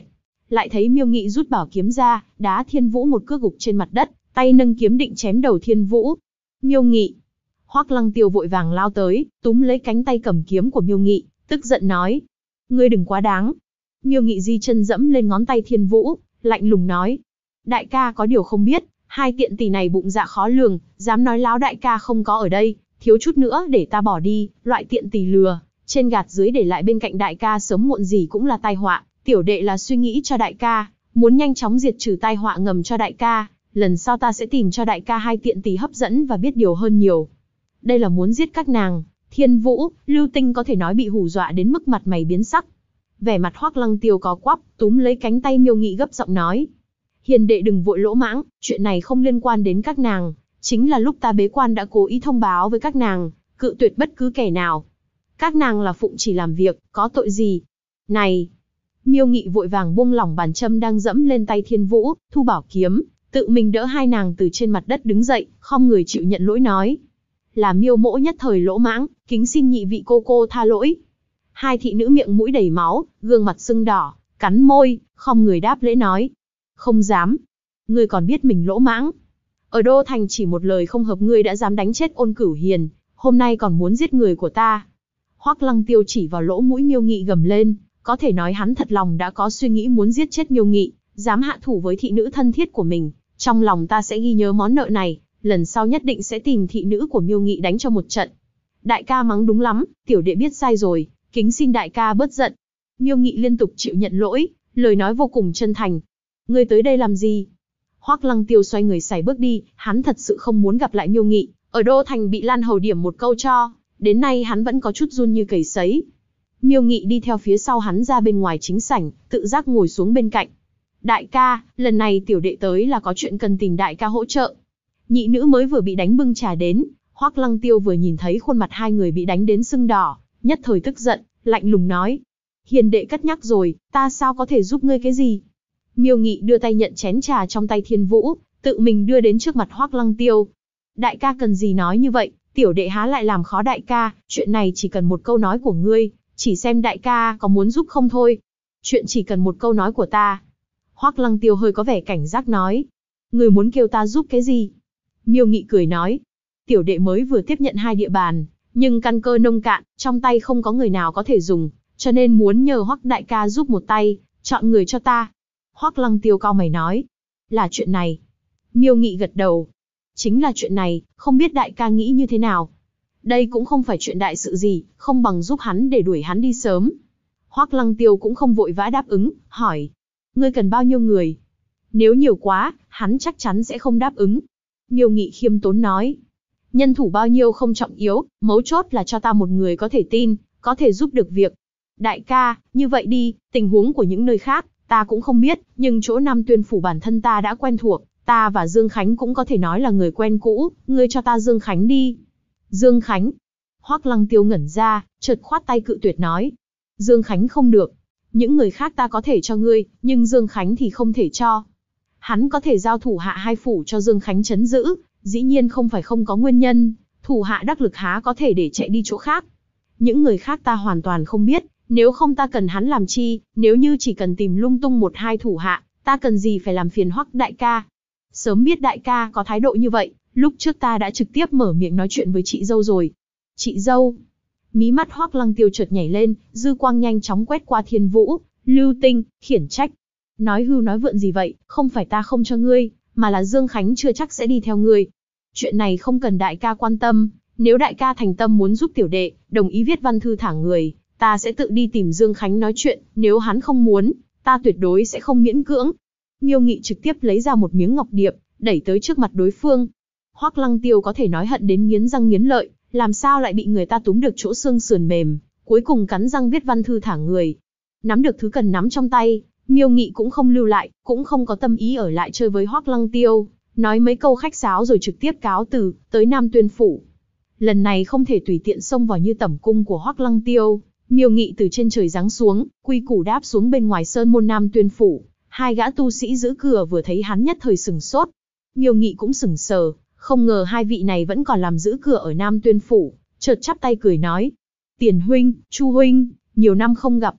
lại thấy Miêu Nghị rút bảo kiếm ra, đá Thiên Vũ một cước gục trên mặt đất, tay nâng kiếm định chém đầu Thiên Vũ. Miêu Nghị. Hoắc Lăng Tiêu vội vàng lao tới, túm lấy cánh tay cầm kiếm của Miêu Nghị, tức giận nói: "Ngươi đừng quá đáng." Miêu Nghị di chân dẫm lên ngón tay Thiên Vũ, lạnh lùng nói: "Đại ca có điều không biết, hai tiện tỷ này bụng dạ khó lường, dám nói láo đại ca không có ở đây, thiếu chút nữa để ta bỏ đi, loại tiện tỷ lừa, trên gạt dưới để lại bên cạnh đại ca sớm muộn gì cũng là tai họa, tiểu đệ là suy nghĩ cho đại ca, muốn nhanh chóng diệt trừ tai họa ngầm cho đại ca, lần sau ta sẽ tìm cho đại ca hai tiện tỷ hấp dẫn và biết điều hơn nhiều." Đây là muốn giết các nàng. Thiên Vũ, Lưu Tinh có thể nói bị hù dọa đến mức mặt mày biến sắc. Vẻ mặt Hoắc Lăng Tiêu có quắp, túm lấy cánh tay Miêu Nghị gấp giọng nói: "Hiền đệ đừng vội lỗ mãng, chuyện này không liên quan đến các nàng, chính là lúc ta bế quan đã cố ý thông báo với các nàng, cự tuyệt bất cứ kẻ nào. Các nàng là phụng chỉ làm việc, có tội gì?" "Này!" Miêu Nghị vội vàng buông lỏng bàn châm đang dẫm lên tay Thiên Vũ, thu bảo kiếm, tự mình đỡ hai nàng từ trên mặt đất đứng dậy, khom người chịu nhận lỗi nói: "Là Miêu mỗ nhất thời lỗ mãng, kính xin nhị vị cô tha lỗi." Hai thị nữ miệng mũi đầy máu, gương mặt sưng đỏ, cắn môi, khom người đáp lễ nói: "Không dám. Ngươi còn biết mình lỗ mãng. Ở Đô Thành chỉ một lời không hợp ngươi đã dám đánh chết Ôn Cửu Hiền, hôm nay còn muốn giết người của ta." Hoắc Lăng Tiêu chỉ vào lỗ mũi Miêu Nghị gầm lên, có thể nói hắn thật lòng đã có suy nghĩ muốn giết chết Miêu Nghị, dám hạ thủ với thị nữ thân thiết của mình, trong lòng ta sẽ ghi nhớ món nợ này, lần sau nhất định sẽ tìm thị nữ của Miêu Nghị đánh cho một trận. Đại ca mắng đúng lắm, tiểu đệ biết sai rồi, kính xin đại ca bớt giận. Miêu Nghị liên tục chịu nhận lỗi, lời nói vô cùng chân thành. Ngươi tới đây làm gì? Hoắc Lăng Tiêu xoay người sải bước đi, hắn thật sự không muốn gặp lại Miêu Nghị, ở Đô Thành bị Lan Hầu điểm một câu cho, đến nay hắn vẫn có chút run như cầy sấy. Miêu Nghị đi theo phía sau hắn ra bên ngoài chính sảnh, tự giác ngồi xuống bên cạnh. Đại ca, lần này tiểu đệ tới là có chuyện cần tìm đại ca hỗ trợ. Nhị nữ mới vừa bị đánh bưng trà đến, Hoắc Lăng Tiêu vừa nhìn thấy khuôn mặt hai người bị đánh đến sưng đỏ, nhất thời tức giận, lạnh lùng nói: "Hiền đệ cất nhắc rồi, ta sao có thể giúp ngươi cái gì?" Miêu Nghị đưa tay nhận chén trà trong tay Thiên Vũ, tự mình đưa đến trước mặt Hoắc Lăng Tiêu. "Đại ca cần gì nói như vậy, tiểu đệ há lại làm khó đại ca, chuyện này chỉ cần một câu nói của ngươi, chỉ xem đại ca có muốn giúp không thôi. Chuyện chỉ cần một câu nói của ta." Hoắc Lăng Tiêu hơi có vẻ cảnh giác nói: "Ngươi muốn kêu ta giúp cái gì?" Miêu Nghị cười nói: "Tiểu đệ mới vừa tiếp nhận hai địa bàn, nhưng căn cơ nông cạn, trong tay không có người nào có thể dùng, cho nên muốn nhờ Hoắc đại ca giúp một tay, chọn người cho ta." Hoắc Lăng Tiêu cau mày nói: "Là chuyện này." Miêu Nghị gật đầu: "Chính là chuyện này, không biết đại ca nghĩ như thế nào. Đây cũng không phải chuyện đại sự gì, không bằng giúp hắn để đuổi hắn đi sớm." Hoắc Lăng Tiêu cũng không vội vã đáp ứng, hỏi: "Ngươi cần bao nhiêu người?" Nếu nhiều quá, hắn chắc chắn sẽ không đáp ứng. Miêu Nghị khiêm tốn nói: "Nhân thủ bao nhiêu không trọng yếu, mấu chốt là cho ta một người có thể tin, có thể giúp được việc." "Đại ca, như vậy đi, tình huống của những nơi khác, ta cũng không biết, nhưng chỗ Nam Tuyên Phủ bản thân ta đã quen thuộc, ta và Dương Khánh cũng có thể nói là người quen cũ, ngươi cho ta Dương Khánh đi." "Dương Khánh?" Hoắc Lăng Tiêu ngẩn ra, chợt khoát tay cự tuyệt nói: "Dương Khánh không được. Những người khác ta có thể cho ngươi, nhưng Dương Khánh thì không thể cho. Hắn có thể giao thủ hạ hai phủ cho Dương Khánh trấn giữ, dĩ nhiên không phải không có nguyên nhân, thủ hạ đắc lực há có thể để chạy đi chỗ khác. Những người khác ta hoàn toàn không biết, nếu không ta cần hắn làm chi, nếu như chỉ cần tìm lung tung một hai thủ hạ, ta cần gì phải làm phiền Hoắc đại ca. Sớm biết đại ca có thái độ như vậy, lúc trước ta đã trực tiếp mở miệng nói chuyện với chị dâu rồi." "Chị dâu?" Mí mắt Hoắc Lăng Tiêu chợt nhảy lên, dư quang nhanh chóng quét qua Thiên Vũ, Lưu Tinh, khiển trách: "Nói hưu nói vượn gì vậy, không phải ta không cho ngươi, mà là Dương Khánh chưa chắc sẽ đi theo ngươi. Chuyện này không cần đại ca quan tâm, nếu đại ca thành tâm muốn giúp tiểu đệ, đồng ý viết văn thư thả người, ta sẽ tự đi tìm Dương Khánh nói chuyện, nếu hắn không muốn, ta tuyệt đối sẽ không miễn cưỡng." Miêu Nghị trực tiếp lấy ra một miếng ngọc điệp, đẩy tới trước mặt đối phương. Hoắc Lăng Tiêu có thể nói hận đến nghiến răng nghiến lợi, làm sao lại bị người ta túm được chỗ xương sườn mềm, cuối cùng cắn răng viết văn thư thả người. Nắm được thứ cần nắm trong tay, Miêu Nghị cũng không lưu lại, cũng không có tâm ý ở lại chơi với Hoắc Lăng Tiêu, nói mấy câu khách sáo rồi trực tiếp cáo từ, tới Nam Tuyên Phủ. Lần này không thể tùy tiện xông vào như tẩm cung của Hoắc Lăng Tiêu, Miêu Nghị từ trên trời giáng xuống, quy củ đáp xuống bên ngoài sơn môn Nam Tuyên Phủ. Hai gã tu sĩ giữ cửa vừa thấy hắn nhất thời sừng sốt. Miêu Nghị cũng sừng sờ, không ngờ hai vị này vẫn còn làm giữ cửa ở Nam Tuyên Phủ, chợt chắp tay cười nói: "Tiền huynh, Chu huynh, nhiều năm không gặp."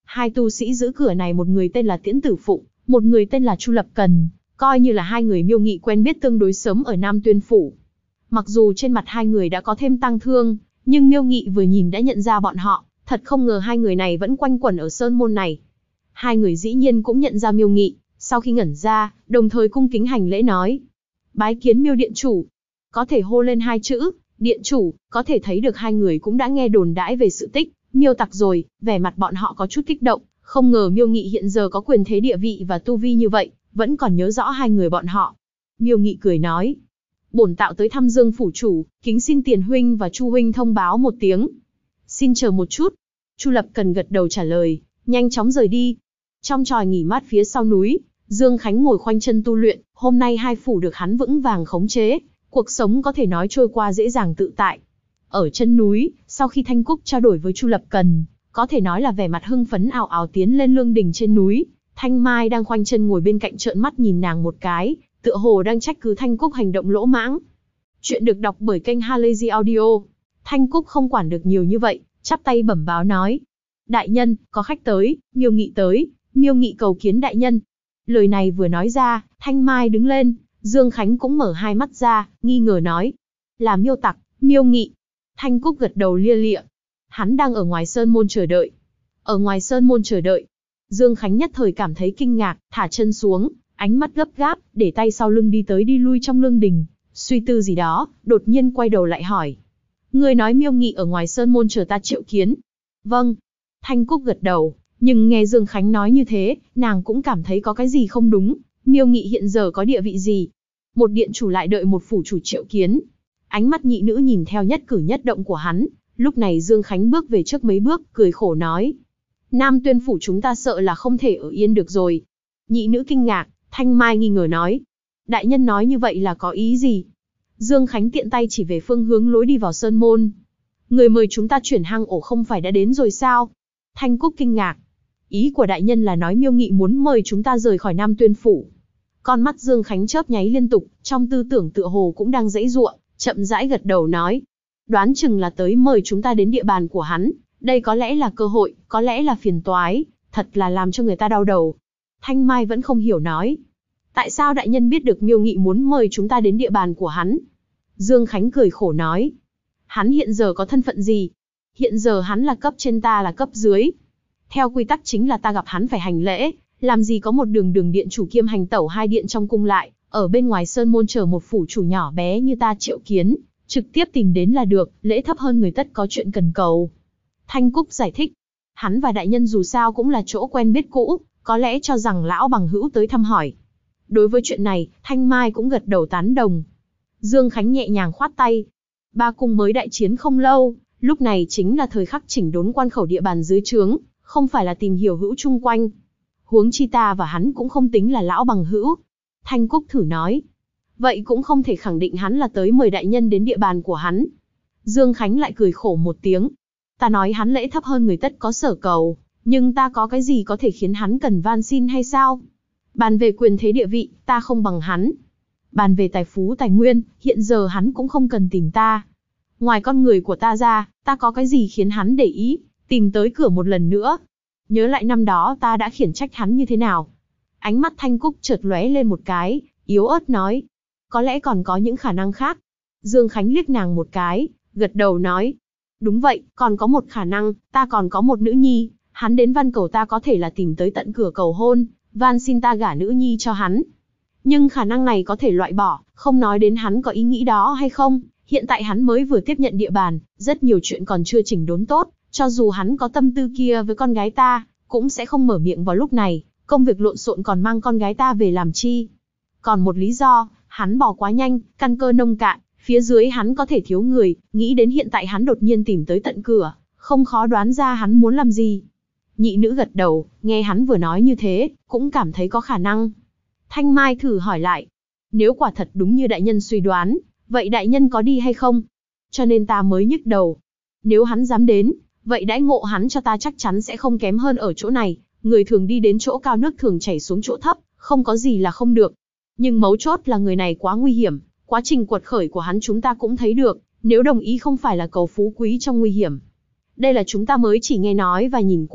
Hai tu sĩ giữ cửa này, một người tên là Tiễn Tử Phụng, một người tên là Chu Lập Cần, coi như là hai người Miêu Nghị quen biết tương đối sớm ở Nam Tuyên Phủ. Mặc dù trên mặt hai người đã có thêm tang thương, nhưng Miêu Nghị vừa nhìn đã nhận ra bọn họ, thật không ngờ hai người này vẫn quanh quẩn ở sơn môn này. Hai người dĩ nhiên cũng nhận ra Miêu Nghị, sau khi ngẩn ra, đồng thời cung kính hành lễ nói: bái kiến Miêu điện chủ. Có thể hô lên hai chữ điện chủ, có thể thấy được hai người cũng đã nghe đồn đãi về sự tích Miêu Tặc rồi, vẻ mặt bọn họ có chút kích động, không ngờ Miêu Nghị hiện giờ có quyền thế địa vị và tu vi như vậy, vẫn còn nhớ rõ hai người bọn họ. Miêu Nghị cười nói: bổn tạo tới thăm Dương phủ chủ, kính xin Tiền huynh và Chu huynh thông báo một tiếng. Xin chờ một chút. Chu Lập Cần gật đầu trả lời, nhanh chóng rời đi. Trong tròi nghỉ mát phía sau núi, Dương Khánh ngồi khoanh chân tu luyện, hôm nay hai phủ được hắn vững vàng khống chế, cuộc sống có thể nói trôi qua dễ dàng tự tại. Ở chân núi, sau khi Thanh Cúc trao đổi với Chu Lập Cần, có thể nói là vẻ mặt hưng phấn ào ào tiến lên lương đình trên núi. Thanh Mai đang khoanh chân ngồi bên cạnh trợn mắt nhìn nàng một cái, tựa hồ đang trách cứ Thanh Cúc hành động lỗ mãng. Chuyện được đọc bởi kênh Halazy Audio. Thanh Cúc không quản được nhiều như vậy, chắp tay bẩm báo nói: đại nhân, có khách tới, Miêu Nghị tới, Miêu Nghị cầu kiến đại nhân. Lời này vừa nói ra, Thanh Mai đứng lên, Dương Khánh cũng mở hai mắt ra, nghi ngờ nói: là Miêu Tặc, Miêu Nghị. Thanh Cúc gật đầu lia lịa. Hắn đang ở ngoài sơn môn chờ đợi. Ở ngoài sơn môn chờ đợi. Dương Khánh nhất thời cảm thấy kinh ngạc, thả chân xuống, ánh mắt gấp gáp, để tay sau lưng đi tới đi lui trong lương đình, suy tư gì đó, đột nhiên quay đầu lại hỏi: người nói Miêu Nghị ở ngoài sơn môn chờ ta triệu kiến? Vâng. Thanh Cúc gật đầu, nhưng nghe Dương Khánh nói như thế, nàng cũng cảm thấy có cái gì không đúng. Miêu Nghị hiện giờ có địa vị gì? Một điện chủ lại đợi một phủ chủ triệu kiến. Ánh mắt nhị nữ nhìn theo nhất cử nhất động của hắn. Lúc này Dương Khánh bước về trước mấy bước, cười khổ nói: Nam Tuyên phủ chúng ta sợ là không thể ở yên được rồi. Nhị nữ kinh ngạc, Thanh Mai nghi ngờ nói: đại nhân nói như vậy là có ý gì? Dương Khánh tiện tay chỉ về phương hướng lối đi vào sơn môn. Người mời chúng ta chuyển hang ổ không phải đã đến rồi sao? Thanh Cúc kinh ngạc. Ý của đại nhân là nói Miêu Nghị muốn mời chúng ta rời khỏi Nam Tuyên phủ. Con mắt Dương Khánh chớp nháy liên tục, trong tư tưởng tựa hồ cũng đang giãy giụa, chậm rãi gật đầu nói: đoán chừng là tới mời chúng ta đến địa bàn của hắn, đây có lẽ là cơ hội, có lẽ là phiền toái, thật là làm cho người ta đau đầu. Thanh Mai vẫn không hiểu nói: tại sao đại nhân biết được Miêu Nghị muốn mời chúng ta đến địa bàn của hắn? Dương Khánh cười khổ nói: hắn hiện giờ có thân phận gì? Hiện giờ hắn là cấp trên, ta là cấp dưới. Theo quy tắc chính là ta gặp hắn phải hành lễ, làm gì có một đường điện chủ kiêm hành tẩu hai điện trong cung lại, ở bên ngoài sơn môn chờ một phủ chủ nhỏ bé như ta triệu kiến, trực tiếp tìm đến là được, lễ thấp hơn người tất có chuyện cần cầu. Thanh Cúc giải thích: hắn và đại nhân dù sao cũng là chỗ quen biết cũ, có lẽ cho rằng lão bằng hữu tới thăm hỏi. Đối với chuyện này, Thanh Mai cũng gật đầu tán đồng. Dương Khánh nhẹ nhàng khoát tay. Ba cung mới đại chiến không lâu, lúc này chính là thời khắc chỉnh đốn quan khẩu địa bàn dưới trướng, không phải là tìm hiểu hữu chung quanh. Huống chi ta và hắn cũng không tính là lão bằng hữu. Thanh Cúc thử nói: vậy cũng không thể khẳng định hắn là tới mời đại nhân đến địa bàn của hắn. Dương Khánh lại cười khổ một tiếng. Ta nói hắn lễ thấp hơn người tất có sở cầu, nhưng ta có cái gì có thể khiến hắn cần van xin hay sao? Bàn về quyền thế địa vị, ta không bằng hắn. Bàn về tài phú tài nguyên, hiện giờ hắn cũng không cần tìm ta. Ngoài con người của ta ra, ta có cái gì khiến hắn để ý, tìm tới cửa một lần nữa. Nhớ lại năm đó ta đã khiển trách hắn như thế nào. Ánh mắt Thanh Cúc chợt lóe lên một cái, yếu ớt nói: có lẽ còn có những khả năng khác. Dương Khánh liếc nàng một cái, gật đầu nói: đúng vậy, còn có một khả năng, ta còn có một nữ nhi, hắn đến van cầu ta có thể là tìm tới tận cửa cầu hôn, van xin ta gả nữ nhi cho hắn. Nhưng khả năng này có thể loại bỏ, không nói đến hắn có ý nghĩ đó hay không, hiện tại hắn mới vừa tiếp nhận địa bàn, rất nhiều chuyện còn chưa chỉnh đốn tốt, cho dù hắn có tâm tư kia với con gái ta, cũng sẽ không mở miệng vào lúc này, công việc lộn xộn còn mang con gái ta về làm chi. Còn một lý do, hắn bỏ quá nhanh, căn cơ nông cạn, phía dưới hắn có thể thiếu người, nghĩ đến hiện tại hắn đột nhiên tìm tới tận cửa, không khó đoán ra hắn muốn làm gì. Nhị nữ gật đầu, nghe hắn vừa nói như thế, cũng cảm thấy có khả năng. Thanh Mai thử hỏi lại: nếu quả thật đúng như đại nhân suy đoán, vậy đại nhân có đi hay không? Cho nên ta mới nhức đầu. Nếu hắn dám đến, vậy đãi ngộ hắn cho ta chắc chắn sẽ không kém hơn ở chỗ này. Người thường đi đến chỗ cao nước thường chảy xuống chỗ thấp, không có gì là không được. Nhưng mấu chốt là người này quá nguy hiểm, quá trình quật khởi của hắn chúng ta cũng thấy được, nếu đồng ý không phải là cầu phú quý trong nguy hiểm. Đây là chúng ta mới chỉ nghe nói và nhìn qua,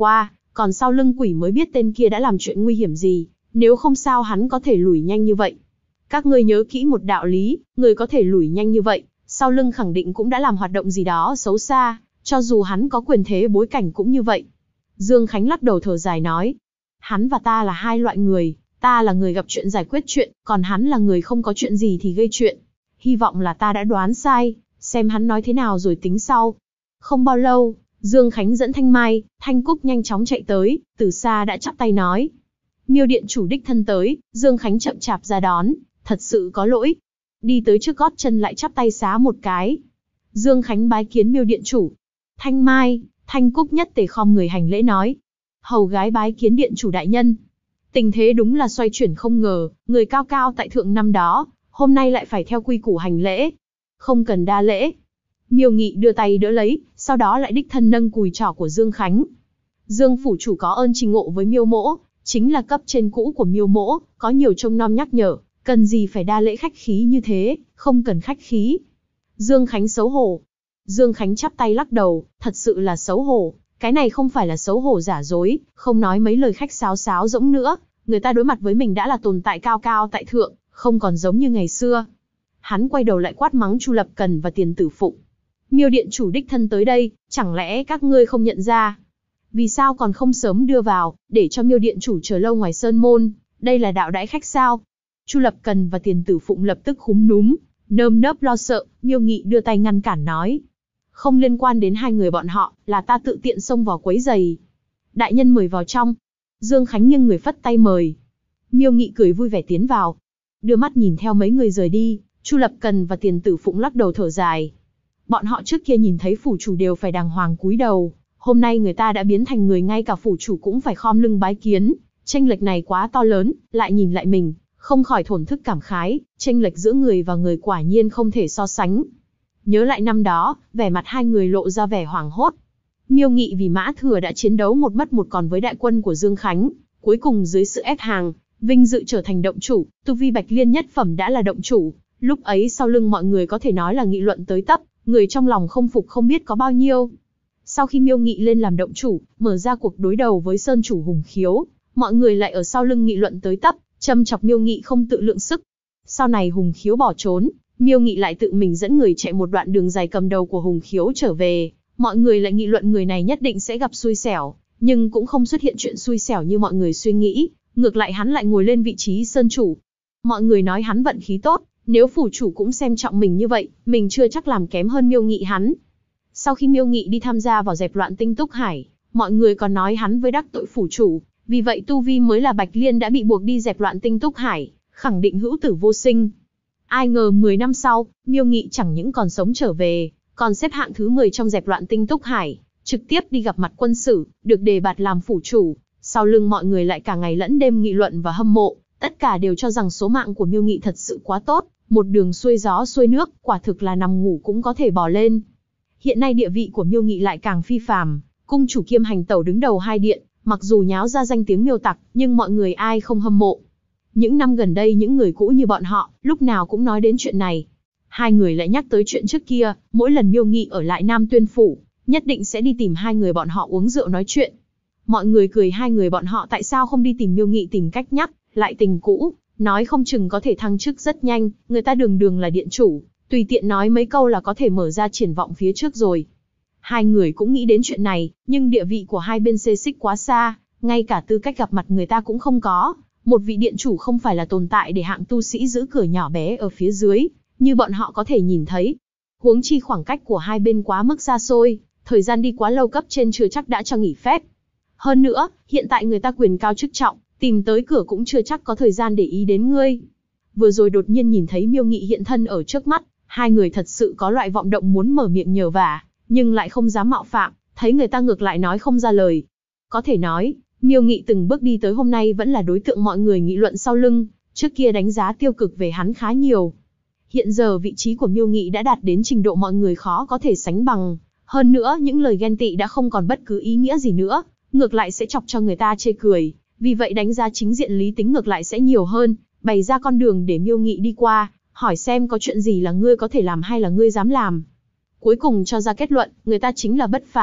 còn sau lưng quỷ mới biết tên kia đã làm chuyện nguy hiểm gì, nếu không sao hắn có thể lùi nhanh như vậy. Các ngươi nhớ kỹ một đạo lý, người có thể lùi nhanh như vậy, sau lưng khẳng định cũng đã làm hoạt động gì đó xấu xa, cho dù hắn có quyền thế bối cảnh cũng như vậy. Dương Khánh lắc đầu thở dài nói, hắn và ta là hai loại người, ta là người gặp chuyện giải quyết chuyện, còn hắn là người không có chuyện gì thì gây chuyện. Hy vọng là ta đã đoán sai, xem hắn nói thế nào rồi tính sau. Không bao lâu, Dương Khánh dẫn Thanh Mai, Thanh Cúc nhanh chóng chạy tới, từ xa đã chắp tay nói. Miêu điện chủ đích thân tới, Dương Khánh chậm chạp ra đón, thật sự có lỗi. Đi tới trước gót chân lại chắp tay xá một cái. Dương Khánh bái kiến Miêu điện chủ. Thanh Mai, Thanh Cúc nhất tề khom người hành lễ nói. Hầu gái bái kiến điện chủ đại nhân. Tình thế đúng là xoay chuyển không ngờ, người cao cao tại thượng năm đó, hôm nay lại phải theo quy củ hành lễ. Không cần đa lễ. Miêu Nghị đưa tay đỡ lấy, sau đó lại đích thân nâng cùi trỏ của Dương Khánh. Dương phủ chủ có ơn trình ngộ với Miêu mỗ, chính là cấp trên cũ của Miêu mỗ, có nhiều trông nom nhắc nhở, cần gì phải đa lễ khách khí như thế, không cần khách khí. Dương Khánh xấu hổ. Dương Khánh chắp tay lắc đầu, thật sự là xấu hổ, cái này không phải là xấu hổ giả dối, không nói mấy lời khách sáo sáo rỗng nữa, người ta đối mặt với mình đã là tồn tại cao cao tại thượng, không còn giống như ngày xưa. Hắn quay đầu lại quát mắng Chu Lập Cần và Tiền Tử Phụng. Miêu điện chủ đích thân tới đây, chẳng lẽ các ngươi không nhận ra? Vì sao còn không sớm đưa vào, để cho Miêu điện chủ chờ lâu ngoài sơn môn, đây là đạo đãi khách sao? Chu Lập Cần và Tiền Tử Phụng lập tức khúm núm, nơm nớp lo sợ, Miêu Nghị đưa tay ngăn cản nói. Không liên quan đến hai người bọn họ, là ta tự tiện xông vào quấy giày. Đại nhân mời vào trong. Dương Khánh nghiêng người phất tay mời. Miêu Nghị cười vui vẻ tiến vào. Đưa mắt nhìn theo mấy người rời đi, Chu Lập Cần và Tiền Tử Phụng lắc đầu thở dài. Bọn họ trước kia nhìn thấy phủ chủ đều phải đàng hoàng cúi đầu, hôm nay người ta đã biến thành người ngay cả phủ chủ cũng phải khom lưng bái kiến, chênh lệch này quá to lớn, lại nhìn lại mình, không khỏi thổn thức cảm khái, chênh lệch giữa người và người quả nhiên không thể so sánh. Nhớ lại năm đó, vẻ mặt hai người lộ ra vẻ hoảng hốt. Miêu Nghị vì Mã Thừa đã chiến đấu một mất một còn với đại quân của Dương Khánh, cuối cùng dưới sự ép hàng, vinh dự trở thành động chủ, tu vi Bạch Liên nhất phẩm đã là động chủ. Lúc ấy sau lưng mọi người có thể nói là nghị luận tới tấp, người trong lòng không phục không biết có bao nhiêu. Sau khi Miêu Nghị lên làm động chủ, mở ra cuộc đối đầu với Sơn chủ Hùng Khiếu, mọi người lại ở sau lưng nghị luận tới tấp, châm chọc Miêu Nghị không tự lượng sức. Sau này Hùng Khiếu bỏ trốn, Miêu Nghị lại tự mình dẫn người chạy một đoạn đường dài cầm đầu của Hùng Khiếu trở về, mọi người lại nghị luận người này nhất định sẽ gặp xui xẻo, nhưng cũng không xuất hiện chuyện xui xẻo như mọi người suy nghĩ, ngược lại hắn lại ngồi lên vị trí Sơn chủ. Mọi người nói hắn vận khí tốt, nếu phủ chủ cũng xem trọng mình như vậy, mình chưa chắc làm kém hơn Miêu Nghị hắn. Sau khi Miêu Nghị đi tham gia vào dẹp loạn Tinh Túc Hải, mọi người còn nói hắn với đắc tội phủ chủ, vì vậy tu vi mới là Bạch Liên đã bị buộc đi dẹp loạn Tinh Túc Hải, khẳng định hữu tử vô sinh. Ai ngờ 10 năm sau, Miêu Nghị chẳng những còn sống trở về, còn xếp hạng thứ 10 trong dẹp loạn Tinh Túc Hải, trực tiếp đi gặp mặt quân sử, được đề bạt làm phủ chủ. Sau lưng mọi người lại cả ngày lẫn đêm nghị luận và hâm mộ, tất cả đều cho rằng số mạng của Miêu Nghị thật sự quá tốt, một đường xuôi gió xuôi nước, quả thực là nằm ngủ cũng có thể bò lên. Hiện nay địa vị của Miêu Nghị lại càng phi phàm, cung chủ kiêm hành tẩu đứng đầu hai điện, mặc dù nháo ra danh tiếng Miêu tặc, nhưng mọi người ai không hâm mộ. Những năm gần đây những người cũ như bọn họ, lúc nào cũng nói đến chuyện này. Hai người lại nhắc tới chuyện trước kia, mỗi lần Miêu Nghị ở lại Nam Tuyên Phủ, nhất định sẽ đi tìm hai người bọn họ uống rượu nói chuyện. Mọi người cười hai người bọn họ tại sao không đi tìm Miêu Nghị tìm cách nhắc lại tình cũ, nói không chừng có thể thăng chức rất nhanh, người ta đường đường là điện chủ, tùy tiện nói mấy câu là có thể mở ra triển vọng phía trước rồi. Hai người cũng nghĩ đến chuyện này, nhưng địa vị của hai bên xê xích quá xa, ngay cả tư cách gặp mặt người ta cũng không có. Một vị điện chủ không phải là tồn tại để hạng tu sĩ giữ cửa nhỏ bé ở phía dưới, như bọn họ có thể nhìn thấy. Huống chi khoảng cách của hai bên quá mức xa xôi, thời gian đi quá lâu cấp trên chưa chắc đã cho nghỉ phép. Hơn nữa, hiện tại người ta quyền cao chức trọng, tìm tới cửa cũng chưa chắc có thời gian để ý đến ngươi. Vừa rồi đột nhiên nhìn thấy Miêu Nghị hiện thân ở trước mắt, hai người thật sự có loại vọng động muốn mở miệng nhờ vả, nhưng lại không dám mạo phạm, thấy người ta ngược lại nói không ra lời. Có thể nói, Miêu Nghị từng bước đi tới hôm nay vẫn là đối tượng mọi người nghị luận sau lưng, trước kia đánh giá tiêu cực về hắn khá nhiều. Hiện giờ vị trí của Miêu Nghị đã đạt đến trình độ mọi người khó có thể sánh bằng, hơn nữa những lời ghen tị đã không còn bất cứ ý nghĩa gì nữa, ngược lại sẽ chọc cho người ta chê cười, vì vậy đánh giá chính diện lý tính ngược lại sẽ nhiều hơn, bày ra con đường để Miêu Nghị đi qua, hỏi xem có chuyện gì là ngươi có thể làm hay là ngươi dám làm. Cuối cùng cho ra kết luận, người ta chính là bất phàm,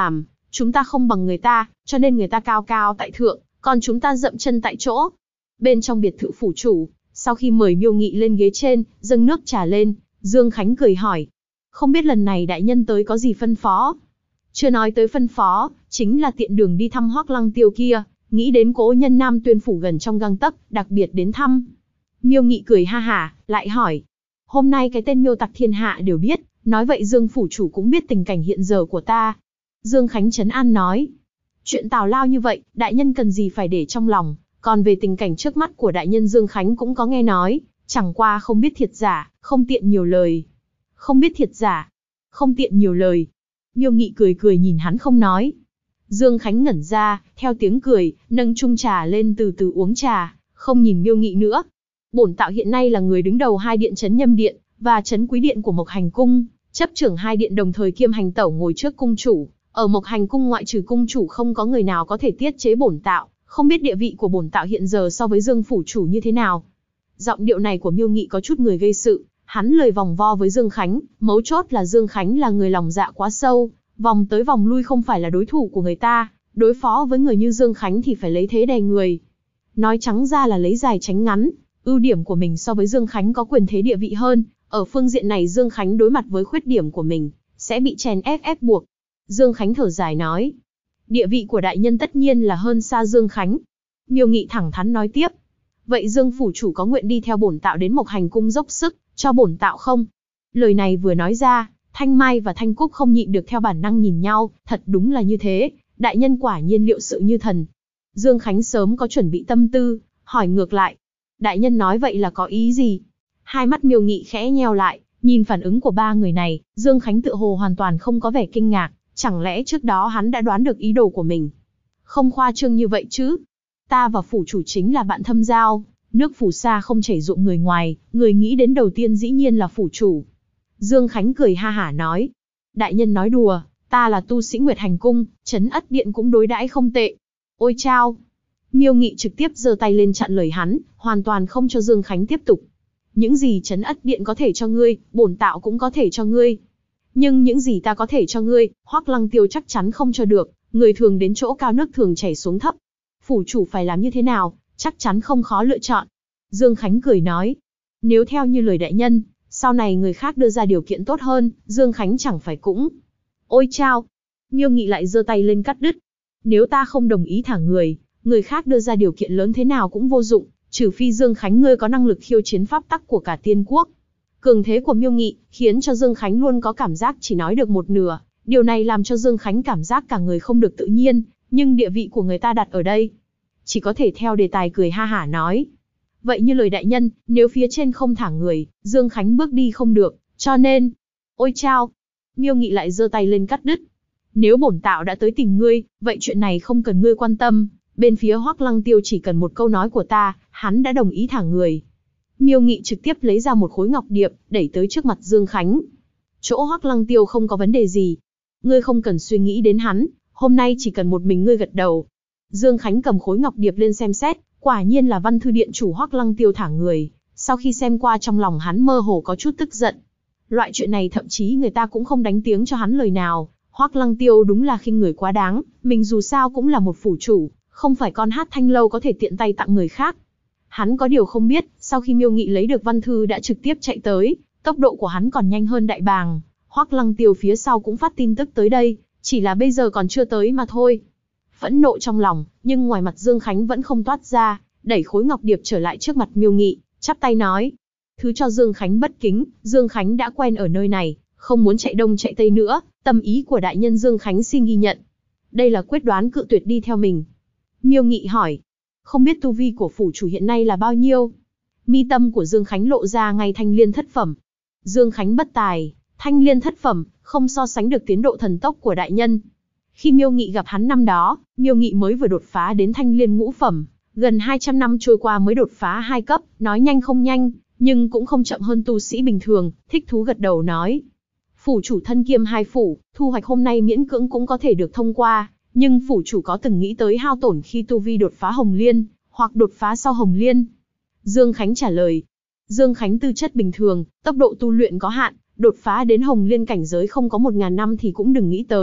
Chúng ta không bằng người ta, cho nên người ta cao cao tại thượng, còn chúng ta dậm chân tại chỗ. Bên trong biệt thự phủ chủ, sau khi mời Miêu Nghị lên ghế trên, dâng nước trà lên, Dương Khánh cười hỏi. Không biết lần này đại nhân tới có gì phân phó? Chưa nói tới phân phó, chính là tiện đường đi thăm Hoắc Lăng Tiêu kia, nghĩ đến cố nhân Nam Tuyên phủ gần trong gang tấc, đặc biệt đến thăm. Miêu Nghị cười ha hả, lại hỏi. Hôm nay cái tên Miêu tặc thiên hạ đều biết, nói vậy Dương phủ chủ cũng biết tình cảnh hiện giờ của ta. Dương Khánh trấn an nói. Chuyện tào lao như vậy, đại nhân cần gì phải để trong lòng, còn về tình cảnh trước mắt của đại nhân Dương Khánh cũng có nghe nói, chẳng qua không biết thiệt giả, không tiện nhiều lời. Không biết thiệt giả, không tiện nhiều lời. Miêu Nghị cười cười nhìn hắn không nói. Dương Khánh ngẩn ra, theo tiếng cười, nâng chung trà lên từ từ uống trà, không nhìn Miêu Nghị nữa. Bổn tạo hiện nay là người đứng đầu hai điện trấn Nhâm Điện và trấn Quý Điện của Mộc Hành Cung, chấp trưởng hai điện đồng thời kiêm hành tẩu ngồi trước cung chủ. Ở Mộc Hành Cung ngoại trừ cung chủ không có người nào có thể tiết chế bổn tạo, không biết địa vị của bổn tạo hiện giờ so với Dương phủ chủ như thế nào. Giọng điệu này của Miêu Nghị có chút người gây sự, hắn lời vòng vo với Dương Khánh, mấu chốt là Dương Khánh là người lòng dạ quá sâu, vòng tới vòng lui không phải là đối thủ của người ta, đối phó với người như Dương Khánh thì phải lấy thế đè người. Nói trắng ra là lấy dài tránh ngắn, ưu điểm của mình so với Dương Khánh có quyền thế địa vị hơn, ở phương diện này Dương Khánh đối mặt với khuyết điểm của mình, sẽ bị chèn ép buộc. Dương Khánh thở dài nói, địa vị của đại nhân tất nhiên là hơn xa Dương Khánh. Miêu Nghị thẳng thắn nói tiếp, vậy Dương phủ chủ có nguyện đi theo bổn tạo đến Mộc Hành Cung dốc sức, cho bổn tạo không? Lời này vừa nói ra, Thanh Mai và Thanh Cúc không nhịn được theo bản năng nhìn nhau, thật đúng là như thế, đại nhân quả nhiên liệu sự như thần. Dương Khánh sớm có chuẩn bị tâm tư, hỏi ngược lại, đại nhân nói vậy là có ý gì? Hai mắt Miêu Nghị khẽ nheo lại, nhìn phản ứng của ba người này, Dương Khánh tựa hồ hoàn toàn không có vẻ kinh ngạc, chẳng lẽ trước đó hắn đã đoán được ý đồ của mình? Không khoa trương như vậy chứ. Ta và phủ chủ chính là bạn thâm giao, nước phù sa không chảy ruộng người ngoài, người nghĩ đến đầu tiên dĩ nhiên là phủ chủ. Dương Khánh cười ha hả nói, đại nhân nói đùa, ta là tu sĩ Nguyệt Hành Cung, trấn Ất Điện cũng đối đãi không tệ. Ôi chao! Miêu Nghị trực tiếp giơ tay lên chặn lời hắn, hoàn toàn không cho Dương Khánh tiếp tục. Những gì trấn Ất Điện có thể cho ngươi, bổn tạo cũng có thể cho ngươi. Nhưng những gì ta có thể cho ngươi, Hoắc Lăng Tiêu chắc chắn không cho được, người thường đến chỗ cao nước thường chảy xuống thấp. Phủ chủ phải làm như thế nào, chắc chắn không khó lựa chọn. Dương Khánh cười nói, nếu theo như lời đại nhân, sau này người khác đưa ra điều kiện tốt hơn, Dương Khánh chẳng phải cũng. Ôi chao! Miêu Nghị lại giơ tay lên cắt đứt. Nếu ta không đồng ý thả người khác đưa ra điều kiện lớn thế nào cũng vô dụng, trừ phi Dương Khánh ngươi có năng lực khiêu chiến pháp tắc của cả tiên quốc. Cường thế của Miêu Nghị khiến cho Dương Khánh luôn có cảm giác chỉ nói được một nửa, điều này làm cho Dương Khánh cảm giác cả người không được tự nhiên, nhưng địa vị của người ta đặt ở đây, chỉ có thể theo đề tài cười ha hả nói. Vậy như lời đại nhân, nếu phía trên không thả người, Dương Khánh bước đi không được, cho nên. Ôi chao! Miêu Nghị lại giơ tay lên cắt đứt. Nếu bổn tạo đã tới tìm ngươi, vậy chuyện này không cần ngươi quan tâm, bên phía Hoắc Lăng Tiêu chỉ cần một câu nói của ta, hắn đã đồng ý thả người. Miêu Nghị trực tiếp lấy ra một khối ngọc điệp, đẩy tới trước mặt Dương Khánh. Chỗ Hoắc Lăng Tiêu không có vấn đề gì. Ngươi không cần suy nghĩ đến hắn, hôm nay chỉ cần một mình ngươi gật đầu. Dương Khánh cầm khối ngọc điệp lên xem xét, quả nhiên là văn thư điện chủ Hoắc Lăng Tiêu thả người. Sau khi xem qua trong lòng hắn mơ hồ có chút tức giận. Loại chuyện này thậm chí người ta cũng không đánh tiếng cho hắn lời nào. Hoắc Lăng Tiêu đúng là khinh người quá đáng, mình dù sao cũng là một phủ chủ, không phải con hát thanh lâu có thể tiện tay tặng người khác. Hắn có điều không biết, sau khi Miêu Nghị lấy được văn thư đã trực tiếp chạy tới, tốc độ của hắn còn nhanh hơn đại bàng. Hoắc Lăng Tiêu phía sau cũng phát tin tức tới đây, chỉ là bây giờ còn chưa tới mà thôi. Phẫn nộ trong lòng, nhưng ngoài mặt Dương Khánh vẫn không toát ra, đẩy khối ngọc điệp trở lại trước mặt Miêu Nghị, chắp tay nói. Thứ cho Dương Khánh bất kính, Dương Khánh đã quen ở nơi này, không muốn chạy đông chạy tây nữa, tâm ý của đại nhân Dương Khánh xin ghi nhận. Đây là quyết đoán cự tuyệt đi theo mình. Miêu Nghị hỏi, không biết tu vi của phủ chủ hiện nay là bao nhiêu? Mi tâm của Dương Khánh lộ ra ngay thanh liên thất phẩm. Dương Khánh bất tài, thanh liên thất phẩm, không so sánh được tiến độ thần tốc của đại nhân. Khi Miêu Nghị gặp hắn năm đó, Miêu Nghị mới vừa đột phá đến thanh liên ngũ phẩm, gần 200 năm trôi qua mới đột phá 2 cấp, nói nhanh không nhanh, nhưng cũng không chậm hơn tu sĩ bình thường, thích thú gật đầu nói. Phủ chủ thân kiêm 2 phủ, thu hoạch hôm nay miễn cưỡng cũng có thể được thông qua, nhưng phủ chủ có từng nghĩ tới hao tổn khi tu vi đột phá Hồng Liên, hoặc đột phá sau Hồng Liên? Dương Khánh trả lời. Dương Khánh tư chất bình thường, tốc độ tu luyện có hạn, đột phá đến Hồng Liên cảnh giới không có 1000 năm thì cũng đừng nghĩ tới,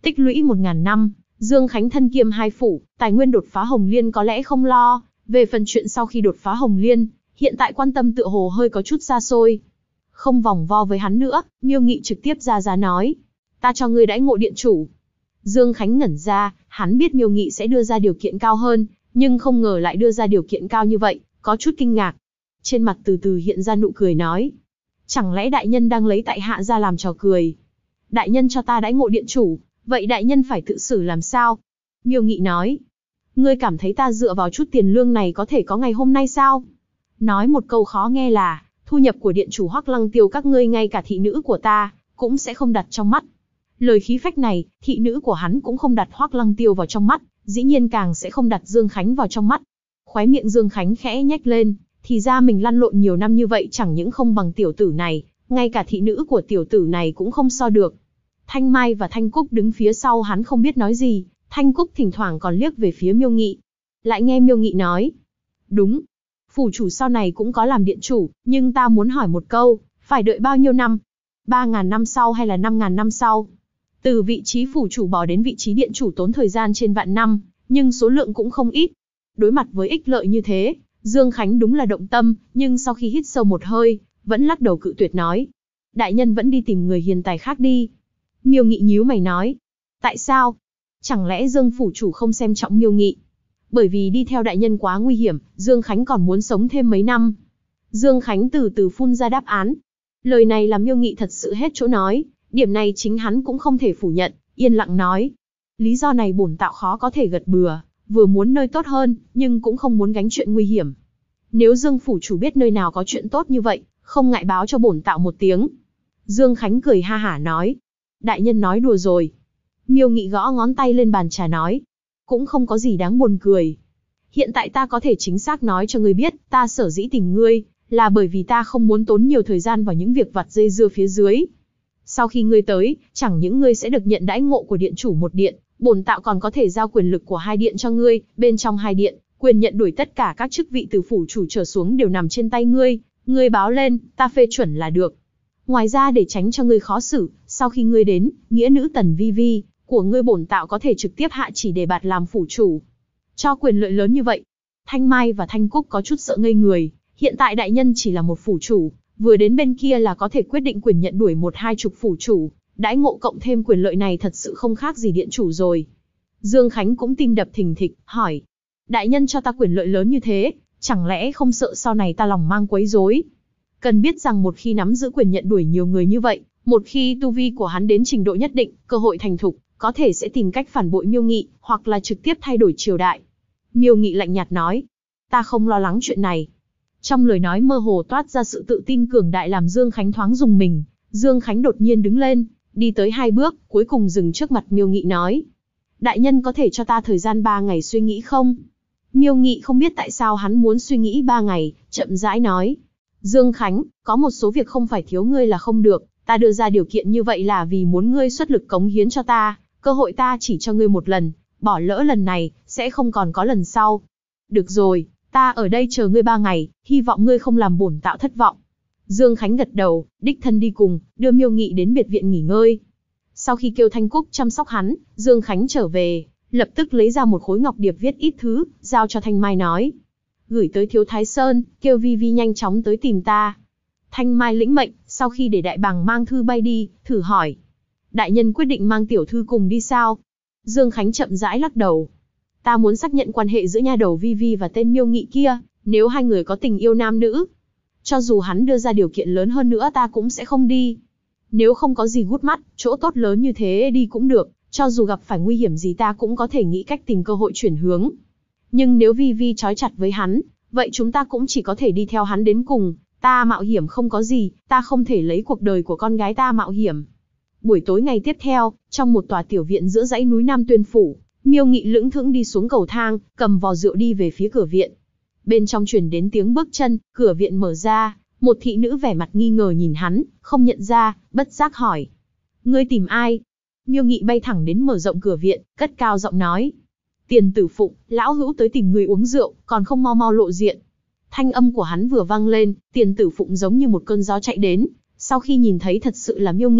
Tích lũy 1000 năm, Dương Khánh thân kiêm hai phủ, tài nguyên đột phá Hồng Liên có lẽ không lo, về phần chuyện sau khi đột phá Hồng Liên, hiện tại quan tâm tựa hồ hơi có chút xa xôi. Không vòng vo với hắn nữa, Miêu Nghị trực tiếp ra giá nói, ta cho ngươi đãi ngộ điện chủ. Dương Khánh ngẩn ra, hắn biết Miêu Nghị sẽ đưa ra điều kiện cao hơn, nhưng không ngờ lại đưa ra điều kiện cao như vậy, có chút kinh ngạc. Trên mặt từ từ hiện ra nụ cười nói, chẳng lẽ đại nhân đang lấy tại hạ ra làm trò cười? Đại nhân cho ta đãi ngộ điện chủ, vậy đại nhân phải tự xử làm sao? Miêu Nghị nói, ngươi cảm thấy ta dựa vào chút tiền lương này có thể có ngày hôm nay sao? Nói một câu khó nghe là, thu nhập của điện chủ Hoắc Lăng Tiêu các ngươi ngay cả thị nữ của ta, cũng sẽ không đặt trong mắt. Lời khí phách này, thị nữ của hắn cũng không đặt Hoắc Lăng Tiêu vào trong mắt, dĩ nhiên càng sẽ không đặt Dương Khánh vào trong mắt. Khóe miệng Dương Khánh khẽ nhếch lên, thì ra mình lăn lộn nhiều năm như vậy chẳng những không bằng tiểu tử này, ngay cả thị nữ của tiểu tử này cũng không so được. Thanh Mai và Thanh Cúc đứng phía sau hắn không biết nói gì, Thanh Cúc thỉnh thoảng còn liếc về phía Miêu Nghị. Lại nghe Miêu Nghị nói, đúng, phủ chủ sau này cũng có làm điện chủ, nhưng ta muốn hỏi một câu, phải đợi bao nhiêu năm? 3000 năm sau hay là 5000 năm sau? Từ vị trí phủ chủ bò đến vị trí điện chủ tốn thời gian trên vạn năm, nhưng số lượng cũng không ít. Đối mặt với ích lợi như thế, Dương Khánh đúng là động tâm, nhưng sau khi hít sâu một hơi, vẫn lắc đầu cự tuyệt nói, đại nhân vẫn đi tìm người hiền tài khác đi. Miêu Nghị nhíu mày nói, tại sao? Chẳng lẽ Dương phủ chủ không xem trọng Miêu Nghị? Bởi vì đi theo đại nhân quá nguy hiểm, Dương Khánh còn muốn sống thêm mấy năm. Dương Khánh từ từ phun ra đáp án. Lời này làm Miêu Nghị thật sự hết chỗ nói, điểm này chính hắn cũng không thể phủ nhận, yên lặng nói. Lý do này bổn tạo khó có thể gật bừa, vừa muốn nơi tốt hơn, nhưng cũng không muốn gánh chuyện nguy hiểm. Nếu Dương phủ chủ biết nơi nào có chuyện tốt như vậy, không ngại báo cho bổn tạo một tiếng. Dương Khánh cười ha hả nói, đại nhân nói đùa rồi. Miêu Nghị gõ ngón tay lên bàn trà nói, cũng không có gì đáng buồn cười. Hiện tại ta có thể chính xác nói cho ngươi biết, ta sở dĩ tìm ngươi, là bởi vì ta không muốn tốn nhiều thời gian vào những việc vặt dây dưa phía dưới. Sau khi ngươi tới, chẳng những ngươi sẽ được nhận đãi ngộ của điện chủ một điện, bổn tạo còn có thể giao quyền lực của hai điện cho ngươi, bên trong hai điện, quyền nhận đuổi tất cả các chức vị từ phủ chủ trở xuống đều nằm trên tay ngươi, ngươi báo lên, ta phê chuẩn là được. Ngoài ra để tránh cho ngươi khó xử, sau khi ngươi đến, nghĩa nữ Tần Vi Vi của ngươi bổn tạo có thể trực tiếp hạ chỉ đề bạt làm phủ chủ. Cho quyền lợi lớn như vậy, Thanh Mai và Thanh Cúc có chút sợ ngây người, hiện tại đại nhân chỉ là một phủ chủ, vừa đến bên kia là có thể quyết định quyền nhận đuổi 1-20 phủ chủ, đãi ngộ cộng thêm quyền lợi này thật sự không khác gì điện chủ rồi. Dương Khánh cũng tim đập thình thịch, hỏi, đại nhân cho ta quyền lợi lớn như thế, chẳng lẽ không sợ sau này ta lòng mang quấy rối? Cần biết rằng một khi nắm giữ quyền nhận đuổi nhiều người như vậy, một khi tu vi của hắn đến trình độ nhất định, cơ hội thành thục, có thể sẽ tìm cách phản bội Miêu Nghị, hoặc là trực tiếp thay đổi triều đại. Miêu Nghị lạnh nhạt nói, ta không lo lắng chuyện này. Trong lời nói mơ hồ toát ra sự tự tin cường đại làm Dương Khánh thoáng rùng mình. Dương Khánh đột nhiên đứng lên, đi tới 2 bước, cuối cùng dừng trước mặt Miêu Nghị nói, đại nhân có thể cho ta thời gian 3 ngày suy nghĩ không? Miêu Nghị không biết tại sao hắn muốn suy nghĩ 3 ngày, chậm rãi nói, Dương Khánh, có một số việc không phải thiếu ngươi là không được, ta đưa ra điều kiện như vậy là vì muốn ngươi xuất lực cống hiến cho ta, cơ hội ta chỉ cho ngươi một lần, bỏ lỡ lần này, sẽ không còn có lần sau. Được rồi, ta ở đây chờ ngươi 3 ngày, hy vọng ngươi không làm bổn tạo thất vọng. Dương Khánh gật đầu, đích thân đi cùng, đưa Miêu Nghị đến biệt viện nghỉ ngơi. Sau khi kêu Thanh Cúc chăm sóc hắn, Dương Khánh trở về, lập tức lấy ra một khối ngọc điệp viết ít thứ, giao cho Thanh Mai nói, gửi tới Thiếu Thái Sơn, kêu Vi Vi nhanh chóng tới tìm ta. Thanh Mai lĩnh mệnh, sau khi để đại bàng mang thư bay đi, thử hỏi, đại nhân quyết định mang tiểu thư cùng đi sao? Dương Khánh chậm rãi lắc đầu. Ta muốn xác nhận quan hệ giữa nha đầu Vi Vi và tên Miêu Nghị kia, nếu hai người có tình yêu nam nữ. Cho dù hắn đưa ra điều kiện lớn hơn nữa ta cũng sẽ không đi. Nếu không có gì gút mắt, chỗ tốt lớn như thế đi cũng được, cho dù gặp phải nguy hiểm gì ta cũng có thể nghĩ cách tìm cơ hội chuyển hướng. Nhưng nếu Vi Vi trói chặt với hắn, vậy chúng ta cũng chỉ có thể đi theo hắn đến cùng. Ta mạo hiểm không có gì, ta không thể lấy cuộc đời của con gái ta mạo hiểm. Buổi tối ngày tiếp theo, trong một tòa tiểu viện giữa dãy núi Nam Tuyên Phủ, Miêu Nghị lững thững đi xuống cầu thang, cầm vò rượu đi về phía cửa viện. Bên trong truyền đến tiếng bước chân, cửa viện mở ra, một thị nữ vẻ mặt nghi ngờ nhìn hắn, không nhận ra, bất giác hỏi. Ngươi tìm ai? Miêu Nghị bay thẳng đến mở rộng cửa viện, cất cao giọng nói. Tiền Tử Phụng, lão hữu tới tìm người uống rượu, còn không mau mau lộ diện. Thanh âm của hắn vừa vang lên, Tiền Tử Phụng giống như một cơn gió chạy đến, sau khi nhìn thấy thật sự là Miêu Nghị,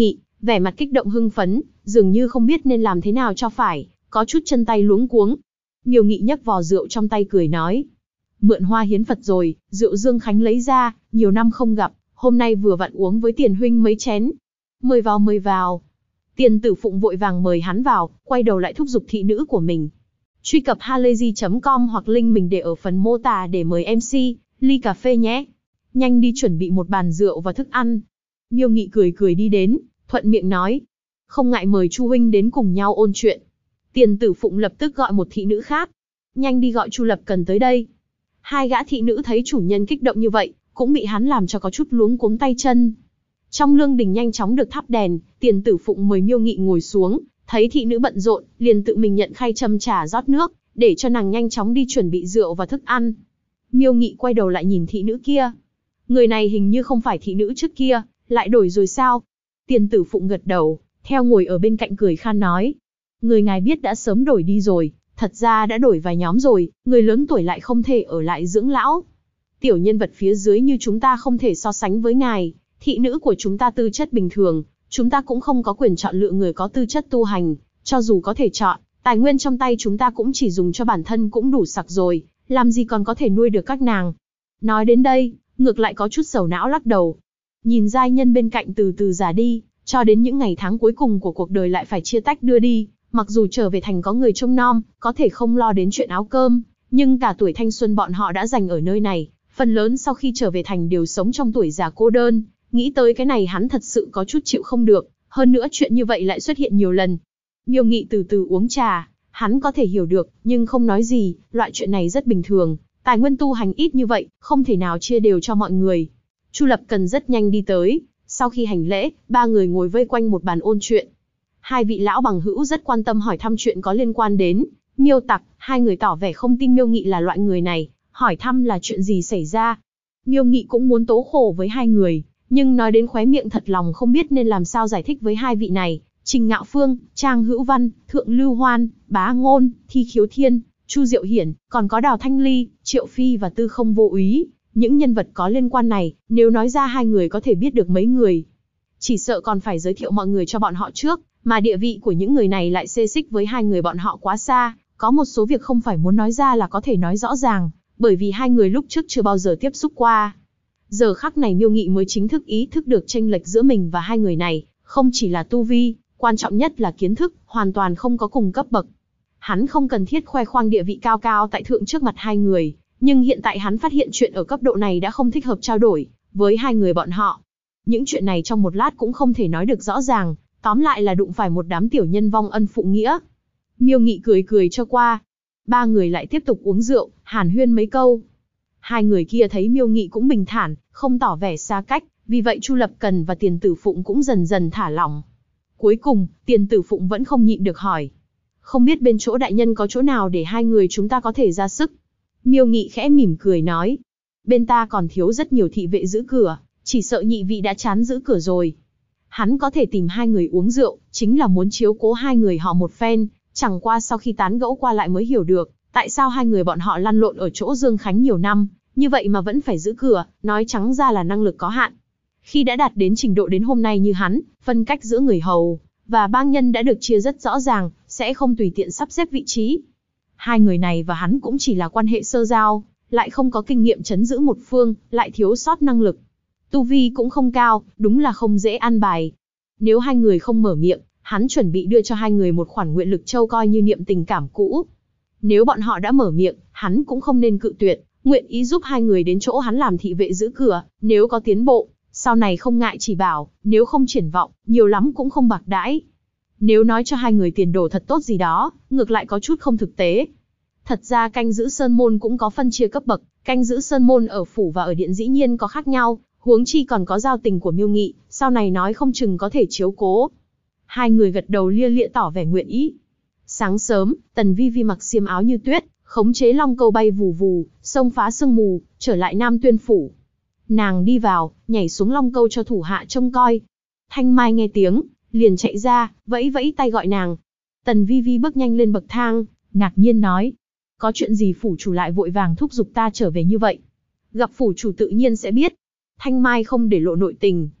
vẻ mặt kích động hưng phấn, dường như không biết nên làm thế nào cho phải, có chút chân tay luống cuống. Miêu Nghị nhấc vò rượu trong tay cười nói. Mượn hoa hiến Phật rồi, rượu Dương Khánh lấy ra, nhiều năm không gặp, hôm nay vừa vặn uống với Tiền huynh mấy chén. Mời vào mời vào. Tiền Tử Phụng vội vàng mời hắn vào, quay đầu lại thúc giục thị nữ của mình. Truy cập halayzi.com hoặc link mình để ở phần mô tả để mời MC, ly cà phê nhé. Nhanh đi chuẩn bị một bàn rượu và thức ăn. Miêu Nghị cười cười đi đến, thuận miệng nói. Không ngại mời Chu huynh đến cùng nhau ôn chuyện. Tiền Tử Phụng lập tức gọi một thị nữ khác. Nhanh đi gọi Chu Lập Cần tới đây. Hai gã thị nữ thấy chủ nhân kích động như vậy, cũng bị hắn làm cho có chút luống cuống tay chân. Trong lương đình nhanh chóng được thắp đèn, Tiền Tử Phụng mời Miêu Nghị ngồi xuống, thấy thị nữ bận rộn, liền tự mình nhận khay châm trà rót nước, để cho nàng nhanh chóng đi chuẩn bị rượu và thức ăn. Miêu Nghị quay đầu lại nhìn thị nữ kia. Người này hình như không phải thị nữ trước kia, lại đổi rồi sao? Tiền Tử Phụng gật đầu, theo ngồi ở bên cạnh cười khan nói. Người ngài biết đã sớm đổi đi rồi, thật ra đã đổi vài nhóm rồi, người lớn tuổi lại không thể ở lại dưỡng lão. Tiểu nhân vật phía dưới như chúng ta không thể so sánh với ngài, thị nữ của chúng ta tư chất bình thường, chúng ta cũng không có quyền chọn lựa người có tư chất tu hành, cho dù có thể chọn, tài nguyên trong tay chúng ta cũng chỉ dùng cho bản thân cũng đủ sặc rồi, làm gì còn có thể nuôi được các nàng. Nói đến đây, ngược lại có chút sầu não lắc đầu. Nhìn giai nhân bên cạnh từ từ già đi, cho đến những ngày tháng cuối cùng của cuộc đời lại phải chia tách đưa đi, mặc dù trở về thành có người trông nom, có thể không lo đến chuyện áo cơm, nhưng cả tuổi thanh xuân bọn họ đã dành ở nơi này, phần lớn sau khi trở về thành đều sống trong tuổi già cô đơn, nghĩ tới cái này hắn thật sự có chút chịu không được, hơn nữa chuyện như vậy lại xuất hiện nhiều lần. Miêu Nghị từ từ uống trà, hắn có thể hiểu được, nhưng không nói gì, loại chuyện này rất bình thường, tài nguyên tu hành ít như vậy, không thể nào chia đều cho mọi người. Chu Lập Cần rất nhanh đi tới, sau khi hành lễ, ba người ngồi vây quanh một bàn ôn chuyện. Hai vị lão bằng hữu rất quan tâm hỏi thăm chuyện có liên quan đến Miêu Tặc, hai người tỏ vẻ không tin Miêu Nghị là loại người này, hỏi thăm là chuyện gì xảy ra. Miêu Nghị cũng muốn tố khổ với hai người, nhưng nói đến khóe miệng thật lòng không biết nên làm sao giải thích với hai vị này. Trình Ngạo Phương, Trang Hữu Văn, Thượng Lưu Hoan, Bá Ngôn, Thi Khiếu Thiên, Chu Diệu Hiển, còn có Đào Thanh Ly, Triệu Phi và Tư Không Vô Úy. Những nhân vật có liên quan này, nếu nói ra hai người có thể biết được mấy người. Chỉ sợ còn phải giới thiệu mọi người cho bọn họ trước, mà địa vị của những người này lại xê xích với hai người bọn họ quá xa, có một số việc không phải muốn nói ra là có thể nói rõ ràng, bởi vì hai người lúc trước chưa bao giờ tiếp xúc qua. Giờ khắc này Miêu Nghị mới chính thức ý thức được chênh lệch giữa mình và hai người này, không chỉ là tu vi, quan trọng nhất là kiến thức, hoàn toàn không có cùng cấp bậc. Hắn không cần thiết khoe khoang địa vị cao cao tại thượng trước mặt hai người, nhưng hiện tại hắn phát hiện chuyện ở cấp độ này đã không thích hợp trao đổi với hai người bọn họ. Những chuyện này trong một lát cũng không thể nói được rõ ràng, tóm lại là đụng phải một đám tiểu nhân vong ân phụ nghĩa. Miêu Nghị cười cười cho qua. Ba người lại tiếp tục uống rượu, hàn huyên mấy câu. Hai người kia thấy Miêu Nghị cũng bình thản, không tỏ vẻ xa cách, vì vậy Chu Lập Cần và Tiền Tử Phụng cũng dần dần thả lỏng. Cuối cùng, Tiền Tử Phụng vẫn không nhịn được hỏi. Không biết bên chỗ đại nhân có chỗ nào để hai người chúng ta có thể ra sức? Miêu Nghị khẽ mỉm cười nói. Bên ta còn thiếu rất nhiều thị vệ giữ cửa, chỉ sợ nhị vị đã chán giữ cửa rồi. Hắn có thể tìm hai người uống rượu, chính là muốn chiếu cố hai người họ một phen, chẳng qua sau khi tán gẫu qua lại mới hiểu được, tại sao hai người bọn họ lăn lộn ở chỗ Dương Khánh nhiều năm, như vậy mà vẫn phải giữ cửa, nói trắng ra là năng lực có hạn. Khi đã đạt đến trình độ đến hôm nay như hắn, phân cách giữa người hầu và bang nhân đã được chia rất rõ ràng, sẽ không tùy tiện sắp xếp vị trí. Hai người này và hắn cũng chỉ là quan hệ sơ giao, lại không có kinh nghiệm trấn giữ một phương, lại thiếu sót năng lực. Tu vi cũng không cao, đúng là không dễ an bài. Nếu hai người không mở miệng, hắn chuẩn bị đưa cho hai người một khoản nguyện lực châu coi như niệm tình cảm cũ. Nếu bọn họ đã mở miệng, hắn cũng không nên cự tuyệt, nguyện ý giúp hai người đến chỗ hắn làm thị vệ giữ cửa, nếu có tiến bộ, sau này không ngại chỉ bảo, nếu không triển vọng, nhiều lắm cũng không bạc đãi. Nếu nói cho hai người tiền đồ thật tốt gì đó, ngược lại có chút không thực tế. Thật ra canh giữ sơn môn cũng có phân chia cấp bậc, canh giữ sơn môn ở phủ và ở điện dĩ nhiên có khác nhau, huống chi còn có giao tình của Miêu Nghị, sau này nói không chừng có thể chiếu cố. Hai người gật đầu lia lịa tỏ vẻ nguyện ý. Sáng sớm, Tần Vi Vi mặc xiêm áo như tuyết, khống chế long câu bay vù vù, xông phá sương mù, trở lại Nam Tuyên phủ. Nàng đi vào, nhảy xuống long câu cho thủ hạ trông coi. Thanh Mai nghe tiếng, liền chạy ra, vẫy vẫy tay gọi nàng. Tần Vi Vi bước nhanh lên bậc thang, ngạc nhiên nói: có chuyện gì phủ chủ lại vội vàng thúc giục ta trở về như vậy? Gặp phủ chủ tự nhiên sẽ biết. Thanh Mai không để lộ nội tình.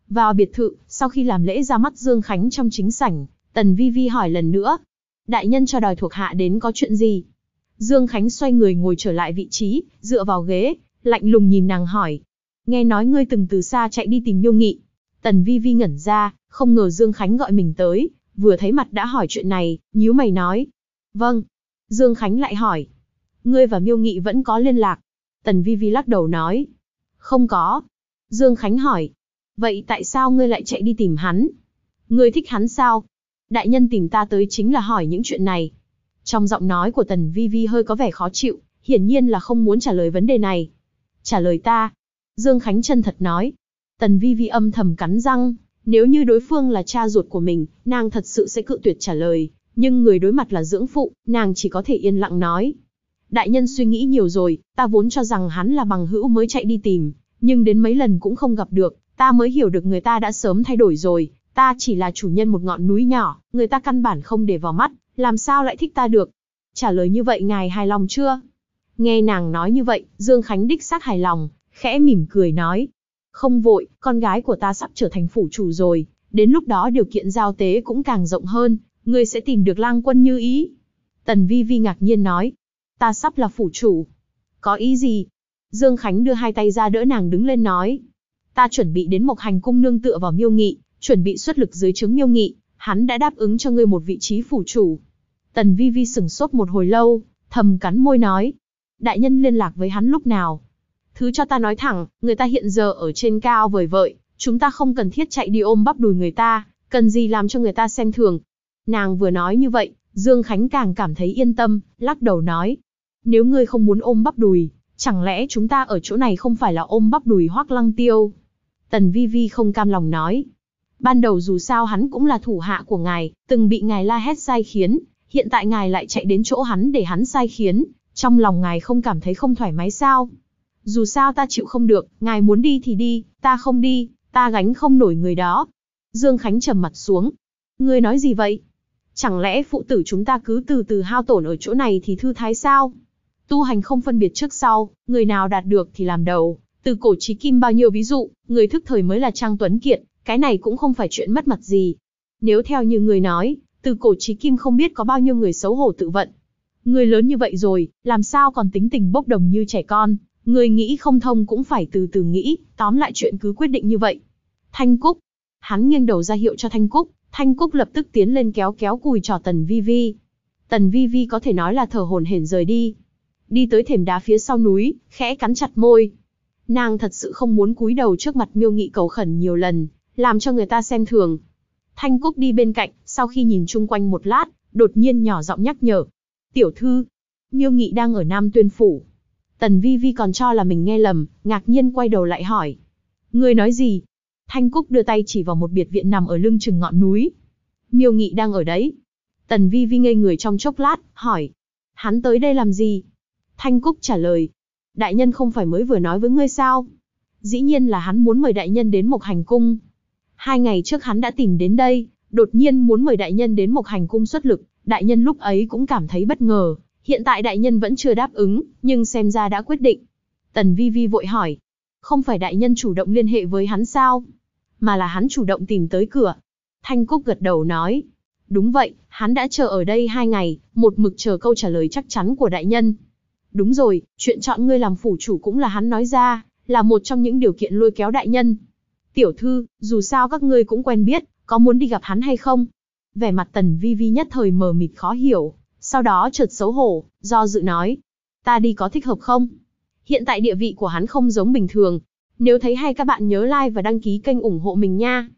Vào biệt thự, sau khi làm lễ ra mắt Dương Khánh trong chính sảnh, Tần Vi Vi hỏi lần nữa. Đại nhân cho đòi thuộc hạ đến có chuyện gì? Dương Khánh xoay người ngồi trở lại vị trí, dựa vào ghế, lạnh lùng nhìn nàng hỏi. Nghe nói ngươi từng từ xa chạy đi tìm Miêu Nghị. Tần Vi Vi ngẩn ra, không ngờ Dương Khánh gọi mình tới, vừa thấy mặt đã hỏi chuyện này, nhíu mày nói. Vâng. Dương Khánh lại hỏi. Ngươi và Miêu Nghị vẫn có liên lạc? Tần Vi Vi lắc đầu nói. Không có. Dương Khánh hỏi. Vậy tại sao ngươi lại chạy đi tìm hắn? Ngươi thích hắn sao? Đại nhân tìm ta tới chính là hỏi những chuyện này. Trong giọng nói của Tần Vi Vi hơi có vẻ khó chịu, hiển nhiên là không muốn trả lời vấn đề này. Trả lời ta. Dương Khánh chân thật nói. Tần Vi Vi âm thầm cắn răng, nếu như đối phương là cha ruột của mình, nàng thật sự sẽ cự tuyệt trả lời, nhưng người đối mặt là dưỡng phụ, nàng chỉ có thể yên lặng nói. Đại nhân suy nghĩ nhiều rồi, ta vốn cho rằng hắn là bằng hữu mới chạy đi tìm, nhưng đến mấy lần cũng không gặp được, ta mới hiểu được người ta đã sớm thay đổi rồi, ta chỉ là chủ nhân một ngọn núi nhỏ, người ta căn bản không để vào mắt, làm sao lại thích ta được? Trả lời như vậy ngài hài lòng chưa? Nghe nàng nói như vậy, Dương Khánh đích xác hài lòng, khẽ mỉm cười nói. Không vội, con gái của ta sắp trở thành phủ chủ rồi, đến lúc đó điều kiện giao tế cũng càng rộng hơn, ngươi sẽ tìm được lang quân như ý. Tần Vi Vi ngạc nhiên nói. Ta sắp là phủ chủ. Có ý gì? Dương Khánh đưa hai tay ra đỡ nàng đứng lên nói. Ta chuẩn bị đến Mộc Hành cung nương tựa vào Miêu Nghị, chuẩn bị xuất lực dưới trướng Miêu Nghị, hắn đã đáp ứng cho ngươi một vị trí phủ chủ. Tần Vi Vi sửng sốt một hồi lâu, thầm cắn môi nói. Đại nhân liên lạc với hắn lúc nào? Thứ cho ta nói thẳng, người ta hiện giờ ở trên cao vời vợi, chúng ta không cần thiết chạy đi ôm bắp đùi người ta, cần gì làm cho người ta xem thường. Nàng vừa nói như vậy, Dương Khánh càng cảm thấy yên tâm, lắc đầu nói. Nếu ngươi không muốn ôm bắp đùi, chẳng lẽ chúng ta ở chỗ này không phải là ôm bắp đùi Hoắc Lăng Tiêu? Tần Vi Vi không cam lòng nói. Ban đầu dù sao hắn cũng là thủ hạ của ngài, từng bị ngài la hét sai khiến, hiện tại ngài lại chạy đến chỗ hắn để hắn sai khiến, trong lòng ngài không cảm thấy không thoải mái sao? Dù sao ta chịu không được, ngài muốn đi thì đi, ta không đi, ta gánh không nổi người đó. Dương Khánh trầm mặt xuống. Ngươi nói gì vậy? Chẳng lẽ phụ tử chúng ta cứ từ từ hao tổn ở chỗ này thì thư thái sao? Tu hành không phân biệt trước sau, người nào đạt được thì làm đầu. Từ cổ chí kim bao nhiêu ví dụ, người thức thời mới là Trang Tuấn Kiệt, cái này cũng không phải chuyện mất mặt gì. Nếu theo như người nói, từ cổ chí kim không biết có bao nhiêu người xấu hổ tự vận. Người lớn như vậy rồi, làm sao còn tính tình bốc đồng như trẻ con? Người nghĩ không thông cũng phải từ từ nghĩ, tóm lại chuyện cứ quyết định như vậy. Thanh Cúc. Hắn nghiêng đầu ra hiệu cho Thanh Cúc, Thanh Cúc lập tức tiến lên kéo kéo cùi trò Tần Vi Vi. Tần Vi Vi có thể nói là thở hổn hển rời đi. Đi tới thềm đá phía sau núi, khẽ cắn chặt môi. Nàng thật sự không muốn cúi đầu trước mặt Miêu Nghị cầu khẩn nhiều lần, làm cho người ta xem thường. Thanh Cúc đi bên cạnh, sau khi nhìn chung quanh một lát, đột nhiên nhỏ giọng nhắc nhở. Tiểu thư, Miêu Nghị đang ở Nam Tuyên Phủ. Tần Vi Vi còn cho là mình nghe lầm, ngạc nhiên quay đầu lại hỏi. Ngươi nói gì? Thanh Cúc đưa tay chỉ vào một biệt viện nằm ở lưng chừng ngọn núi. Miêu Nghị đang ở đấy. Tần Vi Vi ngây người trong chốc lát, hỏi. Hắn tới đây làm gì? Thanh Cúc trả lời. Đại nhân không phải mới vừa nói với ngươi sao? Dĩ nhiên là hắn muốn mời đại nhân đến Mộc Hành cung. 2 ngày trước hắn đã tìm đến đây, đột nhiên muốn mời đại nhân đến Mộc Hành cung xuất lực. Đại nhân lúc ấy cũng cảm thấy bất ngờ. Hiện tại đại nhân vẫn chưa đáp ứng, nhưng xem ra đã quyết định. Tần Vi Vi vội hỏi. Không phải đại nhân chủ động liên hệ với hắn sao? Mà là hắn chủ động tìm tới cửa. Thanh Cúc gật đầu nói. Đúng vậy, hắn đã chờ ở đây 2 ngày, một mực chờ câu trả lời chắc chắn của đại nhân. Đúng rồi, chuyện chọn ngươi làm phủ chủ cũng là hắn nói ra, là một trong những điều kiện lôi kéo đại nhân. Tiểu thư, dù sao các ngươi cũng quen biết, có muốn đi gặp hắn hay không? Vẻ mặt Tần Vi Vi nhất thời mờ mịt khó hiểu, sau đó chợt xấu hổ, do dự nói. Ta đi có thích hợp không? Hiện tại địa vị của hắn không giống bình thường. Nếu thấy hay các bạn nhớ like và đăng ký kênh ủng hộ mình nha.